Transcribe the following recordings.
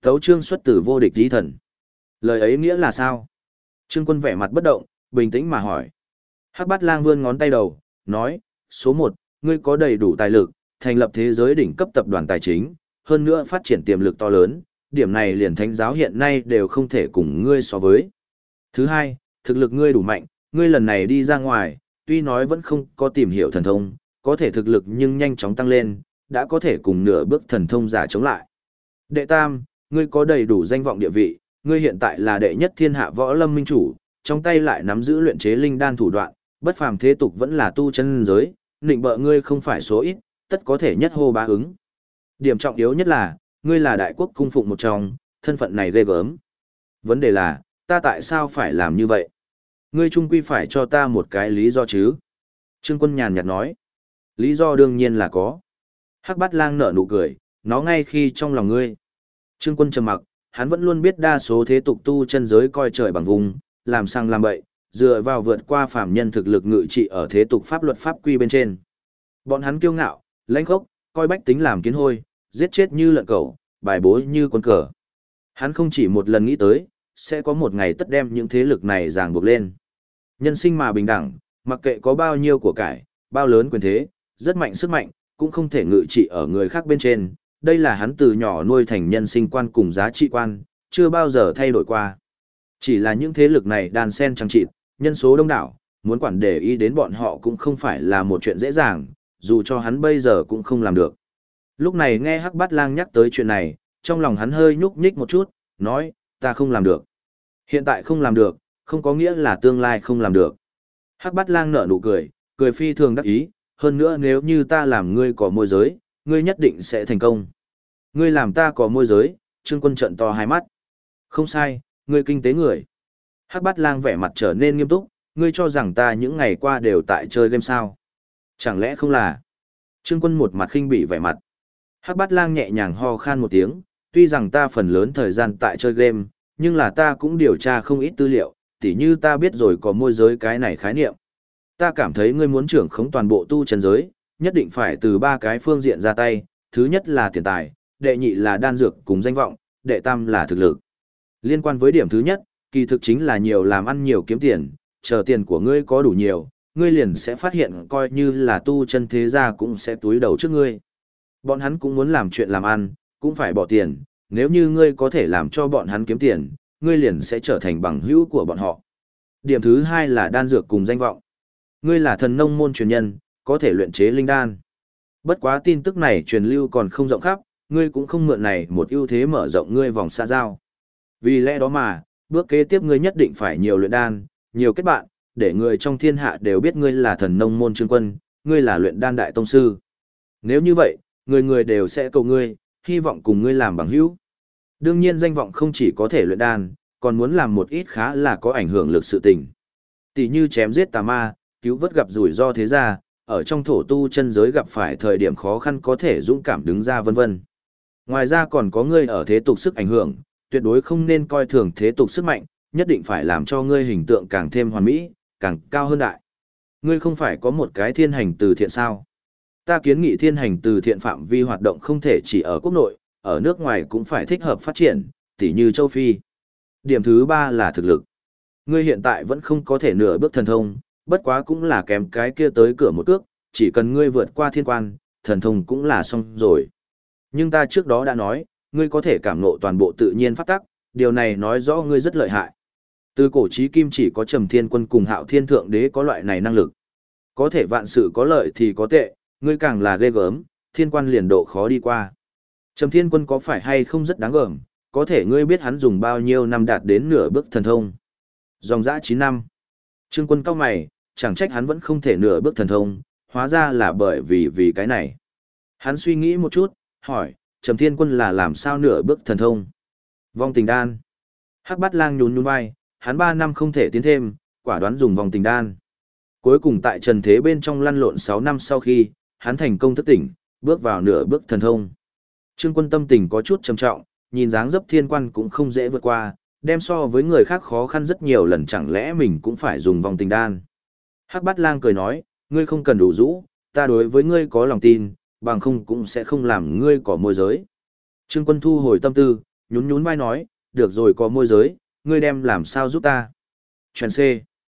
tấu chương xuất từ vô địch chí thần. Lời ấy nghĩa là sao? Trương Quân vẻ mặt bất động, bình tĩnh mà hỏi. Hắc Bát Lang vươn ngón tay đầu, nói, số 1, ngươi có đầy đủ tài lực, thành lập thế giới đỉnh cấp tập đoàn tài chính, hơn nữa phát triển tiềm lực to lớn, điểm này liền thánh giáo hiện nay đều không thể cùng ngươi so với. Thứ hai, thực lực ngươi đủ mạnh, ngươi lần này đi ra ngoài, tuy nói vẫn không có tìm hiểu thần thông, có thể thực lực nhưng nhanh chóng tăng lên, đã có thể cùng nửa bước thần thông giả chống lại. Đệ tam, ngươi có đầy đủ danh vọng địa vị, ngươi hiện tại là đệ nhất thiên hạ võ lâm minh chủ, trong tay lại nắm giữ luyện chế linh đan thủ đoạn, bất phàm thế tục vẫn là tu chân giới, định bợ ngươi không phải số ít, tất có thể nhất hô bá ứng. Điểm trọng yếu nhất là, ngươi là đại quốc cung phụng một trong, thân phận này ghê gớm. Vấn đề là, ta tại sao phải làm như vậy? Ngươi chung quy phải cho ta một cái lý do chứ? Trương Quân nhàn nhạt nói. Lý do đương nhiên là có. Hắc Bát Lang nở nụ cười, nó ngay khi trong lòng ngươi. Trương Quân trầm mặc, hắn vẫn luôn biết đa số thế tục tu chân giới coi trời bằng vùng, làm sang làm bậy, dựa vào vượt qua phàm nhân thực lực ngự trị ở thế tục pháp luật pháp quy bên trên. Bọn hắn kiêu ngạo, lãnh khốc, coi bách tính làm kiến hôi, giết chết như lợn cẩu, bài bố như quân cờ. Hắn không chỉ một lần nghĩ tới, sẽ có một ngày tất đem những thế lực này ràng buộc lên. Nhân sinh mà bình đẳng, mặc kệ có bao nhiêu của cải, bao lớn quyền thế, rất mạnh sức mạnh, cũng không thể ngự trị ở người khác bên trên. Đây là hắn từ nhỏ nuôi thành nhân sinh quan cùng giá trị quan, chưa bao giờ thay đổi qua. Chỉ là những thế lực này đàn sen trăng trịt, nhân số đông đảo, muốn quản để ý đến bọn họ cũng không phải là một chuyện dễ dàng, dù cho hắn bây giờ cũng không làm được. Lúc này nghe Hắc Bát Lang nhắc tới chuyện này, trong lòng hắn hơi nhúc nhích một chút, nói, ta không làm được. Hiện tại không làm được, không có nghĩa là tương lai không làm được. Hắc Bát Lang nở nụ cười, cười phi thường đắc ý, hơn nữa nếu như ta làm ngươi có môi giới, ngươi nhất định sẽ thành công. Ngươi làm ta có môi giới, Trương Quân trợn to hai mắt. Không sai, ngươi kinh tế người. Hắc Bát Lang vẻ mặt trở nên nghiêm túc, ngươi cho rằng ta những ngày qua đều tại chơi game sao? Chẳng lẽ không là? Trương Quân một mặt khinh bỉ vẻ mặt. Hắc Bát Lang nhẹ nhàng ho khan một tiếng, tuy rằng ta phần lớn thời gian tại chơi game, nhưng là ta cũng điều tra không ít tư liệu, tỉ như ta biết rồi có môi giới cái này khái niệm. Ta cảm thấy ngươi muốn trưởng khống toàn bộ tu chân giới, nhất định phải từ 3 cái phương diện ra tay, thứ nhất là tiền tài, đệ nhị là đan dược cùng danh vọng, đệ tam là thực lực. Liên quan với điểm thứ nhất, kỳ thực chính là nhiều làm ăn nhiều kiếm tiền, chờ tiền của ngươi có đủ nhiều, ngươi liền sẽ phát hiện coi như là tu chân thế gia cũng sẽ túi đầu trước ngươi. Bọn hắn cũng muốn làm chuyện làm ăn, cũng phải bỏ tiền, nếu như ngươi có thể làm cho bọn hắn kiếm tiền, ngươi liền sẽ trở thành bằng hữu của bọn họ. Điểm thứ hai là đan dược cùng danh vọng. Ngươi là thần nông môn truyền nhân, có thể luyện chế linh đan. Bất quá tin tức này truyền lưu còn không rộng khắp, ngươi cũng không mượn này một ưu thế mở rộng ngươi vòng xã giao. Vì lẽ đó mà, bước kế tiếp ngươi nhất định phải nhiều luyện đan, nhiều kết bạn, để người trong thiên hạ đều biết ngươi là thần nông môn Trương Quân, ngươi là luyện đan đại tông sư. Nếu như vậy, người người đều sẽ cầu ngươi, hy vọng cùng ngươi làm bằng hữu. Đương nhiên danh vọng không chỉ có thể luyện đan, còn muốn làm một ít khá là có ảnh hưởng lực sự tình. Tỷ như chém giết tà ma, cứu vớt gặp rủi ro thế gia, ở trong thổ tu chân giới gặp phải thời điểm khó khăn có thể dũng cảm đứng ra vân vân. Ngoài ra còn có ngươi ở thế tục sức ảnh hưởng, tuyệt đối không nên coi thường thế tục sức mạnh, nhất định phải làm cho ngươi hình tượng càng thêm hoàn mỹ, càng cao hơn đại. Ngươi không phải có một cái thiên hành từ thiện sao? Ta kiến nghị thiên hành từ thiện phạm vi hoạt động không thể chỉ ở quốc nội, ở nước ngoài cũng phải thích hợp phát triển, tỉ như châu Phi. Điểm thứ ba là thực lực. Ngươi hiện tại vẫn không có thể nửa bước thần thông, bất quá cũng là kém cái kia tới cửa một cước, chỉ cần ngươi vượt qua thiên quan, thần thông cũng là xong rồi. Nhưng ta trước đó đã nói, ngươi có thể cảm ngộ toàn bộ tự nhiên pháp tắc, điều này nói rõ ngươi rất lợi hại. Từ cổ chí kim chỉ có Trầm Thiên Quân cùng Hạo Thiên Thượng Đế có loại này năng lực. Có thể vạn sự có lợi thì có tệ, ngươi càng là ghê gớm, thiên quan liền độ khó đi qua. Trầm Thiên Quân có phải hay không rất đáng gờm, có thể ngươi biết hắn dùng bao nhiêu năm đạt đến nửa bước thần thông. Dòng dã 9 năm. Trương Quân cao mày, chẳng trách hắn vẫn không thể nửa bước thần thông, hóa ra là bởi vì cái này. Hắn suy nghĩ một chút, hỏi, Trầm Thiên Quân là làm sao nửa bước thần thông? Vong tình đan. Hắc Bát Lang nhún nhún vai, hắn 3 năm không thể tiến thêm, quả đoán dùng vong tình đan. Cuối cùng tại trần thế bên trong lăn lộn 6 năm sau khi, hắn thành công thức tỉnh, bước vào nửa bước thần thông. Trương Quân tâm tình có chút trầm trọng, nhìn dáng dấp thiên quan cũng không dễ vượt qua, đem so với người khác khó khăn rất nhiều lần, chẳng lẽ mình cũng phải dùng vong tình đan. Hắc Bát Lang cười nói, ngươi không cần đủ rũ, ta đối với ngươi có lòng tin, bằng không cũng sẽ không làm ngươi có môi giới. Trương Quân thu hồi tâm tư, nhún nhún vai nói, được rồi có môi giới, ngươi đem làm sao giúp ta. Chuyện C.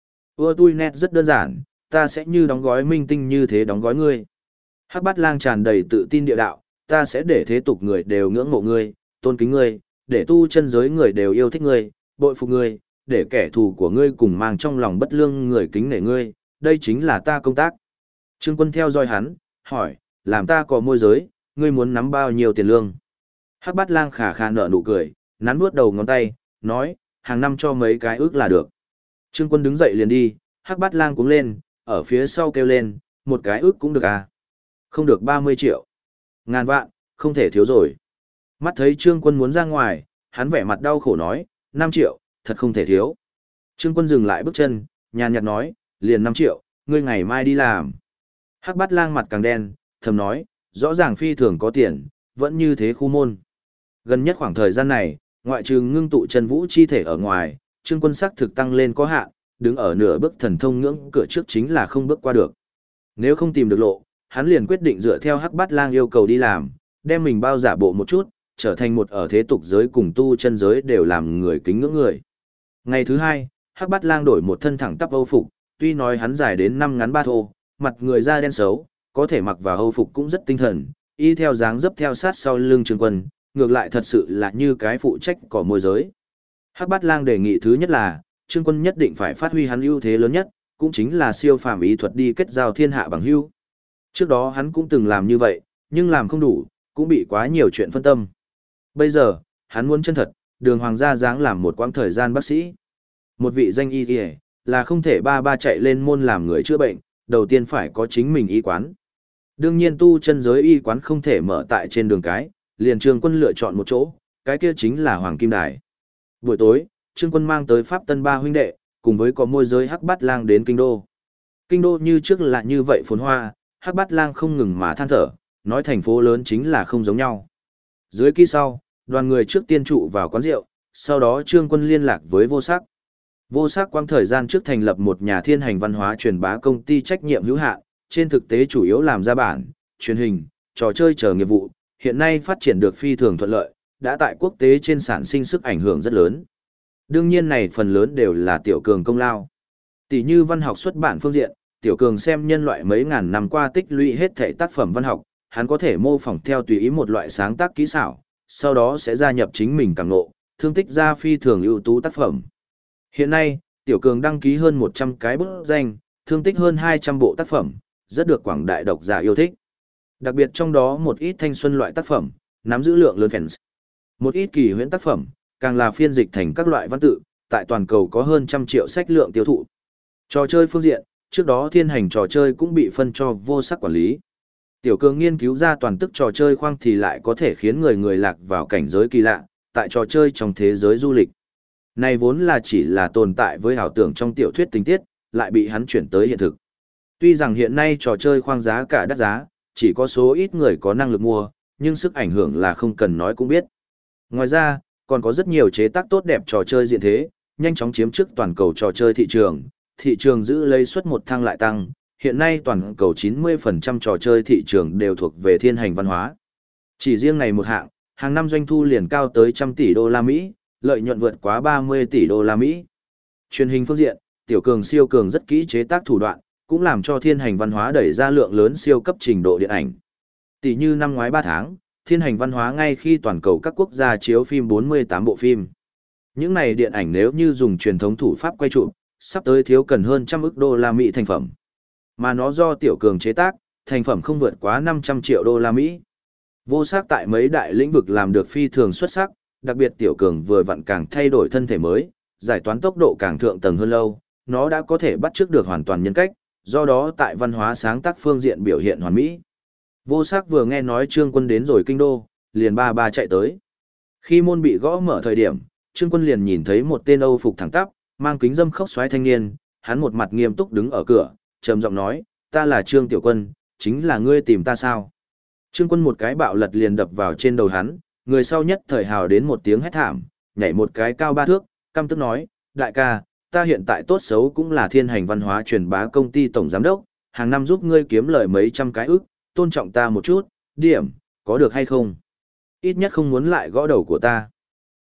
Ưa tui nét rất đơn giản, ta sẽ như đóng gói minh tinh như thế đóng gói ngươi. Hắc Bát Lang tràn đầy tự tin địa đạo, ta sẽ để thế tục người đều ngưỡng mộ ngươi, tôn kính ngươi, để tu chân giới người đều yêu thích ngươi, bội phục ngươi, để kẻ thù của ngươi cùng mang trong lòng bất lương người kính nể ngươi, đây chính là ta công tác. Trương Quân theo dõi hắn, hỏi, làm ta có môi giới, ngươi muốn nắm bao nhiêu tiền lương? Hắc Bát Lang khà khà nở nụ cười, nắn nuốt đầu ngón tay, nói, hàng năm cho mấy cái ước là được. Trương Quân đứng dậy liền đi, Hắc Bát Lang cũng lên, ở phía sau kêu lên, một cái ước cũng được à? Không được 30 triệu. Ngàn vạn, không thể thiếu rồi. Mắt thấy Trương Quân muốn ra ngoài, hắn vẻ mặt đau khổ nói, 5 triệu, thật không thể thiếu. Trương Quân dừng lại bước chân, nhàn nhạt nói, liền 5 triệu, ngươi ngày mai đi làm. Hắc Bát Lang mặt càng đen, thầm nói, rõ ràng phi thường có tiền, vẫn như thế khu môn. Gần nhất khoảng thời gian này, ngoại trừ ngưng tụ chân vũ chi thể ở ngoài, Trương Quân sắc thực tăng lên có hạn, đứng ở nửa bước thần thông ngưỡng cửa trước chính là không bước qua được. Nếu không tìm được lộ, hắn liền quyết định dựa theo Hắc Bát Lang yêu cầu đi làm, đem mình bao giả bộ một chút, trở thành một ở thế tục giới cùng tu chân giới đều làm người kính ngưỡng người. Ngày thứ hai, Hắc Bát Lang đổi một thân thẳng tắp Âu phục, tuy nói hắn dài đến 5 ngắn 3 thô, mặt người da đen xấu, có thể mặc vào Âu phục cũng rất tinh thần, y theo dáng dấp theo sát sau lưng Trương Quân, ngược lại thật sự là như cái phụ trách cỏ môi giới. Hắc Bát Lang đề nghị thứ nhất là, Trương Quân nhất định phải phát huy hắn ưu thế lớn nhất, cũng chính là siêu phàm ý thuật đi kết giao thiên hạ bằng hữu. Trước đó hắn cũng từng làm như vậy, nhưng làm không đủ, cũng bị quá nhiều chuyện phân tâm. Bây giờ, hắn muốn chân thật, đường hoàng gia dáng làm một quãng thời gian bác sĩ. Một vị danh y y là không thể ba ba chạy lên môn làm người chữa bệnh, đầu tiên phải có chính mình y quán. Đương nhiên tu chân giới y quán không thể mở tại trên đường cái, liền Trương Quân lựa chọn một chỗ, cái kia chính là Hoàng Kim Đài. Buổi tối, Trương Quân mang tới Pháp Tân ba huynh đệ, cùng với có môi giới Hắc Bát Lang đến kinh đô. Kinh đô như trước là như vậy phồn hoa, Hắc Bát Lang không ngừng mà than thở, nói thành phố lớn chính là không giống nhau. Dưới kỳ sau, đoàn người trước tiên trụ vào quán rượu, sau đó Trương Quân liên lạc với Vô Sắc. Vô Sắc quang thời gian trước thành lập một nhà thiên hành văn hóa truyền bá công ty trách nhiệm hữu hạn, trên thực tế chủ yếu làm ra bản, truyền hình, trò chơi chờ nghiệp vụ, hiện nay phát triển được phi thường thuận lợi, đã tại quốc tế trên sản sinh sức ảnh hưởng rất lớn. Đương nhiên này phần lớn đều là Tiểu Cường công lao. Tỷ như văn học xuất bản phương diện, Tiểu Cường xem nhân loại mấy ngàn năm qua tích lũy hết thảy tác phẩm văn học, hắn có thể mô phỏng theo tùy ý một loại sáng tác kỹ xảo, sau đó sẽ gia nhập chính mình cảm ngộ, thương tích ra phi thường ưu tú tác phẩm. Hiện nay, Tiểu Cường đăng ký hơn 100 cái bút danh, thương tích hơn 200 bộ tác phẩm, rất được quảng đại độc giả yêu thích. Đặc biệt trong đó một ít thanh xuân loại tác phẩm, nắm giữ lượng lớn fans. Một ít kỳ huyễn tác phẩm, càng là phiên dịch thành các loại văn tự, tại toàn cầu có hơn 100 triệu sách lượng tiêu thụ. Trò chơi phương diện, trước đó thiên hành trò chơi cũng bị phân cho Vô Sắc quản lý. Tiểu Cường nghiên cứu ra toàn tức trò chơi khoang thì lại có thể khiến người lạc vào cảnh giới kỳ lạ, tại trò chơi trong thế giới du lịch. Này vốn là chỉ là tồn tại với ảo tưởng trong tiểu thuyết tình tiết, lại bị hắn chuyển tới hiện thực. Tuy rằng hiện nay trò chơi khoang giá cả đắt giá, chỉ có số ít người có năng lực mua, nhưng sức ảnh hưởng là không cần nói cũng biết. Ngoài ra, còn có rất nhiều chế tác tốt đẹp trò chơi diện thế, nhanh chóng chiếm trước toàn cầu trò chơi thị trường giữ lấy suất một thăng lại tăng, hiện nay toàn cầu 90% trò chơi thị trường đều thuộc về thiên hành văn hóa. Chỉ riêng này một hạng, hàng năm doanh thu liền cao tới 100 tỷ đô la Mỹ, lợi nhuận vượt quá 30 tỷ đô la Mỹ. Truyền hình phương diện, Tiểu Cường siêu cường rất kỹ chế tác thủ đoạn, cũng làm cho thiên hành văn hóa đẩy ra lượng lớn siêu cấp trình độ điện ảnh. Tỷ như năm ngoái 3 tháng, thiên hành văn hóa ngay khi toàn cầu các quốc gia chiếu phim 48 bộ phim. Những này điện ảnh nếu như dùng truyền thống thủ pháp quay chụp, sắp tới thiếu cần hơn 100 ức đô la Mỹ thành phẩm. Mà nó do Tiểu Cường chế tác, thành phẩm không vượt quá 500 triệu đô la Mỹ. Vô Sắc tại mấy đại lĩnh vực làm được phi thường xuất sắc, đặc biệt Tiểu Cường vừa vặn càng thay đổi thân thể mới, giải toán tốc độ càng thượng tầng hơn lâu, nó đã có thể bắt chước được hoàn toàn nhân cách, do đó tại văn hóa sáng tác phương diện biểu hiện hoàn mỹ. Vô Sắc vừa nghe nói Trương Quân đến rồi kinh đô, liền ba ba chạy tới. Khi môn bị gõ mở thời điểm, Trương Quân liền nhìn thấy một tên Âu phục thẳng tắp, mang kính dâm khốc xoáy thanh niên, hắn một mặt nghiêm túc đứng ở cửa, trầm giọng nói, ta là Trương Tiểu Quân, chính là ngươi tìm ta sao? Trương Quân một cái bạo lật liền đập vào trên đầu hắn, người sau nhất thời hào đến một tiếng hét thảm, nhảy một cái cao 3 thước, căm tức nói, đại ca, ta hiện tại tốt xấu cũng là thiên hành văn hóa truyền bá công ty tổng giám đốc, hàng năm giúp ngươi kiếm lời mấy trăm cái ức, tôn trọng ta một chút, điểm, có được hay không? Ít nhất không muốn lại gõ đầu của ta.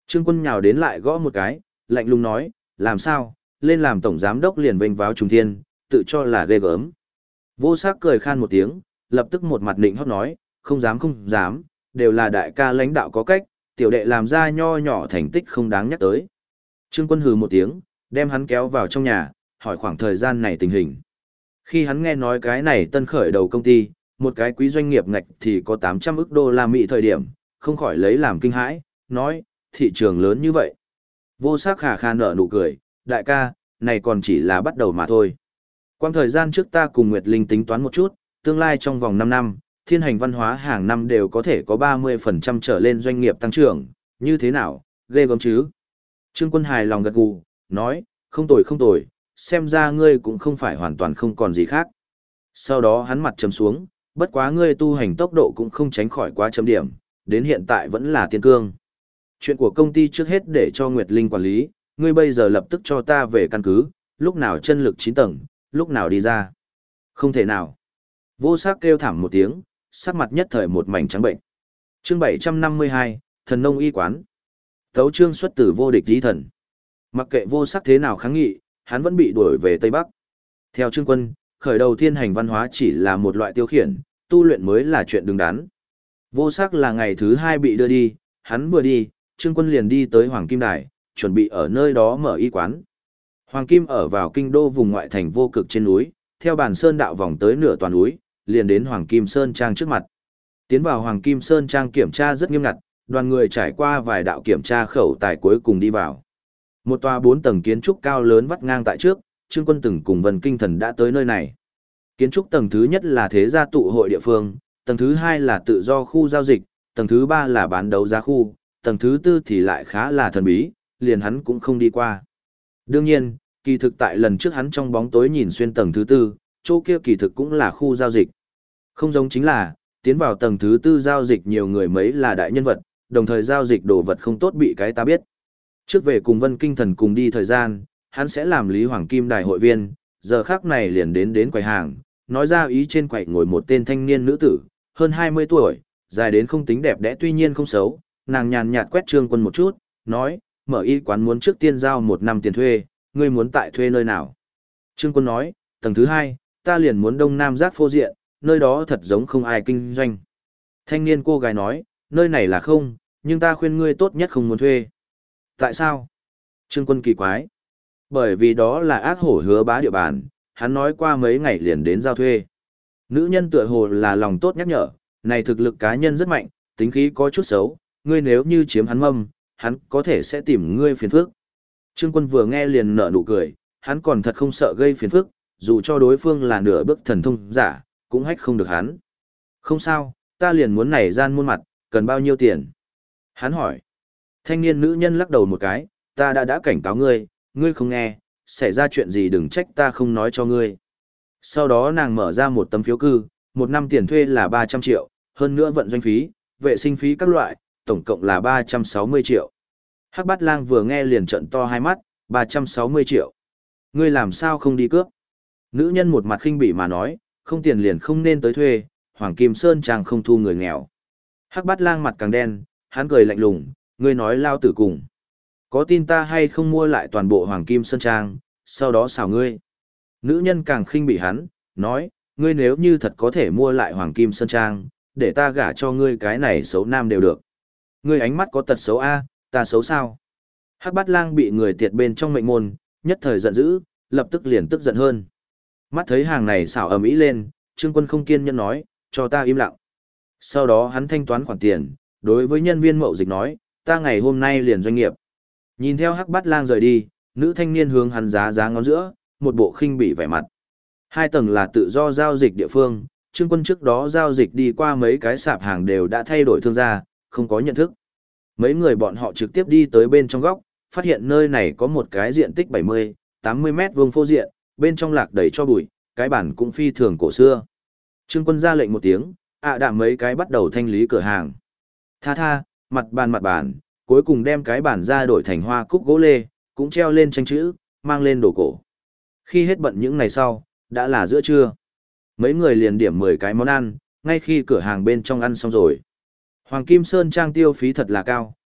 Trương Quân nhào đến lại gõ một cái, lạnh lùng nói, làm sao, lên làm tổng giám đốc liền vênh váo trùng thiên, tự cho là ghê gớm. Vô Sắc cười khan một tiếng, lập tức một mặt nịnh hót nói, không dám không dám, đều là đại ca lãnh đạo có cách, tiểu đệ làm ra nho nhỏ thành tích không đáng nhắc tới. Trương Quân hừ một tiếng, đem hắn kéo vào trong nhà, hỏi khoảng thời gian này tình hình. Khi hắn nghe nói cái này tân khởi đầu công ty, một cái quý doanh nghiệp ngạch thì có 800 ức đô la Mỹ thời điểm, không khỏi lấy làm kinh hãi, nói, thị trường lớn như vậy. Vô Sắc khà khà nở nụ cười, đại ca, này còn chỉ là bắt đầu mà thôi. Quang thời gian trước ta cùng Nguyệt Linh tính toán một chút, tương lai trong vòng 5 năm, Thiên Hành Văn Hóa hàng năm đều có thể có 30% trở lên doanh nghiệp tăng trưởng, như thế nào, ghê gớm chứ? Trương Quân hài lòng gật gù, nói, không tồi không tồi, xem ra ngươi cũng không phải hoàn toàn không còn gì khác. Sau đó hắn mặt trầm xuống, bất quá ngươi tu hành tốc độ cũng không tránh khỏi quá chấm điểm, đến hiện tại vẫn là tiên cương. Chuyện của công ty trước hết để cho Nguyệt Linh quản lý, ngươi bây giờ lập tức cho ta về căn cứ, lúc nào chân lực 9 tầng, lúc nào đi ra. Không thể nào. Vô Sắc kêu thảm một tiếng, sắc mặt nhất thời một mảnh trắng bệnh. Chương 752, Thần nông y quán. Tấu chương xuất từ Vô Địch Chí Thần. Mặc kệ Vô Sắc thế nào kháng nghị, hắn vẫn bị đuổi về Tây Bắc. Theo Trương Quân, khởi đầu Thiên Hành Văn Hóa chỉ là một loại tiêu khiển, tu luyện mới là chuyện đứng đắn. Vô Sắc là ngày thứ 2 bị đưa đi, hắn vừa đi, Trương Quân liền đi tới Hoàng Kim Đài, chuẩn bị ở nơi đó mở y quán. Hoàng Kim ở vào kinh đô vùng ngoại thành vô cực trên núi, theo bản sơn đạo vòng tới nửa toàn núi, liền đến Hoàng Kim Sơn Trang trước mặt. Tiến vào Hoàng Kim Sơn Trang kiểm tra rất nghiêm ngặt, đoàn người trải qua vài đạo kiểm tra khẩu tài cuối cùng đi vào. Một tòa 4 tầng kiến trúc cao lớn vắt ngang tại trước, Trương Quân từng cùng Vân Kinh Thần đã tới nơi này. Kiến trúc tầng thứ nhất là thế gia tụ hội địa phương, tầng thứ 2 là tự do khu giao dịch, tầng thứ 3 là bán đấu giá khu, tầng thứ 4 thì lại khá là thần bí, liền hắn cũng không đi qua. Đương nhiên, kỳ thực tại lần trước hắn trong bóng tối nhìn xuyên tầng thứ 4, chỗ kia kỳ thực cũng là khu giao dịch. Không giống chính là, tiến vào tầng thứ 4 giao dịch nhiều người mấy là đại nhân vật, đồng thời giao dịch đồ vật không tốt bị cái ta biết. Trước về cùng Vân Kinh Thần cùng đi thời gian, hắn sẽ làm Lý Hoàng Kim Đài hội viên, giờ khác này liền đến quầy hàng, nói ra ý trên quầy ngồi một tên thanh niên nữ tử, hơn 20 tuổi, dài đến không tính đẹp đẽ tuy nhiên không xấu, nàng nhàn nhạt quét Trương Quân một chút, nói, mở y quán muốn trước tiên giao 1 năm tiền thuê, ngươi muốn tại thuê nơi nào? Trương Quân nói, tầng thứ 2, ta liền muốn đông nam giác phô diện, nơi đó thật giống không ai kinh doanh. Thanh niên cô gái nói, nơi này là không, nhưng ta khuyên ngươi tốt nhất không muốn thuê. Tại sao? Trương Quân kỳ quái. Bởi vì đó là ác hổ hứa bá địa bàn, hắn nói qua mấy ngày liền đến giao thuê. Nữ nhân tựa hồ là lòng tốt nhắc nhở, này thực lực cá nhân rất mạnh, tính khí có chút xấu, ngươi nếu như chiếm hắn mâm, hắn có thể sẽ tìm ngươi phiền phức. Trương Quân vừa nghe liền nở nụ cười, hắn còn thật không sợ gây phiền phức, dù cho đối phương là nửa bước thần thông giả, cũng hách không được hắn. Không sao, ta liền muốn này gian muôn mặt, cần bao nhiêu tiền? Hắn hỏi. Thanh niên nữ nhân lắc đầu một cái, ta đã cảnh cáo ngươi, ngươi không nghe, xảy ra chuyện gì đừng trách ta không nói cho ngươi. Sau đó nàng mở ra một tấm phiếu cư, 1 năm tiền thuê là 300 triệu, hơn nữa vận doanh phí, vệ sinh phí các loại, tổng cộng là 360 triệu. Hắc Bát Lang vừa nghe liền trợn to hai mắt, 360 triệu. Ngươi làm sao không đi cướp? Nữ nhân một mặt khinh bỉ mà nói, không tiền liền không nên tới thuê, Hoàng Kim Sơn Trang không thu người nghèo. Hắc Bát Lang mặt càng đen, hắn cười lạnh lùng, ngươi nói lao tử cùng. Có tin ta hay không mua lại toàn bộ Hoàng Kim Sơn Trang, sau đó xào ngươi. Nữ nhân càng khinh bỉ hắn, nói, ngươi nếu như thật có thể mua lại Hoàng Kim Sơn Trang, để ta gả cho ngươi cái này xấu nam đều được. Ngươi ánh mắt có tật xấu a, ta xấu sao? Hắc Bát Lang bị người tiệt bên trong mệnh môn, nhất thời giận dữ, lập tức liền tức giận hơn. Mắt thấy hàng này xảo ầm ĩ lên, Trương Quân không kiên nhẫn nói, cho ta im lặng. Sau đó hắn thanh toán khoản tiền, đối với nhân viên mậu dịch nói, ta ngày hôm nay liền doanh nghiệp. Nhìn theo Hắc Bát Lang rời đi, nữ thanh niên hướng hắn giá ngón giữa, một bộ khinh bỉ vẻ mặt. 2 tầng là tự do giao dịch địa phương, Trương Quân trước đó giao dịch đi qua mấy cái sạp hàng đều đã thay đổi thương gia, không có nhận thức. Mấy người bọn họ trực tiếp đi tới bên trong góc, phát hiện nơi này có một cái diện tích 70, 80 mét vuông phô diện, bên trong lạc đầy cho bụi, cái bản cũng phi thường cổ xưa. Trương Quân ra lệnh một tiếng, đạm mấy cái bắt đầu thanh lý cửa hàng. Tha, mặt bàn, cuối cùng đem cái bản ra đổi thành hoa cúc gỗ lê, cũng treo lên tranh chữ, mang lên đồ cổ. Khi hết bận những ngày sau, đã là giữa trưa. Mấy người liền điểm 10 cái món ăn, ngay khi cửa hàng bên trong ăn xong rồi. Hoàng Kim Sơn Trang tiêu phí thật là cao,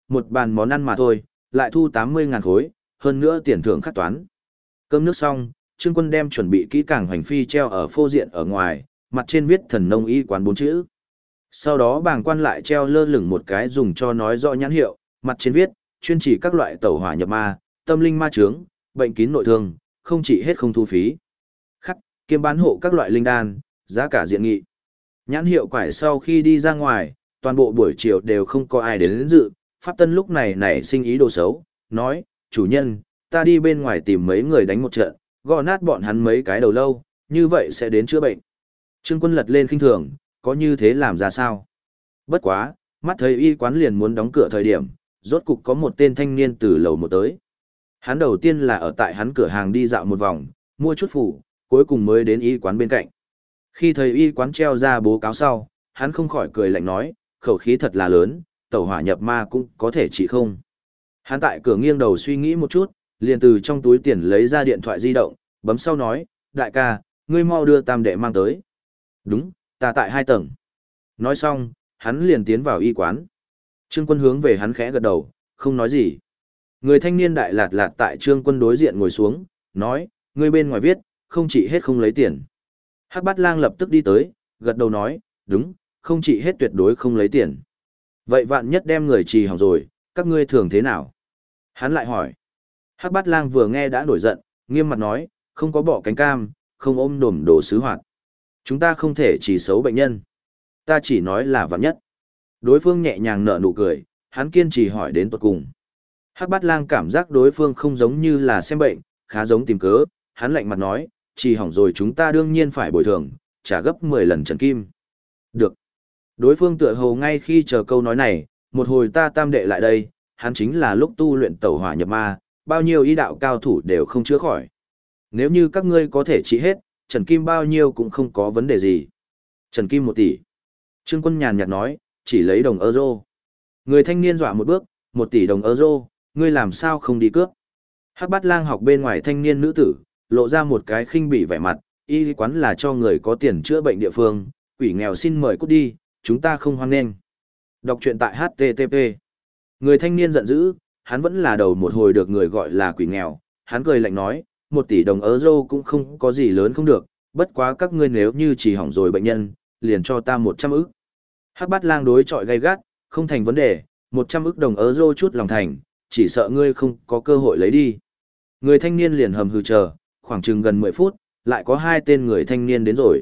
một bàn món ăn mà thôi, lại thu 80.000 khối, hơn nữa tiền thưởng khắc toán. Cơm nước xong, Trương Quân đem chuẩn bị kỹ càng hoành phi treo ở phô diện ở ngoài, mặt trên viết thần nông y quán 4 chữ. Sau đó bàng quan lại treo lơ lửng một cái dùng cho nói rõ nhãn hiệu, mặt trên viết, chuyên chỉ các loại tẩu hỏa nhập ma, tâm linh ma chướng, bệnh kín nội thương, không chỉ hết không thu phí. Khắc, kiêm bán hộ các loại linh đan, giá cả diện nghị. Nhãn hiệu quải sau khi đi ra ngoài, toàn bộ buổi chiều đều không có ai đến dự, Pháp Tân lúc này nảy sinh ý đồ xấu, nói, chủ nhân, ta đi bên ngoài tìm mấy người đánh một trận, gõ nát bọn hắn mấy cái đầu lâu, như vậy sẽ đến chữa bệnh. Trương Quân lật lên khinh thường, có như thế làm ra sao? Bất quá, mắt thấy y quán liền muốn đóng cửa thời điểm, rốt cục có một tên thanh niên từ lầu một tới. Hắn đầu tiên là ở tại hắn cửa hàng đi dạo một vòng, mua chút phủ, cuối cùng mới đến y quán bên cạnh. Khi thấy y quán treo ra bố cáo sau, hắn không khỏi cười lạnh nói, khẩu khí thật là lớn, tẩu hỏa nhập ma cũng có thể trị không. Hắn tại cửa nghiêng đầu suy nghĩ một chút, liền từ trong túi tiền lấy ra điện thoại di động, bấm sau nói, đại ca, ngươi mau đưa tam đệ mang tới. Đúng, ta tại 2 tầng. Nói xong, hắn liền tiến vào y quán. Trương Quân hướng về hắn khẽ gật đầu, không nói gì. Người thanh niên đại lạt lạt tại Trương Quân đối diện ngồi xuống, nói, ngươi bên ngoài viết, không chỉ hết không lấy tiền. Hắc Bát Lang lập tức đi tới, gật đầu nói, đúng, không chỉ hết tuyệt đối không lấy tiền. Vậy vạn nhất đem người trì hỏng rồi, các ngươi thường thế nào? Hắn lại hỏi. Hắc Bát Lang vừa nghe đã nổi giận, nghiêm mặt nói, không có bỏ cánh cam, không ôm đồm đồ sứ hoạt. Chúng ta không thể chỉ xấu bệnh nhân. Ta chỉ nói là vạn nhất. Đối phương nhẹ nhàng nở nụ cười, hắn kiên trì hỏi đến tuột cùng. Hắc Bát Lang cảm giác đối phương không giống như là xem bệnh, khá giống tìm cớ, hắn lạnh mặt nói, chỉ hỏng rồi chúng ta đương nhiên phải bồi thường, trả gấp 10 lần trần kim. Được. Đối phương tựa hồ ngay khi chờ câu nói này, một hồi ta tam đệ lại đây, hắn chính là lúc tu luyện tẩu hỏa nhập ma, bao nhiêu y đạo cao thủ đều không chữa khỏi. Nếu như các ngươi có thể trị hết, trần kim bao nhiêu cũng không có vấn đề gì. Trần kim 1 tỷ. Trương Quân nhàn nhạt nói, chỉ lấy đồng euro. Người thanh niên dọa một bước, 1 tỷ đồng euro, ngươi làm sao không đi cướp. Hắc Bát Lang học bên ngoài thanh niên nữ tử, lộ ra một cái khinh bỉ vẻ mặt, y quán là cho người có tiền chữa bệnh địa phương, quỷ nghèo xin mời cút đi, chúng ta không hoan nghênh. Đọc truyện tại HTTP. Người thanh niên giận dữ, hắn vẫn là đầu một hồi được người gọi là quỷ nghèo, hắn cười lạnh nói, 1 tỷ đồng euro cũng không có gì lớn không được, bất quá các ngươi nếu như chỉ hỏng rồi bệnh nhân, liền cho ta 100 ức. Hắc Bát Lang đối chọi gay gắt, không thành vấn đề, 100 ức đồng euro chút lòng thành, chỉ sợ ngươi không có cơ hội lấy đi. Người thanh niên liền hầm hừ chờ, khoảng chừng gần 10 phút, lại có 2 tên người thanh niên đến rồi.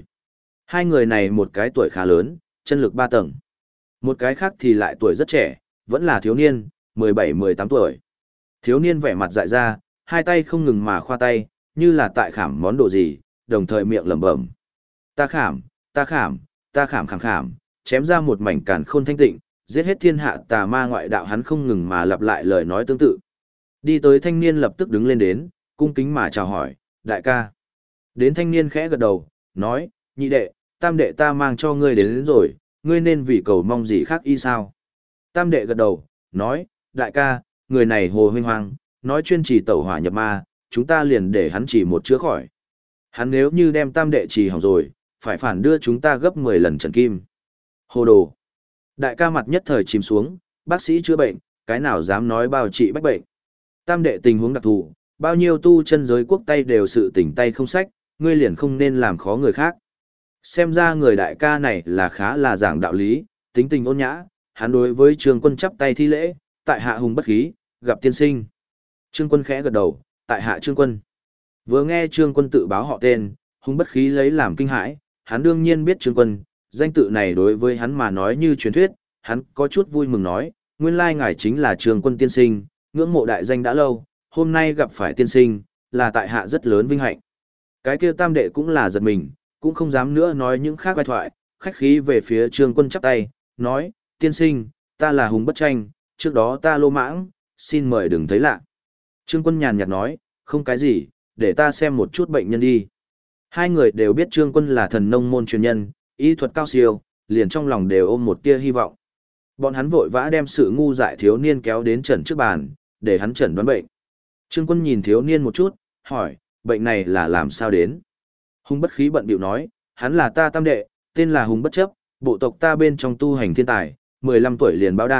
2 người này một cái tuổi khá lớn, chân lực 3 tầng. Một cái khác thì lại tuổi rất trẻ, vẫn là thiếu niên, 17-18 tuổi. Thiếu niên vẻ mặt dại ra, 2 tay không ngừng mà khoa tay, như là tại khảm món đồ gì, đồng thời miệng lẩm bẩm. Ta khảm, ta khảm, ta khảm khảm khảm, chém ra một mảnh càn khôn thanh tịnh, giết hết thiên hạ tà ma ngoại đạo, hắn không ngừng mà lặp lại lời nói tương tự. Đi tới thanh niên lập tức đứng lên đến, cung kính mà chào hỏi, đại ca. Đến thanh niên khẽ gật đầu, nói, nhị đệ, tam đệ ta mang cho ngươi đến rồi, ngươi nên vì cầu mong gì khác y sao. Tam đệ gật đầu, nói, đại ca, người này hồ huynh hoang, nói chuyên chỉ tẩu hỏa nhập ma, chúng ta liền để hắn chỉ một chữa khỏi. Hắn nếu như đem tam đệ trì hỏng rồi, phải phản đưa chúng ta gấp 10 lần trần kim. Hồ đồ. Đại ca mặt nhất thời chìm xuống, bác sĩ chữa bệnh, cái nào dám nói bao trị bách bệnh. Tam đệ tình huống đặc thù, bao nhiêu tu chân giới quốc tay đều sự tỉnh tay không sách, ngươi liền không nên làm khó người khác. Xem ra người đại ca này là khá là giảng đạo lý, tính tình ôn nhã, hắn đối với Trương Quân chắp tay thi lễ, tại hạ hùng bất khí, gặp tiên sinh. Trương Quân khẽ gật đầu, tại hạ Trương Quân. Vừa nghe Trương Quân tự báo họ tên, hùng bất khí lấy làm kinh hãi, hắn đương nhiên biết Trương Quân, danh tự này đối với hắn mà nói như truyền thuyết, hắn có chút vui mừng nói, nguyên lai ngài chính là Trương Quân tiên sinh, ngưỡng mộ đại danh đã lâu, hôm nay gặp phải tiên sinh, là tại hạ rất lớn vinh hạnh. Cái kia tam đệ cũng là giật mình, cũng không dám nữa nói những khác vai thoại, khách khí về phía Trương Quân chắp tay, nói, tiên sinh, ta là Hùng Bất Tranh, trước đó ta lô mãng, xin mời đừng thấy lạ. Trương Quân nhàn nhạt nói, không cái gì, để ta xem một chút bệnh nhân đi. 2 người đều biết Trương Quân là thần nông môn truyền nhân, y thuật cao siêu, liền trong lòng đều ôm một tia hy vọng. Bọn hắn vội vã đem sự ngu dại thiếu niên kéo đến trần trước bàn, để hắn chẩn đoán bệnh. Trương Quân nhìn thiếu niên một chút, hỏi, bệnh này là làm sao đến? Hùng Bất Khí bận bịu nói, hắn là ta tam đệ, tên là Hùng Bất Chấp, bộ tộc ta bên trong tu hành thiên tài, 15 tuổi liền báo đan,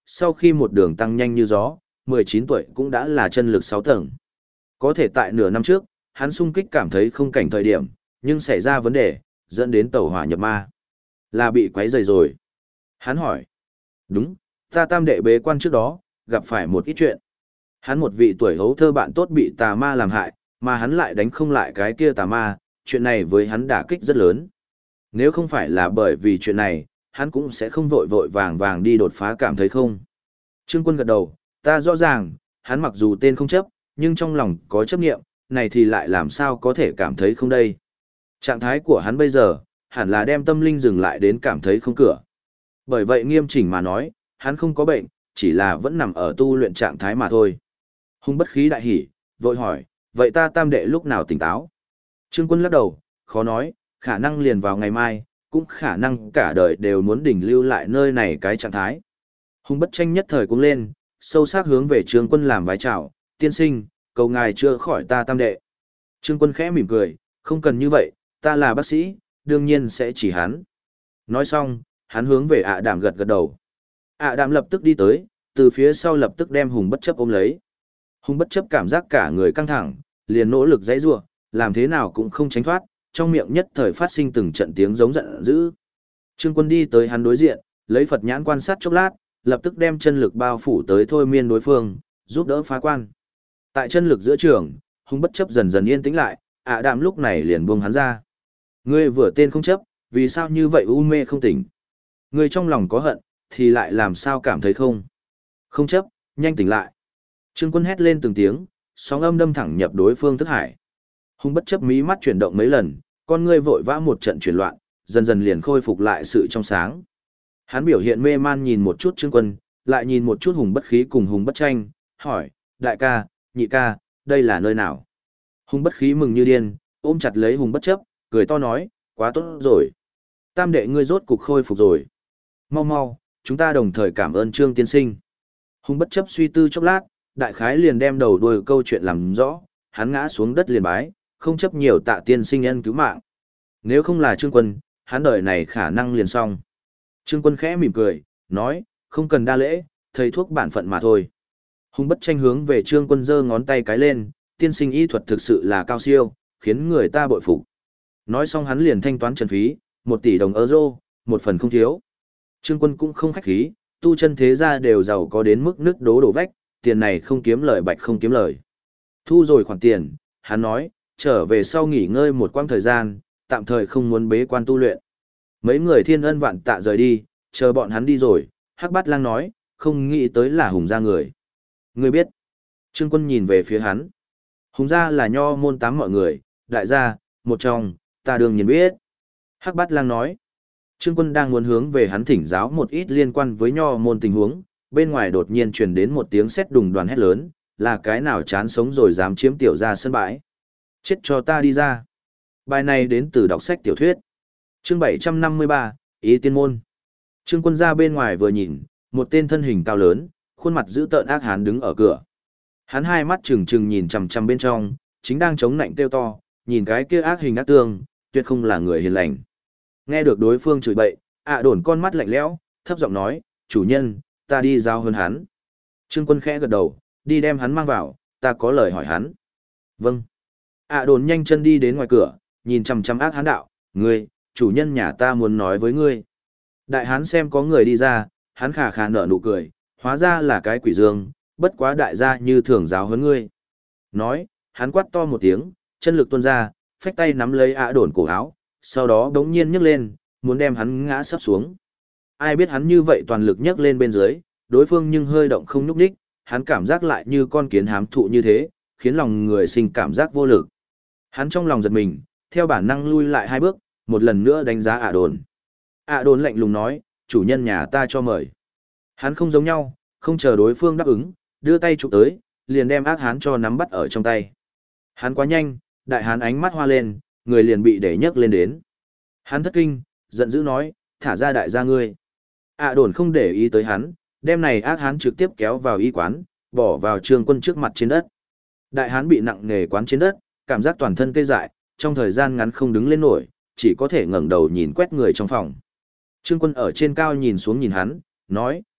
sau khi một đường tăng nhanh như gió, 19 tuổi cũng đã là chân lực 6 tầng. Có thể tại nửa năm trước, hắn sung kích cảm thấy không cảnh thời điểm, nhưng xảy ra vấn đề, dẫn đến tẩu hỏa nhập ma. Là bị quấy rầy rồi. Hắn hỏi. Đúng, ta tam đệ bế quan trước đó, gặp phải một ít chuyện. Hắn một vị tuổi hấu thơ bạn tốt bị tà ma làm hại, mà hắn lại đánh không lại cái kia tà ma, chuyện này với hắn đả kích rất lớn. Nếu không phải là bởi vì chuyện này, hắn cũng sẽ không vội vội vàng vàng đi đột phá cảm thấy không. Trương Quân gật đầu, ta rõ ràng, hắn mặc dù tên không chấp, nhưng trong lòng có chấp niệm, này thì lại làm sao có thể cảm thấy không đây. Trạng thái của hắn bây giờ, hẳn là đem tâm linh dừng lại đến cảm thấy không cửa. Bởi vậy nghiêm chỉnh mà nói, hắn không có bệnh, chỉ là vẫn nằm ở tu luyện trạng thái mà thôi. Hung bất khí đại hỉ, vội hỏi, vậy ta tam đệ lúc nào tỉnh táo? Trương Quân lắc đầu, khó nói, khả năng liền vào ngày mai, cũng khả năng cả đời đều muốn đỉnh lưu lại nơi này cái trạng thái. Hung bất tranh nhất thời cũng lên, sâu sắc hướng về Trương Quân làm vái chào, tiên sinh, cầu ngài chữa khỏi ta tam đệ. Trương Quân khẽ mỉm cười, không cần như vậy, ta là bác sĩ, đương nhiên sẽ chỉ hắn. Nói xong, hắn hướng về ạ đàm gật gật đầu. ạ đàm lập tức đi tới, từ phía sau lập tức đem Hùng bất chấp ôm lấy. Hùng bất chấp cảm giác cả người căng thẳng, liền nỗ lực dãy rủa, làm thế nào cũng không tránh thoát, trong miệng nhất thời phát sinh từng trận tiếng giống giận dữ. Trương Quân đi tới hắn đối diện, lấy Phật nhãn quan sát chốc lát, lập tức đem chân lực bao phủ tới thôi miên đối phương, giúp đỡ phá quan. Tại chân lực giữa trường, Hùng bất chấp dần dần yên tĩnh lại, ạ đàm lúc này liền buông hắn ra. Ngươi vừa tên không chấp, vì sao như vậy u mê không tỉnh? Ngươi trong lòng có hận, thì lại làm sao cảm thấy không? Không chấp, nhanh tỉnh lại. Trương Quân hét lên từng tiếng, sóng âm đâm thẳng nhập đối phương thức hải. Hùng bất chấp mí mắt chuyển động mấy lần, con ngươi vội vã một trận chuyển loạn, dần dần liền khôi phục lại sự trong sáng. Hắn biểu hiện mê man nhìn một chút Trương Quân, lại nhìn một chút Hùng bất khí cùng Hùng bất tranh, hỏi, đại ca, nhị ca, đây là nơi nào? Hùng bất khí mừng như điên, ôm chặt lấy Hùng bất chấp, cười to nói, quá tốt rồi. Tam đệ ngươi rốt cục khôi phục rồi. Mau mau, chúng ta đồng thời cảm ơn Trương tiên sinh. Hùng bất chấp suy tư chốc lát, đại khái liền đem đầu đuôi câu chuyện làm rõ, hắn ngã xuống đất liền bái, không chấp nhiều tạ tiên sinh ân cứu mạng. Nếu không là Trương Quân, hắn đời này khả năng liền xong. Trương Quân khẽ mỉm cười, nói, không cần đa lễ, thầy thuốc bản phận mà thôi. Hùng bất tranh hướng về Trương Quân giơ ngón tay cái lên, tiên sinh y thuật thực sự là cao siêu, khiến người ta bội phục. Nói xong hắn liền thanh toán trần phí, 1 tỷ đồng euro, một phần không thiếu. Trương Quân cũng không khách khí, tu chân thế gia đều giàu có đến mức nứt đố đổ vách, tiền này không kiếm lời bạch không kiếm lời. Thu rồi khoản tiền, hắn nói, trở về sau nghỉ ngơi một quãng thời gian, tạm thời không muốn bế quan tu luyện. Mấy người thiên ân vạn tạ rời đi, chờ bọn hắn đi rồi, Hắc Bát Lang nói, không nghĩ tới là Hùng gia người. Ngươi biết. Trương Quân nhìn về phía hắn. Hùng gia là nho môn 8 mọi người, đại gia, một trong, ta đương nhiên biết. Hắc Bát Lang nói. Trương Quân đang muốn hướng về hắn thỉnh giáo một ít liên quan với nho môn tình huống, bên ngoài đột nhiên truyền đến một tiếng sét đùng đoàn hét lớn, là cái nào chán sống rồi dám chiếm tiểu gia sân bãi. Chết cho ta đi ra. Bài này đến từ đọc sách tiểu thuyết. Chương 753, Ý Tiên Môn. Trương Quân ra bên ngoài vừa nhìn, một tên thân hình cao lớn, khuôn mặt dữ tợn ác hán đứng ở cửa. Hắn hai mắt trừng trừng nhìn chằm chằm bên trong, chính đang chống nạnh kêu to, nhìn cái kia ác hình ác tương, tuyệt không là người hiền lành. Nghe được đối phương chửi bậy, đổn con mắt lạnh lẽo, thấp giọng nói, chủ nhân, ta đi giao hơn hắn. Trương Quân khẽ gật đầu, đi đem hắn mang vào, ta có lời hỏi hắn. Vâng. Đồn nhanh chân đi đến ngoài cửa, nhìn chằm chằm ác hán đạo, ngươi, chủ nhân nhà ta muốn nói với ngươi. Đại hán xem có người đi ra, hắn khà khà nở nụ cười, hóa ra là cái quỷ dương, bất quá đại gia như thường giáo huấn ngươi. Nói, hắn quát to một tiếng, chân lực tuôn ra, phách tay nắm lấy đồn cổ áo, sau đó đống nhiên nhấc lên, muốn đem hắn ngã sấp xuống. Ai biết hắn như vậy toàn lực nhấc lên bên dưới, đối phương nhưng hơi động không nhúc nhích, hắn cảm giác lại như con kiến hám thụ như thế, khiến lòng người sinh cảm giác vô lực. Hắn trong lòng giật mình, theo bản năng lui lại 2 bước, một lần nữa đánh giá đồn. Đồn lạnh lùng nói, chủ nhân nhà ta cho mời. Hắn không giống nhau, không chờ đối phương đáp ứng, đưa tay chụp tới, liền đem ác hán cho nắm bắt ở trong tay. Hắn quá nhanh, đại hán ánh mắt hoa lên, người liền bị để nhấc lên đến. Hắn thất kinh, giận dữ nói, thả ra đại gia ngươi. Đồn không để ý tới hắn, đem này ác hán trực tiếp kéo vào y quán, bỏ vào Trương Quân trước mặt trên đất. Đại hán bị nặng nề quán trên đất, cảm giác toàn thân tê dại, trong thời gian ngắn không đứng lên nổi, chỉ có thể ngẩng đầu nhìn quét người trong phòng. Trương Quân ở trên cao nhìn xuống nhìn hắn, nói,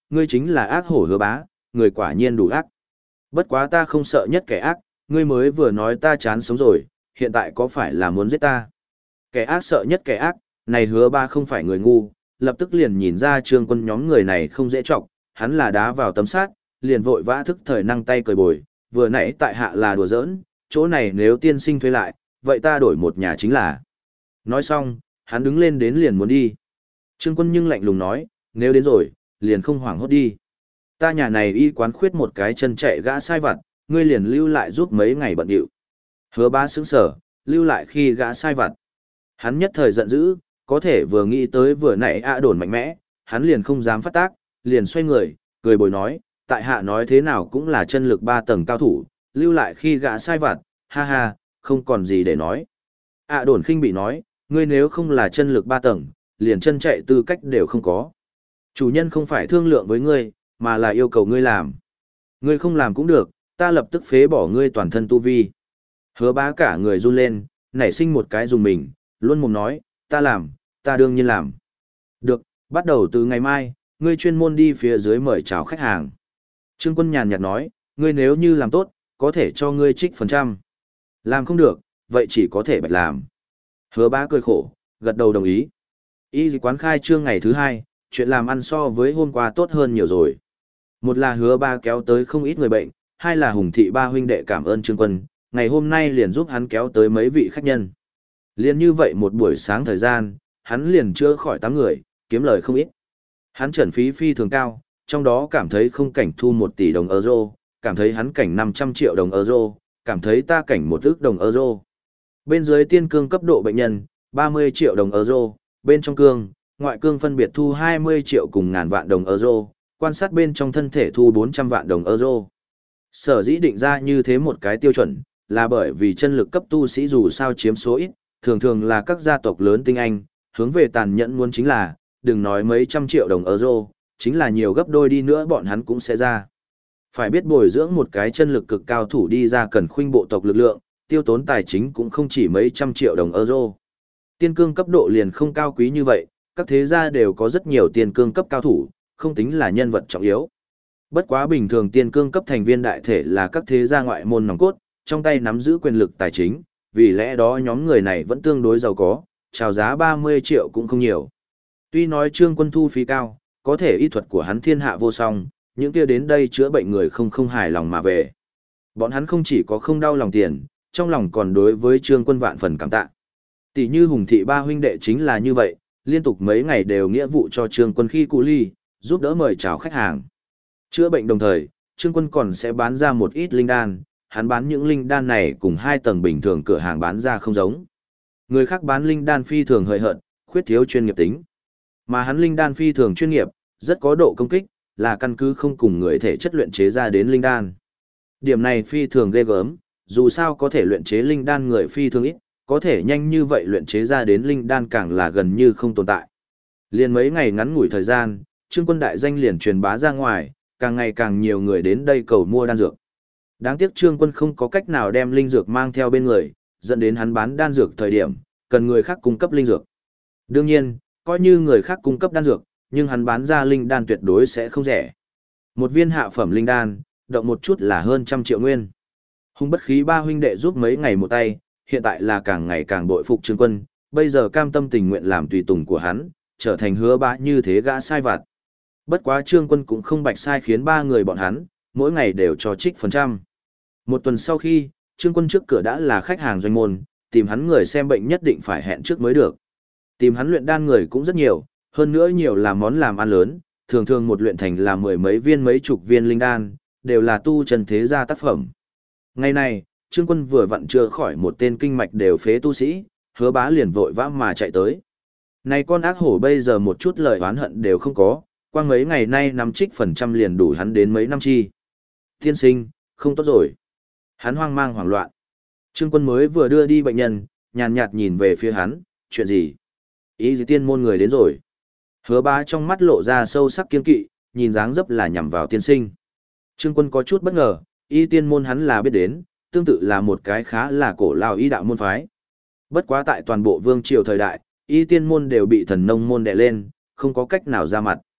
ngươi chính là ác hổ Hứa Bá, người quả nhiên đủ ác. Bất quá ta không sợ nhất kẻ ác, ngươi mới vừa nói ta chán sống rồi, hiện tại có phải là muốn giết ta? Kẻ ác sợ nhất kẻ ác, này Hứa Bá không phải người ngu, lập tức liền nhìn ra Trương Quân nhóm người này không dễ trọng, hắn là đá vào tấm sát, liền vội vã thức thời năng tay cười bồi, vừa nãy tại hạ là đùa giỡn, chỗ này nếu tiên sinh thuê lại, vậy ta đổi một nhà chính là. Nói xong, hắn đứng lên đến liền muốn đi. Trương Quân nhưng lạnh lùng nói, nếu đến rồi, liền không hoảng hốt đi. Ta nhà này y quán khuyết một cái chân chạy gã sai vặt, ngươi liền lưu lại giúp mấy ngày bận điệu. Hứa Bá sững sở, lưu lại khi gã sai vặt. Hắn nhất thời giận dữ, có thể vừa nghĩ tới vừa nãy đồn mạnh mẽ, hắn liền không dám phát tác, liền xoay người, cười bồi nói, tại hạ nói thế nào cũng là chân lực 3 tầng cao thủ, lưu lại khi gã sai vặt, ha ha, không còn gì để nói. Đồn khinh bị nói, ngươi nếu không là chân lực 3 tầng, liền chân chạy tư cách đều không có. Chủ nhân không phải thương lượng với ngươi, mà là yêu cầu ngươi làm. Ngươi không làm cũng được, ta lập tức phế bỏ ngươi toàn thân tu vi. Hứa Bá cả người run lên, nảy sinh một cái dùng mình, luôn mồm nói, ta làm, ta đương nhiên làm. Được, bắt đầu từ ngày mai, ngươi chuyên môn đi phía dưới mời chào khách hàng. Trương Quân nhàn nhạt nói, ngươi nếu như làm tốt, có thể cho ngươi trích phần trăm. Làm không được, vậy chỉ có thể bạch làm. Hứa Bá cười khổ, gật đầu đồng ý. Y quán khai trương ngày thứ 2, chuyện làm ăn so với hôm qua tốt hơn nhiều rồi. Một là Hứa Bá kéo tới không ít người bệnh, hai là Hùng Thị ba huynh đệ cảm ơn Trương Quân, ngày hôm nay liền giúp hắn kéo tới mấy vị khách nhân. Liền như vậy một buổi sáng thời gian, hắn liền chữa khỏi 8 người, kiếm lời không ít. Hắn trần phí phi thường cao, trong đó cảm thấy không cảnh thu 1 tỷ đồng euro, cảm thấy hắn cảnh 500 triệu đồng euro, cảm thấy ta cảnh 1 ức đồng euro. Bên dưới tiên cương cấp độ bệnh nhân, 30 triệu đồng euro, bên trong cương, ngoại cương phân biệt thu 20 triệu cùng ngàn vạn đồng euro, quan sát bên trong thân thể thu 400 vạn đồng euro. Sở dĩ định ra như thế một cái tiêu chuẩn, là bởi vì chân lực cấp tu sĩ dù sao chiếm số ít, thường thường là các gia tộc lớn tinh anh, hướng về tàn nhẫn muốn chính là, đừng nói mấy trăm triệu đồng euro, chính là nhiều gấp đôi đi nữa bọn hắn cũng sẽ ra. Phải biết bồi dưỡng một cái chân lực cực cao thủ đi ra cần khuynh bộ tộc lực lượng, tiêu tốn tài chính cũng không chỉ mấy trăm triệu đồng euro. Tiên cương cấp độ liền không cao quý như vậy, các thế gia đều có rất nhiều tiên cương cấp cao thủ, không tính là nhân vật trọng yếu. Bất quá bình thường tiên cương cấp thành viên đại thể là các thế gia ngoại môn nòng cốt, trong tay nắm giữ quyền lực tài chính, vì lẽ đó nhóm người này vẫn tương đối giàu có, chào giá 30 triệu cũng không nhiều. Tuy nói Trương Quân thu phí cao, có thể y thuật của hắn thiên hạ vô song, những kia đến đây chữa bệnh người không hài lòng mà về. Bọn hắn không chỉ có không đau lòng tiền, trong lòng còn đối với Trương Quân vạn phần cảm tạ. Tỷ như Hùng Thị ba huynh đệ chính là như vậy, liên tục mấy ngày đều nghĩa vụ cho Trương Quân khi cụ ly, giúp đỡ mời chào khách hàng. Chữa bệnh đồng thời, Trương Quân còn sẽ bán ra một ít linh đan, hắn bán những linh đan này cùng 2 tầng bình thường cửa hàng bán ra không giống. Người khác bán linh đan phi thường hời hợt, khuyết thiếu chuyên nghiệp tính. Mà hắn linh đan phi thường chuyên nghiệp, rất có độ công kích, là căn cứ không cùng người thể chất luyện chế ra đến linh đan. Điểm này phi thường ghê gớm, dù sao có thể luyện chế linh đan người phi thường ít, có thể nhanh như vậy luyện chế ra đến linh đan càng là gần như không tồn tại. Liền mấy ngày ngắn ngủi thời gian, Trương Quân đại danh liền truyền bá ra ngoài, càng ngày càng nhiều người đến đây cầu mua đan dược. Đáng tiếc Trương Quân không có cách nào đem linh dược mang theo bên người, dẫn đến hắn bán đan dược thời điểm, cần người khác cung cấp linh dược. Đương nhiên, coi như người khác cung cấp đan dược, nhưng hắn bán ra linh đan tuyệt đối sẽ không rẻ. Một viên hạ phẩm linh đan, động một chút là hơn 100 triệu nguyên. Hùng Bất Khí ba huynh đệ giúp mấy ngày một tay, hiện tại là càng ngày càng bội phục Trương Quân, bây giờ cam tâm tình nguyện làm tùy tùng của hắn, trở thành Hứa Bá như thế gã sai vặt. Bất quá Trương Quân cũng không bạch sai khiến 3 người bọn hắn, mỗi ngày đều cho trích phần trăm. Một tuần sau khi, Trương Quân trước cửa đã là khách hàng doanh môn, tìm hắn người xem bệnh nhất định phải hẹn trước mới được. Tìm hắn luyện đan người cũng rất nhiều, hơn nữa nhiều là món làm ăn lớn, thường thường một luyện thành là 10 mấy viên mấy chục viên linh đan, đều là tu chân thế gia tác phẩm. Ngày này, Trương Quân vừa vặn chữa khỏi một tên kinh mạch đều phế tu sĩ, Hứa Bá liền vội vã mà chạy tới. Này con ác hổ bây giờ một chút lời oán hận đều không có, qua mấy ngày nay nắm trích phần trăm liền đủ hắn đến mấy năm chi. Tiên sinh, không tốt rồi. Hắn hoang mang hoảng loạn. Trương Quân mới vừa đưa đi bệnh nhân, nhàn nhạt nhìn về phía hắn, chuyện gì? Ý gì tiên môn người đến rồi. Hứa Bá trong mắt lộ ra sâu sắc kiên kỵ, nhìn dáng dấp là nhằm vào tiên sinh. Trương Quân có chút bất ngờ, y tiên môn hắn là biết đến, tương tự là một cái khá là cổ lao y đạo môn phái. Bất quá tại toàn bộ vương triều thời đại, y tiên môn đều bị thần nông môn đè lên, không có cách nào ra mặt.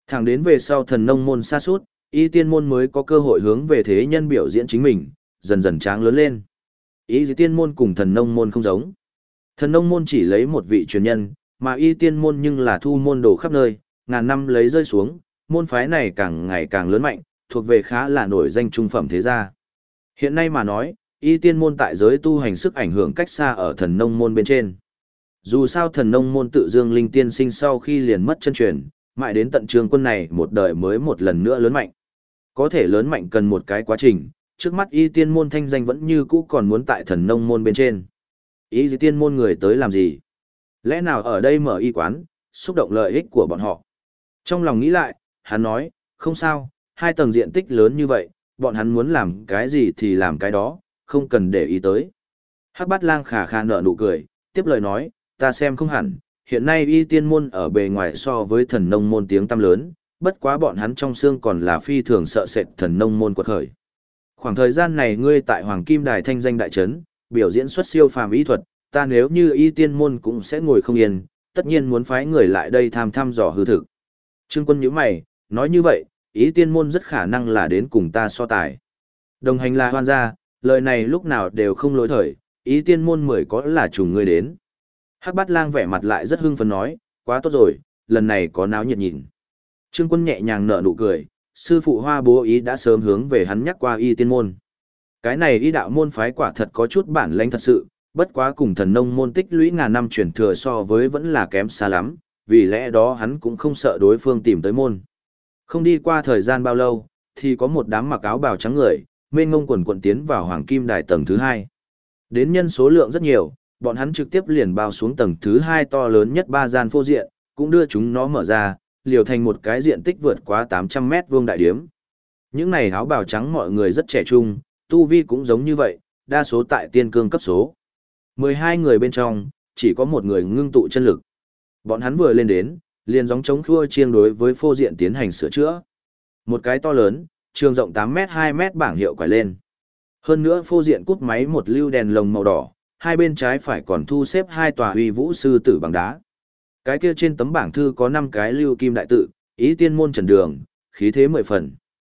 Thẳng đến về sau thần nông môn sa sút, y tiên môn mới có cơ hội hướng về thế nhân biểu diễn chính mình, dần dần tráng lớn lên. Y tiên môn cùng thần nông môn không giống. Thần nông môn chỉ lấy một vị truyền nhân, mà y tiên môn nhưng là thu môn đồ khắp nơi, ngàn năm lấy rơi xuống, môn phái này càng ngày càng lớn mạnh, thuộc về khá là nổi danh trung phẩm thế gia. Hiện nay mà nói, y tiên môn tại giới tu hành sức ảnh hưởng cách xa ở thần nông môn bên trên. Dù sao thần nông môn tự dương linh tiên sinh sau khi liền mất chân truyền, mãi đến tận trường quân này một đời mới một lần nữa lớn mạnh. Có thể lớn mạnh cần một cái quá trình, trước mắt y tiên môn thanh danh vẫn như cũ còn muốn tại thần nông môn bên trên. Y tiên môn người tới làm gì? Lẽ nào ở đây mở y quán, xúc động lợi ích của bọn họ? Trong lòng nghĩ lại, hắn nói, không sao, 2 tầng diện tích lớn như vậy, bọn hắn muốn làm cái gì thì làm cái đó, không cần để ý tới. Hắc Bát Lang khà khà nở nụ cười, tiếp lời nói, ta xem không hẳn, hiện nay y tiên môn ở bề ngoài so với thần nông môn tiếng tăm lớn, bất quá bọn hắn trong xương còn là phi thường sợ sệt thần nông môn quật khởi. Khoảng thời gian này ngươi tại Hoàng Kim Đài thanh danh đại trấn, biểu diễn xuất siêu phàm y thuật, ta nếu như y tiên môn cũng sẽ ngồi không yên, tất nhiên muốn phái người lại đây thăm dò hư thực. Trương Quân nhíu mày, nói như vậy, y tiên môn rất khả năng là đến cùng ta so tài. Đồng hành là hoan gia, lời này lúc nào đều không lỗi thời, y tiên môn 10 có là trùng ngươi đến. Hắc Bát Lang vẻ mặt lại rất hưng phấn nói, quá tốt rồi, lần này có náo nhiệt nhìn. Trương Quân nhẹ nhàng nở nụ cười, sư phụ Hoa Bố Ý đã sớm hướng về hắn nhắc qua y tiên môn. Cái này y đạo môn phái quả thật có chút bản lĩnh thật sự, bất quá cùng thần nông môn tích lũy ngàn năm truyền thừa so với vẫn là kém xa lắm, vì lẽ đó hắn cũng không sợ đối phương tìm tới môn. Không đi qua thời gian bao lâu, thì có một đám mặc áo bào trắng người, mênh mông quần quần tiến vào Hoàng Kim Đài tầng thứ 2. Đến nhân số lượng rất nhiều, bọn hắn trực tiếp liền bao xuống tầng thứ 2 to lớn nhất 3 gian phô diện, cũng đưa chúng nó mở ra, liều thành một cái diện tích vượt quá 800 mét vuông đại điếm. Những này áo bào trắng mọi người rất trẻ trung, tu vi cũng giống như vậy, đa số tại tiên cương cấp số. 12 người bên trong, chỉ có một người ngưng tụ chân lực. Bọn hắn vừa lên đến, liền gióng chống khua chiêng đối với phô diện tiến hành sửa chữa. Một cái to lớn, trường rộng 8 mét 2 mét bảng hiệu quải lên. Hơn nữa phô diện cút máy một lưu đèn lồng màu đỏ, hai bên trái phải còn thu xếp 2 tòa uy vũ sư tử bằng đá. Cái kia trên tấm bảng thư có 5 cái lưu kim đại tự, ý tiên môn trần đường, khí thế 10 phần.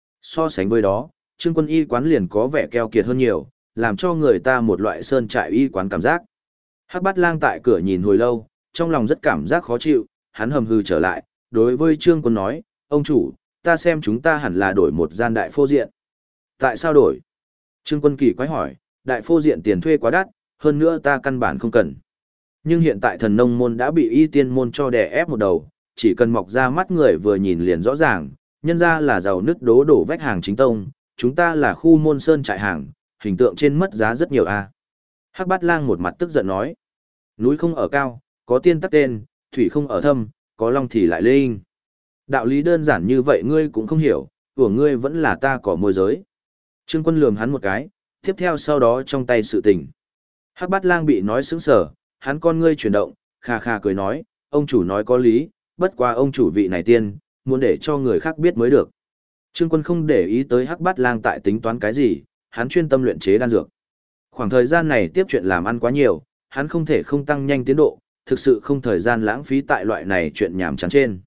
So sánh với đó, Trương Quân y quán liền có vẻ keo kiệt hơn nhiều, làm cho người ta một loại sơn trại y quán cảm giác. Hắc Bát Lang tại cửa nhìn hồi lâu, trong lòng rất cảm giác khó chịu, hắn hầm hừ trở lại, đối với Trương Quân nói, ông chủ, ta xem chúng ta hẳn là đổi một gian đại phô diện. Tại sao đổi? Trương Quân kỳ quái hỏi, đại phô diện tiền thuê quá đắt, hơn nữa ta căn bản không cần. Nhưng hiện tại thần nông môn đã bị y tiên môn cho đè ép một đầu, chỉ cần mọc ra mắt người vừa nhìn liền rõ ràng, nhân ra là giàu nứt đố đổ vách hàng chính tông, chúng ta là khu môn sơn trại hàng, hình tượng trên mất giá rất nhiều a. Hắc Bát Lang một mặt tức giận nói, núi không ở cao, có tiên tắc tên, thủy không ở thâm, có long thì lại linh. Đạo lý đơn giản như vậy ngươi cũng không hiểu, của ngươi vẫn là ta có môi giới. Trương Quân lườm hắn một cái, tiếp theo sau đó trong tay sự tình. Hắc Bát Lang bị nói sững sờ, hắn con ngươi chuyển động, kha kha cười nói, ông chủ nói có lý, bất qua ông chủ vị này tiên, muốn để cho người khác biết mới được. Trương Quân không để ý tới Hắc Bát Lang tại tính toán cái gì, hắn chuyên tâm luyện chế đan dược. Khoảng thời gian này tiếp chuyện làm ăn quá nhiều, hắn không thể không tăng nhanh tiến độ, thực sự không thời gian lãng phí tại loại này chuyện nhảm chán trên.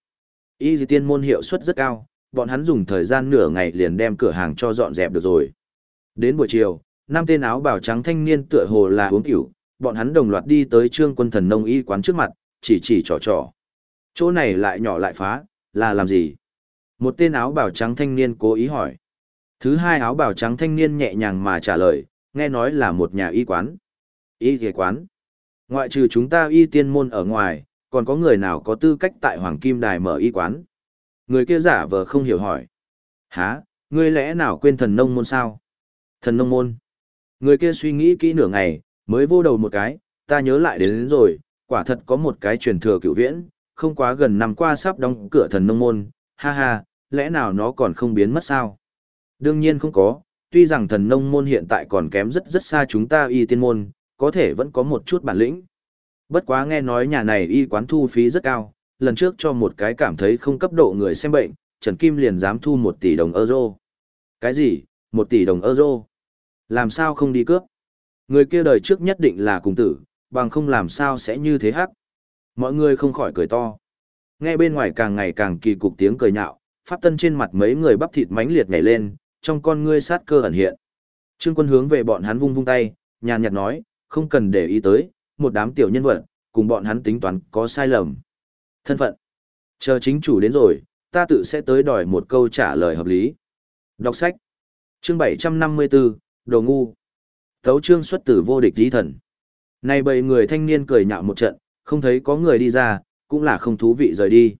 Y tiên môn hiệu suất rất cao, bọn hắn dùng thời gian nửa ngày liền đem cửa hàng cho dọn dẹp được rồi. Đến buổi chiều, 5 tên áo bào trắng thanh niên tựa hồ là uống rượu, bọn hắn đồng loạt đi tới Trương Quân thần nông y quán trước mặt, chỉ trò. Chỗ này lại nhỏ lại phá, là làm gì? Một tên áo bào trắng thanh niên cố ý hỏi. Thứ hai áo bào trắng thanh niên nhẹ nhàng mà trả lời, nghe nói là một nhà y quán. Y ghề quán. Ngoại trừ chúng ta y tiên môn ở ngoài, còn có người nào có tư cách tại Hoàng Kim Đài mở y quán? Người kia giả vờ không hiểu hỏi. Hả, ngươi lẽ nào quên thần nông môn sao? Thần nông môn. Người kia suy nghĩ kỹ nửa ngày, mới vô đầu một cái, ta nhớ lại đến rồi, quả thật có một cái truyền thừa cựu viễn, không quá gần năm qua sắp đóng cửa thần nông môn, ha ha, lẽ nào nó còn không biến mất sao? Đương nhiên không có, tuy rằng thần nông môn hiện tại còn kém rất xa chúng ta y tiên môn, có thể vẫn có một chút bản lĩnh. Bất quá nghe nói nhà này y quán thu phí rất cao, lần trước cho một cái cảm thấy không cấp độ người xem bệnh, Trần Kim liền dám thu 1 tỷ đồng euro. Cái gì? 1 tỷ đồng euro? Làm sao không đi cướp? Người kia đời trước nhất định là cùng tử, bằng không làm sao sẽ như thế hắc. Mọi người không khỏi cười to. Nghe bên ngoài càng ngày càng kỳ cục tiếng cười nhạo, Pháp Tân trên mặt mấy người bắp thịt mãnh liệt nhảy lên, trong con ngươi sát cơ ẩn hiện. Trương Quân hướng về bọn hắn vung vung tay, nhàn nhạt nói, không cần để ý tới, một đám tiểu nhân vật, cùng bọn hắn tính toán có sai lầm. Thân phận. Chờ chính chủ đến rồi, ta tự sẽ tới đòi một câu trả lời hợp lý. Đọc sách. Chương 754, Đồ ngu. Tấu chương xuất từ vô địch chí thần. Này bầy người thanh niên cười nhạo một trận, không thấy có người đi ra, cũng là không thú vị rời đi.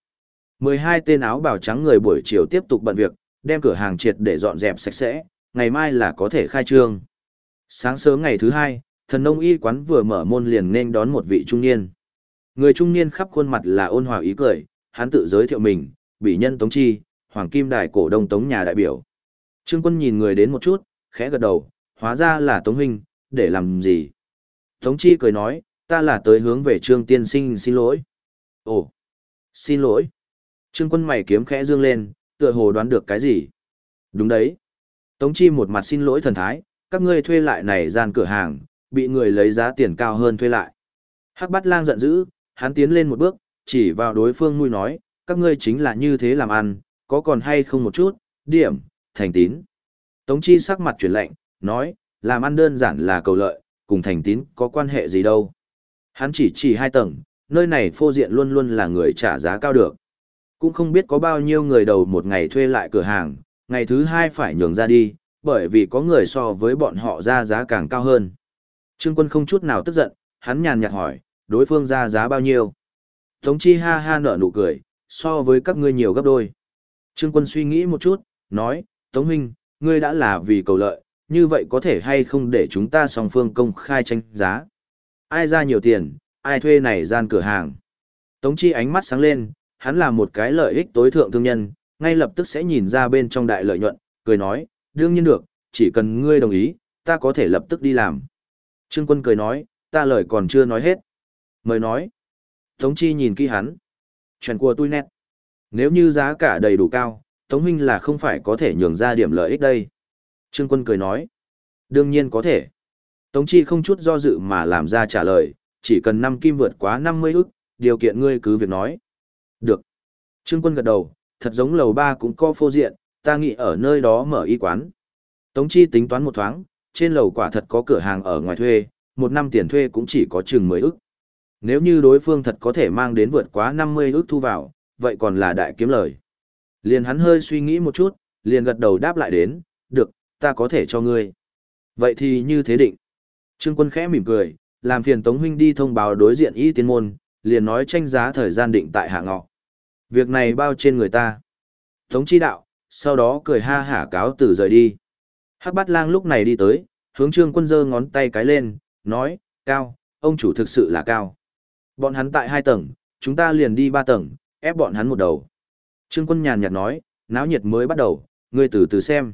12 tên áo bào trắng người buổi chiều tiếp tục bận việc, đem cửa hàng triệt để dọn dẹp sạch sẽ, ngày mai là có thể khai trương. Sáng sớm ngày thứ hai, thần nông y quán vừa mở môn liền nên đón một vị trung niên. Người trung niên khắp khuôn mặt là ôn hòa ý cười, hắn tự giới thiệu mình, bị nhân Tống Chi, Hoàng Kim Đài cổ đông Tống nhà đại biểu. Trương Quân nhìn người đến một chút, khẽ gật đầu, hóa ra là Tống huynh, để làm gì? Tống Chi cười nói, ta là tới hướng về Trương tiên sinh xin lỗi. Ồ, xin lỗi. Trương Quân mày kiếm khẽ dương lên, tựa hồ đoán được cái gì? Đúng đấy. Tống Chi một mặt xin lỗi thần thái, các ngươi thuê lại này gian cửa hàng, bị người lấy giá tiền cao hơn thuê lại. Hắc Bát Lang giận dữ, hắn tiến lên một bước, chỉ vào đối phương mũi nói, các ngươi chính là như thế làm ăn, có còn hay không một chút, điểm, thành tín. Tống Chi sắc mặt chuyển lạnh, nói, làm ăn đơn giản là cầu lợi, cùng thành tín có quan hệ gì đâu. Hắn chỉ 2 tầng, nơi này phô diện luôn luôn là người trả giá cao được. Cũng không biết có bao nhiêu người đầu một ngày thuê lại cửa hàng, ngày thứ 2 phải nhường ra đi, bởi vì có người so với bọn họ ra giá càng cao hơn. Trương Quân không chút nào tức giận, hắn nhàn nhạt hỏi, đối phương ra giá bao nhiêu? Tống Chi ha ha nở nụ cười, so với các ngươi nhiều gấp đôi. Trương Quân suy nghĩ một chút, nói, Tống huynh, ngươi đã là vì cầu lợi, như vậy có thể hay không để chúng ta song phương công khai tranh giá? Ai ra nhiều tiền, ai thuê này gian cửa hàng? Tống Chi ánh mắt sáng lên, hắn là một cái lợi ích tối thượng thương nhân, ngay lập tức sẽ nhìn ra bên trong đại lợi nhuận, cười nói, đương nhiên được, chỉ cần ngươi đồng ý, ta có thể lập tức đi làm. Trương Quân cười nói, ta lời còn chưa nói hết. Mời nói. Tống Chi nhìn kỹ hắn. Chuyện của tôi nét. Nếu như giá cả đầy đủ cao, Tống huynh là không phải có thể nhường ra điểm lợi ích đây. Trương Quân cười nói. Đương nhiên có thể. Tống Chi không chút do dự mà làm ra trả lời, chỉ cần 5 kim vượt quá 50 ức, điều kiện ngươi cứ việc nói. Được. Trương Quân gật đầu, thật giống lầu 3 cũng có phô diện, ta nghĩ ở nơi đó mở y quán. Tống Chi tính toán một thoáng, trên lầu quả thật có cửa hàng ở ngoài thuê, 1 năm tiền thuê cũng chỉ có chừng 10 ức. Nếu như đối phương thật có thể mang đến vượt quá 50 ức thu vào, vậy còn là đại kiếm lời. Liền hắn hơi suy nghĩ một chút, liền gật đầu đáp lại đến, được, ta có thể cho ngươi. Vậy thì như thế định. Trương Quân khẽ mỉm cười, làm phiền Tống huynh đi thông báo đối diện y tiên môn, liền nói tranh giá thời gian định tại hạ ngọ. Việc này bao trên người ta. Tống Chi đạo, sau đó cười ha hả cáo từ rời đi. Hắc Bát Lang lúc này đi tới, hướng Trương Quân giơ ngón tay cái lên, nói, cao, ông chủ thực sự là cao. Bọn hắn tại 2 tầng, chúng ta liền đi 3 tầng, ép bọn hắn một đầu. Trương Quân nhàn nhạt nói, náo nhiệt mới bắt đầu, ngươi từ từ xem.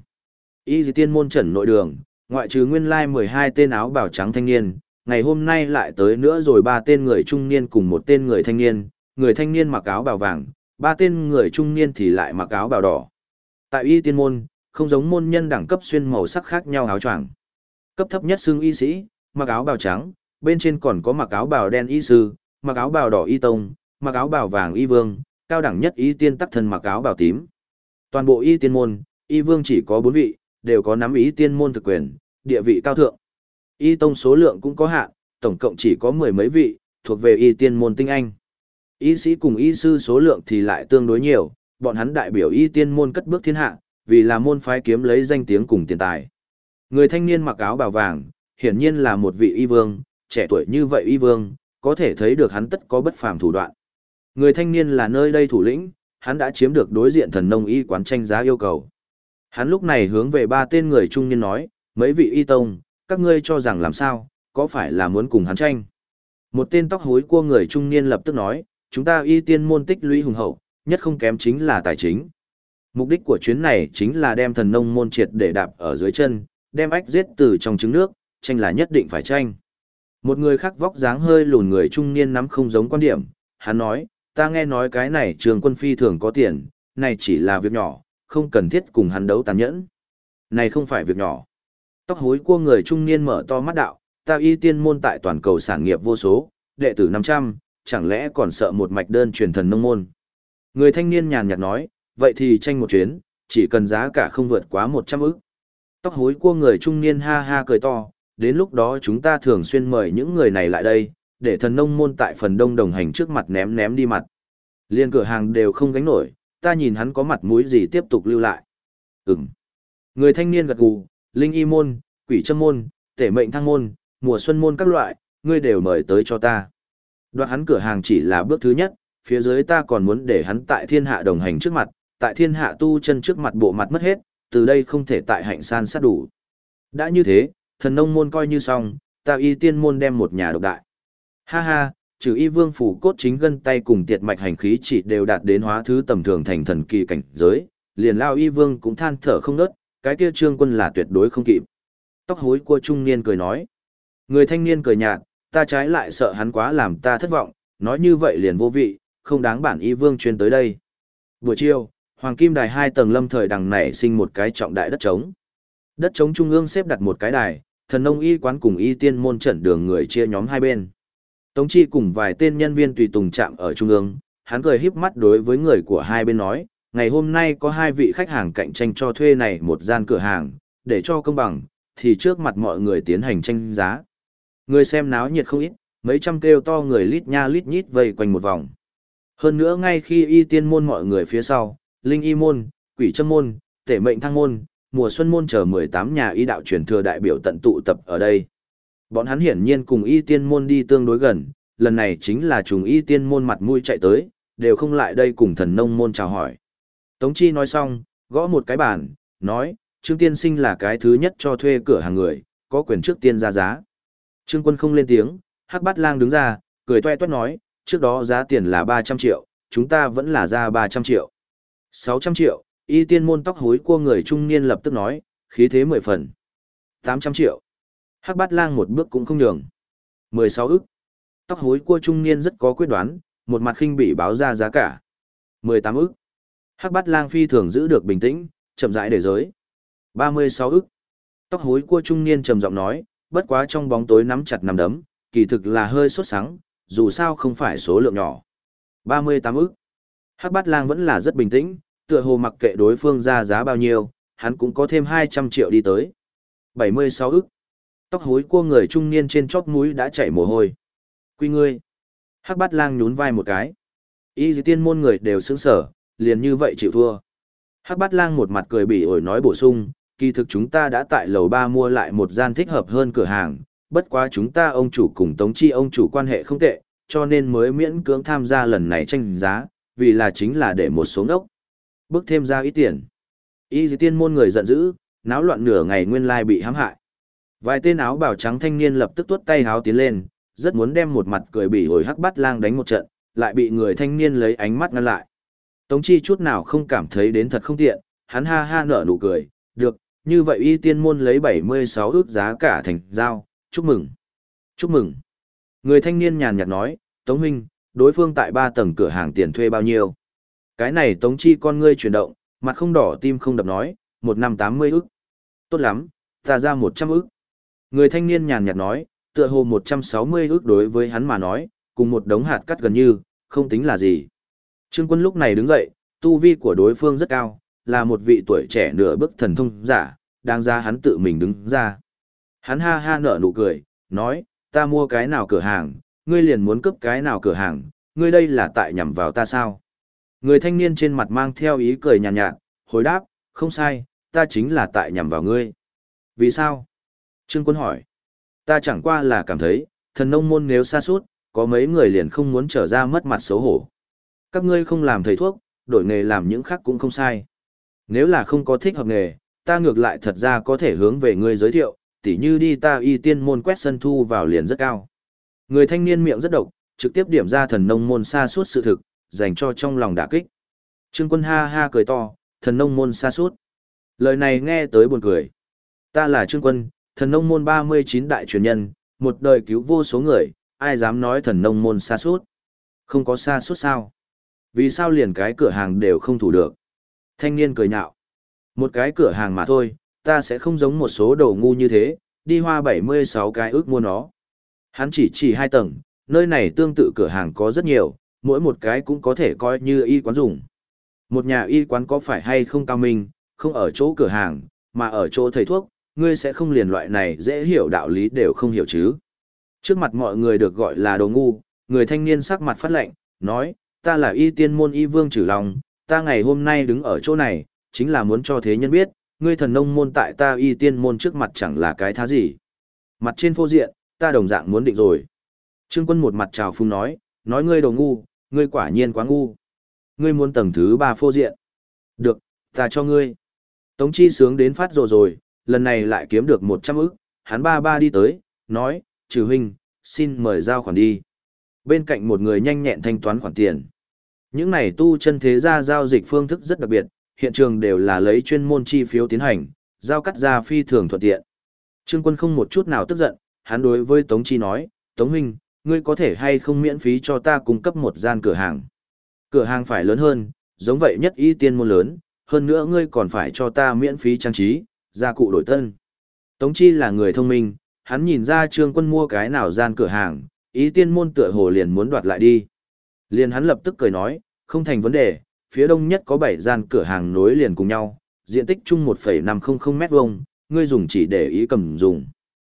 Y tiên môn trần nội đường, ngoại trừ nguyên lai 12 tên áo bào trắng thanh niên, ngày hôm nay lại tới nữa rồi 3 tên người trung niên cùng 1 tên người thanh niên mặc áo bào vàng, 3 tên người trung niên thì lại mặc áo bào đỏ. Tại y tiên môn, không giống môn nhân đẳng cấp xuyên màu sắc khác nhau áo choàng. Cấp thấp nhất xưng y sĩ, mặc áo bào trắng, bên trên còn có mặc áo bào đen y sư, mặc áo bào đỏ y tông, mặc áo bào vàng y vương, cao đẳng nhất y tiên tắc thân mặc áo bào tím. Toàn bộ y tiên môn, y vương chỉ có 4 vị, đều có nắm y tiên môn thực quyền, địa vị cao thượng. Y tông số lượng cũng có hạn, tổng cộng chỉ có 10 mấy vị, thuộc về y tiên môn tinh anh. Y sĩ cùng y sư số lượng thì lại tương đối nhiều, bọn hắn đại biểu y tiên môn cất bước thiên hạ, vì là môn phái kiếm lấy danh tiếng cùng tiền tài. Người thanh niên mặc áo bào vàng, hiển nhiên là một vị y vương, trẻ tuổi như vậy y vương, có thể thấy được hắn tất có bất phàm thủ đoạn. Người thanh niên là nơi đây thủ lĩnh, hắn đã chiếm được đối diện thần nông y quán tranh giá yêu cầu. Hắn lúc này hướng về 3 tên người trung niên nói, mấy vị y tông, các ngươi cho rằng làm sao, có phải là muốn cùng hắn tranh? Một tên tóc hối cua người trung niên lập tức nói, chúng ta y tiên môn tích lũy hùng hậu, nhất không kém chính là tài chính. Mục đích của chuyến này chính là đem thần nông môn triệt để đạp ở dưới chân, đem ách giết từ trong trứng nước, tranh là nhất định phải tranh. Một người khác vóc dáng hơi lùn người trung niên nắm không giống quan điểm, hắn nói, ta nghe nói cái này Trường Quân phi thường có tiền, này chỉ là việc nhỏ, không cần thiết cùng hắn đấu tàn nhẫn. Này không phải việc nhỏ. Tóc hối cua người trung niên mở to mắt đạo, ta y tiên môn tại toàn cầu sản nghiệp vô số, đệ tử 500, chẳng lẽ còn sợ một mạch đơn truyền thần nông môn. Người thanh niên nhàn nhạt nói, vậy thì tranh một chuyến, chỉ cần giá cả không vượt quá 100 ức. Tóc hối cua người trung niên ha ha cười to, đến lúc đó chúng ta thường xuyên mời những người này lại đây, để thần nông môn tại phần đông đồng hành trước mặt ném ném đi mặt. Liên cửa hàng đều không gánh nổi, ta nhìn hắn có mặt mũi gì tiếp tục lưu lại. Ừm. Người thanh niên gật gù, linh y môn, quỷ châm môn, tể mệnh thăng môn, mùa xuân môn các loại, ngươi đều mời tới cho ta. Đoạt hắn cửa hàng chỉ là bước thứ nhất, phía dưới ta còn muốn để hắn tại thiên hạ đồng hành trước mặt, tại thiên hạ tu chân trước mặt bộ mặt mất hết, từ đây không thể tại hạnh san sát đủ. Đã như thế, thần nông môn coi như xong, ta y tiên môn đem một nhà độc đại. Ha ha, trừ y vương phủ cốt chính gân tay cùng tiệt mạch hành khí chỉ đều đạt đến hóa thứ tầm thường thành thần kỳ cảnh giới, liền lao y vương cũng than thở không nớt, cái kia trương quân là tuyệt đối không kịp. Tóc hối cua trung niên cười nói. Người thanh niên cười nhạt, ta trái lại sợ hắn quá làm ta thất vọng, nói như vậy liền vô vị, không đáng bản y vương chuyên tới đây. Buổi chiều, Hoàng Kim Đài 2 tầng lâm thời đằng nảy sinh một cái trọng đại đất trống. Đất trống trung ương xếp đặt một cái đài, thần nông y quán cùng y tiên môn trận đường người chia nhóm hai bên. Tống Chi cùng vài tên nhân viên tùy tùng chạm ở trung ương, hắn cười híp mắt đối với người của hai bên nói, ngày hôm nay có hai vị khách hàng cạnh tranh cho thuê này một gian cửa hàng, để cho công bằng, thì trước mặt mọi người tiến hành tranh giá. Người xem náo nhiệt không ít, mấy trăm kêu to người lít nha lít nhít vây quanh một vòng. Hơn nữa ngay khi y tiên môn mọi người phía sau, linh y môn, quỷ châm môn, tể mệnh thăng môn, mùa xuân môn chờ 18 nhà y đạo truyền thừa đại biểu tận tụ tập ở đây. Bọn hắn hiển nhiên cùng y tiên môn đi tương đối gần, lần này chính là trùng y tiên môn mặt mũi chạy tới, đều không lại đây cùng thần nông môn chào hỏi. Tống Chi nói xong, gõ một cái bàn, nói, Trương tiên sinh là cái thứ nhất cho thuê cửa hàng người, có quyền trước tiên ra giá. Trương Quân không lên tiếng, Hắc Bát Lang đứng ra, cười toe toét nói, trước đó giá tiền là 300 triệu, chúng ta vẫn là ra 300 triệu. 600 triệu, y tiên môn tóc hối cua người trung niên lập tức nói, khí thế 10 phần. 800 triệu. Hắc Bát Lang một bước cũng không nhường. 16 ức. Tóc hối cua trung niên rất có quyết đoán, một mặt khinh bỉ báo ra giá cả. 18 ức. Hắc Bát Lang phi thường giữ được bình tĩnh, chậm rãi để giới. 36 ức. Tóc hối cua trung niên trầm giọng nói, bất quá trong bóng tối nắm chặt nắm đấm, kỳ thực là hơi sốt sắng, dù sao không phải số lượng nhỏ. 38 ức. Hắc Bát Lang vẫn là rất bình tĩnh, tựa hồ mặc kệ đối phương ra giá bao nhiêu, hắn cũng có thêm 200 triệu đi tới. 76 ức. Tóc hối cua người trung niên trên chóp mũi đã chảy mồ hôi. Quy ngươi. Hắc Bát Lang nhún vai một cái. Y tiên môn người đều sững sở, liền như vậy chịu thua. Hắc Bát Lang một mặt cười bỉ ổi nói bổ sung, kỳ thực chúng ta đã tại lầu 3 mua lại một gian thích hợp hơn cửa hàng, bất quá chúng ta ông chủ cùng Tống Chi ông chủ quan hệ không tệ, cho nên mới miễn cưỡng tham gia lần này tranh giá, vì là chính là để một số ngốc bước thêm ra ít tiền. Y tiên môn người giận dữ, náo loạn nửa ngày nguyên lai bị hãm hại. Vài tên áo bào trắng thanh niên lập tức tuốt tay háo tiến lên, rất muốn đem một mặt cười bỉ ổi Hắc Bát Lang đánh một trận, lại bị người thanh niên lấy ánh mắt ngăn lại. Tống Chi chút nào không cảm thấy đến thật không tiện, hắn ha ha nở nụ cười, được, như vậy y tiên môn lấy 76 ước giá cả thành giao, chúc mừng. Chúc mừng. Người thanh niên nhàn nhạt nói, Tống huynh, đối phương tại 3 tầng cửa hàng tiền thuê bao nhiêu? Cái này Tống Chi con ngươi chuyển động, mặt không đỏ tim không đập nói, 1 năm 80 ức. Tốt lắm, ta ra 100 ức. Người thanh niên nhàn nhạt nói, tựa hồ 160 ức đối với hắn mà nói, cùng một đống hạt cắt gần như, không tính là gì. Trương Quân lúc này đứng dậy, tu vi của đối phương rất cao, là một vị tuổi trẻ nửa bước thần thông giả, đáng ra hắn tự mình đứng ra. Hắn ha ha nở nụ cười, nói, ta mua cái nào cửa hàng, ngươi liền muốn cướp cái nào cửa hàng, ngươi đây là tại nhằm vào ta sao? Người thanh niên trên mặt mang theo ý cười nhàn nhạt, hồi đáp, không sai, ta chính là tại nhằm vào ngươi. Vì sao? Trương Quân hỏi. Ta chẳng qua là cảm thấy, thần nông môn nếu sa sút, có mấy người liền không muốn trở ra mất mặt xấu hổ. Các ngươi không làm thầy thuốc, đổi nghề làm những khác cũng không sai. Nếu là không có thích hợp nghề, ta ngược lại thật ra có thể hướng về ngươi giới thiệu, tỉ như đi ta y tiên môn quét sân thu vào liền rất cao. Người thanh niên miệng rất độc, trực tiếp điểm ra thần nông môn sa sút sự thực, dành cho trong lòng đả kích. Trương Quân ha ha cười to, thần nông môn sa sút. Lời này nghe tới buồn cười. Ta là Trương Quân, thần nông môn 39 đại truyền nhân, một đời cứu vô số người, ai dám nói thần nông môn sa sút? Không có sa sút sao? Vì sao liền cái cửa hàng đều không thủ được? Thanh niên cười nhạo. Một cái cửa hàng mà thôi, ta sẽ không giống một số đồ ngu như thế, đi hoa 76 cái ước mua nó. Hắn chỉ 2 tầng, nơi này tương tự cửa hàng có rất nhiều, mỗi một cái cũng có thể coi như y quán dùng. Một nhà y quán có phải hay không cao minh, không ở chỗ cửa hàng, mà ở chỗ thầy thuốc, ngươi sẽ không liền loại này dễ hiểu đạo lý đều không hiểu chứ. Trước mặt mọi người được gọi là đồ ngu, người thanh niên sắc mặt phát lệnh, nói, ta là y tiên môn y vương Trử Long, ta ngày hôm nay đứng ở chỗ này, chính là muốn cho thế nhân biết, ngươi thần nông môn tại ta y tiên môn trước mặt chẳng là cái thá gì. Mặt trên phô diện, ta đồng dạng muốn định rồi. Trương Quân một mặt trào phung nói ngươi đồ ngu, ngươi quả nhiên quá ngu. Ngươi muốn tầng thứ 3 phô diện. Được, ta cho ngươi. Tống Chi sướng đến phát rồi, lần này lại kiếm được 100 ức, hắn ba đi tới, nói, Trừ huynh, xin mời giao khoản đi. Bên cạnh một người nhanh nhẹn thanh toán khoản tiền. Những này tu chân thế gia giao dịch phương thức rất đặc biệt, hiện trường đều là lấy chuyên môn chi phiếu tiến hành, giao cắt ra phi thường thuận tiện. Trương Quân không một chút nào tức giận, hắn đối với Tống Chi nói, Tống huynh, ngươi có thể hay không miễn phí cho ta cung cấp một gian cửa hàng. Cửa hàng phải lớn hơn, giống vậy nhất y tiên môn lớn, hơn nữa ngươi còn phải cho ta miễn phí trang trí, gia cụ đổi tân. Tống Chi là người thông minh, hắn nhìn ra Trương Quân mua cái nào gian cửa hàng, y tiên môn tựa hồ liền muốn đoạt lại đi. Liền hắn lập tức cười nói, không thành vấn đề, phía đông nhất có 7 gian cửa hàng nối liền cùng nhau, diện tích chung 1,500 mét vuông, ngươi dùng chỉ để ý cầm dùng.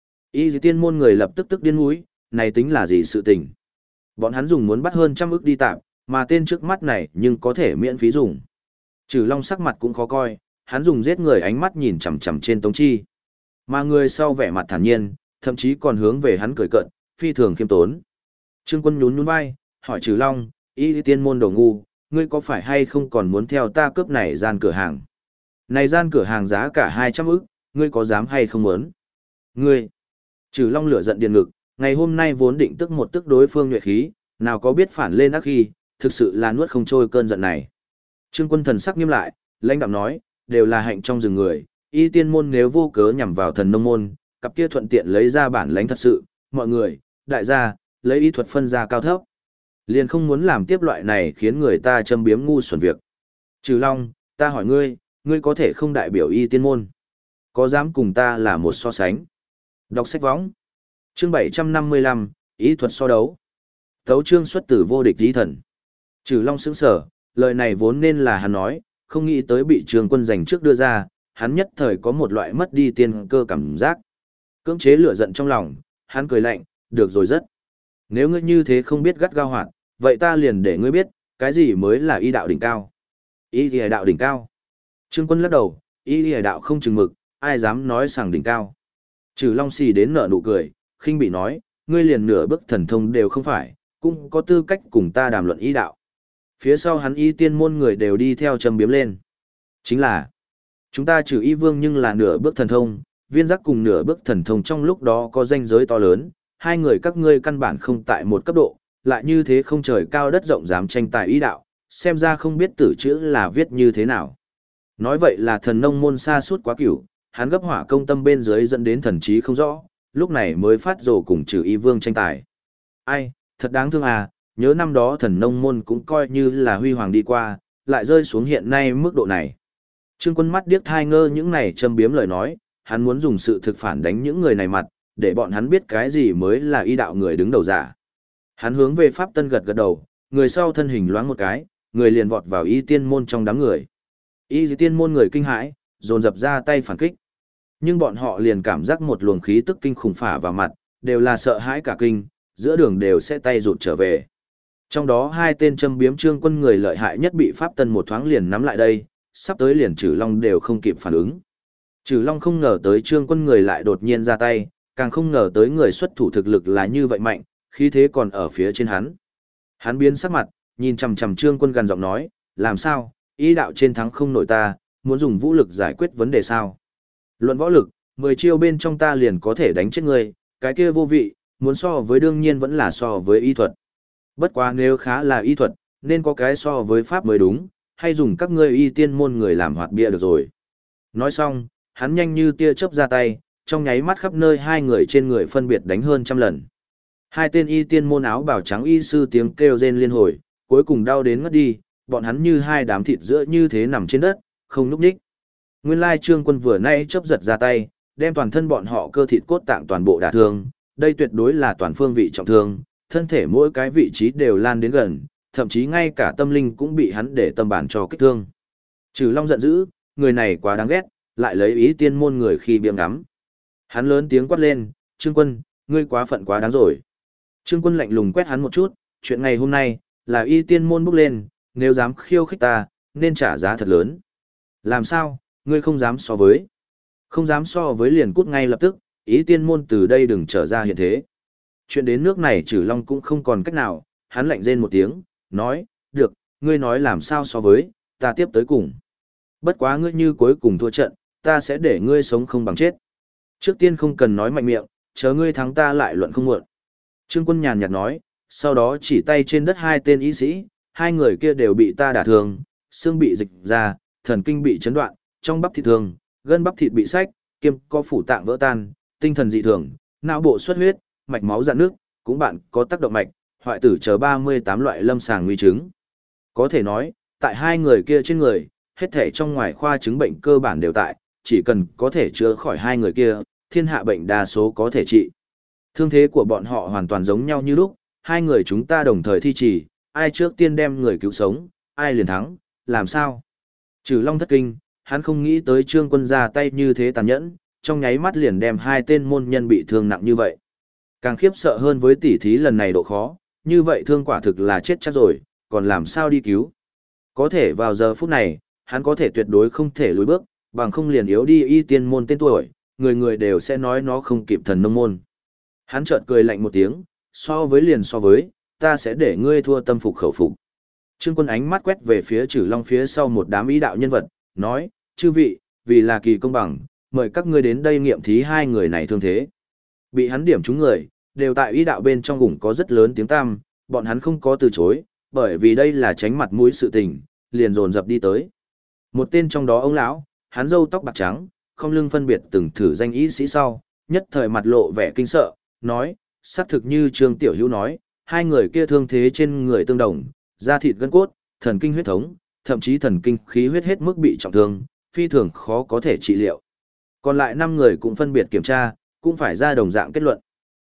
Y tiên môn người lập tức điên mũi, này tính là gì sự tình. Bọn hắn dùng muốn bắt hơn 100 ức đi tạm, mà tên trước mắt này nhưng có thể miễn phí dùng. Trừ Long sắc mặt cũng khó coi, hắn dùng giết người ánh mắt nhìn chằm chằm trên Tống Chi. Mà người sau vẻ mặt thản nhiên, thậm chí còn hướng về hắn cười cợt, phi thường khiêm tốn. Trương Quân nhún vai, hỏi Trừ Long, y tiên môn đồ ngu, ngươi có phải hay không còn muốn theo ta cướp này gian cửa hàng? Này gian cửa hàng giá cả 200 ức, ngươi có dám hay không muốn? Ngươi! Trừ Long lửa giận điền ngực, ngày hôm nay vốn định tức một tức đối phương nhuệ khí, nào có biết phản lên ác khi, thực sự là nuốt không trôi cơn giận này. Trương Quân thần sắc nghiêm lại, lãnh đạm nói, đều là hạnh trong rừng người, y tiên môn nếu vô cớ nhằm vào thần nông môn, cặp kia thuận tiện lấy ra bản lãnh thật sự, mọi người, đại gia, lấy y thuật phân ra cao thấp. Liền không muốn làm tiếp loại này khiến người ta châm biếm ngu xuẩn việc. Trừ Long, ta hỏi ngươi, ngươi có thể không đại biểu y tiên môn? Có dám cùng ta là một so sánh? Đọc sách võng. Chương 755, ý thuật so đấu. Tấu chương xuất từ vô địch lý thần. Trừ Long sững sở, lời này vốn nên là hắn nói, không nghĩ tới bị Trương Quân giành trước đưa ra, hắn nhất thời có một loại mất đi tiên cơ cảm giác. Cưỡng chế lửa giận trong lòng, hắn cười lạnh, được rồi rất. Nếu ngươi như thế không biết gắt gao hoạt, vậy ta liền để ngươi biết, cái gì mới là y đạo đỉnh cao. Y lìa đạo đỉnh cao. Trương Quân lắc đầu, y lìa đạo không chừng mực, ai dám nói rằng đỉnh cao. Trừ Long xì đến nở nụ cười, khinh bị nói, ngươi liền nửa bước thần thông đều không phải, cũng có tư cách cùng ta đàm luận y đạo. Phía sau hắn y tiên môn người đều đi theo châm biếm lên. Chính là, chúng ta trừ y vương nhưng là nửa bước thần thông, viên giác cùng nửa bước thần thông trong lúc đó có ranh giới to lớn, hai người các ngươi căn bản không tại một cấp độ, lại như thế không trời cao đất rộng dám tranh tài y đạo, xem ra không biết tử chữ là viết như thế nào. Nói vậy là thần nông môn xa suốt quá cửu, hắn gấp hỏa công tâm bên dưới dẫn đến thần trí không rõ, lúc này mới phát rồ cùng trừ y vương tranh tài. Ai, thật đáng thương à, nhớ năm đó thần nông môn cũng coi như là huy hoàng đi qua, lại rơi xuống hiện nay mức độ này. Trương Quân mắt điếc thai ngơ những này châm biếm lời nói, hắn muốn dùng sự thực phản đánh những người này mặt, để bọn hắn biết cái gì mới là y đạo người đứng đầu giả. Hắn hướng về Pháp Tân gật gật đầu, người sau thân hình loáng một cái, người liền vọt vào y tiên môn trong đám người. Y tiên môn người kinh hãi, dồn dập ra tay phản kích. Nhưng bọn họ liền cảm giác một luồng khí tức kinh khủng phả vào mặt, đều là sợ hãi cả kinh, giữa đường đều sẽ tay rụt trở về. Trong đó hai tên châm biếm Trương Quân người lợi hại nhất bị Pháp Tân một thoáng liền nắm lại đây, sắp tới liền Trừ Long đều không kịp phản ứng. Trừ Long không ngờ tới Trương Quân người lại đột nhiên ra tay, càng không ngờ tới người xuất thủ thực lực là như vậy mạnh, khí thế còn ở phía trên hắn. Hắn biến sắc mặt, nhìn chằm chằm Trương Quân gằn giọng nói, làm sao, ý đạo trên thắng không nổi ta, muốn dùng vũ lực giải quyết vấn đề sao? Luận võ lực, 10 chiêu bên trong ta liền có thể đánh chết ngươi, cái kia vô vị, muốn so với đương nhiên vẫn là so với y thuật. Bất quá nếu khá là y thuật, nên có cái so với pháp mới đúng, hay dùng các ngươi y tiên môn người làm hoạt bia được rồi. Nói xong, hắn nhanh như tia chớp ra tay, trong nháy mắt khắp nơi hai người trên người phân biệt đánh hơn 100 lần. Hai tên y tiên môn áo bào trắng y sư tiếng kêu rên liên hồi, cuối cùng đau đến ngất đi, bọn hắn như hai đám thịt giữa như thế nằm trên đất, không nhúc nhích. Nguyên lai Trương Quân vừa nay chớp giật ra tay, đem toàn thân bọn họ cơ thịt cốt tạng toàn bộ đả thương, đây tuyệt đối là toàn phương vị trọng thương, thân thể mỗi cái vị trí đều lan đến gần, thậm chí ngay cả tâm linh cũng bị hắn để tâm bản cho kích thương. Trừ Long giận dữ, người này quá đáng ghét, lại lấy ý tiên môn người khi biếng ngắm. Hắn lớn tiếng quát lên, Trương Quân, ngươi quá phận quá đáng rồi. Trương Quân lạnh lùng quét hắn một chút, chuyện ngày hôm nay, là y tiên môn bốc lên, nếu dám khiêu khích ta, nên trả giá thật lớn. Làm sao, ngươi không dám so với. Không dám so với liền cút ngay lập tức, ý tiên môn từ đây đừng trở ra hiện thế. Chuyện đến nước này Trừ Long cũng không còn cách nào, hắn lạnh rên một tiếng, nói, được, ngươi nói làm sao so với, ta tiếp tới cùng. Bất quá ngươi như cuối cùng thua trận, ta sẽ để ngươi sống không bằng chết. Trước tiên không cần nói mạnh miệng, chờ ngươi thắng ta lại luận không muộn. Trương Quân nhàn nhạt nói, sau đó chỉ tay trên đất hai tên y sĩ, hai người kia đều bị ta đả thương, xương bị dịch ra, thần kinh bị chấn đoạn, trong bắp thịt thương, gân bắp thịt bị xách, kiêm có phủ tạng vỡ tan, tinh thần dị thường, não bộ xuất huyết, mạch máu dạn nước, cũng bạn có tác động mạch, hoại tử chờ 38 loại lâm sàng nguy chứng. Có thể nói, tại hai người kia trên người, hết thể trong ngoài khoa chứng bệnh cơ bản đều tại, chỉ cần có thể chữa khỏi hai người kia, thiên hạ bệnh đa số có thể trị. Thương thế của bọn họ hoàn toàn giống nhau như lúc, hai người chúng ta đồng thời thi trì, ai trước tiên đem người cứu sống, ai liền thắng, làm sao? Trừ Long thất kinh, hắn không nghĩ tới Trương Quân ra tay như thế tàn nhẫn, trong nháy mắt liền đem hai tên môn nhân bị thương nặng như vậy. Càng khiếp sợ hơn với tỉ thí lần này độ khó, như vậy thương quả thực là chết chắc rồi, còn làm sao đi cứu? Có thể vào giờ phút này, hắn có thể tuyệt đối không thể lùi bước, bằng không liền yếu đi y tiên môn tên tuổi, người người đều sẽ nói nó không kịp thần nông môn. Hắn chợt cười lạnh một tiếng, so với, ta sẽ để ngươi thua tâm phục khẩu phục. Trương Quân ánh mắt quét về phía Trừ Long phía sau một đám ý đạo nhân vật, nói, chư vị, vì là kỳ công bằng, mời các ngươi đến đây nghiệm thí hai người này thương thế. Bị hắn điểm trúng người, đều tại ý đạo bên trong gủng có rất lớn tiếng tăm, bọn hắn không có từ chối, bởi vì đây là tránh mặt mũi sự tình, liền dồn dập đi tới. Một tên trong đó ông lão, hắn râu tóc bạc trắng, không lưng phân biệt từng thử danh y sĩ sau, nhất thời mặt lộ vẻ kinh sợ, nói, xác thực như Trương Tiểu Hữu nói, hai người kia thương thế trên người tương đồng, da thịt gân cốt, thần kinh huyết thống, thậm chí thần kinh khí huyết hết mức bị trọng thương, phi thường khó có thể trị liệu. Còn lại 5 người cũng phân biệt kiểm tra, cũng phải ra đồng dạng kết luận.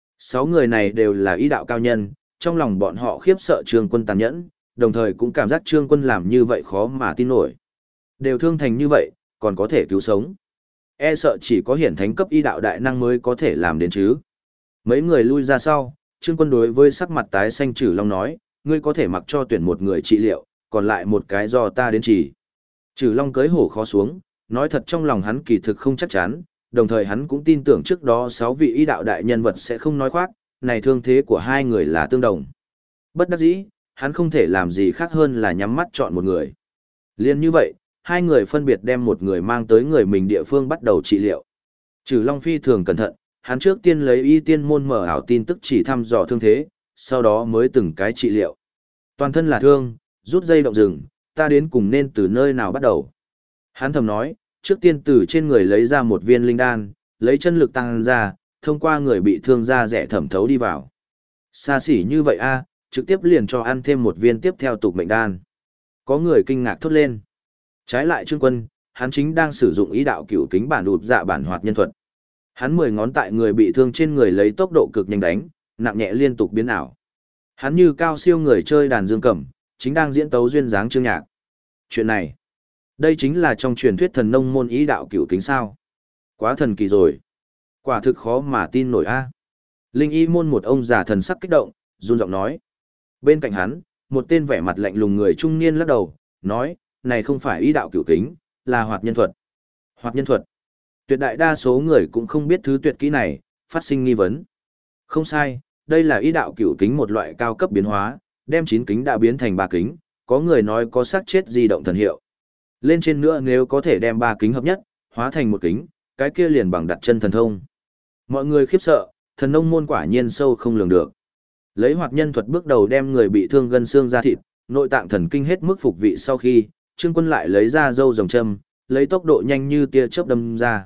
6 người này đều là y đạo cao nhân, trong lòng bọn họ khiếp sợ Trương Quân tàn nhẫn, đồng thời cũng cảm giác Trương Quân làm như vậy khó mà tin nổi. Đều thương thành như vậy, còn có thể cứu sống. E sợ chỉ có hiển thánh cấp y đạo đại năng mới có thể làm đến chứ. Mấy người lui ra sau, Trương Quân đối với sắc mặt tái xanh Trừ Long nói, ngươi có thể mặc cho tuyển một người trị liệu, còn lại một cái do ta đến chỉ. Trừ Long cưới hổ khó xuống, nói thật trong lòng hắn kỳ thực không chắc chắn, đồng thời hắn cũng tin tưởng trước đó 6 vị y đạo đại nhân vật sẽ không nói khoác, này thương thế của hai người là tương đồng. Bất đắc dĩ, hắn không thể làm gì khác hơn là nhắm mắt chọn một người. Liên như vậy, hai người phân biệt đem một người mang tới người mình địa phương bắt đầu trị liệu. Trừ Long phi thường cẩn thận, hắn trước tiên lấy y tiên môn mở ảo tin tức chỉ thăm dò thương thế, sau đó mới từng cái trị liệu. Toàn thân là thương, rút dây động rừng, ta đến cùng nên từ nơi nào bắt đầu. Hắn thầm nói, trước tiên từ trên người lấy ra một viên linh đan, lấy chân lực tăng ra, thông qua người bị thương da rẻ thẩm thấu đi vào. Xa xỉ như vậy a, trực tiếp liền cho ăn thêm một viên tiếp theo tục mệnh đan. Có người kinh ngạc thốt lên. Trái lại Trương Quân, hắn chính đang sử dụng ý đạo cửu kính bản đụt dạ bản hoạt nhân thuật. Hắn 10 ngón tại người bị thương trên người lấy tốc độ cực nhanh đánh, nặng nhẹ liên tục biến ảo. Hắn như cao siêu người chơi đàn dương cầm, chính đang diễn tấu duyên dáng chương nhạc. Chuyện này, đây chính là trong truyền thuyết thần nông môn ý đạo cửu kính sao. Quá thần kỳ rồi. Quả thực khó mà tin nổi a. Linh y môn một ông già thần sắc kích động, run giọng nói. Bên cạnh hắn, một tên vẻ mặt lạnh lùng người trung niên lắc đầu, nói, này không phải ý đạo cửu kính, là hoạt nhân thuật. Hoạt nhân thuật. Tuyệt đại đa số người cũng không biết thứ tuyệt kỹ này, phát sinh nghi vấn. Không sai, đây là ý đạo cửu kính một loại cao cấp biến hóa, đem 9 kính đã biến thành 3 kính, có người nói có xác chết di động thần hiệu. Lên trên nữa nếu có thể đem 3 kính hợp nhất, hóa thành một kính, cái kia liền bằng đặt chân thần thông. Mọi người khiếp sợ, thần nông môn quả nhiên sâu không lường được. Lấy hoạt nhân thuật bước đầu đem người bị thương gân xương ra thịt, nội tạng thần kinh hết mức phục vị sau khi, Trương Quân lại lấy ra dâu rồng châm, lấy tốc độ nhanh như tia chớp đâm ra.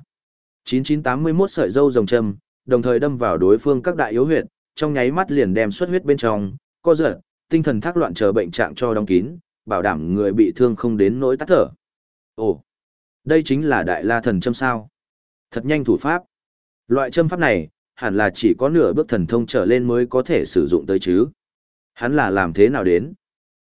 9981 sợi dâu rồng châm, đồng thời đâm vào đối phương các đại yếu huyệt, trong nháy mắt liền đem xuất huyết bên trong, co giật, tinh thần thác loạn chờ bệnh trạng cho đóng kín, bảo đảm người bị thương không đến nỗi tắt thở. Ồ, đây chính là đại la thần châm sao? Thật nhanh thủ pháp. Loại châm pháp này, hẳn là chỉ có nửa bước thần thông trở lên mới có thể sử dụng tới chứ. Hắn là làm thế nào đến?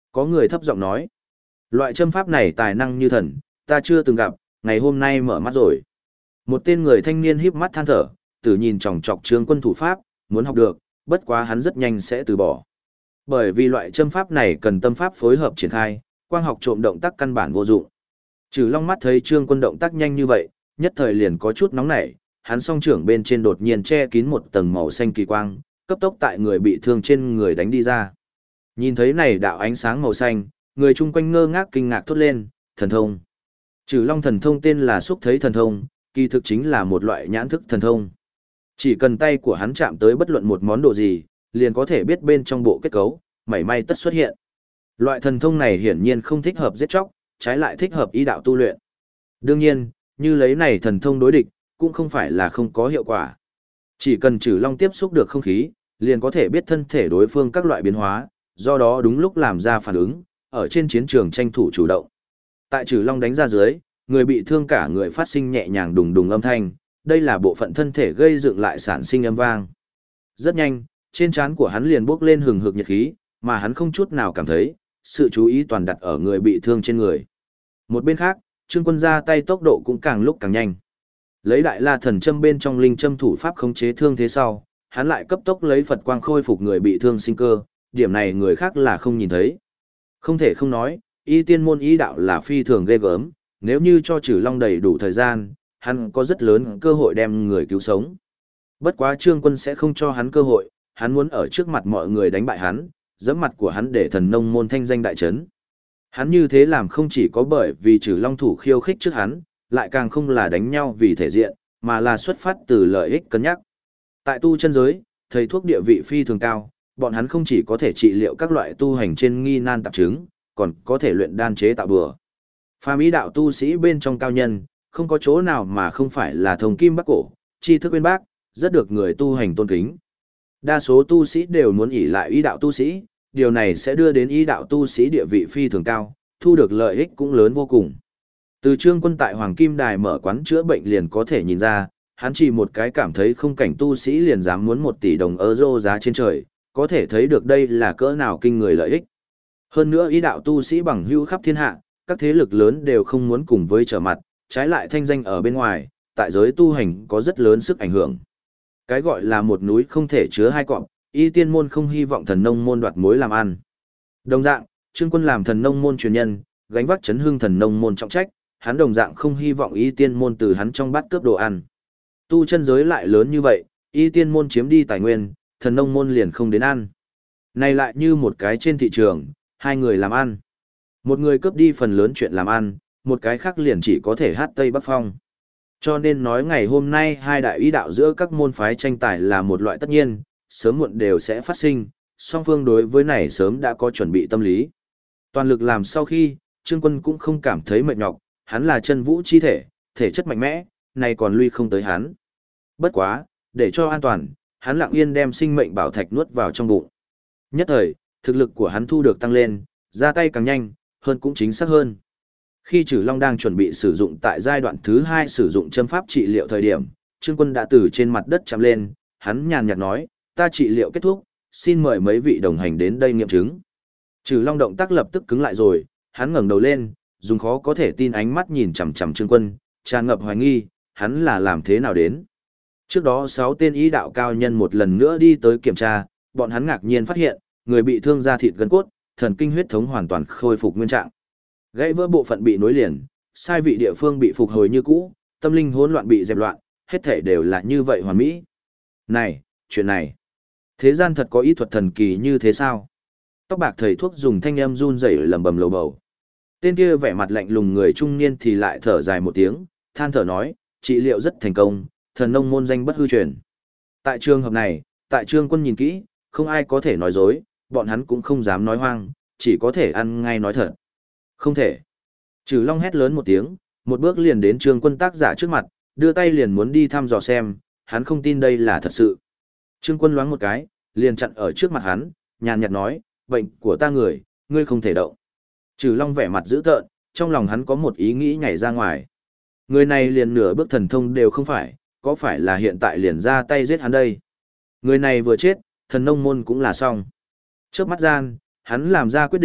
Có người thấp giọng nói. Loại châm pháp này tài năng như thần, ta chưa từng gặp, ngày hôm nay mở mắt rồi. Một tên người thanh niên híp mắt than thở, tử nhìn chòng chọc Trương Quân thủ pháp, muốn học được, bất quá hắn rất nhanh sẽ từ bỏ. Bởi vì loại châm pháp này cần tâm pháp phối hợp triển khai, quang học trộm động tác căn bản vô dụng. Trừ Long mắt thấy Trương Quân động tác nhanh như vậy, nhất thời liền có chút nóng nảy, hắn song trưởng bên trên đột nhiên che kín một tầng màu xanh kỳ quang, cấp tốc tại người bị thương trên người đánh đi ra. Nhìn thấy này đạo ánh sáng màu xanh, người chung quanh ngơ ngác kinh ngạc thốt lên, thần thông. Trừ Long thần thông tên là xúc thấy thần thông, kỳ thực chính là một loại nhãn thức thần thông. Chỉ cần tay của hắn chạm tới bất luận một món đồ gì, liền có thể biết bên trong bộ kết cấu, mảy may tất xuất hiện. Loại thần thông này hiển nhiên không thích hợp giết chóc, trái lại thích hợp ý đạo tu luyện. Đương nhiên, như lấy này thần thông đối địch, cũng không phải là không có hiệu quả. Chỉ cần Trừ Long tiếp xúc được không khí, liền có thể biết thân thể đối phương các loại biến hóa, do đó đúng lúc làm ra phản ứng, ở trên chiến trường tranh thủ chủ động. Tại Trừ Long đánh ra dưới, người bị thương cả người phát sinh nhẹ nhàng đùng đùng âm thanh, đây là bộ phận thân thể gây dựng lại sản sinh âm vang. Rất nhanh, trên trán của hắn liền bốc lên hừng hực nhiệt khí, mà hắn không chút nào cảm thấy, sự chú ý toàn đặt ở người bị thương trên người. Một bên khác, Trương Quân ra tay tốc độ cũng càng lúc càng nhanh. Lấy Đại La Thần Châm bên trong linh châm thủ pháp khống chế thương thế sau, hắn lại cấp tốc lấy Phật quang khôi phục người bị thương sinh cơ, điểm này người khác là không nhìn thấy. Không thể không nói, y tiên môn y đạo là phi thường ghê gớm, nếu như cho Trừ Long đầy đủ thời gian, hắn có rất lớn cơ hội đem người cứu sống. Bất quá Trương Quân sẽ không cho hắn cơ hội, hắn muốn ở trước mặt mọi người đánh bại hắn, giẫm mặt của hắn để Thần Nông môn thanh danh đại chấn. Hắn như thế làm không chỉ có bởi vì Trừ Long thủ khiêu khích trước hắn, lại càng không là đánh nhau vì thể diện, mà là xuất phát từ lợi ích cân nhắc. Tại tu chân giới, thầy thuốc địa vị phi thường cao, bọn hắn không chỉ có thể trị liệu các loại tu hành trên nghi nan tạp chứng, còn có thể luyện đan chế tạo bừa. Phàm ý đạo tu sĩ bên trong cao nhân, không có chỗ nào mà không phải là thông kim bắc cổ, tri thức uyên bác, rất được người tu hành tôn kính. Đa số tu sĩ đều muốn ỷ lại ý đạo tu sĩ, điều này sẽ đưa đến ý đạo tu sĩ địa vị phi thường cao, thu được lợi ích cũng lớn vô cùng. Từ Trương Quân tại Hoàng Kim Đài mở quán chữa bệnh liền có thể nhìn ra, hắn chỉ một cái cảm thấy không cảnh tu sĩ liền dám muốn 1 tỷ đồng euro giá trên trời, có thể thấy được đây là cỡ nào kinh người lợi ích. Hơn nữa ý đạo tu sĩ bằng hữu khắp thiên hạ, các thế lực lớn đều không muốn cùng với trở mặt, trái lại thanh danh ở bên ngoài, tại giới tu hành có rất lớn sức ảnh hưởng. Cái gọi là một núi không thể chứa hai cọp, y tiên môn không hy vọng Thần Nông môn đoạt mối làm ăn. Đồng dạng, Trương Quân làm Thần Nông môn truyền nhân, gánh vác chấn hưng Thần Nông môn trọng trách, hắn đồng dạng không hy vọng y tiên môn từ hắn trong bát cướp đồ ăn. Tu chân giới lại lớn như vậy, y tiên môn chiếm đi tài nguyên, Thần Nông môn liền không đến ăn. Này lại như một cái trên thị trường, hai người làm ăn. Một người cướp đi phần lớn chuyện làm ăn, một cái khác liền chỉ có thể hát Tây Bắc Phong. Cho nên nói ngày hôm nay hai đại ý đạo giữa các môn phái tranh tài là một loại tất nhiên, sớm muộn đều sẽ phát sinh, song phương đối với này sớm đã có chuẩn bị tâm lý. Toàn lực làm sau khi, Trương Quân cũng không cảm thấy mệt nhọc, hắn là chân vũ chi thể, thể chất mạnh mẽ, này còn lui không tới hắn. Bất quá, để cho an toàn, hắn lặng yên đem sinh mệnh bảo thạch nuốt vào trong bụng. Nhất thời, thực lực của hắn thu được tăng lên, ra tay càng nhanh, hơn cũng chính xác hơn. Khi Trừ Long đang chuẩn bị sử dụng tại giai đoạn thứ 2 sử dụng châm pháp trị liệu thời điểm, Trương Quân đã từ trên mặt đất chạm lên, hắn nhàn nhạt nói, ta trị liệu kết thúc, xin mời mấy vị đồng hành đến đây nghiệm chứng. Trừ Long động tác lập tức cứng lại rồi, hắn ngẩng đầu lên, dùng khó có thể tin ánh mắt nhìn chằm chằm Trương Quân, tràn ngập hoài nghi, hắn là làm thế nào đến. Trước đó 6 tên ý đạo cao nhân một lần nữa đi tới kiểm tra, bọn hắn ngạc nhiên phát hiện, người bị thương da thịt gân cốt, thần kinh huyết thống hoàn toàn khôi phục nguyên trạng. Gãy vỡ bộ phận bị nối liền, sai vị địa phương bị phục hồi như cũ, tâm linh hỗn loạn bị dẹp loạn, hết thể đều là như vậy hoàn mỹ. Này, chuyện này, thế gian thật có ý thuật thần kỳ như thế sao? Tóc bạc thầy thuốc dùng thanh âm run rẩy lẩm bẩm lầu bầu. Tên kia vẻ mặt lạnh lùng người trung niên thì lại thở dài một tiếng, than thở nói, trị liệu rất thành công, Thần Nông môn danh bất hư truyền. Tại trường hợp này, tại Trương Quân nhìn kỹ, không ai có thể nói dối, bọn hắn cũng không dám nói hoang, chỉ có thể ăn ngay nói thật. Không thể. Trừ Long hét lớn một tiếng, một bước liền đến Trương Quân tác giả trước mặt, đưa tay liền muốn đi thăm dò xem, hắn không tin đây là thật sự. Trương Quân loáng một cái, liền chặn ở trước mặt hắn, nhàn nhạt nói, bệnh của ta người, ngươi không thể động. Trừ Long vẻ mặt dữ tợn, trong lòng hắn có một ý nghĩ nhảy ra ngoài. Người này liền nửa bước thần thông đều không phải, có phải là hiện tại liền ra tay giết hắn đây? Người này vừa chết, Thần Nông môn cũng là xong. Trước mắt gian, hắn làm ra quyết định,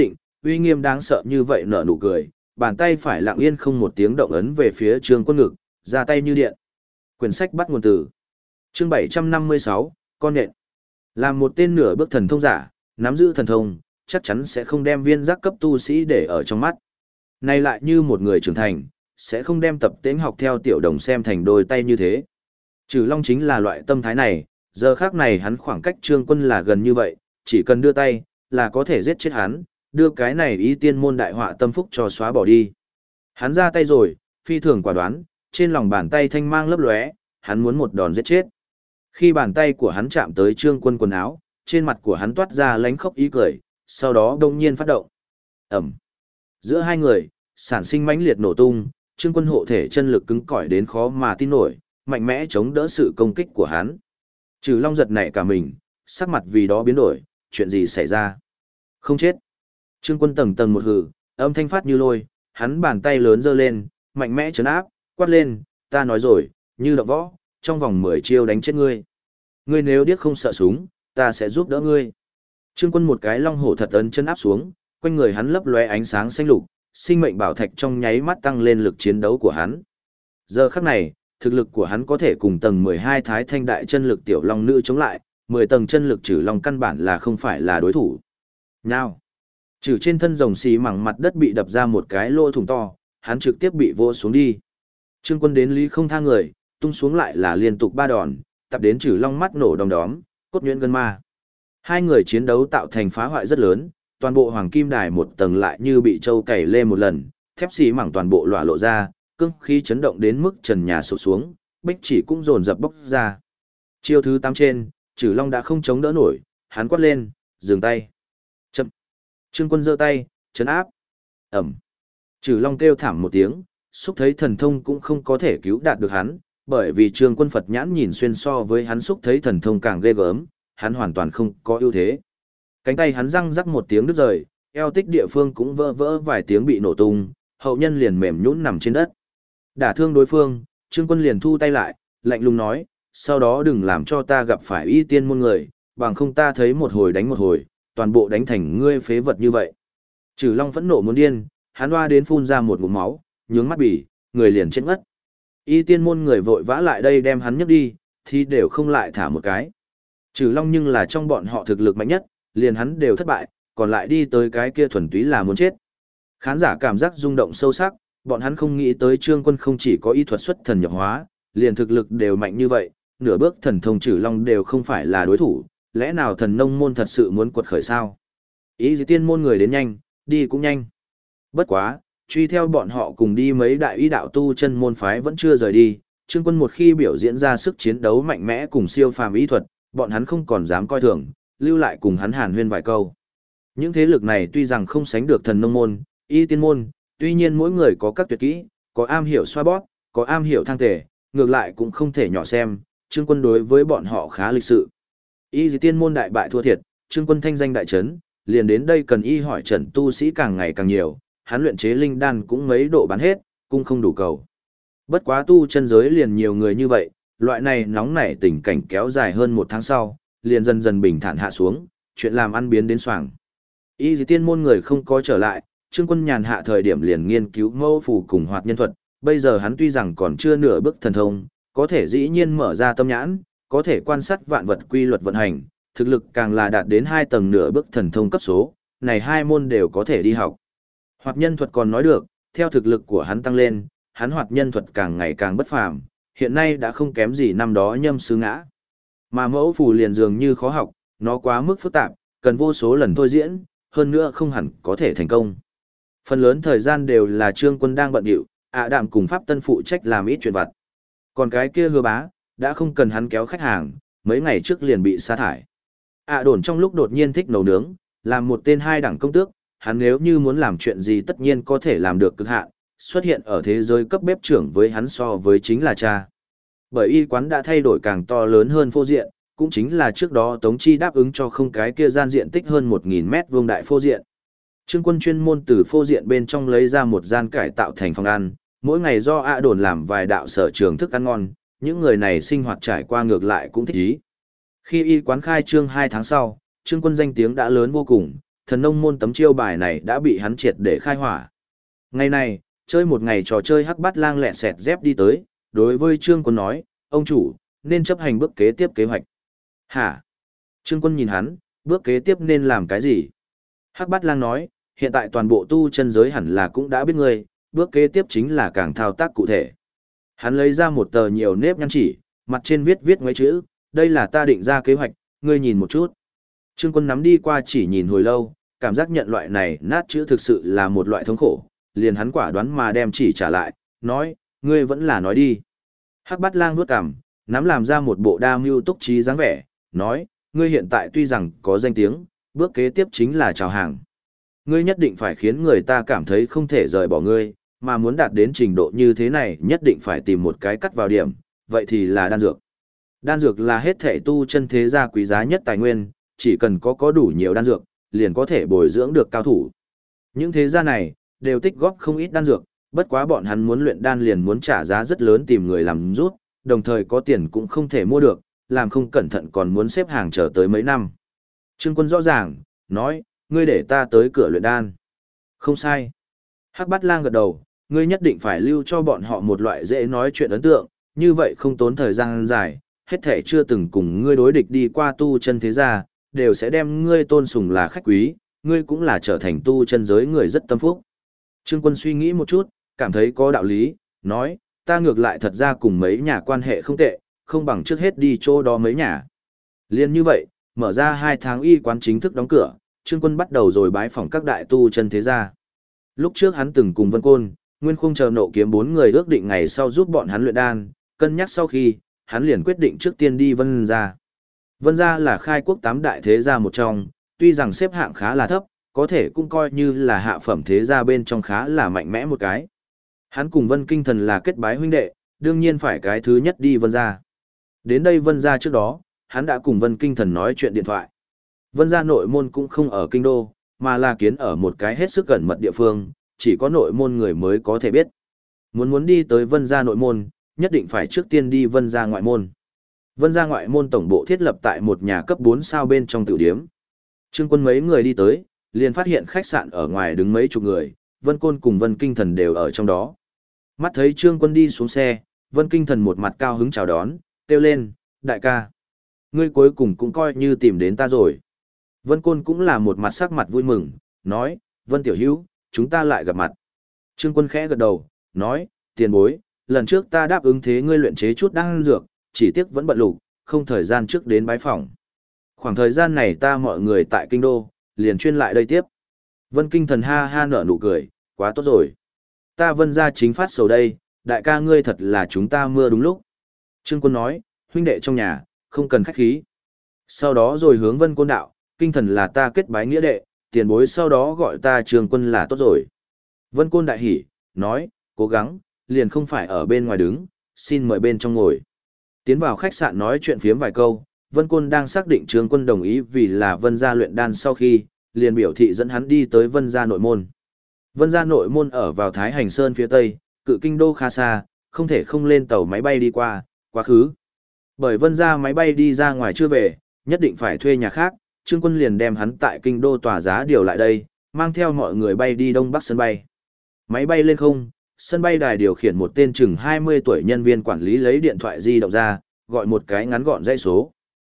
uy nghiêm đáng sợ như vậy nở nụ cười, bàn tay phải lặng yên không một tiếng động ấn về phía Trương Quân ngực, ra tay như điện. Quyển sách bắt nguồn từ chương 756, con nện. Làm một tên nửa bước thần thông giả, nắm giữ thần thông, chắc chắn sẽ không đem viên giác cấp tu sĩ để ở trong mắt. Này lại như một người trưởng thành, sẽ không đem tập tễnh học theo tiểu đồng xem thành đôi tay như thế. Trừ Long chính là loại tâm thái này, giờ khác này hắn khoảng cách Trương Quân là gần như vậy, chỉ cần đưa tay, là có thể giết chết hắn, đưa cái này ý tiên môn đại họa tâm phúc cho xóa bỏ đi. Hắn ra tay rồi, phi thường quả đoán, trên lòng bàn tay thanh mang lấp lóe, hắn muốn một đòn giết chết. Khi bàn tay của hắn chạm tới Trương Quân quần áo, trên mặt của hắn toát ra lánh khóc ý cười, sau đó đông nhiên phát động. Ẩm. Giữa hai người, sản sinh mãnh liệt nổ tung, Trương Quân hộ thể chân lực cứng cỏi đến khó mà tin nổi, mạnh mẽ chống đỡ sự công kích của hắn. Trừ Long giật nảy cả mình, sắc mặt vì đó biến đổi, chuyện gì xảy ra? Không chết. Trương Quân tầng tầng một hừ, âm thanh phát như lôi, hắn bàn tay lớn giơ lên, mạnh mẽ trấn áp, quát lên, ta nói rồi, như động võ, trong vòng 10 chiêu đánh chết ngươi. Ngươi nếu điếc không sợ súng, ta sẽ giúp đỡ ngươi. Trương Quân một cái long hổ thật ấn chân áp xuống, quanh người hắn lấp lóe ánh sáng xanh lục, sinh mệnh bảo thạch trong nháy mắt tăng lên lực chiến đấu của hắn. Giờ khắc này, thực lực của hắn có thể cùng tầng 12 thái thanh đại chân lực tiểu long nữ chống lại, 10 tầng chân lực trừ long căn bản là không phải là đối thủ. Nhao. Trừ trên thân rồng xì mảng mặt đất bị đập ra một cái lỗ thủng to, hắn trực tiếp bị vô xuống đi. Trương Quân đến lý không tha người, tung xuống lại là liên tục 3 đòn, tập đến trừ long mắt nổ đom đóm, cốt nhuyễn gân ma. Hai người chiến đấu tạo thành phá hoại rất lớn, toàn bộ hoàng kim đài một tầng lại như bị trâu cày lê một lần, thép xì mảng toàn bộ lỏa lộ ra, cương khí chấn động đến mức trần nhà sụp xuống, bích chỉ cũng dồn dập bốc ra. Chiêu thứ 8 trên, Trừ Long đã không chống đỡ nổi, hắn quát lên, dừng tay. Chậm. Trương Quân giơ tay, chấn áp. Ẩm. Trừ Long kêu thảm một tiếng, xúc thấy thần thông cũng không có thể cứu đạt được hắn, bởi vì Trương Quân Phật nhãn nhìn xuyên so với hắn xúc thấy thần thông càng ghê gớm, hắn hoàn toàn không có ưu thế. Cánh tay hắn răng rắc một tiếng đứt rời, eo tích địa phương cũng vỡ vỡ vài tiếng bị nổ tung, hậu nhân liền mềm nhũn nằm trên đất. Đả thương đối phương, Trương Quân liền thu tay lại, lạnh lùng nói, sau đó đừng làm cho ta gặp phải y tiên môn người, bằng không ta thấy một hồi đánh một hồi, toàn bộ đánh thành ngươi phế vật như vậy. Trừ Long phẫn nộ muốn điên, hắn hoa đến phun ra một ngụm máu, nhướng mắt bỉ, người liền chết ngất. Y tiên môn người vội vã lại đây đem hắn nhấc đi, thì đều không lại thả một cái. Trừ Long nhưng là trong bọn họ thực lực mạnh nhất, liền hắn đều thất bại, còn lại đi tới cái kia thuần túy là muốn chết. Khán giả cảm giác rung động sâu sắc, bọn hắn không nghĩ tới Trương Quân không chỉ có y thuật xuất thần nhập hóa, liền thực lực đều mạnh như vậy, nửa bước thần thông Trừ Long đều không phải là đối thủ, lẽ nào thần nông môn thật sự muốn quật khởi sao? Ý tiên môn người đến nhanh, đi cũng nhanh. Bất quá, truy theo bọn họ cùng đi mấy đại y đạo tu chân môn phái vẫn chưa rời đi, Trương Quân một khi biểu diễn ra sức chiến đấu mạnh mẽ cùng siêu phàm y thuật, bọn hắn không còn dám coi thường, lưu lại cùng hắn hàn huyên vài câu. Những thế lực này tuy rằng không sánh được thần nông môn, y tiên môn, tuy nhiên mỗi người có các tuyệt kỹ, có am hiểu xoa bóp, có am hiểu thang thể, ngược lại cũng không thể nhỏ xem, Trương Quân đối với bọn họ khá lịch sự. Y tiên môn đại bại thua thiệt, Trương Quân thanh danh đại trấn, liền đến đây cần y hỏi trần tu sĩ càng ngày càng nhiều, hắn luyện chế linh đan cũng mấy độ bán hết, cũng không đủ cầu. Bất quá tu chân giới liền nhiều người như vậy, loại này nóng nảy tình cảnh kéo dài hơn 1 tháng sau, liền dần dần bình thản hạ xuống, chuyện làm ăn biến đến xoàng. Y tiên môn người không có trở lại, Trương Quân nhàn hạ thời điểm liền nghiên cứu mâu phù cùng hoạt nhân thuật, bây giờ hắn tuy rằng còn chưa nửa bước thần thông, có thể dĩ nhiên mở ra tâm nhãn, có thể quan sát vạn vật quy luật vận hành, thực lực càng là đạt đến 2 tầng nửa bước thần thông cấp số, này hai môn đều có thể đi học. Hoạt nhân thuật còn nói được, theo thực lực của hắn tăng lên, hắn hoạt nhân thuật càng ngày càng bất phàm, hiện nay đã không kém gì năm đó Nhâm Sư Ngã. Mà mẫu phù liền dường như khó học, nó quá mức phức tạp, cần vô số lần thôi diễn, hơn nữa không hẳn có thể thành công. Phần lớn thời gian đều là Trương Quân đang bận rộn, Đạm cùng Pháp Tân phụ trách làm ít chuyện vặt. Còn cái kia Hứa Bá, đã không cần hắn kéo khách hàng, mấy ngày trước liền bị sa thải. Đồn trong lúc đột nhiên thích nấu nướng, làm một tên 2 đẳng công tước, hắn nếu như muốn làm chuyện gì tất nhiên có thể làm được cực hạn, xuất hiện ở thế giới cấp bếp trưởng với hắn so với chính là cha. Bởi y quán đã thay đổi càng to lớn hơn phô diện, cũng chính là trước đó Tống Chi đáp ứng cho không cái kia gian diện tích hơn 1000 mét vuông đại phô diện. Trương Quân chuyên môn từ phô diện bên trong lấy ra một gian cải tạo thành phòng ăn, mỗi ngày do Đồn làm vài đạo sở trường thức ăn ngon, những người này sinh hoạt trải qua ngược lại cũng thích ý. Khi y quán khai trương 2 tháng sau, Trương Quân danh tiếng đã lớn vô cùng, thần nông môn tấm chiêu bài này đã bị hắn triệt để khai hỏa. Ngày này, chơi một ngày trò chơi hắc bát lang lẹ sẹt dép đi tới, đối với Trương Quân nói, ông chủ, nên chấp hành bước kế tiếp kế hoạch. Hả? Trương Quân nhìn hắn, bước kế tiếp nên làm cái gì? Hắc bát lang nói, hiện tại toàn bộ tu chân giới hẳn là cũng đã biết ngươi, bước kế tiếp chính là càng thao tác cụ thể. Hắn lấy ra một tờ nhiều nếp nhăn chỉ, mặt trên viết mấy chữ, đây là ta định ra kế hoạch, ngươi nhìn một chút. Trương Quân nắm đi qua chỉ nhìn hồi lâu, cảm giác nhận loại này nát chữ thực sự là một loại thống khổ, liền hắn quả đoán mà đem chỉ trả lại, nói, ngươi vẫn là nói đi. Hắc bát lang nuốt cằm, nắm làm ra một bộ đa mưu túc trí dáng vẻ, nói, ngươi hiện tại tuy rằng có danh tiếng, bước kế tiếp chính là chào hàng. Ngươi nhất định phải khiến người ta cảm thấy không thể rời bỏ ngươi, mà muốn đạt đến trình độ như thế này nhất định phải tìm một cái cắt vào điểm, vậy thì là đan dược. Đan dược là hết thể tu chân thế gia quý giá nhất tài nguyên, chỉ cần có đủ nhiều đan dược, liền có thể bồi dưỡng được cao thủ. Những thế gia này, đều tích góp không ít đan dược, bất quá bọn hắn muốn luyện đan liền muốn trả giá rất lớn tìm người làm rút, đồng thời có tiền cũng không thể mua được, làm không cẩn thận còn muốn xếp hàng chờ tới mấy năm. Trương Quân rõ ràng, nói, ngươi để ta tới cửa luyện đan. Không sai. Hắc Bát Lang gật đầu, ngươi nhất định phải lưu cho bọn họ một loại dễ nói chuyện ấn tượng, như vậy không tốn thời gian dài, hết thể chưa từng cùng ngươi đối địch đi qua tu chân thế gia, đều sẽ đem ngươi tôn sùng là khách quý, ngươi cũng là trở thành tu chân giới người rất tâm phúc. Trương Quân suy nghĩ một chút, cảm thấy có đạo lý, nói, ta ngược lại thật ra cùng mấy nhà quan hệ không tệ, không bằng trước hết đi chỗ đó mấy nhà. Liên như vậy, mở ra 2 tháng y quán chính thức đóng cửa, Trương Quân bắt đầu rồi bái phỏng các đại tu chân thế gia. Lúc trước hắn từng cùng Vân Côn, Nguyên Khung chờ Nộ Kiếm 4 người ước định ngày sau giúp bọn hắn luyện đan, cân nhắc sau khi, hắn liền quyết định trước tiên đi Vân gia. Vân gia là khai quốc 8 đại thế gia một trong, tuy rằng xếp hạng khá là thấp, có thể cũng coi như là hạ phẩm thế gia bên trong khá là mạnh mẽ một cái. Hắn cùng Vân Kinh Thần là kết bái huynh đệ, đương nhiên phải cái thứ nhất đi Vân gia. Đến đây Vân gia trước đó, hắn đã cùng Vân Kinh Thần nói chuyện điện thoại. Vân gia nội môn cũng không ở kinh đô, mà là kiến ở một cái hết sức gần mật địa phương, chỉ có nội môn người mới có thể biết. Muốn đi tới Vân gia nội môn, nhất định phải trước tiên đi Vân gia ngoại môn. Vân gia ngoại môn tổng bộ thiết lập tại một nhà cấp 4 sao bên trong tiểu điếm. Trương Quân mấy người đi tới, liền phát hiện khách sạn ở ngoài đứng mấy chục người, Vân Côn cùng Vân Kinh Thần đều ở trong đó. Mắt thấy Trương Quân đi xuống xe, Vân Kinh Thần một mặt cao hứng chào đón, kêu lên, đại ca. Ngươi cuối cùng cũng coi như tìm đến ta rồi. Vân Côn cũng là một mặt sắc mặt vui mừng, nói, Vân Tiểu Hữu, chúng ta lại gặp mặt. Trương Quân khẽ gật đầu, nói, tiền bối, lần trước ta đáp ứng thế ngươi luyện chế chút đan dược, chỉ tiếc vẫn bận lục, không thời gian trước đến bái phỏng. Khoảng thời gian này ta mọi người tại kinh đô, liền chuyên lại đây tiếp. Vân Kinh Thần ha ha nở nụ cười, quá tốt rồi. Ta Vân gia chính phát sầu đây, đại ca ngươi thật là chúng ta mưa đúng lúc. Trương Quân nói, huynh đệ trong nhà, không cần khách khí. Sau đó rồi hướng Vân Côn đạo, Kinh Thần là ta kết bái nghĩa đệ, tiền bối sau đó gọi ta Trương Quân là tốt rồi. Vân Côn đại hỉ, nói, cố gắng, liền không phải ở bên ngoài đứng, xin mời bên trong ngồi. Tiến vào khách sạn nói chuyện phiếm vài câu, Vân Côn đang xác định Trương Quân đồng ý vì là Vân gia luyện đan sau khi, liền biểu thị dẫn hắn đi tới Vân gia nội môn. Vân gia nội môn ở vào Thái Hành Sơn phía tây, cự kinh đô khá xa, không thể không lên tàu máy bay đi qua, quá khứ. Bởi Vân gia máy bay đi ra ngoài chưa về, nhất định phải thuê nhà khác, Trương Quân liền đem hắn tại kinh đô tòa giá điều lại đây, mang theo mọi người bay đi Đông Bắc sân bay. Máy bay lên không, sân bay đài điều khiển một tên chừng 20 tuổi nhân viên quản lý lấy điện thoại di động ra, gọi một cái ngắn gọn dãy số.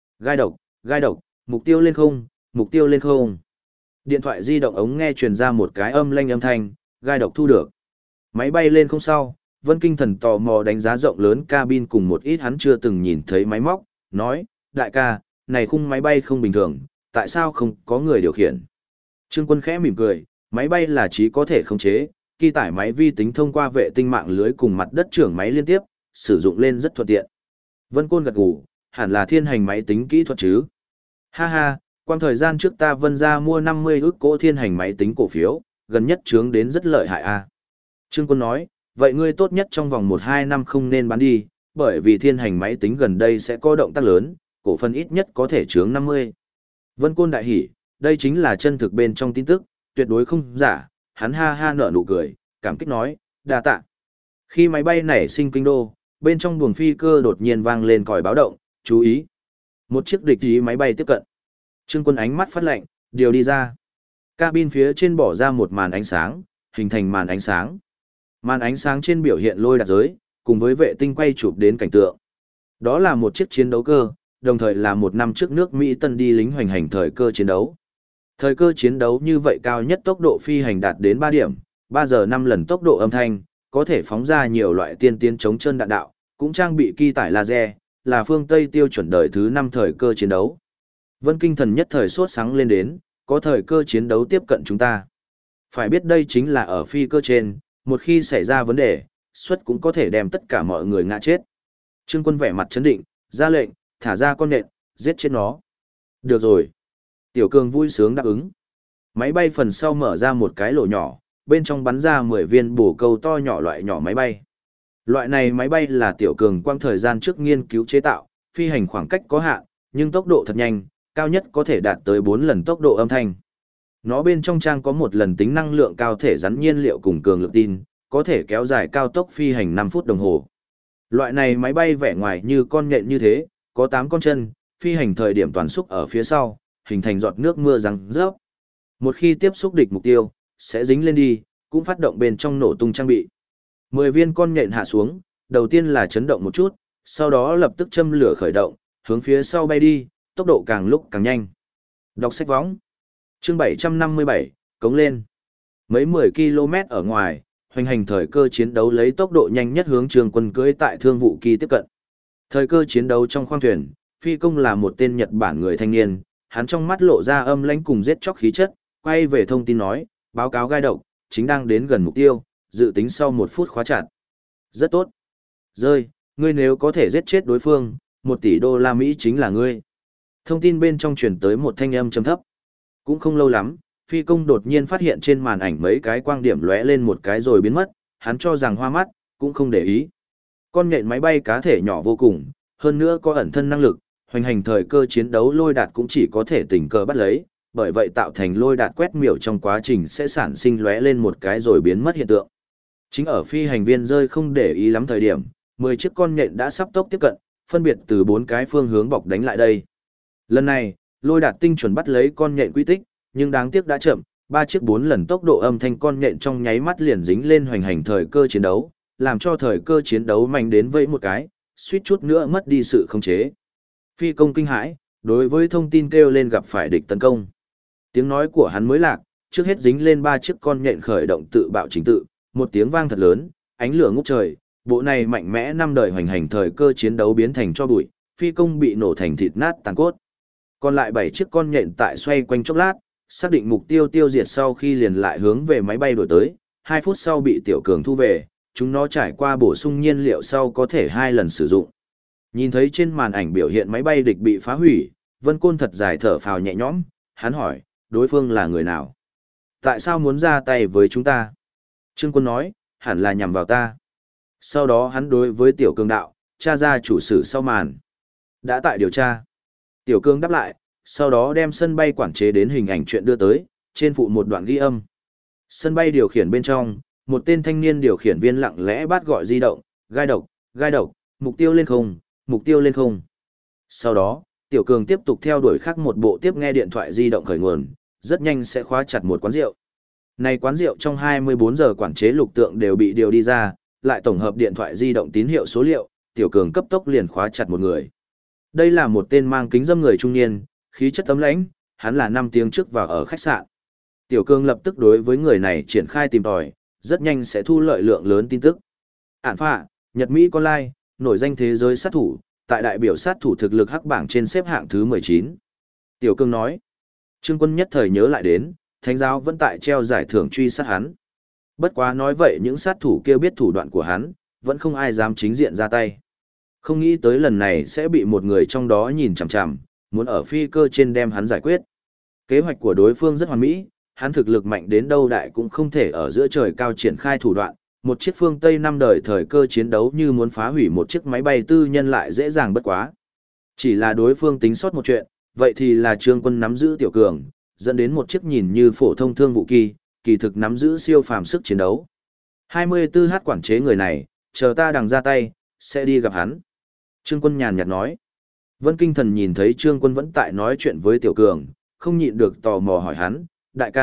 Gai độc, mục tiêu lên không, mục tiêu lên không. Điện thoại di động ống nghe truyền ra một cái âm lanh âm thanh, gai độc thu được. Máy bay lên không sau, Vân Kinh Thần tò mò đánh giá rộng lớn cabin cùng một ít hắn chưa từng nhìn thấy máy móc, nói, đại ca, này khung máy bay không bình thường, tại sao không có người điều khiển? Trương Quân khẽ mỉm cười, máy bay là chỉ có thể khống chế, khi tải máy vi tính thông qua vệ tinh mạng lưới cùng mặt đất trưởng máy liên tiếp, sử dụng lên rất thuận tiện. Vân Côn gật gù, hẳn là thiên hành máy tính kỹ thuật chứ. Ha ha, quang thời gian trước ta Vân gia mua 50 ức cỗ thiên hành máy tính cổ phiếu, gần nhất trướng đến rất lợi hại a. Trương Quân nói, vậy ngươi tốt nhất trong vòng 1-2 năm không nên bán đi, bởi vì thiên hành máy tính gần đây sẽ có động tác lớn, cổ phần ít nhất có thể trướng 50. Vân Côn đại hỉ, đây chính là chân thực bên trong tin tức, tuyệt đối không giả, hắn ha ha nở nụ cười, cảm kích nói, đa tạ. Khi máy bay nảy sinh kinh đô, bên trong buồng phi cơ đột nhiên vang lên còi báo động, chú ý. Một chiếc địch ý máy bay tiếp cận. Trương Quân ánh mắt phát lạnh, điều đi ra. Cabin phía trên bỏ ra một màn ánh sáng, hình thành màn ánh sáng. Màn ánh sáng trên biểu hiện lôi đạt giới, cùng với vệ tinh quay chụp đến cảnh tượng. Đó là một chiếc chiến đấu cơ, đồng thời là một năm trước nước Mỹ Tân đi lính hoành hành thời cơ chiến đấu. Thời cơ chiến đấu như vậy cao nhất tốc độ phi hành đạt đến 3 điểm, 3 giờ 5 lần tốc độ âm thanh, có thể phóng ra nhiều loại tiên tiến chống chân đạn đạo, cũng trang bị kỳ tải laser, là phương Tây tiêu chuẩn đời thứ 5 thời cơ chiến đấu. Vân Kinh Thần nhất thời sốt sáng lên đến, có thời cơ chiến đấu tiếp cận chúng ta. Phải biết đây chính là ở phi cơ trên, một khi xảy ra vấn đề, suất cũng có thể đem tất cả mọi người ngã chết. Trương Quân vẻ mặt chấn định, ra lệnh, thả ra con nện, giết chết nó. Được rồi. Tiểu Cường vui sướng đáp ứng. Máy bay phần sau mở ra một cái lỗ nhỏ, bên trong bắn ra 10 viên bổ câu to nhỏ loại nhỏ máy bay. Loại này máy bay là Tiểu Cường quang thời gian trước nghiên cứu chế tạo, phi hành khoảng cách có hạn, nhưng tốc độ thật nhanh, cao nhất có thể đạt tới 4 lần tốc độ âm thanh. Nó bên trong trang có một lần tính năng lượng cao thể rắn nhiên liệu cùng cường lực tin, có thể kéo dài cao tốc phi hành 5 phút đồng hồ. Loại này máy bay vẻ ngoài như con nhện như thế, có 8 con chân, phi hành thời điểm toàn xúc ở phía sau, hình thành giọt nước mưa răng rớp. Một khi tiếp xúc địch mục tiêu, sẽ dính lên đi, cũng phát động bên trong nổ tung trang bị. 10 viên con nhện hạ xuống, đầu tiên là chấn động một chút, sau đó lập tức châm lửa khởi động, hướng phía sau bay đi, tốc độ càng lúc càng nhanh. Đọc sách võng. Chương 757, cống lên. Mấy 10 km ở ngoài, hoành hành thời cơ chiến đấu lấy tốc độ nhanh nhất hướng Trương Quân cưỡi tại Thương vụ kỳ tiếp cận. Thời cơ chiến đấu trong khoang thuyền, phi công là một tên Nhật Bản người thanh niên, hắn trong mắt lộ ra âm lãnh cùng giết chóc khí chất, quay về thông tin nói, báo cáo gai độc, chính đang đến gần mục tiêu, dự tính sau 1 phút khóa chặt. Rất tốt. Rơi, ngươi nếu có thể giết chết đối phương, 1 tỷ đô la Mỹ chính là ngươi. Thông tin bên trong truyền tới một thanh âm trầm thấp. Cũng không lâu lắm, phi công đột nhiên phát hiện trên màn ảnh mấy cái quang điểm lóe lên một cái rồi biến mất, hắn cho rằng hoa mắt, cũng không để ý. Con nhện máy bay cá thể nhỏ vô cùng, hơn nữa có ẩn thân năng lực, hoành hành thời cơ chiến đấu lôi đạt cũng chỉ có thể tình cờ bắt lấy, bởi vậy tạo thành lôi đạt quét miểu trong quá trình sẽ sản sinh lóe lên một cái rồi biến mất hiện tượng. Chính ở phi hành viên rơi không để ý lắm thời điểm, 10 chiếc con nhện đã sắp tốc tiếp cận, phân biệt từ 4 cái phương hướng bọc đánh lại đây. Lần này, lôi đạt tinh chuẩn bắt lấy con nhện quy tích, nhưng đáng tiếc đã chậm, 3 chiếc 4 lần tốc độ âm thanh con nhện trong nháy mắt liền dính lên hoành hành thời cơ chiến đấu, làm cho thời cơ chiến đấu mạnh đến vẫy một cái, suýt chút nữa mất đi sự khống chế. Phi công kinh hãi, đối với thông tin kêu lên gặp phải địch tấn công. Tiếng nói của hắn mới lạc, trước hết dính lên 3 chiếc con nhện khởi động tự bạo chính tự, một tiếng vang thật lớn, ánh lửa ngút trời, bộ này mạnh mẽ 5 đời hoành hành thời cơ chiến đấu biến thành cho bụi, phi công bị nổ thành thịt nát tàn cốt. Còn lại 7 chiếc con nhện tại xoay quanh chốc lát, xác định mục tiêu tiêu diệt sau khi liền lại hướng về máy bay đổi tới, 2 phút sau bị Tiểu Cường thu về, chúng nó trải qua bổ sung nhiên liệu sau có thể 2 lần sử dụng. Nhìn thấy trên màn ảnh biểu hiện máy bay địch bị phá hủy, Vân Côn thật dài thở phào nhẹ nhõm, hắn hỏi, đối phương là người nào? Tại sao muốn ra tay với chúng ta? Trương Quân nói, hẳn là nhằm vào ta. Sau đó hắn đối với Tiểu Cường đạo, tra ra chủ sử sau màn. Đã tại điều tra. Tiểu Cường đáp lại, sau đó đem sân bay quản chế đến hình ảnh chuyện đưa tới, trên phụ một đoạn ghi âm. Sân bay điều khiển bên trong, một tên thanh niên điều khiển viên lặng lẽ bắt gọi di động, gai độc, mục tiêu lên không, mục tiêu lên không. Sau đó, Tiểu Cường tiếp tục theo đuổi khác một bộ tiếp nghe điện thoại di động khởi nguồn, rất nhanh sẽ khóa chặt một quán rượu. Này quán rượu trong 24 giờ quản chế lục tượng đều bị điều đi ra, lại tổng hợp điện thoại di động tín hiệu số liệu, Tiểu Cường cấp tốc liền khóa chặt một người. Đây là một tên mang kính dâm người trung niên, khí chất tấm lãnh, hắn là 5 tiếng trước vào ở khách sạn. Tiểu Cường lập tức đối với người này triển khai tìm tòi, rất nhanh sẽ thu lợi lượng lớn tin tức. Ản phạ, Nhật Mỹ Con Lai, nổi danh thế giới sát thủ, tại đại biểu sát thủ thực lực hắc bảng trên xếp hạng thứ 19. Tiểu Cường nói, Trương Quân nhất thời nhớ lại đến, Thánh giáo vẫn tại treo giải thưởng truy sát hắn. Bất quá nói vậy những sát thủ kia biết thủ đoạn của hắn, vẫn không ai dám chính diện ra tay. Không nghĩ tới lần này sẽ bị một người trong đó nhìn chằm chằm, muốn ở phi cơ trên đem hắn giải quyết. Kế hoạch của đối phương rất hoàn mỹ, hắn thực lực mạnh đến đâu đại cũng không thể ở giữa trời cao triển khai thủ đoạn. Một chiếc phương Tây 5 đời thời cơ chiến đấu như muốn phá hủy một chiếc máy bay tư nhân lại dễ dàng bất quá. Chỉ là đối phương tính sót một chuyện, vậy thì là Trương Quân nắm giữ Tiểu Cường, dẫn đến một chiếc nhìn như phổ thông thương vụ kỳ thực nắm giữ siêu phàm sức chiến đấu. 24h quản chế người này, chờ ta đằng ra tay, sẽ đi gặp hắn. Trương Quân nhàn nhạt nói. Vân Kinh Thần nhìn thấy Trương Quân vẫn tại nói chuyện với Tiểu Cường, không nhịn được tò mò hỏi hắn, đại ca,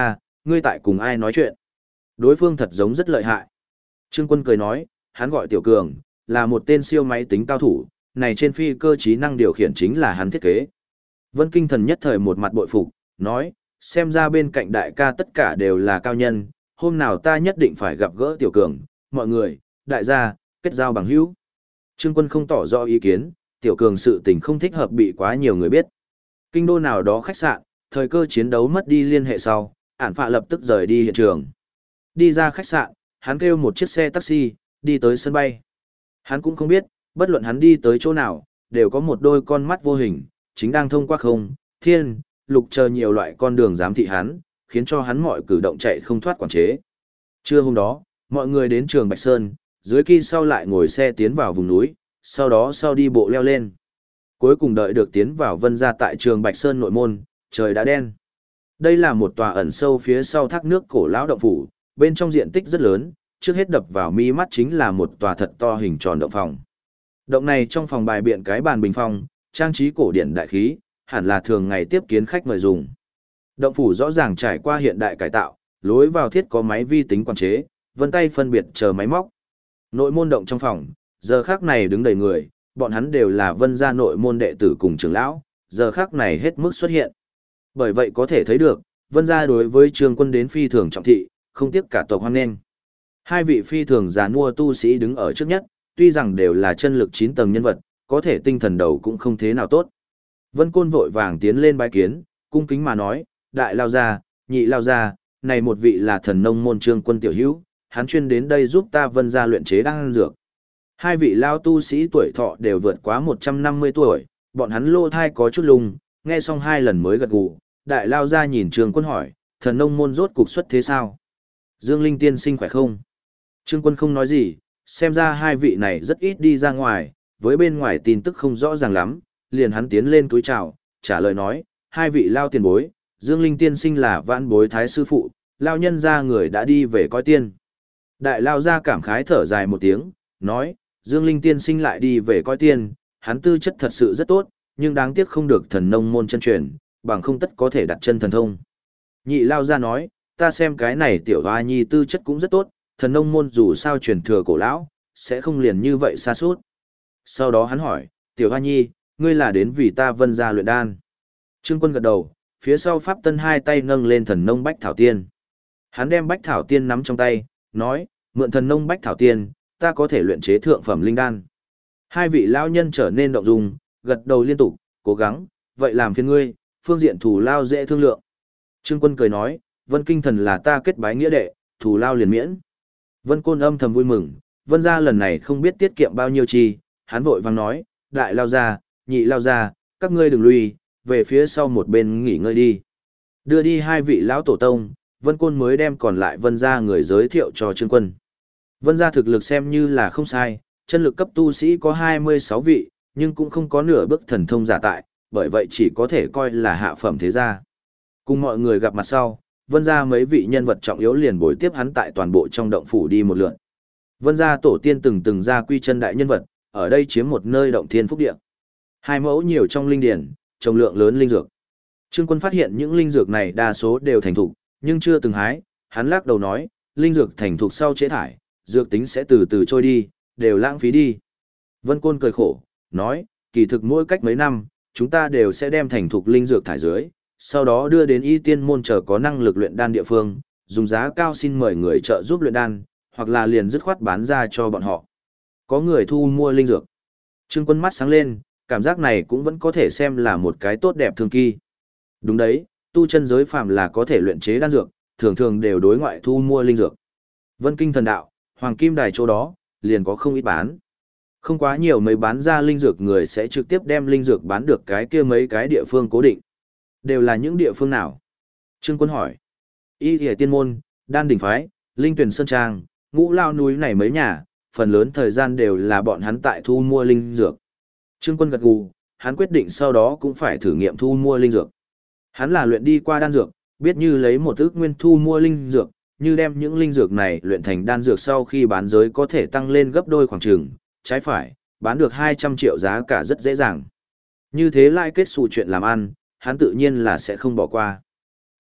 ngươi tại cùng ai nói chuyện? Đối phương thật giống rất lợi hại. Trương Quân cười nói, hắn gọi Tiểu Cường, là một tên siêu máy tính cao thủ, này trên phi cơ trí năng điều khiển chính là hắn thiết kế. Vân Kinh Thần nhất thời một mặt bội phục, nói, xem ra bên cạnh đại ca tất cả đều là cao nhân, hôm nào ta nhất định phải gặp gỡ Tiểu Cường, mọi người, đại gia, kết giao bằng hữu. Trương Quân không tỏ rõ ý kiến, Tiểu Cường sự tình không thích hợp bị quá nhiều người biết. Kinh đô nào đó khách sạn, thời cơ chiến đấu mất đi liên hệ sau, ản phạ lập tức rời đi hiện trường. Đi ra khách sạn, hắn kêu một chiếc xe taxi, đi tới sân bay. Hắn cũng không biết, bất luận hắn đi tới chỗ nào, đều có một đôi con mắt vô hình, chính đang thông qua không, thiên, lục chờ nhiều loại con đường giám thị hắn, khiến cho hắn mọi cử động chạy không thoát quản chế. Trưa hôm đó, mọi người đến trường Bạch Sơn, dưới kia sau lại ngồi xe tiến vào vùng núi, sau đó sau đi bộ leo lên. Cuối cùng đợi được tiến vào Vân gia tại trường Bạch Sơn nội môn, trời đã đen. Đây là một tòa ẩn sâu phía sau thác nước cổ lão động phủ, bên trong diện tích rất lớn, trước hết đập vào mi mắt chính là một tòa thật to hình tròn động phòng. Động này trong phòng bài biện cái bàn bình phong, trang trí cổ điển đại khí, hẳn là thường ngày tiếp kiến khách mời dùng. Động phủ rõ ràng trải qua hiện đại cải tạo, lối vào thiết có máy vi tính quản chế, vân tay phân biệt chờ máy móc. Nội môn động trong phòng, giờ khắc này đứng đầy người, bọn hắn đều là Vân gia nội môn đệ tử cùng trưởng lão, giờ khắc này hết mức xuất hiện. Bởi vậy có thể thấy được, Vân gia đối với Trương Quân đến phi thường trọng thị, không tiếc cả tộc hoan nghênh. Hai vị phi thường già nua tu sĩ đứng ở trước nhất, tuy rằng đều là chân lực 9 tầng nhân vật, có thể tinh thần đầu cũng không thế nào tốt. Vân Côn vội vàng tiến lên bái kiến, cung kính mà nói, đại lao gia, nhị lao gia, này một vị là thần nông môn Trương Quân tiểu hữu, hắn chuyên đến đây giúp ta Vân gia luyện chế đan dược. Hai vị lao tu sĩ tuổi thọ đều vượt quá 150 tuổi, bọn hắn lô thai có chút lung, nghe xong hai lần mới gật gù. Đại lao gia nhìn Trương Quân hỏi, thần nông môn rốt cục xuất thế sao? Dương Linh tiên sinh khỏe không? Trương Quân không nói gì, xem ra hai vị này rất ít đi ra ngoài, với bên ngoài tin tức không rõ ràng lắm, liền hắn tiến lên túi chào, trả lời nói, hai vị lao tiền bối, Dương Linh tiên sinh là vãn bối thái sư phụ, lao nhân ra người đã đi về coi tiên. Đại lao gia cảm khái thở dài một tiếng, nói, Dương Linh tiên sinh lại đi về coi tiên, hắn tư chất thật sự rất tốt, nhưng đáng tiếc không được thần nông môn chân truyền, bằng không tất có thể đặt chân thần thông. Nhị lao gia nói, ta xem cái này tiểu hoa nhi tư chất cũng rất tốt, thần nông môn dù sao truyền thừa cổ lão, sẽ không liền như vậy xa suốt. Sau đó hắn hỏi, tiểu hoa nhi, ngươi là đến vì ta Vân gia luyện đan. Trương Quân gật đầu, phía sau Pháp Tân hai tay nâng lên thần nông bách thảo tiên. Hắn đem bách thảo tiên nắm trong tay, nói, mượn thần nông bách thảo tiên, ta có thể luyện chế thượng phẩm linh đan. Hai vị lão nhân trở nên động dung, gật đầu liên tục, cố gắng, vậy làm phiền ngươi, phương diện thù lao dễ thương lượng. Trương Quân cười nói, Vân Kinh Thần là ta kết bái nghĩa đệ, thù lao liền miễn. Vân Côn âm thầm vui mừng, Vân gia lần này không biết tiết kiệm bao nhiêu chi, hắn vội vang nói, đại lao gia, nhị lao gia, các ngươi đừng lui, về phía sau một bên nghỉ ngơi đi. Đưa đi hai vị lão tổ tông, Vân Côn mới đem còn lại Vân gia người giới thiệu cho Trương Quân. Vân gia thực lực xem như là không sai, chân lực cấp tu sĩ có 26 vị, nhưng cũng không có nửa bước thần thông giả tại, bởi vậy chỉ có thể coi là hạ phẩm thế gia. Cùng mọi người gặp mặt sau, Vân gia mấy vị nhân vật trọng yếu liền bồi tiếp hắn tại toàn bộ trong động phủ đi một lượt. Vân gia tổ tiên từng ra quy chân đại nhân vật, ở đây chiếm một nơi động thiên phúc địa. Hai mẫu nhiều trong linh điển, trồng lượng lớn linh dược. Trương Quân phát hiện những linh dược này đa số đều thành thục, nhưng chưa từng hái, hắn lắc đầu nói, linh dược thành thục sau chế thải, dược tính sẽ từ từ trôi đi, đều lãng phí đi. Vân Côn cười khổ, nói, kỳ thực mỗi cách mấy năm, chúng ta đều sẽ đem thành thục linh dược thải dưới, sau đó đưa đến y tiên môn chờ có năng lực luyện đan địa phương, dùng giá cao xin mời người trợ giúp luyện đan, hoặc là liền dứt khoát bán ra cho bọn họ. Có người thu mua linh dược. Trương Quân mắt sáng lên, cảm giác này cũng vẫn có thể xem là một cái tốt đẹp thường kỳ. Đúng đấy, tu chân giới phàm là có thể luyện chế đan dược, thường thường đều đối ngoại thu mua linh dược. Vân Kinh Thần Đạo, Hoàng Kim Đài chỗ đó, liền có không ít bán. Không quá nhiều mấy bán ra linh dược người sẽ trực tiếp đem linh dược bán được cái kia mấy cái địa phương cố định. Đều là những địa phương nào? Trương Quân hỏi. Y Thìa Tiên Môn, Đan Đỉnh Phái, Linh Tuyển Sơn Trang, Ngũ Lao núi này mấy nhà, phần lớn thời gian đều là bọn hắn tại thu mua linh dược. Trương Quân gật gù, hắn quyết định sau đó cũng phải thử nghiệm thu mua linh dược. Hắn là luyện đi qua đan dược, biết như lấy một ước nguyên thu mua linh dược, như đem những linh dược này luyện thành đan dược sau khi bán giới có thể tăng lên gấp đôi khoảng chừng, trái phải, bán được 200 triệu giá cả rất dễ dàng. Như thế lại kết xù chuyện làm ăn, hắn tự nhiên là sẽ không bỏ qua.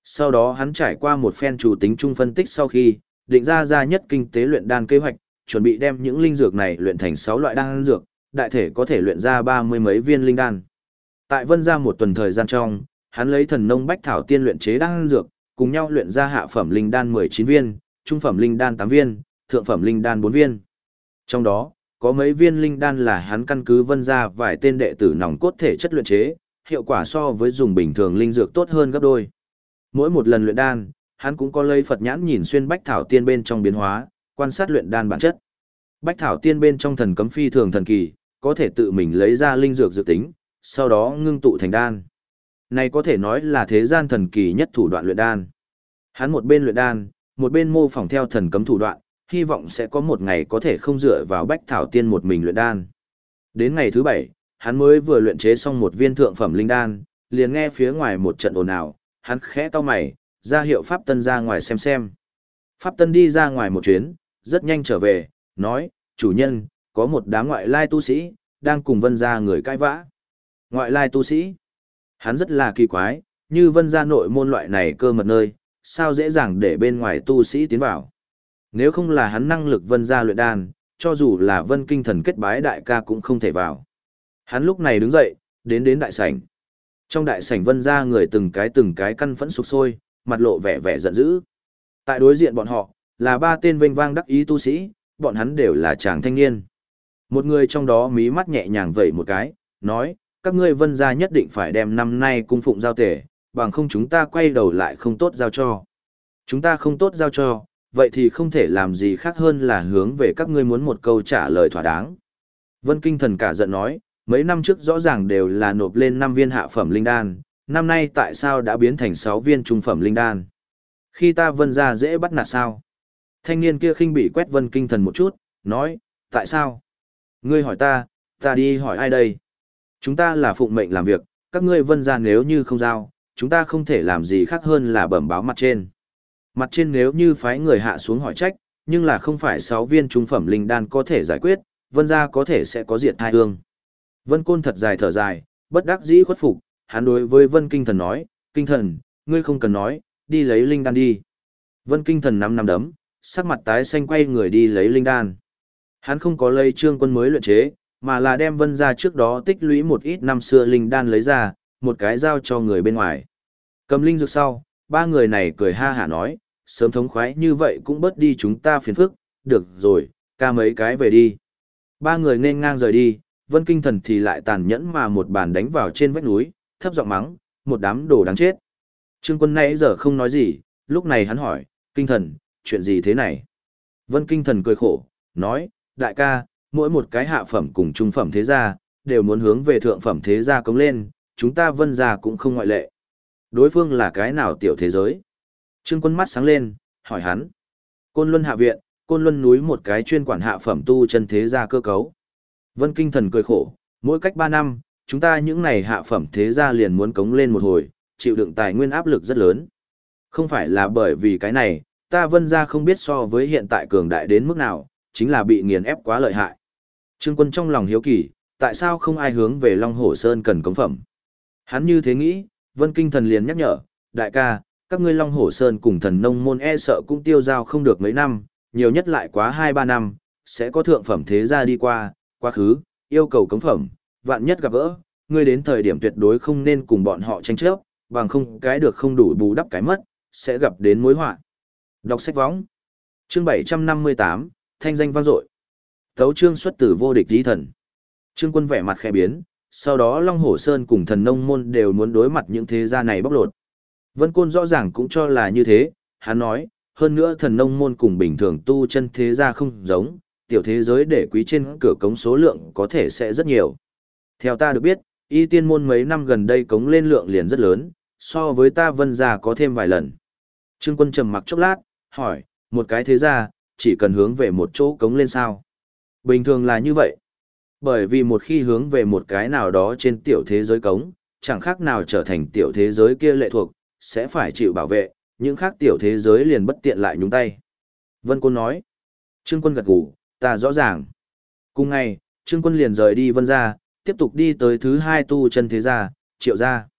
Sau đó hắn trải qua một phen chủ tính chung phân tích sau khi, định ra nhất kinh tế luyện đan kế hoạch, chuẩn bị đem những linh dược này luyện thành 6 loại đan dược, đại thể có thể luyện ra 30 mấy viên linh đan. Tại Vân gia một tuần thời gian trong, hắn lấy thần nông bách thảo tiên luyện chế đan dược, cùng nhau luyện ra hạ phẩm linh đan 19 viên, trung phẩm linh đan 8 viên, thượng phẩm linh đan 4 viên. Trong đó, có mấy viên linh đan là hắn căn cứ Vân gia vài tên đệ tử nòng cốt thể chất luyện chế, hiệu quả so với dùng bình thường linh dược tốt hơn gấp đôi. Mỗi một lần luyện đan, hắn cũng có lấy Phật nhãn nhìn xuyên bách thảo tiên bên trong biến hóa, quan sát luyện đan bản chất. Bách thảo tiên bên trong thần cấm phi thường thần kỳ, có thể tự mình lấy ra linh dược dự tính, sau đó ngưng tụ thành đan. Này có thể nói là thế gian thần kỳ nhất thủ đoạn luyện đan. Hắn một bên luyện đan, một bên mô phỏng theo thần cấm thủ đoạn, hy vọng sẽ có một ngày có thể không dựa vào bách thảo tiên một mình luyện đan. Đến ngày thứ 7, hắn mới vừa luyện chế xong một viên thượng phẩm linh đan, liền nghe phía ngoài một trận ồn ào, hắn khẽ cau mày, ra hiệu Pháp Tân ra ngoài xem. Pháp Tân đi ra ngoài một chuyến, rất nhanh trở về, nói, chủ nhân, có một đám ngoại lai tu sĩ, đang cùng Vân gia người cãi vã. Ngoại lai tu sĩ? Hắn rất là kỳ quái, như Vân gia nội môn loại này cơ mật nơi, sao dễ dàng để bên ngoài tu sĩ tiến vào. Nếu không là hắn năng lực Vân gia luyện đan, cho dù là Vân Kinh Thần kết bái đại ca cũng không thể vào. Hắn lúc này đứng dậy, đến đại sảnh. Trong đại sảnh Vân gia người từng cái căn phẫn sục sôi, mặt lộ vẻ giận dữ. Tại đối diện bọn họ, là 3 tên vênh vang đắc ý tu sĩ, bọn hắn đều là chàng thanh niên. Một người trong đó mí mắt nhẹ nhàng vẩy một cái, nói, các ngươi Vân gia nhất định phải đem năm nay cung phụng giao tể, bằng không chúng ta quay đầu lại không tốt giao cho. Chúng ta không tốt giao cho, vậy thì không thể làm gì khác hơn là hướng về các ngươi muốn một câu trả lời thỏa đáng. Vân Kinh Thần cả giận nói, mấy năm trước rõ ràng đều là nộp lên 5 viên hạ phẩm linh đan, năm nay tại sao đã biến thành 6 viên trung phẩm linh đan? Khi ta Vân gia dễ bắt nạt sao? Thanh niên kia khinh bị quét Vân Kinh Thần một chút, nói, tại sao? Ngươi hỏi ta đi hỏi ai đây? Chúng ta là phụng mệnh làm việc, các ngươi Vân gia nếu như không giao, chúng ta không thể làm gì khác hơn là bẩm báo mặt trên. Mặt trên nếu như phái người hạ xuống hỏi trách, nhưng là không phải 6 viên trung phẩm linh đan có thể giải quyết, Vân gia có thể sẽ có diệt thai hương. Vân Côn thật dài thở dài, bất đắc dĩ khuất phục, hắn đối với Vân Kinh Thần nói, Kinh Thần, ngươi không cần nói, đi lấy linh đan đi. Vân Kinh Thần nắm đấm, sắc mặt tái xanh quay người đi lấy linh đan. Hắn không có lấy Trương Quân mới luyện chế, mà là đem Vân gia trước đó tích lũy một ít năm xưa linh đan lấy ra, một cái giao cho người bên ngoài. Cầm linh dược sau, 3 người này cười ha hả nói, sớm thống khoái như vậy cũng bớt đi chúng ta phiền phức, được rồi, ca mấy cái về đi. 3 người nên ngang rời đi, Vân Kinh Thần thì lại tàn nhẫn mà một bàn đánh vào trên vách núi, thấp giọng mắng, một đám đồ đáng chết. Trương Quân nãy giờ không nói gì, lúc này hắn hỏi, Kinh Thần, chuyện gì thế này? Vân Kinh Thần cười khổ, nói, đại ca, mỗi một cái hạ phẩm cùng trung phẩm thế gia, đều muốn hướng về thượng phẩm thế gia cống lên, chúng ta Vân gia cũng không ngoại lệ. Đối phương là cái nào tiểu thế giới? Trương Quân mắt sáng lên, hỏi hắn. Côn Luân Hạ Viện, Côn Luân núi một cái chuyên quản hạ phẩm tu chân thế gia cơ cấu. Vân Kinh Thần cười khổ, mỗi cách 3 năm, chúng ta những này hạ phẩm thế gia liền muốn cống lên một hồi, chịu đựng tài nguyên áp lực rất lớn. Không phải là bởi vì cái này, ta Vân gia không biết so với hiện tại cường đại đến mức nào, chính là bị nghiền ép quá lợi hại. Trương Quân trong lòng hiếu kỳ, tại sao không ai hướng về Long Hổ Sơn cần cống phẩm? Hắn như thế nghĩ, Vân Kinh Thần liền nhắc nhở, đại ca, các ngươi Long Hổ Sơn cùng thần nông môn e sợ cũng tiêu giao không được mấy năm, nhiều nhất lại quá 2-3 năm, sẽ có thượng phẩm thế gia đi qua, quá khứ, yêu cầu cống phẩm, vạn nhất gặp gỡ, ngươi đến thời điểm tuyệt đối không nên cùng bọn họ tranh chấp, bằng không cái được không đủ bù đắp cái mất, sẽ gặp đến mối họa. Đọc sách võng. Chương 758, thanh danh vang dội. Tấu chương xuất từ vô địch chí thần. Trương Quân vẻ mặt khẽ biến, sau đó Long Hổ Sơn cùng thần nông môn đều muốn đối mặt những thế gia này bóc lột. Vân Côn rõ ràng cũng cho là như thế, hắn nói, hơn nữa thần nông môn cùng bình thường tu chân thế gia không giống, tiểu thế giới để quý trên cửa cống số lượng có thể sẽ rất nhiều. Theo ta được biết, y tiên môn mấy năm gần đây cống lên lượng liền rất lớn, so với ta Vân gia có thêm vài lần. Trương Quân trầm mặc chốc lát, hỏi, một cái thế gia, chỉ cần hướng về một chỗ cống lên sao? Bình thường là như vậy. Bởi vì một khi hướng về một cái nào đó trên tiểu thế giới cống, chẳng khác nào trở thành tiểu thế giới kia lệ thuộc, sẽ phải chịu bảo vệ, những khác tiểu thế giới liền bất tiện lại nhúng tay. Vân Côn nói. Trương Quân gật gù, ta rõ ràng. Cùng ngày, Trương Quân liền rời đi Vân gia, tiếp tục đi tới thứ 2 tu chân thế gia, Triệu gia.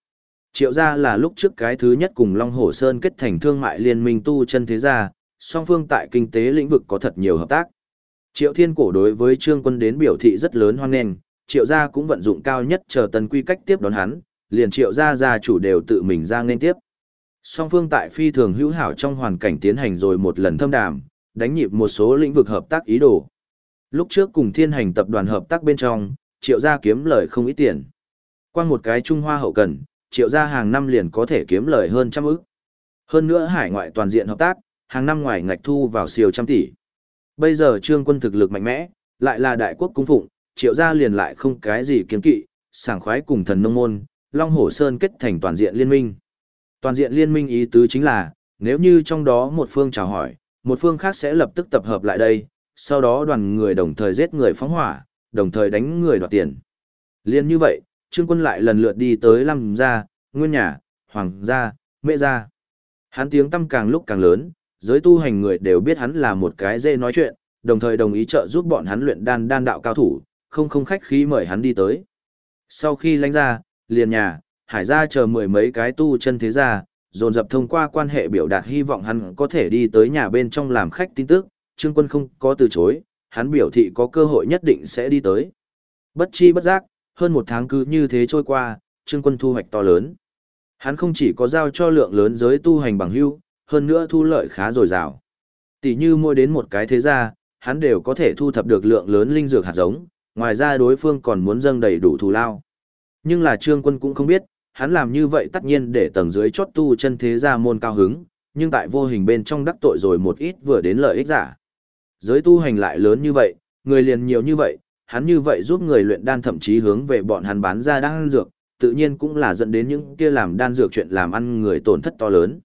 Triệu gia là lúc trước cái thứ nhất cùng Long Hổ Sơn kết thành thương mại liên minh tu chân thế gia, song phương tại kinh tế lĩnh vực có thật nhiều hợp tác. Triệu Thiên Cổ đối với Trương Quân đến biểu thị rất lớn hoan nghênh, Triệu gia cũng vận dụng cao nhất chờ tần quy cách tiếp đón hắn, liền Triệu gia gia chủ đều tự mình ra nên tiếp. Song phương tại phi thường hữu hảo trong hoàn cảnh tiến hành rồi một lần thâm đàm, đánh nhịp một số lĩnh vực hợp tác ý đồ. Lúc trước cùng Thiên Hành tập đoàn hợp tác bên trong, Triệu gia kiếm lời không ít tiền. Qua một cái Trung Hoa hậu cần, Triệu gia hàng năm liền có thể kiếm lời hơn 100 ức. Hơn nữa hải ngoại toàn diện hợp tác, hàng năm ngoài ngạch thu vào siêu trăm tỷ. Bây giờ Trương Quân thực lực mạnh mẽ, lại là đại quốc cung phụng, Triệu gia liền lại không cái gì kiêng kỵ, sảng khoái cùng Thần Nông môn, Long Hổ Sơn kết thành toàn diện liên minh. Toàn diện liên minh ý tứ chính là, nếu như trong đó một phương chào hỏi, một phương khác sẽ lập tức tập hợp lại đây, sau đó đoàn người đồng thời giết người phóng hỏa, đồng thời đánh người đoạt tiền. Liên như vậy, Trương Quân lại lần lượt đi tới Lâm gia, Nguyên nhà, Hoàng gia, Mễ gia. Hắn tiếng tăm càng lúc càng lớn, giới tu hành người đều biết hắn là một cái dễ nói chuyện, đồng thời đồng ý trợ giúp bọn hắn luyện đan đạo cao thủ, không khách khí mời hắn đi tới. Sau khi lãnh ra, liền nhà, Hải gia chờ mười mấy cái tu chân thế gia, dồn dập thông qua quan hệ biểu đạt hy vọng hắn có thể đi tới nhà bên trong làm khách tin tức, Trương Quân không có từ chối, hắn biểu thị có cơ hội nhất định sẽ đi tới. Bất chi bất giác, hơn một tháng cứ như thế trôi qua, Trương Quân thu hoạch to lớn. Hắn không chỉ có giao cho lượng lớn giới tu hành bằng hữu, hơn nữa thu lợi khá dồi dào. Tỷ như mỗi đến một cái thế gia, hắn đều có thể thu thập được lượng lớn linh dược hạt giống, ngoài ra đối phương còn muốn dâng đầy đủ thù lao. Nhưng là Trương Quân cũng không biết, hắn làm như vậy tất nhiên để tầng dưới chót tu chân thế gia môn cao hứng, nhưng tại vô hình bên trong đắc tội rồi một ít vừa đến lợi ích giả. Giới tu hành lại lớn như vậy, người liền nhiều như vậy, hắn như vậy giúp người luyện đan thậm chí hướng về bọn hắn bán ra đan dược, tự nhiên cũng là dẫn đến những kia làm đan dược chuyện làm ăn người tổn thất to lớn.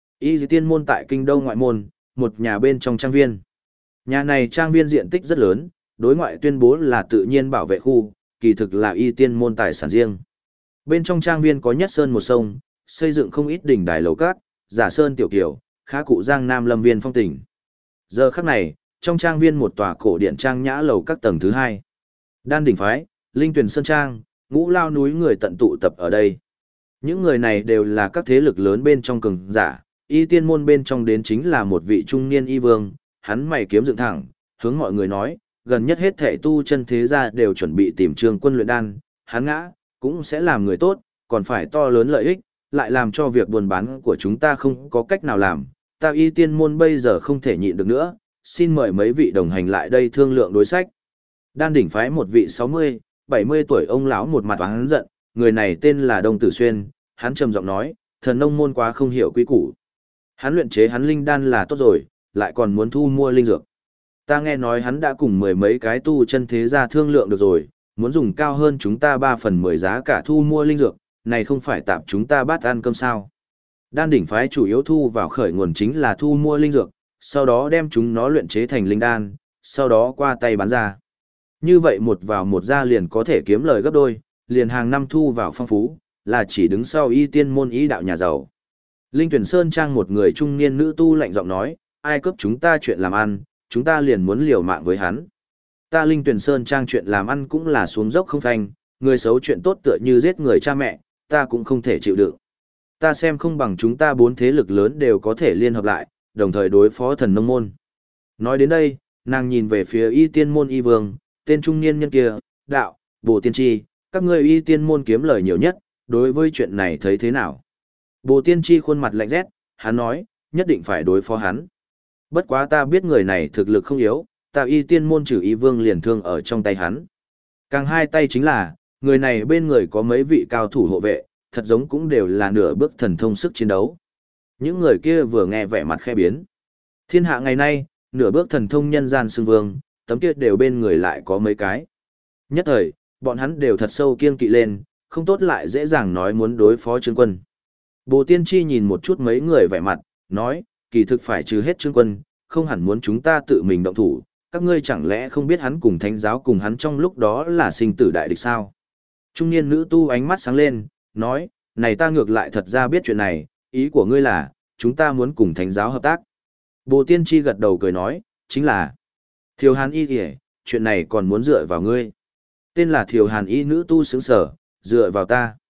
Y Tiên môn tại kinh đô ngoại môn, một nhà bên trong trang viên. Nhà này trang viên diện tích rất lớn, đối ngoại tuyên bố là tự nhiên bảo vệ khu, kỳ thực là Y Tiên môn tài sản riêng. Bên trong trang viên có nhất sơn một sông, xây dựng không ít đỉnh đài lầu cát, giả sơn tiểu kiều, khá cụ giang nam lâm viên phong tình. Giờ khắc này, trong trang viên một tòa cổ điện trang nhã lầu các tầng thứ hai. Đan đỉnh phái, Linh Tuyền Sơn Trang, Ngũ Lao núi người tận tụ tập ở đây. Những người này đều là các thế lực lớn bên trong cường giả, Y Tiên môn bên trong đến chính là một vị trung niên y vương, hắn mày kiếm dựng thẳng, hướng mọi người nói, gần nhất hết thể tu chân thế gia đều chuẩn bị tìm Trương Quân luyện đan, hắn ngã, cũng sẽ làm người tốt, còn phải to lớn lợi ích, lại làm cho việc buôn bán của chúng ta không có cách nào làm, ta Y Tiên môn bây giờ không thể nhịn được nữa, xin mời mấy vị đồng hành lại đây thương lượng đối sách. Đan đỉnh phái một vị 60, 70 tuổi ông lão một mặt oán giận, người này tên là Đông Tử Xuyên, hắn trầm giọng nói, Thần Nông môn quá không hiểu quy củ. Hắn luyện chế hắn linh đan là tốt rồi, lại còn muốn thu mua linh dược. Ta nghe nói hắn đã cùng mười mấy cái tu chân thế gia thương lượng được rồi, muốn dùng cao hơn chúng ta 3/10 giá cả thu mua linh dược, này không phải tạm chúng ta bát ăn cơm sao. Đan đỉnh phái chủ yếu thu vào khởi nguồn chính là thu mua linh dược, sau đó đem chúng nó luyện chế thành linh đan, sau đó qua tay bán ra. Như vậy một vào một ra liền có thể kiếm lời gấp đôi, liền hàng năm thu vào phong phú, là chỉ đứng sau Y Tiên môn y đạo nhà giàu. Linh Tuyển Sơn Trang một người trung niên nữ tu lạnh giọng nói, ai cướp chúng ta chuyện làm ăn, chúng ta liền muốn liều mạng với hắn. Ta Linh Tuyển Sơn Trang chuyện làm ăn cũng là xuống dốc không phanh, người xấu chuyện tốt tựa như giết người cha mẹ, ta cũng không thể chịu đựng. Ta xem không bằng chúng ta bốn thế lực lớn đều có thể liên hợp lại, đồng thời đối phó Thần Nông môn. Nói đến đây, nàng nhìn về phía Y Tiên môn y vương, tên trung niên nhân kia, đạo, Bồ Tiên Tri, các ngươi Y Tiên môn kiếm lời nhiều nhất, đối với chuyện này thấy thế nào? Bồ Tiên Tri khuôn mặt lạnh rét, hắn nói, nhất định phải đối phó hắn. Bất quá ta biết người này thực lực không yếu, ta Y Tiên môn trừ Y vương liền thương ở trong tay hắn. Càng hai tay chính là, người này bên người có mấy vị cao thủ hộ vệ, thật giống cũng đều là nửa bước thần thông sức chiến đấu. Những người kia vừa nghe vẻ mặt khẽ biến. Thiên hạ ngày nay, nửa bước thần thông nhân gian xưng vương, tấm kia đều bên người lại có mấy cái. Nhất thời, bọn hắn đều thật sâu kiêng kỵ lên, không tốt lại dễ dàng nói muốn đối phó Trương Quân. Bồ Tiên Tri nhìn một chút mấy người vẻ mặt, nói, kỳ thực phải trừ hết Trương Quân, không hẳn muốn chúng ta tự mình động thủ, các ngươi chẳng lẽ không biết hắn cùng thánh giáo cùng hắn trong lúc đó là sinh tử đại địch sao? Trung niên nữ tu ánh mắt sáng lên, nói, này ta ngược lại thật ra biết chuyện này, ý của ngươi là, chúng ta muốn cùng thánh giáo hợp tác. Bồ Tiên Tri gật đầu cười nói, chính là, Thiều Hàn Y kìa, chuyện này còn muốn dựa vào ngươi. Tên là Thiều Hàn Y nữ tu sướng sở, dựa vào ta.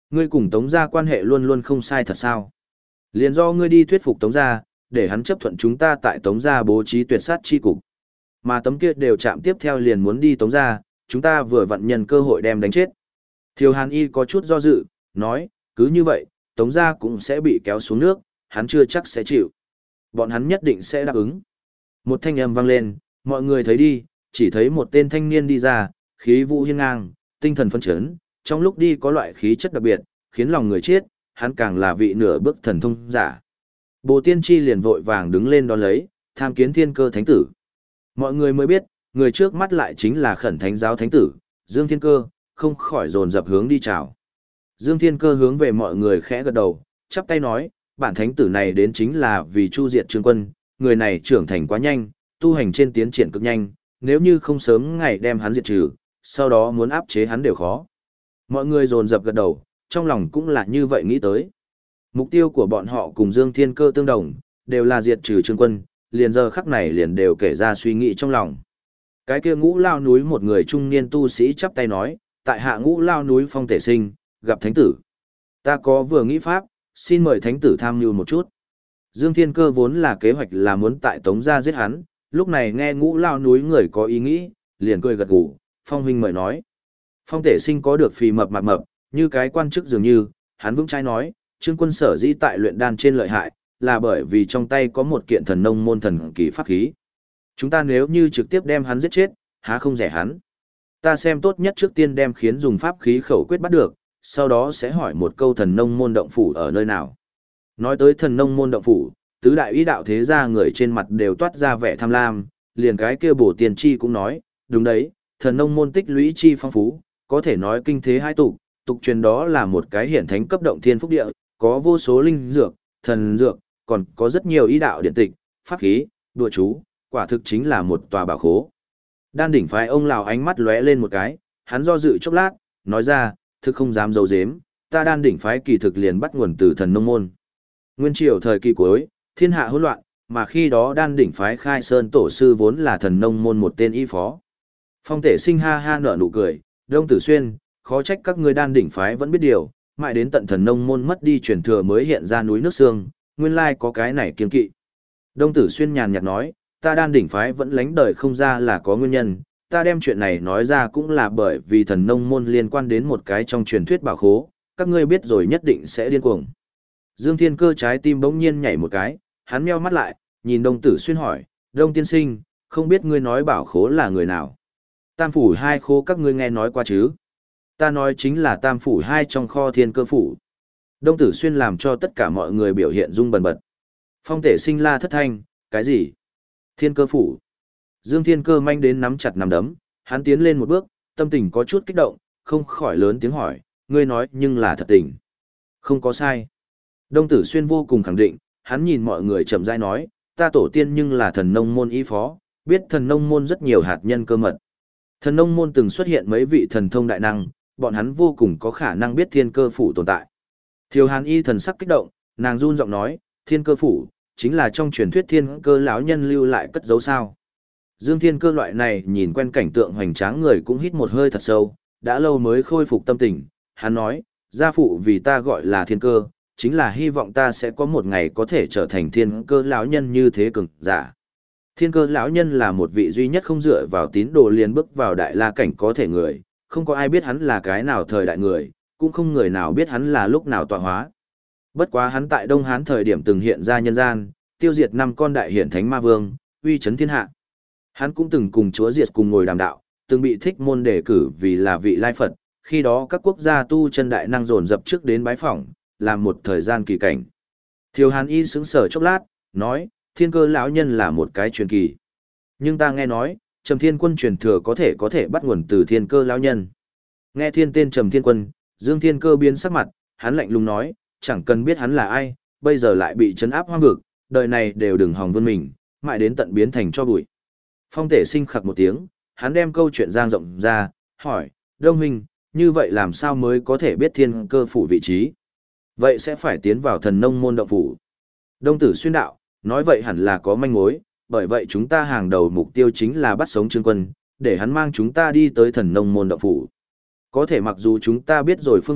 Ngươi cùng Tống gia quan hệ luôn luôn không sai thật sao? Liền do ngươi đi thuyết phục Tống gia, để hắn chấp thuận chúng ta tại Tống gia bố trí tuyệt sát chi cục. Mà tấm kia đều chạm tiếp theo liền muốn đi Tống gia, chúng ta vừa vặn nhân cơ hội đem đánh chết. Thiều Hàn Y có chút do dự, nói, cứ như vậy, Tống gia cũng sẽ bị kéo xuống nước, hắn chưa chắc sẽ chịu. Bọn hắn nhất định sẽ đáp ứng. Một thanh âm vang lên, mọi người thấy đi, chỉ thấy một tên thanh niên đi ra, khí vũ hiên ngang, tinh thần phấn chấn, trong lúc đi có loại khí chất đặc biệt, khiến lòng người chết, hắn càng là vị nửa bước thần thông giả. Bồ Tiên Tri liền vội vàng đứng lên đón lấy, tham kiến Thiên Cơ Thánh Tử. Mọi người mới biết, người trước mắt lại chính là Khẩn Thánh Giáo Thánh Tử, Dương Thiên Cơ, không khỏi dồn dập hướng đi chào. Dương Thiên Cơ hướng về mọi người khẽ gật đầu, chắp tay nói, bản thánh tử này đến chính là vì chu diệt Trương Quân, người này trưởng thành quá nhanh, tu hành trên tiến triển cực nhanh, nếu như không sớm ngày đem hắn diệt trừ, sau đó muốn áp chế hắn đều khó. Mọi người dồn dập gật đầu, trong lòng cũng là như vậy nghĩ tới. Mục tiêu của bọn họ cùng Dương Thiên Cơ tương đồng, đều là diệt trừ Trương Quân, liền giờ khắc này liền đều kể ra suy nghĩ trong lòng. Cái kia Ngũ Lao núi một người trung niên tu sĩ chắp tay nói, tại hạ Ngũ Lao núi Phong Thể Sinh, gặp thánh tử. Ta có vừa nghĩ pháp, xin mời thánh tử tham mưu một chút. Dương Thiên Cơ vốn là kế hoạch là muốn tại Tống gia giết hắn, lúc này nghe Ngũ Lao núi người có ý nghĩ, liền cười gật gù, Phong huynh mời nói. Phong Thể Sinh có được phì mập mạp, như cái quan chức dường như, hắn vững trái nói, Trương Quân sở dĩ tại luyện đan trên lợi hại, là bởi vì trong tay có một kiện thần nông môn thần kỳ pháp khí. Chúng ta nếu như trực tiếp đem hắn giết chết, há không rẻ hắn. Ta xem tốt nhất trước tiên đem khiến dùng pháp khí khẩu quyết bắt được, sau đó sẽ hỏi một câu thần nông môn động phủ ở nơi nào. Nói tới thần nông môn động phủ, tứ đại ý đạo thế gia người trên mặt đều toát ra vẻ tham lam, liền cái kia Bổ Tiên Tri cũng nói, đúng đấy, thần nông môn tích lũy chi phong phú, có thể nói kinh thế hai tục, tục truyền đó là một cái hiển thánh cấp động thiên phúc địa, có vô số linh dược, thần dược, còn có rất nhiều ý đạo điện tịch, pháp khí, đùa chú, quả thực chính là một tòa bảo khố. Đan đỉnh phái ông lão ánh mắt lóe lên một cái, hắn do dự chốc lát, nói ra, thực không dám giấu giếm, ta đan đỉnh phái kỳ thực liền bắt nguồn từ thần nông môn. Nguyên triều thời kỳ cuối, thiên hạ hỗn loạn, mà khi đó đan đỉnh phái khai sơn tổ sư vốn là thần nông môn một tên y phó. Phong Thể Sinh ha ha nở nụ cười, Đông Tử Xuyên, khó trách các ngươi đan đỉnh phái vẫn biết điều, mãi đến tận thần nông môn mất đi truyền thừa mới hiện ra núi nước xương, nguyên lai có cái này kiên kỵ. Đông Tử Xuyên nhàn nhạt nói, ta đan đỉnh phái vẫn lánh đời không ra là có nguyên nhân, ta đem chuyện này nói ra cũng là bởi vì thần nông môn liên quan đến một cái trong truyền thuyết bảo khố, các ngươi biết rồi nhất định sẽ điên cuồng. Dương Thiên Cơ trái tim bỗng nhiên nhảy một cái, hắn meo mắt lại, nhìn Đông Tử Xuyên hỏi, Đông tiên sinh, không biết ngươi nói bảo khố là người nào? Tam phủ hai khố các ngươi nghe nói qua chứ? Ta nói chính là tam phủ hai trong kho Thiên Cơ phủ. Đông Tử Xuyên làm cho tất cả mọi người biểu hiện rung bần bật. Phong Thể Sinh la thất thanh, cái gì? Thiên Cơ phủ. Dương Thiên Cơ manh đến nắm chặt nắm đấm, hắn tiến lên một bước, tâm tình có chút kích động, không khỏi lớn tiếng hỏi, ngươi nói nhưng là thật tình. Không có sai. Đông Tử Xuyên vô cùng khẳng định, hắn nhìn mọi người chậm rãi nói, ta tổ tiên nhưng là thần nông môn y phó, biết thần nông môn rất nhiều hạt nhân cơ mật. Thần nông môn từng xuất hiện mấy vị thần thông đại năng, bọn hắn vô cùng có khả năng biết Thiên Cơ phủ tồn tại. Thiều Hàn Y thần sắc kích động, nàng run giọng nói, Thiên Cơ phủ, chính là trong truyền thuyết Thiên Cơ lão nhân lưu lại cất giấu sao. Dương Thiên Cơ loại này nhìn quen cảnh tượng hoành tráng người cũng hít một hơi thật sâu, đã lâu mới khôi phục tâm tình, hắn nói, gia phụ vì ta gọi là Thiên Cơ, chính là hy vọng ta sẽ có một ngày có thể trở thành Thiên Cơ lão nhân như thế cường giả. Thiên Cơ lão nhân là một vị duy nhất không dựa vào tín đồ liền bước vào đại la cảnh có thể người, không có ai biết hắn là cái nào thời đại người, cũng không người nào biết hắn là lúc nào tọa hóa. Bất quá hắn tại Đông Hán thời điểm từng hiện ra nhân gian, tiêu diệt 5 con đại hiển thánh ma vương, uy chấn thiên hạ. Hắn cũng từng cùng Chúa Diệt cùng ngồi đàm đạo, từng bị Thích Môn đề cử vì là vị lai Phật, khi đó các quốc gia tu chân đại năng dồn dập trước đến bái phỏng, làm một thời gian kỳ cảnh. Thiều Hàn Y sững sờ chốc lát, nói, Thiên Cơ lão nhân là một cái truyền kỳ. Nhưng ta nghe nói, Trầm Thiên Quân truyền thừa có thể bắt nguồn từ Thiên Cơ lão nhân. Nghe thiên tên Trầm Thiên Quân, Dương Thiên Cơ biến sắc mặt, hắn lạnh lùng nói, chẳng cần biết hắn là ai, bây giờ lại bị trấn áp hoang vực, đời này đều đừng hòng vươn mình, mãi đến tận biến thành cho bụi. Phong Thể Sinh khặc một tiếng, hắn đem câu chuyện giang rộng ra, hỏi, Đông huynh, như vậy làm sao mới có thể biết Thiên Cơ phủ vị trí? Vậy sẽ phải tiến vào thần nông môn động phủ. Đông Tử Xuyên đạo, nói vậy hẳn là có manh mối, bởi vậy chúng ta hàng đầu mục tiêu chính là bắt sống Trương Quân, để hắn mang chúng ta đi tới thần nông môn động phủ. Có thể mặc dù chúng ta biết rồi phương vị,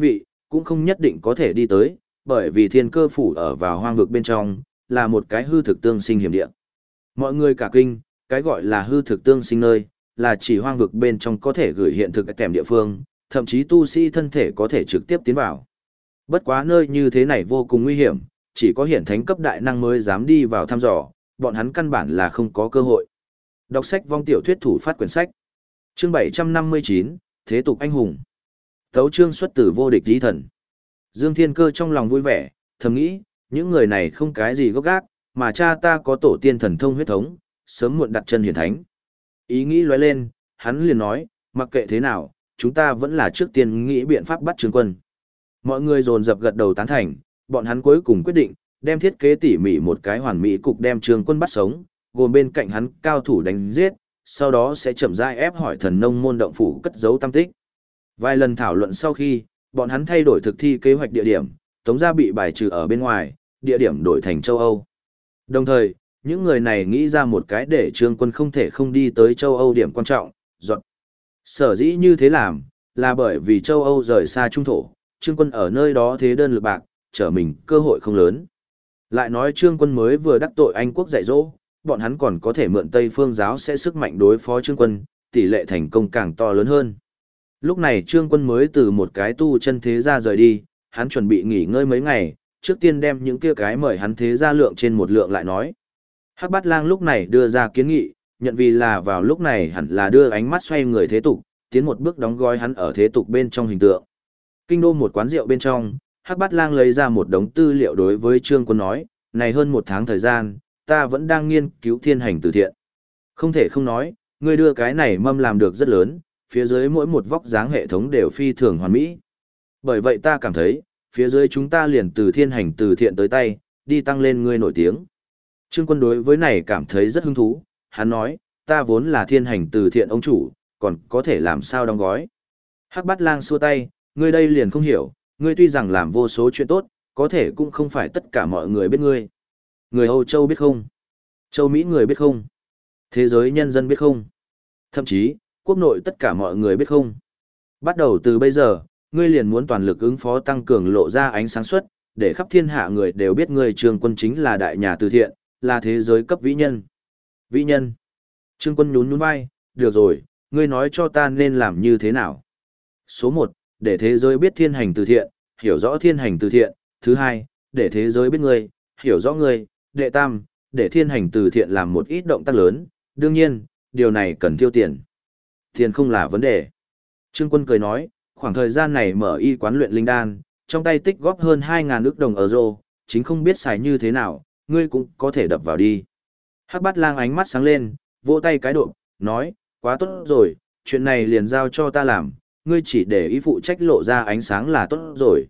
cũng không nhất định có thể đi tới, bởi vì thiên cơ phủ ở vào hoang vực bên trong, là một cái hư thực tương sinh hiểm địa. Mọi người cả kinh, cái gọi là hư thực tương sinh nơi, là chỉ hoang vực bên trong có thể gửi hiện thực kèm địa phương, thậm chí tu sĩ thân thể có thể trực tiếp tiến vào. Bất quá nơi như thế này vô cùng nguy hiểm, chỉ có hiển thánh cấp đại năng mới dám đi vào thăm dò, bọn hắn căn bản là không có cơ hội. Đọc sách vong tiểu thuyết thủ phát quyển sách. Chương 759, Thế tục anh hùng. Tấu chương xuất từ vô địch chí thần. Dương Thiên Cơ trong lòng vui vẻ, thầm nghĩ, những người này không cái gì gốc gác, mà cha ta có tổ tiên thần thông huyết thống, sớm muộn đặt chân hiển thánh. Ý nghĩ lóe lên, hắn liền nói, mặc kệ thế nào, chúng ta vẫn là trước tiên nghĩ biện pháp bắt Trương Quân. Mọi người dồn dập gật đầu tán thành, bọn hắn cuối cùng quyết định, đem thiết kế tỉ mỉ một cái hoàn mỹ cục đem Trương Quân bắt sống, gồm bên cạnh hắn cao thủ đánh giết, sau đó sẽ chậm rãi ép hỏi thần nông môn động phủ cất giấu tâm tích. Vài lần thảo luận sau khi, bọn hắn thay đổi thực thi kế hoạch địa điểm, Tống gia bị bài trừ ở bên ngoài, địa điểm đổi thành châu Âu. Đồng thời, những người này nghĩ ra một cái để Trương Quân không thể không đi tới châu Âu điểm quan trọng, dọn. Sở dĩ như thế làm, là bởi vì châu Âu rời xa trung thổ, Trương Quân ở nơi đó thế đơn lực bạc, trở mình cơ hội không lớn. Lại nói Trương Quân mới vừa đắc tội Anh quốc dạy dỗ, bọn hắn còn có thể mượn Tây Phương giáo sẽ sức mạnh đối phó Trương Quân, tỷ lệ thành công càng to lớn hơn. Lúc này Trương Quân mới từ một cái tu chân thế gia rời đi, hắn chuẩn bị nghỉ ngơi mấy ngày, trước tiên đem những kia cái mời hắn thế gia lượng trên một lượng lại nói. Hắc Bát Lang lúc này đưa ra kiến nghị, nhận vì là vào lúc này hẳn là đưa ánh mắt xoay người thế tục, tiến một bước đóng gói hắn ở thế tục bên trong hình tượng. Kinh đô một quán rượu bên trong, Hắc Bát Lang lấy ra một đống tư liệu đối với Trương Quân nói, này hơn một tháng thời gian, ta vẫn đang nghiên cứu thiên hành từ thiện. Không thể không nói, ngươi đưa cái này mâm làm được rất lớn, phía dưới mỗi một vóc dáng hệ thống đều phi thường hoàn mỹ. Bởi vậy ta cảm thấy, phía dưới chúng ta liền từ thiên hành từ thiện tới tay, đi tăng lên ngươi nổi tiếng. Trương Quân đối với này cảm thấy rất hứng thú, hắn nói, ta vốn là thiên hành từ thiện ông chủ, còn có thể làm sao đóng gói. Hắc Bát Lang xua tay, ngươi đây liền không hiểu, ngươi tuy rằng làm vô số chuyện tốt, có thể cũng không phải tất cả mọi người biết ngươi. Người Âu Châu biết không? Châu Mỹ người biết không? Thế giới nhân dân biết không? Thậm chí, quốc nội tất cả mọi người biết không? Bắt đầu từ bây giờ, ngươi liền muốn toàn lực ứng phó tăng cường lộ ra ánh sáng suất, để khắp thiên hạ người đều biết ngươi Trương Quân chính là đại nhà từ thiện, là thế giới cấp vĩ nhân. Vĩ nhân. Trương Quân nhún nhún vai, được rồi, ngươi nói cho ta nên làm như thế nào. Số 1, để thế giới biết thiên hành từ thiện, hiểu rõ thiên hành từ thiện. Thứ 2, để thế giới biết ngươi, hiểu rõ ngươi. Đệ tam, để thiên hành từ thiện làm một ít động tác lớn, đương nhiên, điều này cần tiêu tiền. Tiền không là vấn đề. Trương Quân cười nói, khoảng thời gian này mở y quán luyện linh đan, trong tay tích góp hơn 2.000 ức đồng euro, chính không biết xài như thế nào, ngươi cũng có thể đập vào đi. Hắc Bát Lang ánh mắt sáng lên, vỗ tay cái độ, nói, quá tốt rồi, chuyện này liền giao cho ta làm, ngươi chỉ để ý phụ trách lộ ra ánh sáng là tốt rồi.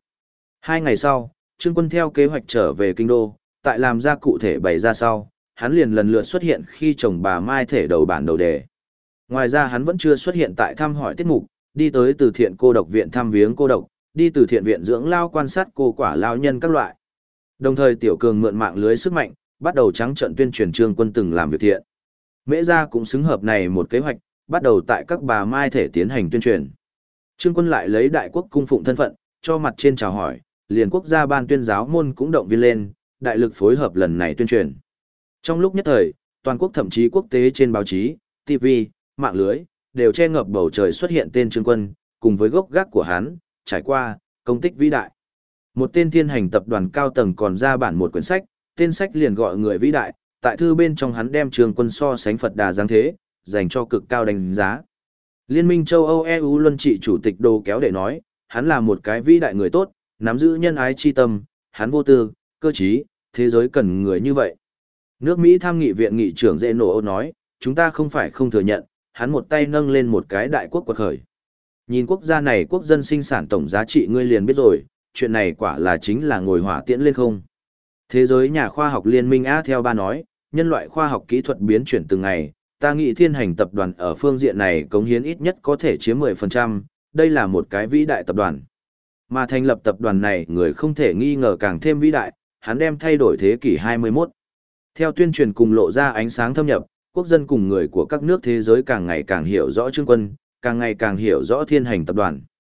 2 ngày sau, Trương Quân theo kế hoạch trở về kinh đô, tại làm ra cụ thể bày ra sau, hắn liền lần lượt xuất hiện khi chồng bà Mai thể đầu bản đầu đề. Ngoài ra hắn vẫn chưa xuất hiện tại thăm hỏi tiết mục, đi tới từ thiện cô độc viện thăm viếng cô độc, đi từ thiện viện dưỡng lao quan sát cô quả lao nhân các loại. Đồng thời Tiểu Cường mượn mạng lưới sức mạnh, bắt đầu trắng trận tuyên truyền Trương Quân từng làm việc thiện. Mễ gia cũng xứng hợp này một kế hoạch, bắt đầu tại các bà Mai thể tiến hành tuyên truyền. Trương Quân lại lấy đại quốc cung phụng thân phận, cho mặt trên chào hỏi, liền quốc gia ban tuyên giáo môn cũng động viên lên, đại lực phối hợp lần này tuyên truyền. Trong lúc nhất thời, toàn quốc thậm chí quốc tế trên báo chí, TV, mạng lưới, đều che ngập bầu trời xuất hiện tên Trương Quân, cùng với gốc gác của hắn, trải qua, công tích vĩ đại. Một tên thiên hành tập đoàn cao tầng còn ra bản một quyển sách, tên sách liền gọi người vĩ đại, tại thư bên trong hắn đem Trương Quân so sánh Phật Đà Giáng Thế, dành cho cực cao đánh giá. Liên minh châu Âu EU luân trị chủ tịch Đồ Kéo để nói, hắn là một cái vĩ đại người tốt, nắm giữ nhân ái chi tâm, hắn vô tư, cơ trí, thế giới cần người như vậy. Nước Mỹ tham nghị viện nghị trưởng Dễ Nổ nói, chúng ta không phải không thừa nhận, hắn một tay nâng lên một cái đại quốc quật khởi. Nhìn quốc gia này quốc dân sinh sản tổng giá trị ngươi liền biết rồi, chuyện này quả là chính là ngồi hỏa tiễn lên không. Thế giới nhà khoa học liên minh A theo ba nói, nhân loại khoa học kỹ thuật biến chuyển từng ngày, ta nghĩ thiên hành tập đoàn ở phương diện này cống hiến ít nhất có thể chiếm 10%, đây là một cái vĩ đại tập đoàn. Mà thành lập tập đoàn này người không thể nghi ngờ càng thêm vĩ đại, hắn đem thay đổi thế kỷ 21. Theo tuyên truyền cùng lộ ra ánh sáng thâm nhập, quốc dân cùng người của các nước thế giới càng ngày càng hiểu rõ Trương Quân, càng ngày càng hiểu rõ thiên hành tập đoàn.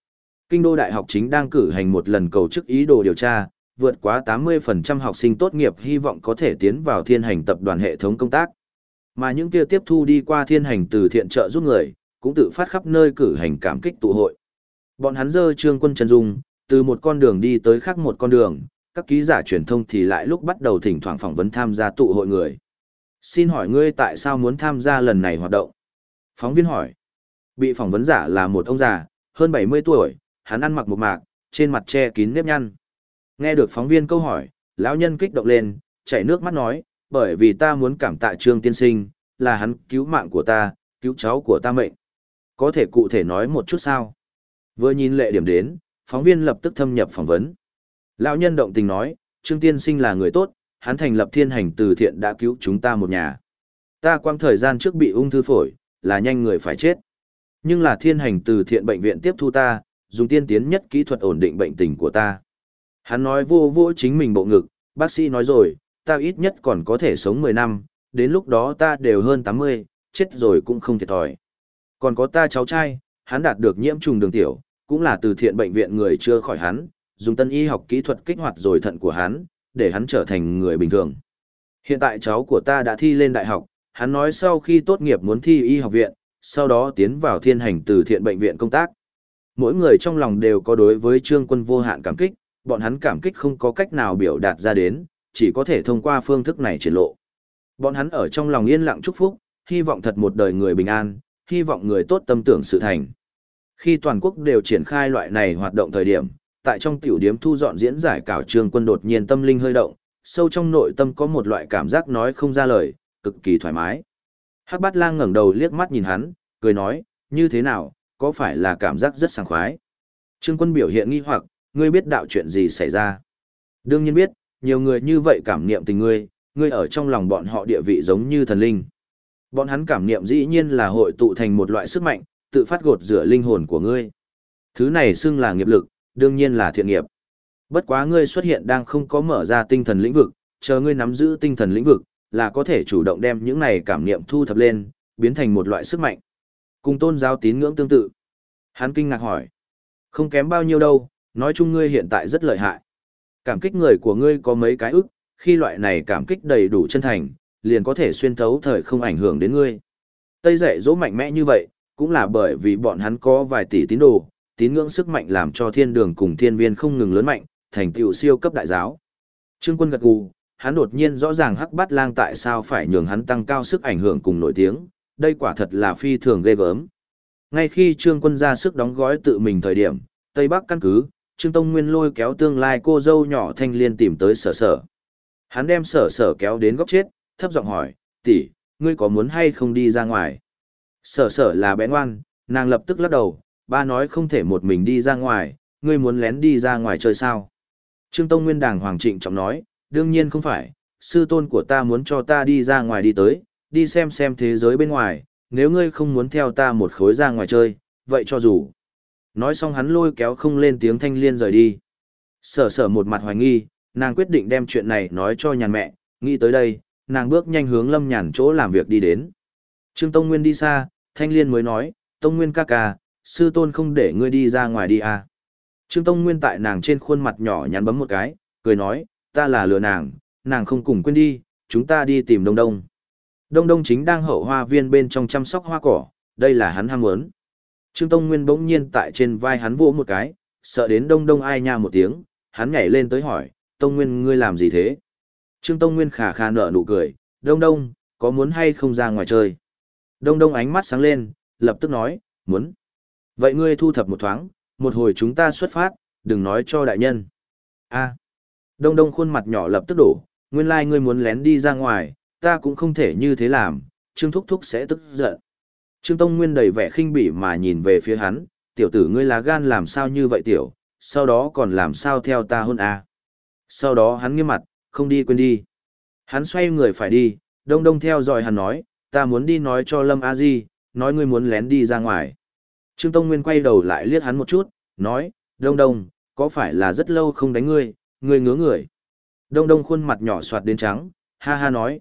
Kinh đô đại học chính đang cử hành một lần cầu chức ý đồ điều tra, vượt quá 80% học sinh tốt nghiệp hy vọng có thể tiến vào thiên hành tập đoàn hệ thống công tác. Mà những kia tiếp thu đi qua thiên hành từ thiện trợ giúp người, cũng tự phát khắp nơi cử hành cảm kích tụ hội. Bọn hắn dơ Trương Quân chân dung, từ một con đường đi tới khác một con đường, các ký giả truyền thông thì lại lúc bắt đầu thỉnh thoảng phỏng vấn tham gia tụ hội người. Xin hỏi ngươi tại sao muốn tham gia lần này hoạt động? Phóng viên hỏi. Bị phỏng vấn giả là một ông già, hơn 70 tuổi, hắn ăn mặc một mạc, trên mặt che kín nếp nhăn. Nghe được phóng viên câu hỏi, lão nhân kích động lên, chảy nước mắt nói, bởi vì ta muốn cảm tạ Trương tiên sinh, là hắn cứu mạng của ta, cứu cháu của ta mệnh. Có thể cụ thể nói một chút sao? Vừa nhìn lệ điểm đến, phóng viên lập tức thâm nhập phỏng vấn. Lão nhân động tình nói, Trương tiên sinh là người tốt, hắn thành lập thiên hành từ thiện đã cứu chúng ta một nhà. Ta quang thời gian trước bị ung thư phổi, là nhanh người phải chết. Nhưng là thiên hành từ thiện bệnh viện tiếp thu ta, dùng tiên tiến nhất kỹ thuật ổn định bệnh tình của ta. Hắn nói vô vô chính mình bộ ngực, bác sĩ nói rồi, ta ít nhất còn có thể sống 10 năm, đến lúc đó ta đều hơn 80, chết rồi cũng không thiệt thòi. Còn có ta cháu trai, hắn đạt được nhiễm trùng đường tiểu, cũng là từ thiện bệnh viện người chưa khỏi hắn, dùng tân y học kỹ thuật kích hoạt rồi thận của hắn, để hắn trở thành người bình thường. Hiện tại cháu của ta đã thi lên đại học, hắn nói sau khi tốt nghiệp muốn thi y học viện, sau đó tiến vào thiên hành từ thiện bệnh viện công tác. Mỗi người trong lòng đều có đối với Trương Quân vô hạn cảm kích, bọn hắn cảm kích không có cách nào biểu đạt ra đến, chỉ có thể thông qua phương thức này triển lộ. Bọn hắn ở trong lòng yên lặng chúc phúc, hy vọng thật một đời người bình an, hy vọng người tốt tâm tưởng sự thành. Khi toàn quốc đều triển khai loại này hoạt động thời điểm, tại trong tiểu điếm thu dọn diễn giải cảo Trương Quân đột nhiên tâm linh hơi động, sâu trong nội tâm có một loại cảm giác nói không ra lời, cực kỳ thoải mái. Hắc Bát Lang ngẩng đầu liếc mắt nhìn hắn, cười nói, như thế nào, có phải là cảm giác rất sảng khoái? Trương Quân biểu hiện nghi hoặc, ngươi biết đạo chuyện gì xảy ra? Đương nhiên biết, nhiều người như vậy cảm niệm tình ngươi, ngươi ở trong lòng bọn họ địa vị giống như thần linh. Bọn hắn cảm niệm dĩ nhiên là hội tụ thành một loại sức mạnh, tự phát gột rửa linh hồn của ngươi. Thứ này xưng là nghiệp lực, đương nhiên là thiện nghiệp. Bất quá ngươi xuất hiện đang không có mở ra tinh thần lĩnh vực, chờ ngươi nắm giữ tinh thần lĩnh vực, là có thể chủ động đem những này cảm niệm thu thập lên, biến thành một loại sức mạnh. Cùng tôn giáo tín ngưỡng tương tự. Hắn kinh ngạc hỏi. Không kém bao nhiêu đâu, nói chung ngươi hiện tại rất lợi hại. Cảm kích người của ngươi có mấy cái ức, khi loại này cảm kích đầy đủ chân thành, liền có thể xuyên thấu thời không ảnh hưởng đến ngươi. Tây dạy dỗ mạnh mẽ như vậy, cũng là bởi vì bọn hắn có vài tỷ tín đồ, tín ngưỡng sức mạnh làm cho thiên đường cùng thiên viên không ngừng lớn mạnh, thành tựu siêu cấp đại giáo. Trương Quân gật gù, hắn đột nhiên rõ ràng Hắc Bát Lang tại sao phải nhường hắn tăng cao sức ảnh hưởng cùng nổi tiếng, đây quả thật là phi thường ghê gớm. Ngay khi Trương Quân ra sức đóng gói tự mình thời điểm, Tây Bắc căn cứ, Trương Tông Nguyên lôi kéo tương lai cô dâu nhỏ Thanh Liên tìm tới Sở Sở. Hắn đem Sở Sở kéo đến góc chết, thấp giọng hỏi, tỷ, ngươi có muốn hay không đi ra ngoài? Sở Sở là bé ngoan, nàng lập tức lắc đầu, ba nói không thể một mình đi ra ngoài, ngươi muốn lén đi ra ngoài chơi sao? Trương Tông Nguyên đàng hoàng trịnh trọng nói, đương nhiên không phải, sư tôn của ta muốn cho ta đi ra ngoài đi tới, đi xem thế giới bên ngoài, nếu ngươi không muốn theo ta một khối ra ngoài chơi, vậy cho dù. Nói xong hắn lôi kéo không lên tiếng Thanh Liên rời đi. Sở Sở một mặt hoài nghi, nàng quyết định đem chuyện này nói cho nhàn mẹ, nghĩ tới đây, nàng bước nhanh hướng Lâm Nhàn chỗ làm việc đi đến. Trương Tông Nguyên đi xa, Thanh Liên mới nói, Tông Nguyên ca ca, sư tôn không để ngươi đi ra ngoài đi à. Trương Tông Nguyên tại nàng trên khuôn mặt nhỏ nhắn bấm một cái, cười nói, ta là lừa nàng không cùng quên đi, chúng ta đi tìm Đông Đông. Đông Đông chính đang hậu hoa viên bên trong chăm sóc hoa cỏ, đây là hắn ham muốn. Trương Tông Nguyên bỗng nhiên tại trên vai hắn vỗ một cái, sợ đến Đông Đông ai nha một tiếng, hắn nhảy lên tới hỏi, Tông Nguyên ngươi làm gì thế? Trương Tông Nguyên khà khà nở nụ cười, Đông Đông, có muốn hay không ra ngoài chơi? Đông Đông ánh mắt sáng lên, lập tức nói, muốn. Vậy ngươi thu thập một thoáng, một hồi chúng ta xuất phát, đừng nói cho đại nhân. A. Đông Đông khuôn mặt nhỏ lập tức đổ, nguyên lai ngươi muốn lén đi ra ngoài, ta cũng không thể như thế làm, Trương Thúc Thúc sẽ tức giận. Trương Tông Nguyên đầy vẻ khinh bỉ mà nhìn về phía hắn, tiểu tử ngươi lá gan làm sao như vậy tiểu, sau đó còn làm sao theo ta hôn a. Sau đó hắn nghiêm mặt, không đi quên đi. Hắn xoay người phải đi, Đông Đông theo dõi hắn nói, ta muốn đi nói cho Lâm A Di, nói ngươi muốn lén đi ra ngoài. Trương Tông Nguyên quay đầu lại liếc hắn một chút, nói, Đông Đông, có phải là rất lâu không đánh ngươi, ngươi ngứa người. Đông Đông khuôn mặt nhỏ soạt đến trắng, ha ha nói,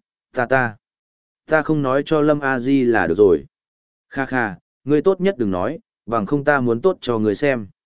ta không nói cho Lâm A Di là được rồi. Kha kha, ngươi tốt nhất đừng nói, bằng không ta muốn tốt cho ngươi xem.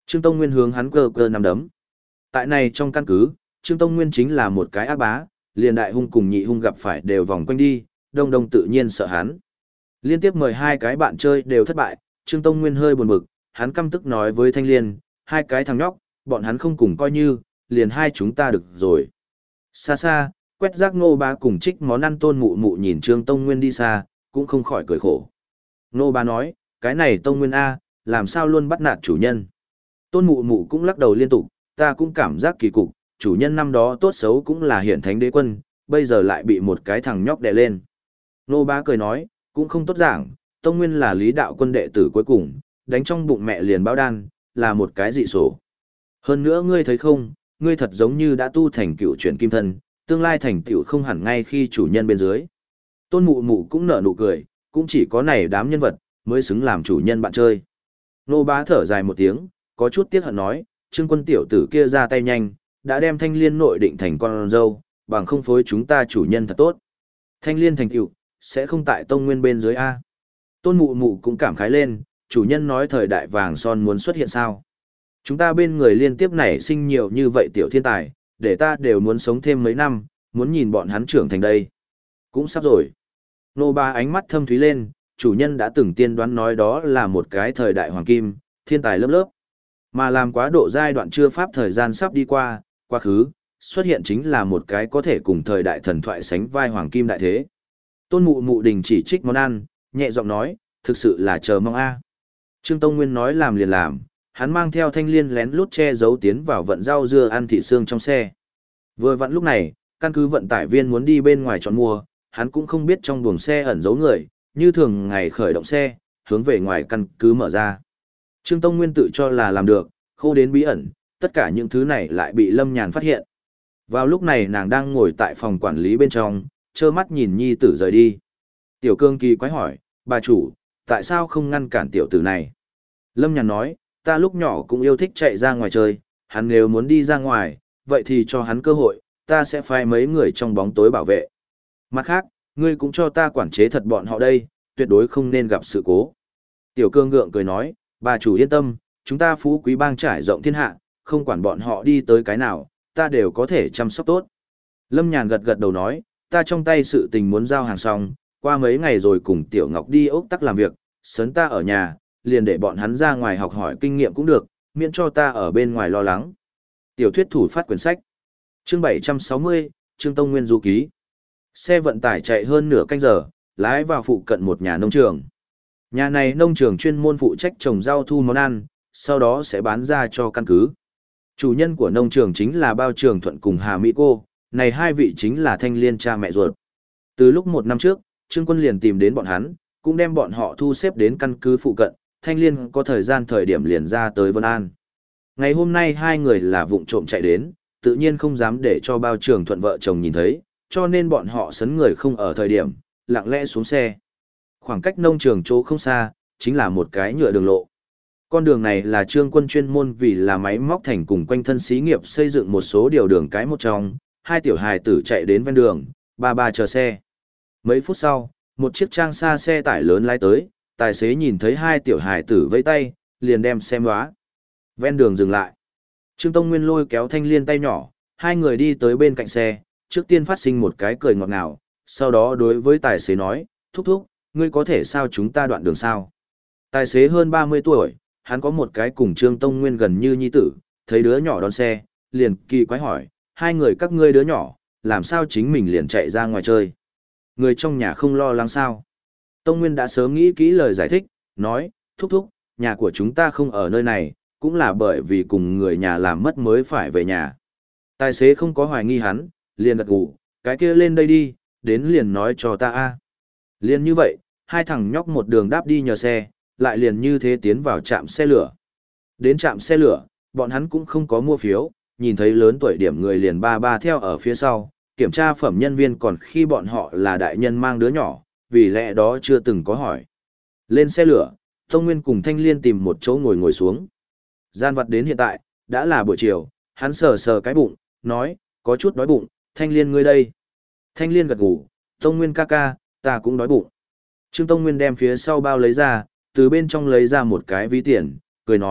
Trương Tông Nguyên hướng hắn cơ cơ nắm đấm. Tại này trong căn cứ, Trương Tông Nguyên chính là một cái ác bá, liền đại hung cùng nhị hung gặp phải đều vòng quanh đi, đông đông tự nhiên sợ hắn. Liên tiếp mời hai cái bạn chơi đều thất bại, Trương Tông Nguyên hơi buồn bực, hắn căm tức nói với Thanh Liên, hai cái thằng nhóc, bọn hắn không cùng coi như, liền hai chúng ta được rồi. Xa xa, quét rác Ngô Bá cùng trích món ăn Tôn Mụ Mụ nhìn Trương Tông Nguyên đi xa, cũng không khỏi cười khổ. Ngô Bá nói, cái này Tông Nguyên A, làm sao luôn bắt nạt chủ nhân. Tôn Mụ Mụ cũng lắc đầu liên tục, ta cũng cảm giác kỳ cục, chủ nhân năm đó tốt xấu cũng là hiển thánh đế quân, bây giờ lại bị một cái thằng nhóc đè lên. Ngô Bá cười nói, cũng không tốt giảng, Tông Nguyên là Lý Đạo Quân đệ tử cuối cùng, đánh trong bụng mẹ liền báo đan, là một cái dị sổ. Hơn nữa ngươi thấy không, ngươi thật giống như đã tu thành cựu chuyển kim thân, tương lai thành tựu không hẳn ngay khi chủ nhân bên dưới. Tôn Mụ Mụ cũng nở nụ cười, cũng chỉ có này đám nhân vật, mới xứng làm chủ nhân bạn chơi. Nô Bá thở dài một tiếng, có chút tiếc hận nói, Trương Quân tiểu tử kia ra tay nhanh, đã đem Thanh Liên nội định thành con dâu, bằng không phối chúng ta chủ nhân thật tốt. Thanh Liên thành tựu, sẽ không tại Tông Nguyên bên dưới A. Tôn Mụ Mụ cũng cảm khái lên, chủ nhân nói thời đại vàng son muốn xuất hiện sao. Chúng ta bên người liên tiếp nảy sinh nhiều như vậy tiểu thiên tài, để ta đều muốn sống thêm mấy năm, muốn nhìn bọn hắn trưởng thành đây. Cũng sắp rồi. Nô Ba ánh mắt thâm thúy lên, chủ nhân đã từng tiên đoán nói đó là một cái thời đại hoàng kim, thiên tài lớp lớp. Mà làm quá độ giai đoạn chưa pháp thời gian sắp đi qua, quá khứ, xuất hiện chính là một cái có thể cùng thời đại thần thoại sánh vai hoàng kim đại thế. Tôn Mụ Mụ đình chỉ trích món ăn, nhẹ giọng nói, thực sự là chờ mong a. Trương Tông Nguyên nói làm liền làm, hắn mang theo Thanh Liên lén lút che giấu tiến vào vận rau dưa ăn thịt xương trong xe. Vừa vặn lúc này, căn cứ vận tải viên muốn đi bên ngoài chọn mua, hắn cũng không biết trong buồng xe ẩn giấu người, như thường ngày khởi động xe, hướng về ngoài căn cứ mở ra. Trương Tông Nguyên tự cho là làm được, khô đến bí ẩn, tất cả những thứ này lại bị Lâm Nhàn phát hiện. Vào lúc này nàng đang ngồi tại phòng quản lý bên trong, trơ mắt nhìn nhi tử rời đi. Tiểu Cương kỳ quái hỏi, bà chủ, tại sao không ngăn cản tiểu tử này? Lâm Nhàn nói, ta lúc nhỏ cũng yêu thích chạy ra ngoài chơi, hắn nếu muốn đi ra ngoài, vậy thì cho hắn cơ hội, ta sẽ phái mấy người trong bóng tối bảo vệ. Mặt khác, ngươi cũng cho ta quản chế thật bọn họ đây, tuyệt đối không nên gặp sự cố. Tiểu Cương gượng cười nói, bà chủ yên tâm, chúng ta phú quý bang trải rộng thiên hạ, không quản bọn họ đi tới cái nào, ta đều có thể chăm sóc tốt. Lâm Nhàn gật gật đầu nói, ta trong tay sự tình muốn giao hàng xong, qua mấy ngày rồi cùng Tiểu Ngọc đi ốc tắc làm việc, sớn ta ở nhà, liền để bọn hắn ra ngoài học hỏi kinh nghiệm cũng được, miễn cho ta ở bên ngoài lo lắng. Tiểu thuyết thủ phát quyển sách. Chương 760, Trương Tông Nguyên du ký. Xe vận tải chạy hơn nửa canh giờ, lái vào phụ cận một nhà nông trường. Nhà này nông trường chuyên môn phụ trách trồng rau thu món ăn, sau đó sẽ bán ra cho căn cứ. Chủ nhân của nông trường chính là Bao Trường Thuận cùng Hà Mỹ Cô, này hai vị chính là Thanh Liên cha mẹ ruột. Từ lúc một năm trước, Trương Quân liền tìm đến bọn hắn, cũng đem bọn họ thu xếp đến căn cứ phụ cận, Thanh Liên có thời điểm liền ra tới Vân An. Ngày hôm nay hai người là vụng trộm chạy đến, tự nhiên không dám để cho Bao Trường Thuận vợ chồng nhìn thấy, cho nên bọn họ sấn người không ở thời điểm, lặng lẽ xuống xe. Khoảng cách nông trường chỗ không xa, chính là một cái nhựa đường lộ. Con đường này là Trương Quân chuyên môn vì là máy móc thành cùng quanh thân xí nghiệp xây dựng một số điều đường cái một trong, hai tiểu hài tử chạy đến ven đường, ba chờ xe. Mấy phút sau, một chiếc trang xa xe tải lớn lái tới, tài xế nhìn thấy hai tiểu hài tử vẫy tay, liền đem xe móa. Ven đường dừng lại. Trương Tông Nguyên lôi kéo Thanh Liên tay nhỏ, hai người đi tới bên cạnh xe, trước tiên phát sinh một cái cười ngọt ngào, sau đó đối với tài xế nói, thúc thúc, ngươi có thể sao chúng ta đoạn đường sao? Tài xế hơn 30 tuổi, hắn có một cái cùng Trương Tông Nguyên gần như nhi tử, thấy đứa nhỏ đón xe, liền kỳ quái hỏi, hai người các ngươi đứa nhỏ, làm sao chính mình liền chạy ra ngoài chơi? Người trong nhà không lo lắng sao? Tông Nguyên đã sớm nghĩ kỹ lời giải thích, nói, thúc thúc, nhà của chúng ta không ở nơi này, cũng là bởi vì cùng người nhà làm mất mới phải về nhà. Tài xế không có hoài nghi hắn, liền gật gù, cái kia lên đây đi, đến liền nói cho ta a. Liền như vậy, hai thằng nhóc một đường đáp đi nhờ xe, lại liền như thế tiến vào trạm xe lửa. Đến trạm xe lửa, bọn hắn cũng không có mua phiếu, nhìn thấy lớn tuổi điểm người liền ba theo ở phía sau, kiểm tra phẩm nhân viên còn khi bọn họ là đại nhân mang đứa nhỏ, vì lẽ đó chưa từng có hỏi. Lên xe lửa, Tông Nguyên cùng Thanh Liên tìm một chỗ ngồi xuống. Gian vặt đến hiện tại, đã là buổi chiều, hắn sờ cái bụng, nói, có chút đói bụng, Thanh Liên ngươi đây. Thanh Liên gật gù, Tông Nguyên ca ca, ta cũng đói bụng. Trương Tông Nguyên đem phía sau bao lấy ra, từ bên trong lấy ra một cái ví tiền, cười nói,